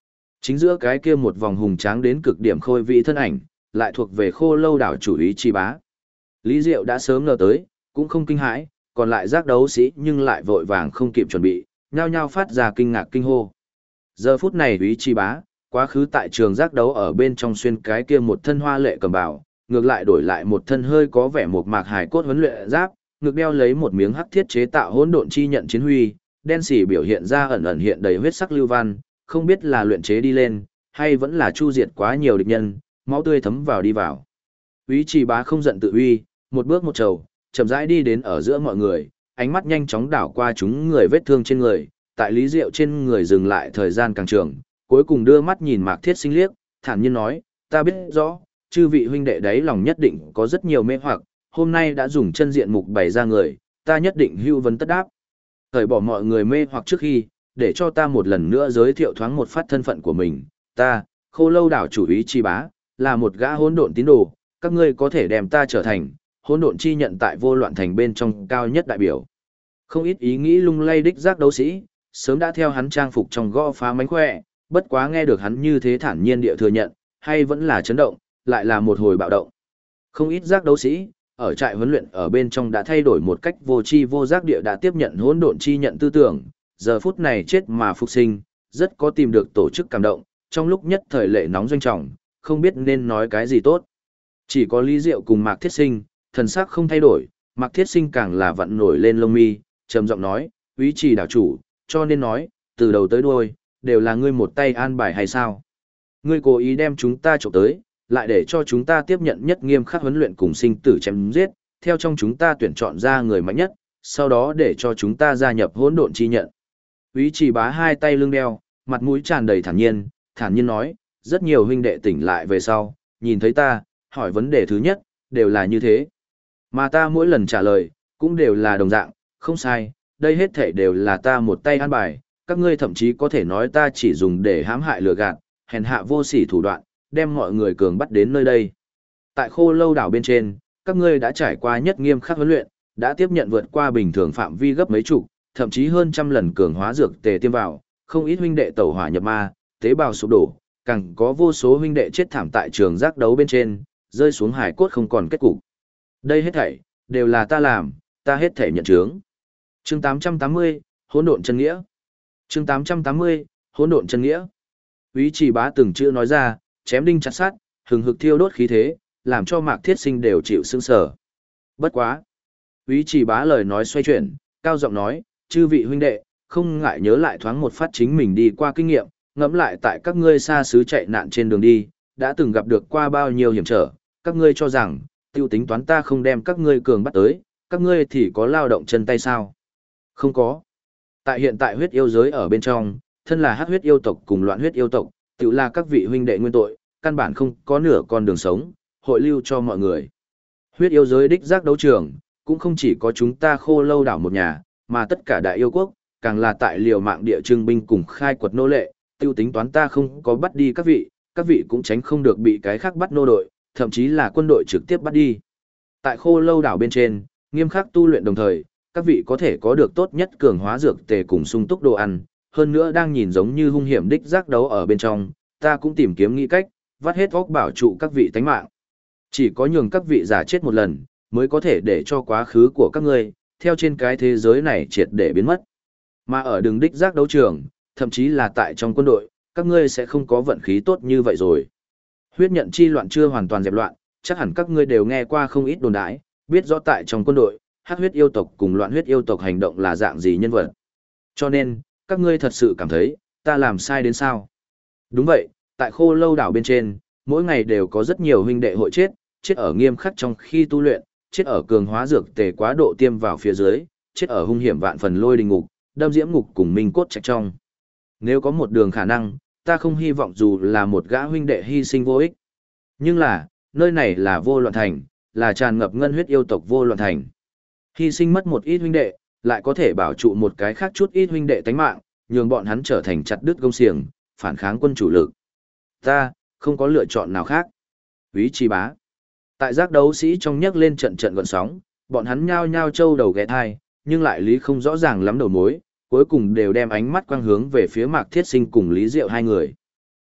Chính giữa cái kia một vòng hùng tráng đến cực điểm khôi vĩ thân ảnh, lại thuộc về Khô Lâu đảo chủ ý Chi Bá. Lý Diệu đã sớm ngờ tới, cũng không kinh hãi, còn lại giác đấu sĩ nhưng lại vội vàng không kịp chuẩn bị, nhao nhao phát ra kinh ngạc kinh hô. Giờ phút này Ý Chi Bá, quá khứ tại trường giác đấu ở bên trong xuyên cái kia một thân hoa lệ cầm bào, ngược lại đổi lại một thân hơi có vẻ một mạc hài cốt huấn luyện giáp, ngược đeo lấy một miếng hắc thiết chế tạo hỗn độn chi nhận chiến huy, đen xỉ biểu hiện ra ẩn ẩn hiện đầy huyết sắc lưu văn, không biết là luyện chế đi lên, hay vẫn là chu diệt quá nhiều địch nhân, máu tươi thấm vào đi vào. Ý Chi Bá không giận tự uy, một bước một trầu, chậm rãi đi đến ở giữa mọi người, ánh mắt nhanh chóng đảo qua chúng người vết thương trên người, tại Lý Diệu trên người dừng lại thời gian càng trường, cuối cùng đưa mắt nhìn Mạc Thiết Sinh liếc, thản nhiên nói, ta biết rõ, chư vị huynh đệ đấy lòng nhất định có rất nhiều mê hoặc, hôm nay đã dùng chân diện mục bày ra người, ta nhất định hưu vấn tất đáp. Thời bỏ mọi người mê hoặc trước khi, để cho ta một lần nữa giới thiệu thoáng một phát thân phận của mình, ta, Khô Lâu đảo chủ Ý Chi Bá, là một gã hỗn độn tín đồ, các ngươi có thể đem ta trở thành hỗn độn chi nhận tại vô loạn thành bên trong cao nhất đại biểu. Không ít ý nghĩ lung lay đích giác đấu sĩ, sớm đã theo hắn trang phục trong gõ phá mánh khỏe, bất quá nghe được hắn như thế thản nhiên địa thừa nhận, hay vẫn là chấn động, lại là một hồi bạo động. Không ít giác đấu sĩ, ở trại huấn luyện ở bên trong đã thay đổi một cách vô tri vô giác địa đã tiếp nhận hỗn độn chi nhận tư tưởng, giờ phút này chết mà phục sinh, rất có tìm được tổ chức cảm động, trong lúc nhất thời lệ nóng doanh trọng, không biết nên nói cái gì tốt. Chỉ có Lý Diệu cùng Mạc Thiết Sinh, thần sắc không thay đổi, Mạc Thiết Sinh càng là vặn nổi lên lông mi, trầm giọng nói, "Úy Trì đảo chủ, cho nên nói, từ đầu tới đuôi, đều là ngươi một tay an bài hay sao? Ngươi cố ý đem chúng ta trộm tới, lại để cho chúng ta tiếp nhận nhất nghiêm khắc huấn luyện cùng sinh tử chém giết, theo trong chúng ta tuyển chọn ra người mạnh nhất, sau đó để cho chúng ta gia nhập hỗn độn chi nhận." Úy Trì Bá hai tay lưng đeo, mặt mũi tràn đầy thản nhiên nói, rất nhiều huynh đệ tỉnh lại về sau, nhìn thấy ta, hỏi vấn đề thứ nhất, đều là như thế. Mà ta mỗi lần trả lời, cũng đều là đồng dạng, không sai, đây hết thể đều là ta một tay an bài, các ngươi thậm chí có thể nói ta chỉ dùng để hãm hại lừa gạt, hèn hạ vô sỉ thủ đoạn, đem mọi người cường bắt đến nơi đây. Tại Khô Lâu đảo bên trên, các ngươi đã trải qua nhất nghiêm khắc huấn luyện, đã tiếp nhận vượt qua bình thường phạm vi gấp mấy chục, thậm chí hơn trăm lần cường hóa dược tề tiêm vào, không ít huynh đệ tẩu hỏa nhập ma, tế bào sụp đổ, càng có vô số huynh đệ chết thảm tại trường giác đấu bên trên, rơi xuống hải cốt không còn kết cục. Đây hết thảy đều là ta làm, ta hết thảy nhận chướng. Chương 880, Hỗn độn chân nghĩa. Chương 880, Hỗn độn chân nghĩa. Úy Trì Bá từng chữ nói ra, chém đinh chặt sắt, hừng hực thiêu đốt khí thế, làm cho Mạc Thiết Sinh đều chịu sững sờ. Bất quá, Úy Trì Bá lời nói xoay chuyển, cao giọng nói, chư vị huynh đệ, không ngại nhớ lại thoáng một phát chính mình đi qua kinh nghiệm, ngẫm lại tại các ngươi xa xứ chạy nạn trên đường đi, đã từng gặp được qua bao nhiêu hiểm trở, các ngươi cho rằng, tiêu tính toán ta không đem các ngươi cường bắt tới, các ngươi thì có lao động chân tay sao? Không có. Tại hiện tại huyết yêu giới ở bên trong, thân là hắc huyết yêu tộc cùng loạn huyết yêu tộc, tự là các vị huynh đệ nguyên tội, căn bản không có nửa con đường sống, hội lưu cho mọi người. Huyết yêu giới đích giác đấu trường, cũng không chỉ có chúng ta Khô Lâu đảo một nhà, mà tất cả đại yêu quốc, càng là tại liều mạng địa trưng binh cùng khai quật nô lệ, tiêu tính toán ta không có bắt đi các vị cũng tránh không được bị cái khác bắt nô đội, thậm chí là quân đội trực tiếp bắt đi. Tại Khô Lâu đảo bên trên, nghiêm khắc tu luyện đồng thời, các vị có thể có được tốt nhất cường hóa dược tề cùng sung túc đồ ăn, hơn nữa đang nhìn giống như hung hiểm đích giác đấu ở bên trong, ta cũng tìm kiếm nghĩ cách, vắt hết óc bảo trụ các vị tánh mạng. Chỉ có nhường các vị giả chết một lần, mới có thể để cho quá khứ của các ngươi, theo trên cái thế giới này triệt để biến mất. Mà ở đường đích giác đấu trường, thậm chí là tại trong quân đội, các ngươi sẽ không có vận khí tốt như vậy rồi. Huyết nhận chi loạn chưa hoàn toàn dẹp loạn, chắc hẳn các ngươi đều nghe qua không ít đồn đãi, biết rõ tại trong quân đội, hắc huyết yêu tộc cùng loạn huyết yêu tộc hành động là dạng gì nhân vật. Cho nên, các ngươi thật sự cảm thấy, ta làm sai đến sao? Đúng vậy, tại Khô Lâu đảo bên trên, mỗi ngày đều có rất nhiều huynh đệ hội chết, chết ở nghiêm khắc trong khi tu luyện, chết ở cường hóa dược tề quá độ tiêm vào phía dưới, chết ở hung hiểm vạn phần lôi đình ngục, đâm diễm ngục cùng minh cốt trạch trong. Nếu có một đường khả năng, ta không hy vọng dù là một gã huynh đệ hy sinh vô ích. Nhưng là, nơi này là vô loạn thành, là tràn ngập ngân huyết yêu tộc vô loạn thành. Hy sinh mất một ít huynh đệ, lại có thể bảo trụ một cái khác chút ít huynh đệ tánh mạng, nhường bọn hắn trở thành chặt đứt gông xiềng, phản kháng quân chủ lực. Ta, không có lựa chọn nào khác. Úy Trì Bá. Tại giác đấu sĩ trong nhấc lên trận trận gọn sóng, bọn hắn nhao nhao trâu đầu ghé thai, nhưng lại lý không rõ ràng lắm đầu mối, cuối cùng đều đem ánh mắt quang hướng về phía Mạc Thiết Sinh cùng Lý Diệu hai người.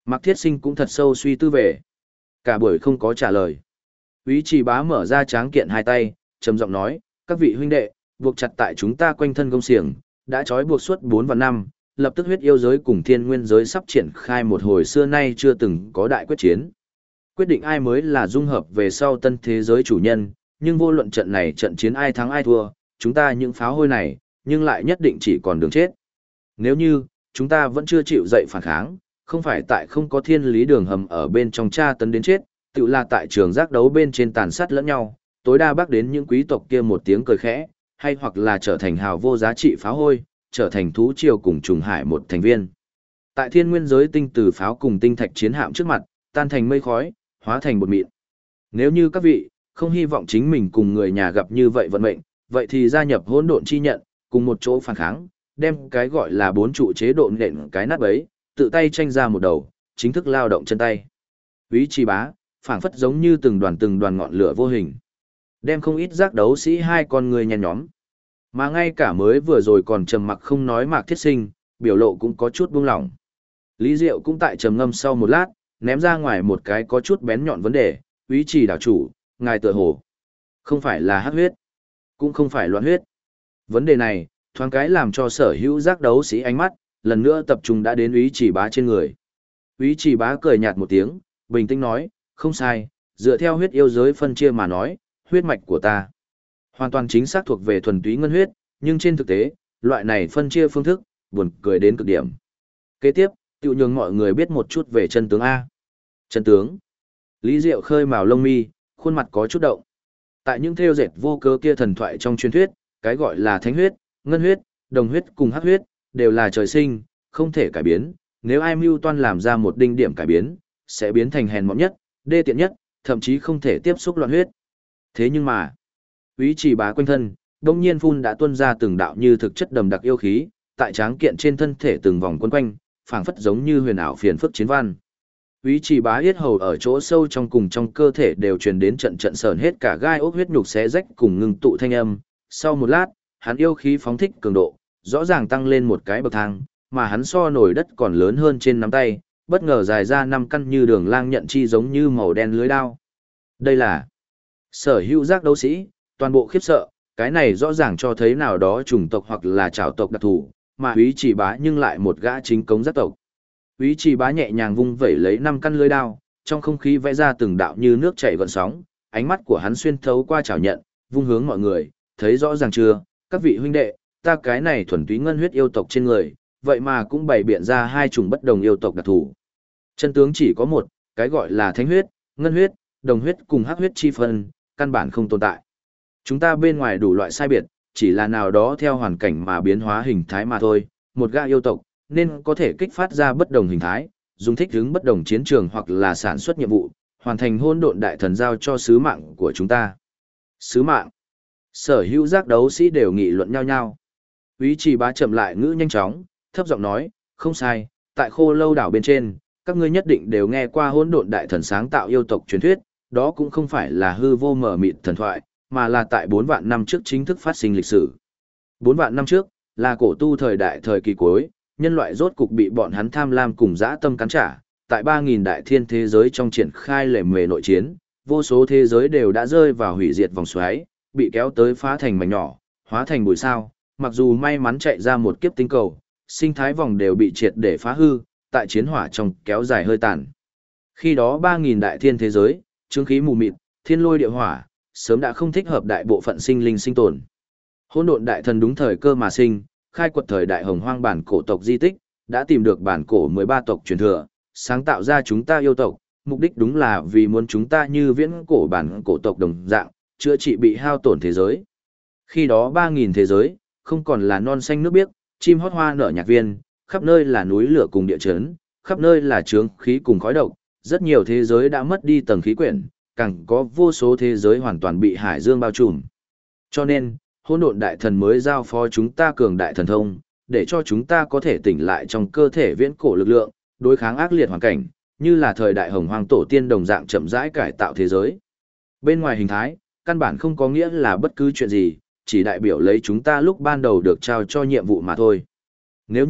Mạc Thiết Sinh cũng thật sâu suy tư về. Cả buổi không có trả lời. Úy Trì Bá mở ra tráng kiện hai tay, trầm giọng nói, các vị huynh đệ, buộc chặt tại chúng ta quanh thân công xiềng, đã trói buộc suốt 4 và 5, lập tức huyết yêu giới cùng thiên nguyên giới sắp triển khai một hồi xưa nay chưa từng có đại quyết chiến. Quyết định ai mới là dung hợp về sau tân thế giới chủ nhân, nhưng vô luận trận này trận chiến ai thắng ai thua, chúng ta những pháo hôi này, nhưng lại nhất định chỉ còn đường chết. Nếu như, chúng ta vẫn chưa chịu dậy phản kháng, không phải tại không có thiên lý đường hầm ở bên trong tra tấn đến chết, tự là tại trường giác đấu bên trên tàn sát lẫn nhau, tối đa bác đến những quý tộc kia một tiếng cười khẽ, hay hoặc là trở thành hào vô giá trị pháo hôi, trở thành thú triều cùng trùng hải một thành viên. Tại thiên nguyên giới tinh từ pháo cùng tinh thạch chiến hạm trước mặt, tan thành mây khói, hóa thành bột mịn. Nếu như các vị không hy vọng chính mình cùng người nhà gặp như vậy vận mệnh, vậy thì gia nhập hỗn độn chi nhận, cùng một chỗ phản kháng, đem cái gọi là 4 trụ chế độ nện cái nát bấy, tự tay tranh ra một đầu, chính thức lao động chân tay. Úy Trì Bá, phảng phất giống như từng đoàn ngọn lửa vô hình, đem không ít giác đấu sĩ hai con người nhen nhóm. Mà ngay cả mới vừa rồi còn trầm mặc không nói Mạc Thiết Sinh, biểu lộ cũng có chút buông lỏng. Lý Diệu cũng tại trầm ngâm sau một lát, ném ra ngoài một cái có chút bén nhọn vấn đề, Úy Trì đảo chủ, ngài tựa hồ không phải là hắc huyết, cũng không phải loạn huyết. Vấn đề này, thoáng cái làm cho sở hữu giác đấu sĩ ánh mắt, lần nữa tập trung đã đến Úy Trì Bá trên người. Úy Trì Bá cười nhạt một tiếng, bình tĩnh nói, không sai, dựa theo huyết yêu giới phân chia mà nói, huyết mạch của ta hoàn toàn chính xác thuộc về thuần túy ngân huyết, nhưng trên thực tế, loại này phân chia phương thức, buồn cười đến cực điểm. Kế tiếp, tiểu nhường mọi người biết một chút về chân tướng A. Chân tướng. Lý Diệu khơi mào lông mi, khuôn mặt có chút động. Tại những theo dệt vô cớ kia thần thoại trong truyền thuyết, cái gọi là thánh huyết, ngân huyết, đồng huyết cùng hắc huyết, đều là trời sinh, không thể cải biến. Nếu ai mưu toan làm ra một đinh điểm cải biến, sẽ biến thành hèn mọn nhất, đê tiện nhất, thậm chí không thể tiếp xúc loạn huyết. Thế nhưng mà, Úy Trì Bá quanh thân, đông nhiên phun đã tuôn ra từng đạo như thực chất đầm đặc yêu khí, tại tráng kiện trên thân thể từng vòng quấn quanh, phảng phất giống như huyền ảo phiền phức chiến văn. Úy Trì Bá yết hầu ở chỗ sâu trong cùng trong cơ thể đều truyền đến trận trận sờn hết cả gai ốc huyết nhục xé rách cùng ngưng tụ thanh âm. Sau một lát, hắn yêu khí phóng thích cường độ, rõ ràng tăng lên một cái bậc thang, mà hắn so nổi đất còn lớn hơn trên nắm tay, bất ngờ dài ra 5 căn như đường lang nhận chi giống như màu đen lưới đao. Đây là sở hữu giác đấu sĩ, toàn bộ khiếp sợ, cái này rõ ràng cho thấy nào đó chủng tộc hoặc là trảo tộc đặc thù, mà Úy Trì Bá nhưng lại một gã chính cống giác tộc. Úy Trì Bá nhẹ nhàng vung vẩy lấy 5 căn lưới đao, trong không khí vẽ ra từng đạo như nước chảy gợn sóng, ánh mắt của hắn xuyên thấu qua chảo nhận, vung hướng mọi người, thấy rõ ràng chưa, các vị huynh đệ, ta cái này thuần túy ngân huyết yêu tộc trên người, vậy mà cũng bày biện ra hai chủng bất đồng yêu tộc đặc thù. Chân tướng chỉ có một, cái gọi là thánh huyết, ngân huyết, đồng huyết cùng hắc huyết chi phân, căn bản không tồn tại. Chúng ta bên ngoài đủ loại sai biệt, chỉ là nào đó theo hoàn cảnh mà biến hóa hình thái mà thôi, một gã yêu tộc, nên có thể kích phát ra bất đồng hình thái, dùng thích ứng bất đồng chiến trường hoặc là sản xuất nhiệm vụ, hoàn thành hôn độn đại thần giao cho sứ mạng của chúng ta. Sứ mạng. Sở hữu giác đấu sĩ đều nghị luận nhau nhau. Úy Trì Bá chậm lại ngữ nhanh chóng, thấp giọng nói, không sai, tại Khô Lâu đảo bên trên, các ngươi nhất định đều nghe qua hỗn độn đại thần sáng tạo yêu tộc truyền thuyết, đó cũng không phải là hư vô mờ mịt thần thoại, mà là tại 4 vạn năm trước chính thức phát sinh lịch sử. 4 vạn năm trước, là cổ tu thời đại thời kỳ cuối, nhân loại rốt cục bị bọn hắn tham lam cùng dã tâm cắn trả, tại 3.000 đại thiên thế giới trong triển khai lề mề nội chiến, vô số thế giới đều đã rơi vào hủy diệt vòng xoáy, bị kéo tới phá thành mảnh nhỏ, hóa thành bụi sao, mặc dù may mắn chạy ra một kiếp tinh cầu, sinh thái vòng đều bị triệt để phá hư, tại chiến hỏa trong kéo dài hơi tàn. Khi đó 3.000 đại thiên thế giới, chứng khí mù mịt, thiên lôi địa hỏa, sớm đã không thích hợp đại bộ phận sinh linh sinh tồn. Hỗn độn đại thần đúng thời cơ mà sinh, khai quật thời đại hồng hoang bản cổ tộc di tích, đã tìm được bản cổ 13 tộc truyền thừa, sáng tạo ra chúng ta yêu tộc, mục đích đúng là vì muốn chúng ta như viễn cổ bản cổ tộc đồng dạng, chữa trị bị hao tổn thế giới. Khi đó 3.000 thế giới, không còn là non xanh nước biếc, chim hót hoa nở nhạc viên, khắp nơi là núi lửa cùng địa chấn, khắp nơi là chướng khí cùng khói độc, rất nhiều thế giới đã mất đi tầng khí quyển, càng có vô số thế giới hoàn toàn bị hải dương bao trùm. Cho nên, hỗn độn đại thần mới giao phó chúng ta cường đại thần thông, để cho chúng ta có thể tỉnh lại trong cơ thể viễn cổ lực lượng, đối kháng ác liệt hoàn cảnh, như là thời đại hồng hoang tổ tiên đồng dạng chậm rãi cải tạo thế giới. Bên ngoài hình thái, căn bản không có nghĩa là bất cứ chuyện gì, chỉ đại biểu lấy chúng ta lúc ban đầu được trao cho nhiệm vụ mà thôi. Nếu như,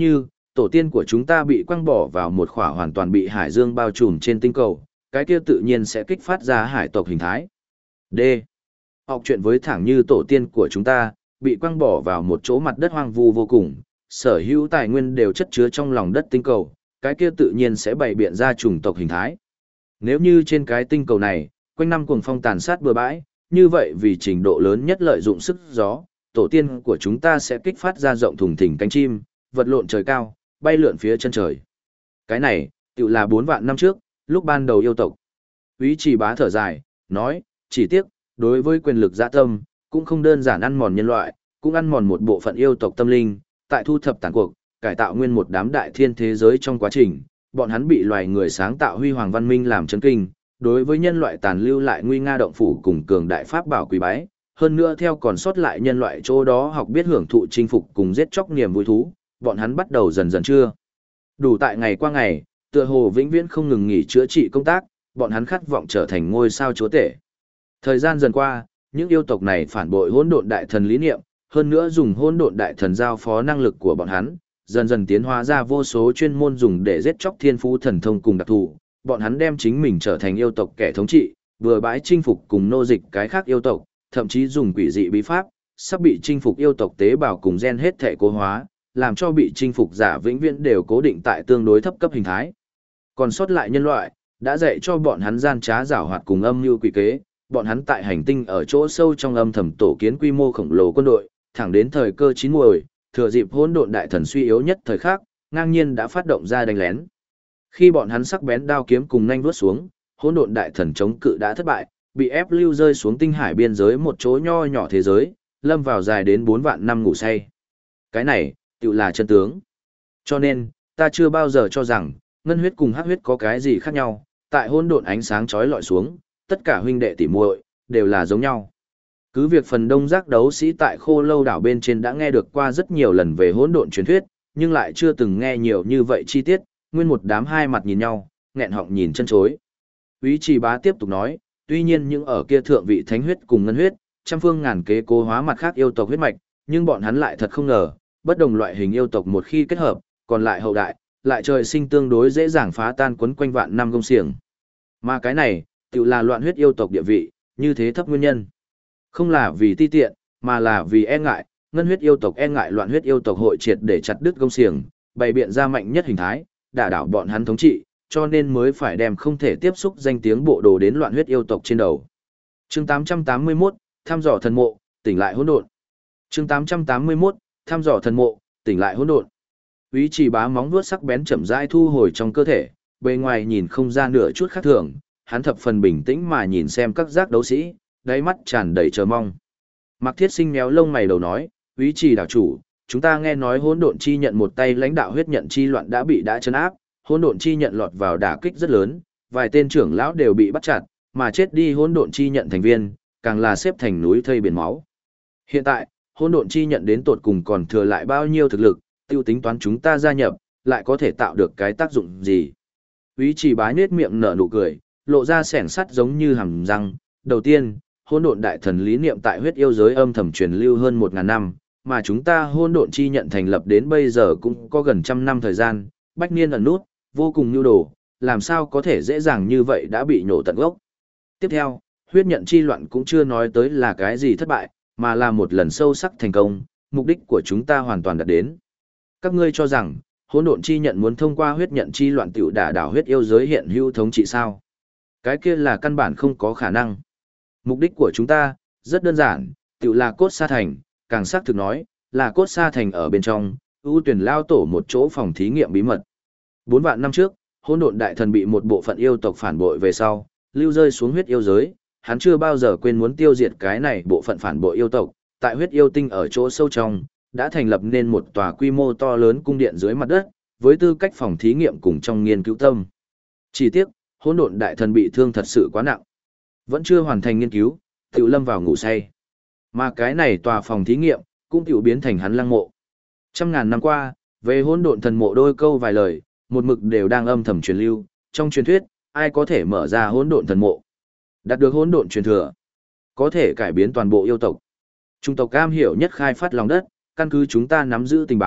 tổ tiên của chúng ta bị quăng bỏ vào một khỏa hoàn toàn bị hải dương bao trùm trên tinh cầu, cái kia tự nhiên sẽ kích phát ra hải tộc hình thái. D. Học chuyện với thẳng như tổ tiên của chúng ta, bị quăng bỏ vào một chỗ mặt đất hoang vu vô cùng, sở hữu tài nguyên đều chất chứa trong lòng đất tinh cầu, cái kia tự nhiên sẽ bày biện ra chủng tộc hình thái. Nếu như trên cái tinh cầu này, quanh năm cuồng phong tàn sát bừa bãi, như vậy vì trình độ lớn nhất lợi dụng sức gió, tổ tiên của chúng ta sẽ kích phát ra rộng thùng thình cánh chim, vật lộn trời cao, bay lượn phía chân trời. Cái này, tự là 4 vạn năm trước, lúc ban đầu yêu tộc. Úy Trì Bá thở dài, nói, chỉ tiếc, đối với quyền lực dã tâm, cũng không đơn giản ăn mòn nhân loại, cũng ăn mòn một bộ phận yêu tộc tâm linh, tại thu thập tàn cuộc, cải tạo nguyên một đám đại thiên thế giới trong quá trình, bọn hắn bị loài người sáng tạo huy hoàng văn minh làm chấn kinh, đối với nhân loại tàn lưu lại nguy nga động phủ cùng cường đại pháp bảo quý bái, hơn nữa theo còn sót lại nhân loại chỗ đó học biết hưởng thụ chinh phục cùng giết chóc niềm vui thú, bọn hắn bắt đầu dần dần chưa đủ tại ngày qua ngày, tựa hồ vĩnh viễn không ngừng nghỉ chữa trị công tác, bọn hắn khát vọng trở thành ngôi sao chúa tể. Thời gian dần qua, những yêu tộc này phản bội hỗn độn đại thần lý niệm, hơn nữa dùng hỗn độn đại thần giao phó năng lực của bọn hắn, dần dần tiến hóa ra vô số chuyên môn dùng để giết chóc thiên phú thần thông cùng đặc thù, bọn hắn đem chính mình trở thành yêu tộc kẻ thống trị, vừa bãi chinh phục cùng nô dịch cái khác yêu tộc, thậm chí dùng quỷ dị bí pháp, sắp bị chinh phục yêu tộc tế bào cùng gen hết thể cố hóa, làm cho bị chinh phục giả vĩnh viễn đều cố định tại tương đối thấp cấp hình thái. Còn sót lại nhân loại, đã dạy cho bọn hắn gian trá giảo hoạt cùng âm mưu quỷ kế, bọn hắn tại hành tinh ở chỗ sâu trong âm thầm tổ kiến quy mô khổng lồ quân đội, thẳng đến thời cơ chín muồi, thừa dịp hỗn độn đại thần suy yếu nhất thời khắc, ngang nhiên đã phát động ra đánh lén. Khi bọn hắn sắc bén đao kiếm cùng nhanh vuốt xuống, hỗn độn đại thần chống cự đã thất bại, bị ép lưu rơi xuống tinh hải biên giới một chỗ nho nhỏ thế giới, lâm vào dài đến 4 vạn năm ngủ say. Cái này, tự là chân tướng. Cho nên, ta chưa bao giờ cho rằng, ngân huyết cùng hắc huyết có cái gì khác nhau, tại hỗn độn ánh sáng chói lọi xuống, tất cả huynh đệ tỉ muội đều là giống nhau. Cứ việc phần đông giác đấu sĩ tại Khô Lâu đảo bên trên đã nghe được qua rất nhiều lần về hỗn độn truyền thuyết, nhưng lại chưa từng nghe nhiều như vậy chi tiết, nguyên một đám hai mặt nhìn nhau, nghẹn họng nhìn chân chối. Úy Trì Bá tiếp tục nói, tuy nhiên những ở kia thượng vị thánh huyết cùng ngân huyết, trăm phương ngàn kế cố hóa mặt khác yêu tộc huyết mạch, nhưng bọn hắn lại thật không ngờ, bất đồng loại hình yêu tộc một khi kết hợp, còn lại hậu đại, lại trời sinh tương đối dễ dàng phá tan quấn quanh vạn năm công xiềng. Mà cái này, tự là loạn huyết yêu tộc địa vị, như thế thấp nguyên nhân. Không là vì ti tiện, mà là vì e ngại, ngân huyết yêu tộc e ngại loạn huyết yêu tộc hội triệt để chặt đứt công xiềng, bày biện ra mạnh nhất hình thái, đả đảo bọn hắn thống trị, cho nên mới phải đem không thể tiếp xúc danh tiếng bộ đồ đến loạn huyết yêu tộc trên đầu. Chương 881, thăm dò thần mộ, tỉnh lại hỗn độn. Chương 881, thăm dò thần mộ, tỉnh lại hỗn độn. Úy Trì Bá móng vuốt sắc bén chậm rãi thu hồi trong cơ thể, bề ngoài nhìn không ra nửa chút khác thường, hắn thập phần bình tĩnh mà nhìn xem các giác đấu sĩ, đáy mắt tràn đầy chờ mong. Mạc Thiết Sinh méo lông mày đầu nói, Úy Trì đảo chủ, chúng ta nghe nói hỗn độn chi nhận một tay lãnh đạo huyết nhận chi loạn đã trấn áp, hỗn độn chi nhận lọt vào đả kích rất lớn, vài tên trưởng lão đều bị bắt chặt, mà chết đi hỗn độn chi nhận thành viên, càng là xếp thành núi thây biển máu. Hiện tại, hỗn độn chi nhận đến tột cùng còn thừa lại bao nhiêu thực lực, tiêu tính toán chúng ta gia nhập, lại có thể tạo được cái tác dụng gì. Úy Trì Bá nhếch miệng nở nụ cười, lộ ra sẻng sắt giống như hàm răng. Đầu tiên, hỗn độn đại thần lý niệm tại huyết yêu giới âm thầm truyền lưu hơn 1000 năm, mà chúng ta hỗn độn chi nhận thành lập đến bây giờ cũng có gần 100 năm thời gian, bách niên ẩn nút, vô cùng nhu đồ, làm sao có thể dễ dàng như vậy đã bị nhổ tận gốc. Tiếp theo, huyết nhận chi loạn cũng chưa nói tới là cái gì thất bại, mà là một lần sâu sắc thành công, mục đích của chúng ta hoàn toàn đạt đến. Các ngươi cho rằng, hỗn độn chi nhận muốn thông qua huyết nhận chi loạn tiểu đả đảo huyết yêu giới hiện hữu thống trị sao? Cái kia là căn bản không có khả năng. Mục đích của chúng ta, rất đơn giản, tiểu là cốt sa thành, càng xác thực nói, là cốt sa thành ở bên trong, ưu tuyển lao tổ một chỗ phòng thí nghiệm bí mật. 4 vạn năm trước, hỗn độn đại thần bị một bộ phận yêu tộc phản bội về sau, lưu rơi xuống huyết yêu giới, hắn chưa bao giờ quên muốn tiêu diệt cái này bộ phận phản bội yêu tộc, tại huyết yêu tinh ở chỗ sâu trong, đã thành lập nên một tòa quy mô to lớn cung điện dưới mặt đất, với tư cách phòng thí nghiệm cùng trong nghiên cứu tâm. Chỉ tiếc, hỗn độn đại thần bị thương thật sự quá nặng, vẫn chưa hoàn thành nghiên cứu, tiểu lâm vào ngủ say. Mà cái này tòa phòng thí nghiệm, cũng tiểu biến thành hắn lăng mộ. 100.000 năm qua, về hỗn độn thần mộ đôi câu vài lời, một mực đều đang âm thầm truyền lưu, trong truyền thuyết, ai có thể mở ra hỗn độn thần mộ, đạt được hỗn độn truyền thừa, có thể cải biến toàn bộ yêu tộc. Trung tộc cam hiểu nhất khai phát lòng đất, căn cứ chúng ta nắm giữ tình báo,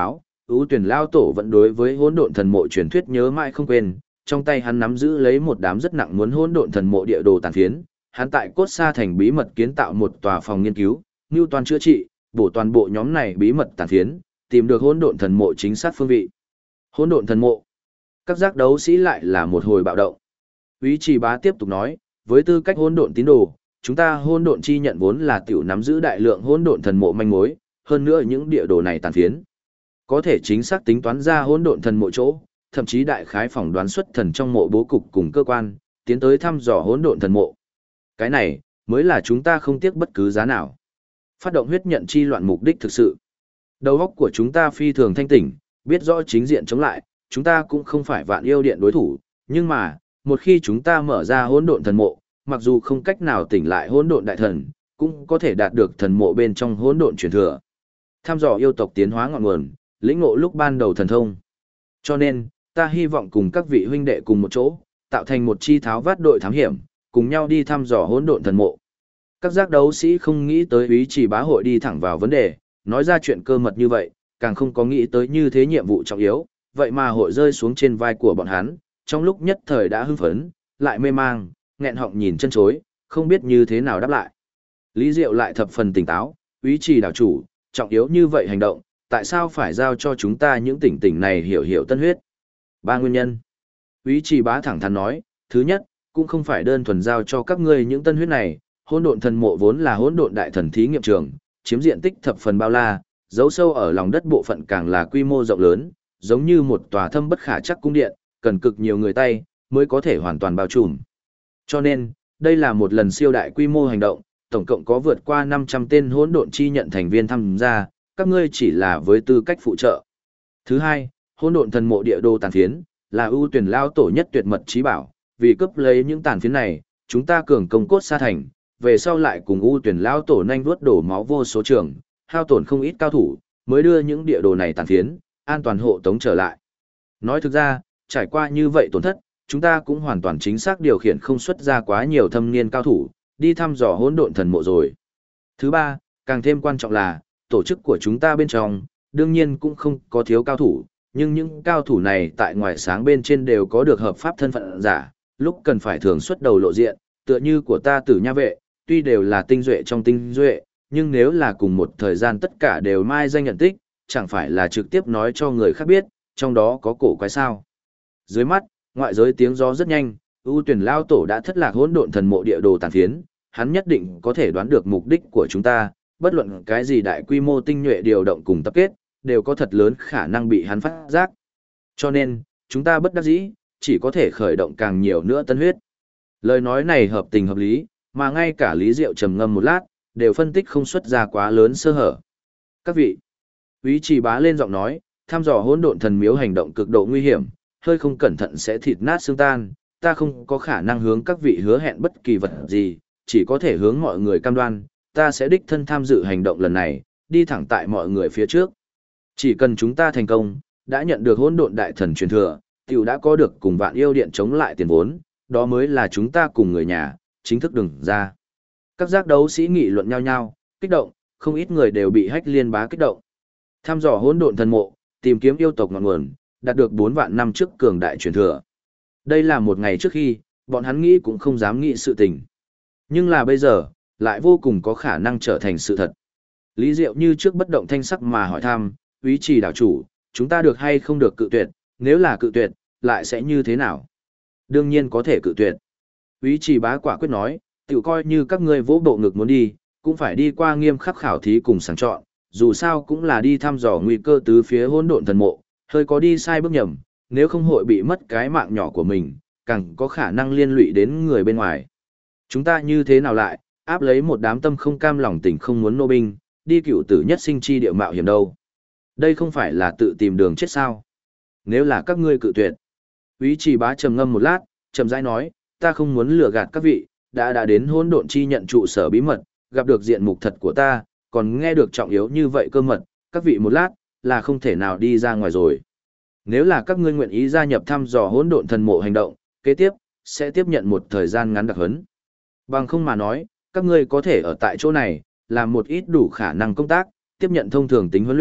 ưu tuyển lao tổ vẫn đối với hỗn độn thần mộ truyền thuyết nhớ mãi không quên, trong tay hắn nắm giữ lấy một đám rất nặng muốn hỗn độn thần mộ địa đồ tàn phiến, hắn tại Cốt Sa thành bí mật kiến tạo một tòa phòng nghiên cứu, nưu toàn chữa trị, bổ toàn bộ nhóm này bí mật tàn phiến, tìm được hỗn độn thần mộ chính xác phương vị. Hỗn độn thần mộ. Các giác đấu sĩ lại là một hồi bạo động. Úy Trì Bá tiếp tục nói, với tư cách hỗn độn tín đồ, chúng ta hỗn độn chi nhận vốn là tiểu nắm giữ đại lượng hỗn độn thần mộ manh mối, hơn nữa những địa đồ này tàn phiến có thể chính xác tính toán ra hỗn độn thần mộ chỗ, thậm chí đại khái phỏng đoán xuất thần trong mộ bố cục cùng cơ quan, tiến tới thăm dò hỗn độn thần mộ. Cái này mới là chúng ta không tiếc bất cứ giá nào phát động huyết nhận chi loạn mục đích thực sự. Đầu óc của chúng ta phi thường thanh tỉnh, biết rõ chính diện chống lại, chúng ta cũng không phải Vạn Yêu Điện đối thủ, nhưng mà, một khi chúng ta mở ra hỗn độn thần mộ, mặc dù không cách nào tỉnh lại hỗn độn đại thần, cũng có thể đạt được thần mộ bên trong hỗn độn truyền thừa. Tham dò yêu tộc tiến hóa ngọn nguồn, lĩnh ngộ lúc ban đầu thần thông. Cho nên, ta hy vọng cùng các vị huynh đệ cùng một chỗ, tạo thành một chi tháo vát đội thám hiểm, cùng nhau đi thăm dò hỗn độn thần mộ. Các giác đấu sĩ không nghĩ tới Úy Trì Bá hội đi thẳng vào vấn đề, nói ra chuyện cơ mật như vậy, càng không có nghĩ tới như thế nhiệm vụ trọng yếu, vậy mà hội rơi xuống trên vai của bọn hắn, trong lúc nhất thời đã hưng phấn, lại mê mang, nghẹn họng nhìn chân chối, không biết như thế nào đáp lại. Lý Diệu lại thập phần tỉnh táo, Úy Trì đảo chủ, trọng yếu như vậy hành động, tại sao phải giao cho chúng ta những tỉnh tỉnh này hiểu hiểu tân huyết? Ba nguyên nhân. Úy Trì Bá thẳng thắn nói, thứ nhất, cũng không phải đơn thuần giao cho các ngươi những tân huyết này, hỗn độn thần mộ vốn là hỗn độn đại thần thí nghiệm trường, chiếm diện tích thập phần bao la, giấu sâu ở lòng đất bộ phận càng là quy mô rộng lớn, giống như một tòa thâm bất khả chắc cung điện, cần cực nhiều người tay mới có thể hoàn toàn bao trùm. Cho nên, đây là một lần siêu đại quy mô hành động, tổng cộng có vượt qua 500 tên hỗn độn chi nhận thành viên tham gia, các ngươi chỉ là với tư cách phụ trợ. Thứ hai, hỗn độn thần mộ địa đồ tàn phiến là ưu tuyển lao tổ nhất tuyệt mật trí bảo, vì cướp lấy những tàn phiến này, chúng ta cường công Cốt Sa thành, về sau lại cùng ưu tuyển lao tổ nhanh vuốt đổ máu vô số trường, hao tổn không ít cao thủ, mới đưa những địa đồ này tàn phiến an toàn hộ tống trở lại. Nói thực ra, trải qua như vậy tổn thất, chúng ta cũng hoàn toàn chính xác điều khiển không xuất ra quá nhiều thâm niên cao thủ, đi thăm dò hỗn độn thần mộ rồi. Thứ ba, càng thêm quan trọng là, tổ chức của chúng ta bên trong, đương nhiên cũng không có thiếu cao thủ, nhưng những cao thủ này tại ngoài sáng bên trên đều có được hợp pháp thân phận giả, lúc cần phải thường xuất đầu lộ diện, tựa như của ta Tử Nha vệ, tuy đều là tinh duệ trong tinh duệ, nhưng nếu là cùng một thời gian tất cả đều mai danh nhận tích, chẳng phải là trực tiếp nói cho người khác biết, trong đó có cổ quái sao. Dưới mắt, ngoại giới tiếng gió rất nhanh, ưu tuyển lao tổ đã thất lạc hỗn độn thần mộ địa đồ tàn phiến, hắn nhất định có thể đoán được mục đích của chúng ta, bất luận cái gì đại quy mô tinh nhuệ điều động cùng tập kết, đều có thật lớn khả năng bị hắn phát giác. Cho nên, chúng ta bất đắc dĩ, chỉ có thể khởi động càng nhiều nữa tân huyết. Lời nói này hợp tình hợp lý, mà ngay cả Lý Diệu trầm ngâm một lát, đều phân tích không xuất ra quá lớn sơ hở. Các vị, Úy Trì Bá lên giọng nói, thăm dò hỗn độn thần miếu hành động cực độ nguy hiểm, hơi không cẩn thận sẽ thịt nát xương tan, ta không có khả năng hướng các vị hứa hẹn bất kỳ vật gì, chỉ có thể hướng mọi người cam đoan, ta sẽ đích thân tham dự hành động lần này, đi thẳng tại mọi người phía trước. Chỉ cần chúng ta thành công, đã nhận được hỗn độn đại thần truyền thừa, tiểu đã có được cùng Vạn Yêu Điện chống lại tiền vốn, đó mới là chúng ta cùng người nhà, chính thức đừng ra. Các giác đấu sĩ nghị luận nhau nhau, kích động, không ít người đều bị Hách Liên Bá kích động. Tham dò hỗn độn thần mộ, tìm kiếm yêu tộc ngọn nguồn, đạt được 4 vạn năm trước cường đại truyền thừa. Đây là một ngày trước khi, bọn hắn nghĩ cũng không dám nghĩ sự tình. Nhưng là bây giờ, lại vô cùng có khả năng trở thành sự thật. Lý Diệu như trước bất động thanh sắc mà hỏi thăm, Úy Trì đảo chủ, chúng ta được hay không được cự tuyệt, nếu là cự tuyệt, lại sẽ như thế nào? Đương nhiên có thể cự tuyệt. Úy Trì Bá quả quyết nói, tiểu coi như các ngươi vỗ bộ ngực muốn đi, cũng phải đi qua nghiêm khắc khảo thí cùng sàng chọn, dù sao cũng là đi thăm dò nguy cơ tứ phía hỗn độn thần mộ, hơi có đi sai bước nhầm, nếu không hội bị mất cái mạng nhỏ của mình, càng có khả năng liên lụy đến người bên ngoài. Chúng ta như thế nào lại, áp lấy một đám tâm không cam lòng tình không muốn nô binh, đi cựu tử nhất sinh chi địa mạo hiểm đâu. Đây không phải là tự tìm đường chết sao. Nếu là các ngươi cự tuyệt. Úy Trì Bá trầm ngâm một lát, chậm rãi nói, ta không muốn lừa gạt các vị, đã đến hỗn độn chi nhận trụ sở bí mật, gặp được diện mục thật của ta, còn nghe được trọng yếu như vậy cơ mật, các vị một lát, là không thể nào đi ra ngoài rồi. Nếu là các ngươi nguyện ý gia nhập thăm dò hỗn độn thần mộ hành động, kế tiếp, sẽ tiếp nhận một thời gian ngắn đặc huấn. Bằng không mà nói, các ngươi có thể ở tại chỗ này, làm một ít đủ khả năng công tác, tiếp nhận thông thường tính huấn luyện,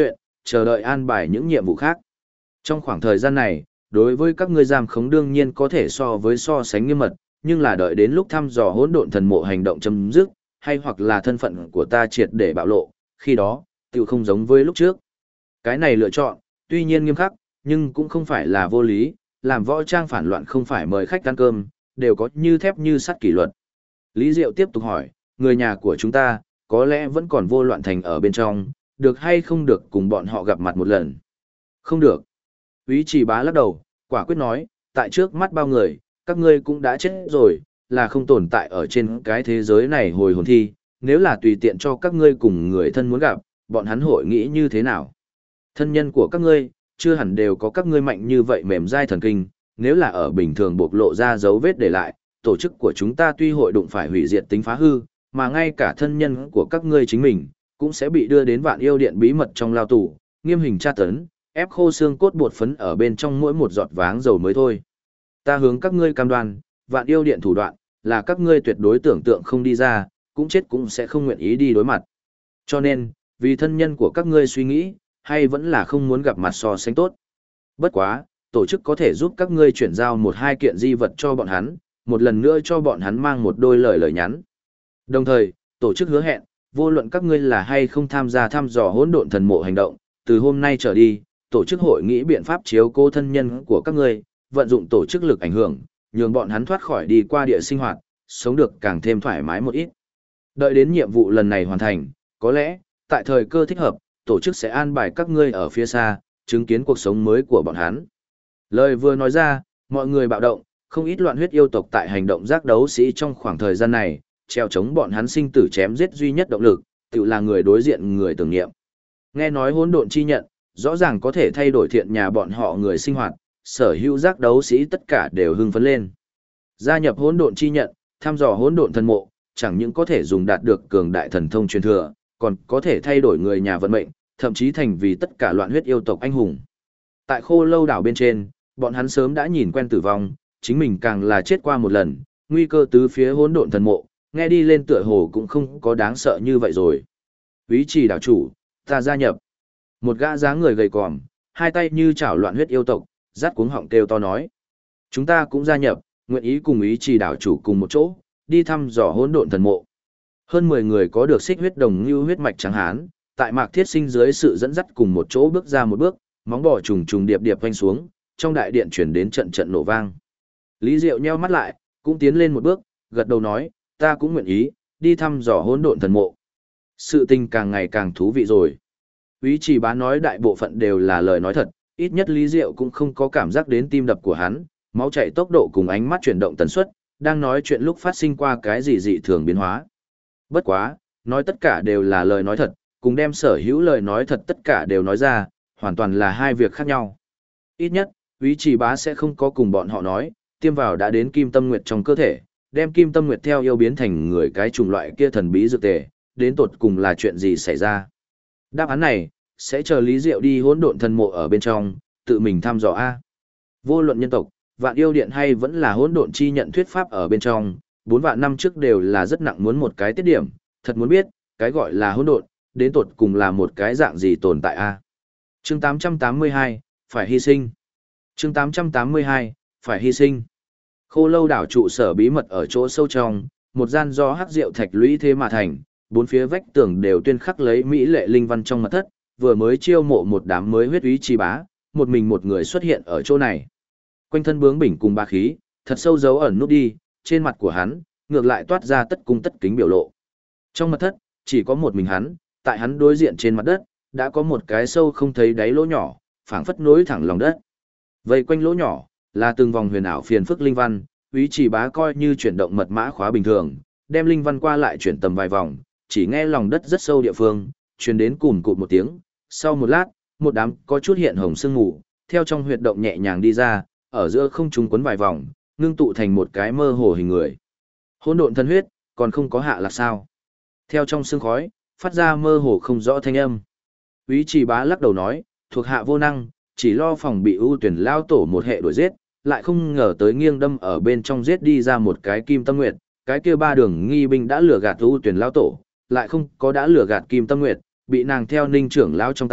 chờ đợi an bài những nhiệm vụ khác. Trong khoảng thời gian này, đối với các ngươi giam khống đương nhiên có thể so sánh nghiêm mật, nhưng là đợi đến lúc thăm dò hỗn độn thần mộ hành động chấm dứt, hay hoặc là thân phận của ta triệt để bạo lộ, khi đó, tiểu không giống với lúc trước. Cái này lựa chọn, tuy nhiên nghiêm khắc, nhưng cũng không phải là vô lý, làm võ trang phản loạn không phải mời khách ăn cơm, đều có như thép như sắt kỷ luật. Lý Diệu tiếp tục hỏi, người nhà của chúng ta, có lẽ vẫn còn vô loạn thành ở bên trong, được hay không được cùng bọn họ gặp mặt một lần? Không được. Úy Trì Bá lắc đầu, quả quyết nói, tại trước mắt bao người, các ngươi cũng đã chết rồi, là không tồn tại ở trên cái thế giới này hồi hồn thi, nếu là tùy tiện cho các ngươi cùng người thân muốn gặp, bọn hắn hội nghĩ như thế nào? Thân nhân của các ngươi, chưa hẳn đều có các ngươi mạnh như vậy mềm dai thần kinh, nếu là ở bình thường bộc lộ ra dấu vết để lại, tổ chức của chúng ta tuy hội đụng phải hủy diệt tính phá hư, mà ngay cả thân nhân của các ngươi chính mình, cũng sẽ bị đưa đến Vạn Yêu Điện bí mật trong lao tù, nghiêm hình tra tấn, ép khô xương cốt bột phấn ở bên trong mỗi một giọt váng dầu mới thôi. Ta hướng các ngươi cam đoan, Vạn Yêu Điện thủ đoạn, là các ngươi tuyệt đối tưởng tượng không đi ra, cũng chết cũng sẽ không nguyện ý đi đối mặt. Cho nên, vì thân nhân của các ngươi suy nghĩ, hay vẫn là không muốn gặp mặt so sánh tốt. Bất quá, tổ chức có thể giúp các ngươi chuyển giao một hai kiện di vật cho bọn hắn, một lần nữa cho bọn hắn mang một đôi lời nhắn. Đồng thời, tổ chức hứa hẹn, vô luận các ngươi là hay không tham gia thăm dò hỗn độn thần mộ hành động, từ hôm nay trở đi, tổ chức hội nghĩ biện pháp chiếu cố thân nhân của các ngươi, vận dụng tổ chức lực ảnh hưởng, nhường bọn hắn thoát khỏi đi qua địa sinh hoạt, sống được càng thêm thoải mái một ít. Đợi đến nhiệm vụ lần này hoàn thành, có lẽ, tại thời cơ thích hợp, tổ chức sẽ an bài các ngươi ở phía xa, chứng kiến cuộc sống mới của bọn hắn. Lời vừa nói ra, mọi người bạo động, không ít loạn huyết yêu tộc tại hành động giác đấu sĩ trong khoảng thời gian này, treo chống bọn hắn sinh tử chém giết duy nhất động lực, tự là người đối diện người tưởng niệm. Nghe nói hỗn độn chi nhận, rõ ràng có thể thay đổi thiện nhà bọn họ người sinh hoạt, sở hữu giác đấu sĩ tất cả đều hưng phấn lên. Gia nhập hỗn độn chi nhận, thăm dò hỗn độn thần mộ, chẳng những có thể dùng đạt được cường đại thần thông truyền thừa, còn có thể thay đổi người nhà vận mệnh, thậm chí thành vì tất cả loạn huyết yêu tộc anh hùng. Tại Khô Lâu đảo bên trên, bọn hắn sớm đã nhìn quen tử vong, chính mình càng là chết qua một lần, nguy cơ tứ phía hỗn độn thần mộ, nghe đi lên tựa hồ cũng không có đáng sợ như vậy rồi. Úy Trì đảo chủ, ta gia nhập. Một gã dáng người gầy còm, hai tay như chảo loạn huyết yêu tộc, rát cuống họng kêu to nói. Chúng ta cũng gia nhập, nguyện ý cùng Úy Trì đảo chủ cùng một chỗ, đi thăm dò hỗn độn thần mộ. Hơn 10 người có được xích huyết đồng như huyết mạch trắng hán, tại Mạc Thiết Sinh dưới sự dẫn dắt cùng một chỗ bước ra một bước, móng bò trùng trùng điệp điệp vanh xuống, trong đại điện chuyển đến trận trận nổ vang. Lý Diệu nheo mắt lại, cũng tiến lên một bước, gật đầu nói, ta cũng nguyện ý, đi thăm dò hỗn độn thần mộ. Sự tình càng ngày càng thú vị rồi. Úy Trì Bá nói đại bộ phận đều là lời nói thật, ít nhất Lý Diệu cũng không có cảm giác đến tim đập của hắn, máu chảy tốc độ cùng ánh mắt chuyển động tần suất, đang nói chuyện lúc phát sinh qua cái gì dị thường biến hóa. Bất quá, nói tất cả đều là lời nói thật, cùng đem sở hữu lời nói thật tất cả đều nói ra, hoàn toàn là hai việc khác nhau. Ít nhất, Úy Trì Bá sẽ không có cùng bọn họ nói, tiêm vào đã đến Kim Tâm Nguyệt trong cơ thể, đem Kim Tâm Nguyệt theo yêu biến thành người cái chủng loại kia thần bí dược tề, đến tột cùng là chuyện gì xảy ra. Đáp án này, sẽ chờ Lý Diệu đi hỗn độn thần mộ ở bên trong, tự mình thăm dò A. Vô luận nhân tộc, Vạn Yêu Điện hay vẫn là hỗn độn chi nhận thuyết pháp ở bên trong, 4 vạn năm trước đều là rất nặng muốn một cái tiết điểm, thật muốn biết, cái gọi là hỗn độn, đến tột cùng là một cái dạng gì tồn tại A. Chương 882, phải hy sinh. Chương 882, phải hy sinh. Khô Lâu đảo trụ sở bí mật ở chỗ sâu trong, một gian do hắc rượu thạch lũy thế mà thành, bốn phía vách tường đều tuyên khắc lấy mỹ lệ linh văn trong mật thất, vừa mới chiêu mộ một đám mới huyết Úy Trì Bá, một mình một người xuất hiện ở chỗ này. Quanh thân bướng bỉnh cùng bá khí, thật sâu dấu ẩn nút đi, trên mặt của hắn, ngược lại toát ra tất cung tất kính biểu lộ. Trong mật thất, chỉ có một mình hắn, tại hắn đối diện trên mặt đất, đã có một cái sâu không thấy đáy lỗ nhỏ, phảng phất nối thẳng lòng đất. Vây quanh lỗ nhỏ, là từng vòng huyền ảo phiền phức linh văn, Úy Trì Bá coi như chuyển động mật mã khóa bình thường, đem linh văn qua lại chuyển tầm vài vòng, chỉ nghe lòng đất rất sâu địa phương, truyền đến cùn cụt một tiếng, sau một lát, một đám có chút hiện hồng sương mù, theo trong huyệt động nhẹ nhàng đi ra, ở giữa không trung quấn vài vòng, ngưng tụ thành một cái mơ hồ hình người. Hỗn độn thân huyết, còn không có hạ là sao? Theo trong sương khói, phát ra mơ hồ không rõ thanh âm. Úy Trì Bá lắc đầu nói, thuộc hạ vô năng, chỉ lo phòng bị ưu tuyển lao tổ một hệ đuổi giết, lại không ngờ tới nghiêng đâm ở bên trong giết đi ra một cái Kim Tâm Nguyệt, cái kia ba đường nghi binh đã lừa gạt ưu tuyển lao tổ, lại không có đã lừa gạt Kim Tâm Nguyệt, bị nàng theo Ninh trưởng lão trong tay,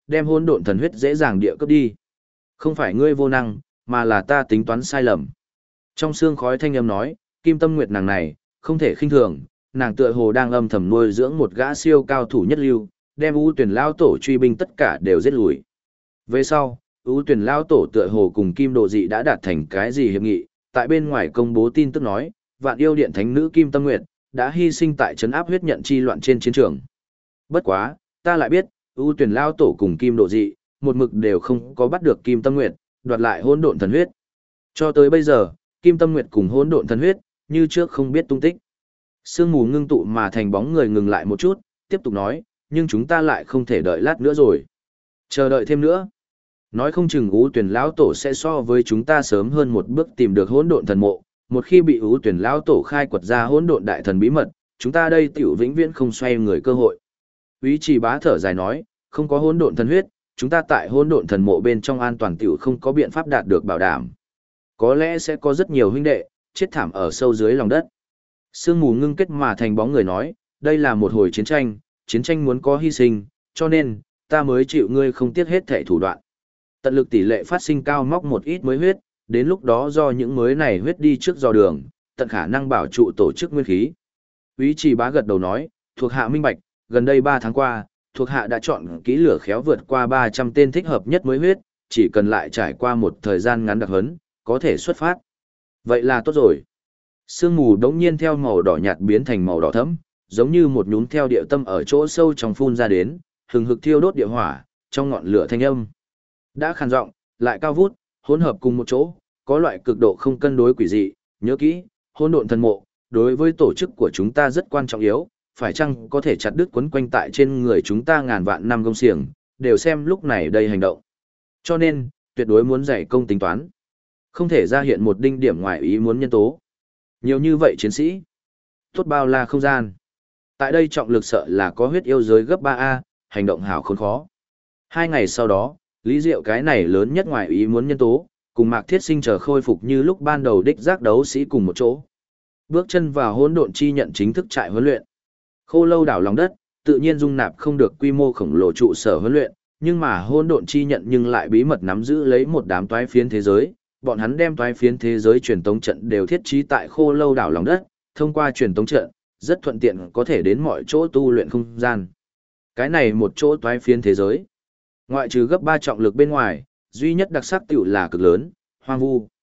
đem hỗn độn thần huyết dễ dàng địa cướp đi. Không phải ngươi vô năng, mà là ta tính toán sai lầm. Trong xương khói thanh âm nói, Kim Tâm Nguyệt nàng này, không thể khinh thường, nàng tựa hồ đang âm thầm nuôi dưỡng một gã siêu cao thủ nhất lưu, đem ưu tuyển lao tổ truy binh tất cả đều giết lùi. Về sau, ưu tuyển lao tổ tựa hồ cùng Kim Độ Dị đã đạt thành cái gì hiệp nghị, tại bên ngoài công bố tin tức nói, Vạn Yêu Điện thánh nữ Kim Tâm Nguyệt đã hy sinh tại trấn áp huyết nhận chi loạn trên chiến trường. Bất quá, ta lại biết, ưu tuyển lao tổ cùng Kim Độ Dị, một mực đều không có bắt được Kim Tâm Nguyệt, đoạt lại hỗn độn thần huyết. Cho tới bây giờ, Kim Tâm Nguyệt cùng hỗn độn thần huyết, như trước không biết tung tích. Sương mù ngưng tụ mà thành bóng người ngừng lại một chút, tiếp tục nói, nhưng chúng ta lại không thể đợi lát nữa rồi. Chờ đợi thêm nữa. Nói không chừng Ú Tuyển lão tổ sẽ so với chúng ta sớm hơn một bước tìm được hỗn độn thần mộ, một khi bị Ú Tuyển lão tổ khai quật ra hỗn độn đại thần bí mật, chúng ta đây tiểu vĩnh viễn không xoay người cơ hội. Úy Trì Bá thở dài nói, không có hỗn độn thần huyết, chúng ta tại hỗn độn thần mộ bên trong an toàn tiểu không có biện pháp đạt được bảo đảm. Có lẽ sẽ có rất nhiều huynh đệ chết thảm ở sâu dưới lòng đất. Sương mù ngưng kết mà thành bóng người nói, đây là một hồi chiến tranh muốn có hy sinh, cho nên, ta mới chịu ngươi không tiếc hết thảy thủ đoạn. Tận lực tỷ lệ phát sinh cao móc một ít mới huyết, đến lúc đó do những mới này huyết đi trước dò đường, tận khả năng bảo trụ tổ chức nguyên khí. Úy Trì Bá gật đầu nói, thuộc hạ minh bạch, gần đây 3 tháng qua, thuộc hạ đã chọn kỹ lửa khéo vượt qua 300 tên thích hợp nhất mới huyết, chỉ cần lại trải qua một thời gian ngắn đặc hấn, có thể xuất phát. Vậy là tốt rồi. Sương mù đống nhiên theo màu đỏ nhạt biến thành màu đỏ thẫm, giống như một nhún theo địa tâm ở chỗ sâu trong phun ra đến, hừng hực thiêu đốt địa hỏa, trong ngọn lửa thanh âm. Đã khàn giọng, lại cao vút, hỗn hợp cùng một chỗ, có loại cực độ không cân đối quỷ dị, nhớ kỹ, hỗn độn thần mộ, đối với tổ chức của chúng ta rất quan trọng yếu, phải chăng có thể chặt đứt quấn quanh tại trên người chúng ta ngàn vạn năm công xiềng, đều xem lúc này đây hành động. Cho nên, tuyệt đối muốn dạy công tính toán. Không thể ra hiện một đinh điểm ngoài ý muốn nhân tố. Nhiều như vậy chiến sĩ. Tốt bao la không gian. Tại đây trọng lực sợ là có huyết yêu giới gấp 3A, hành động hảo khốn khó. 2 ngày sau đó, Lý Diệu cái này lớn nhất ngoài ý muốn nhân tố, cùng Mạc Thiết Sinh chờ khôi phục như lúc ban đầu đích giác đấu sĩ cùng một chỗ. Bước chân vào hỗn độn chi nhận chính thức trại huấn luyện. Khô Lâu đảo lòng đất, tự nhiên dung nạp không được quy mô khổng lồ trụ sở huấn luyện, nhưng mà hỗn độn chi nhận nhưng lại bí mật nắm giữ lấy một đám toái phiến thế giới. Bọn hắn đem toái phiến thế giới truyền tống trận đều thiết trí tại Khô Lâu đảo lòng đất, thông qua truyền tống trận, rất thuận tiện có thể đến mọi chỗ tu luyện không gian. Cái này một chỗ toái phiến thế giới, ngoại trừ gấp 3 trọng lực bên ngoài, duy nhất đặc sắc tiểu là cực lớn, hoang vu.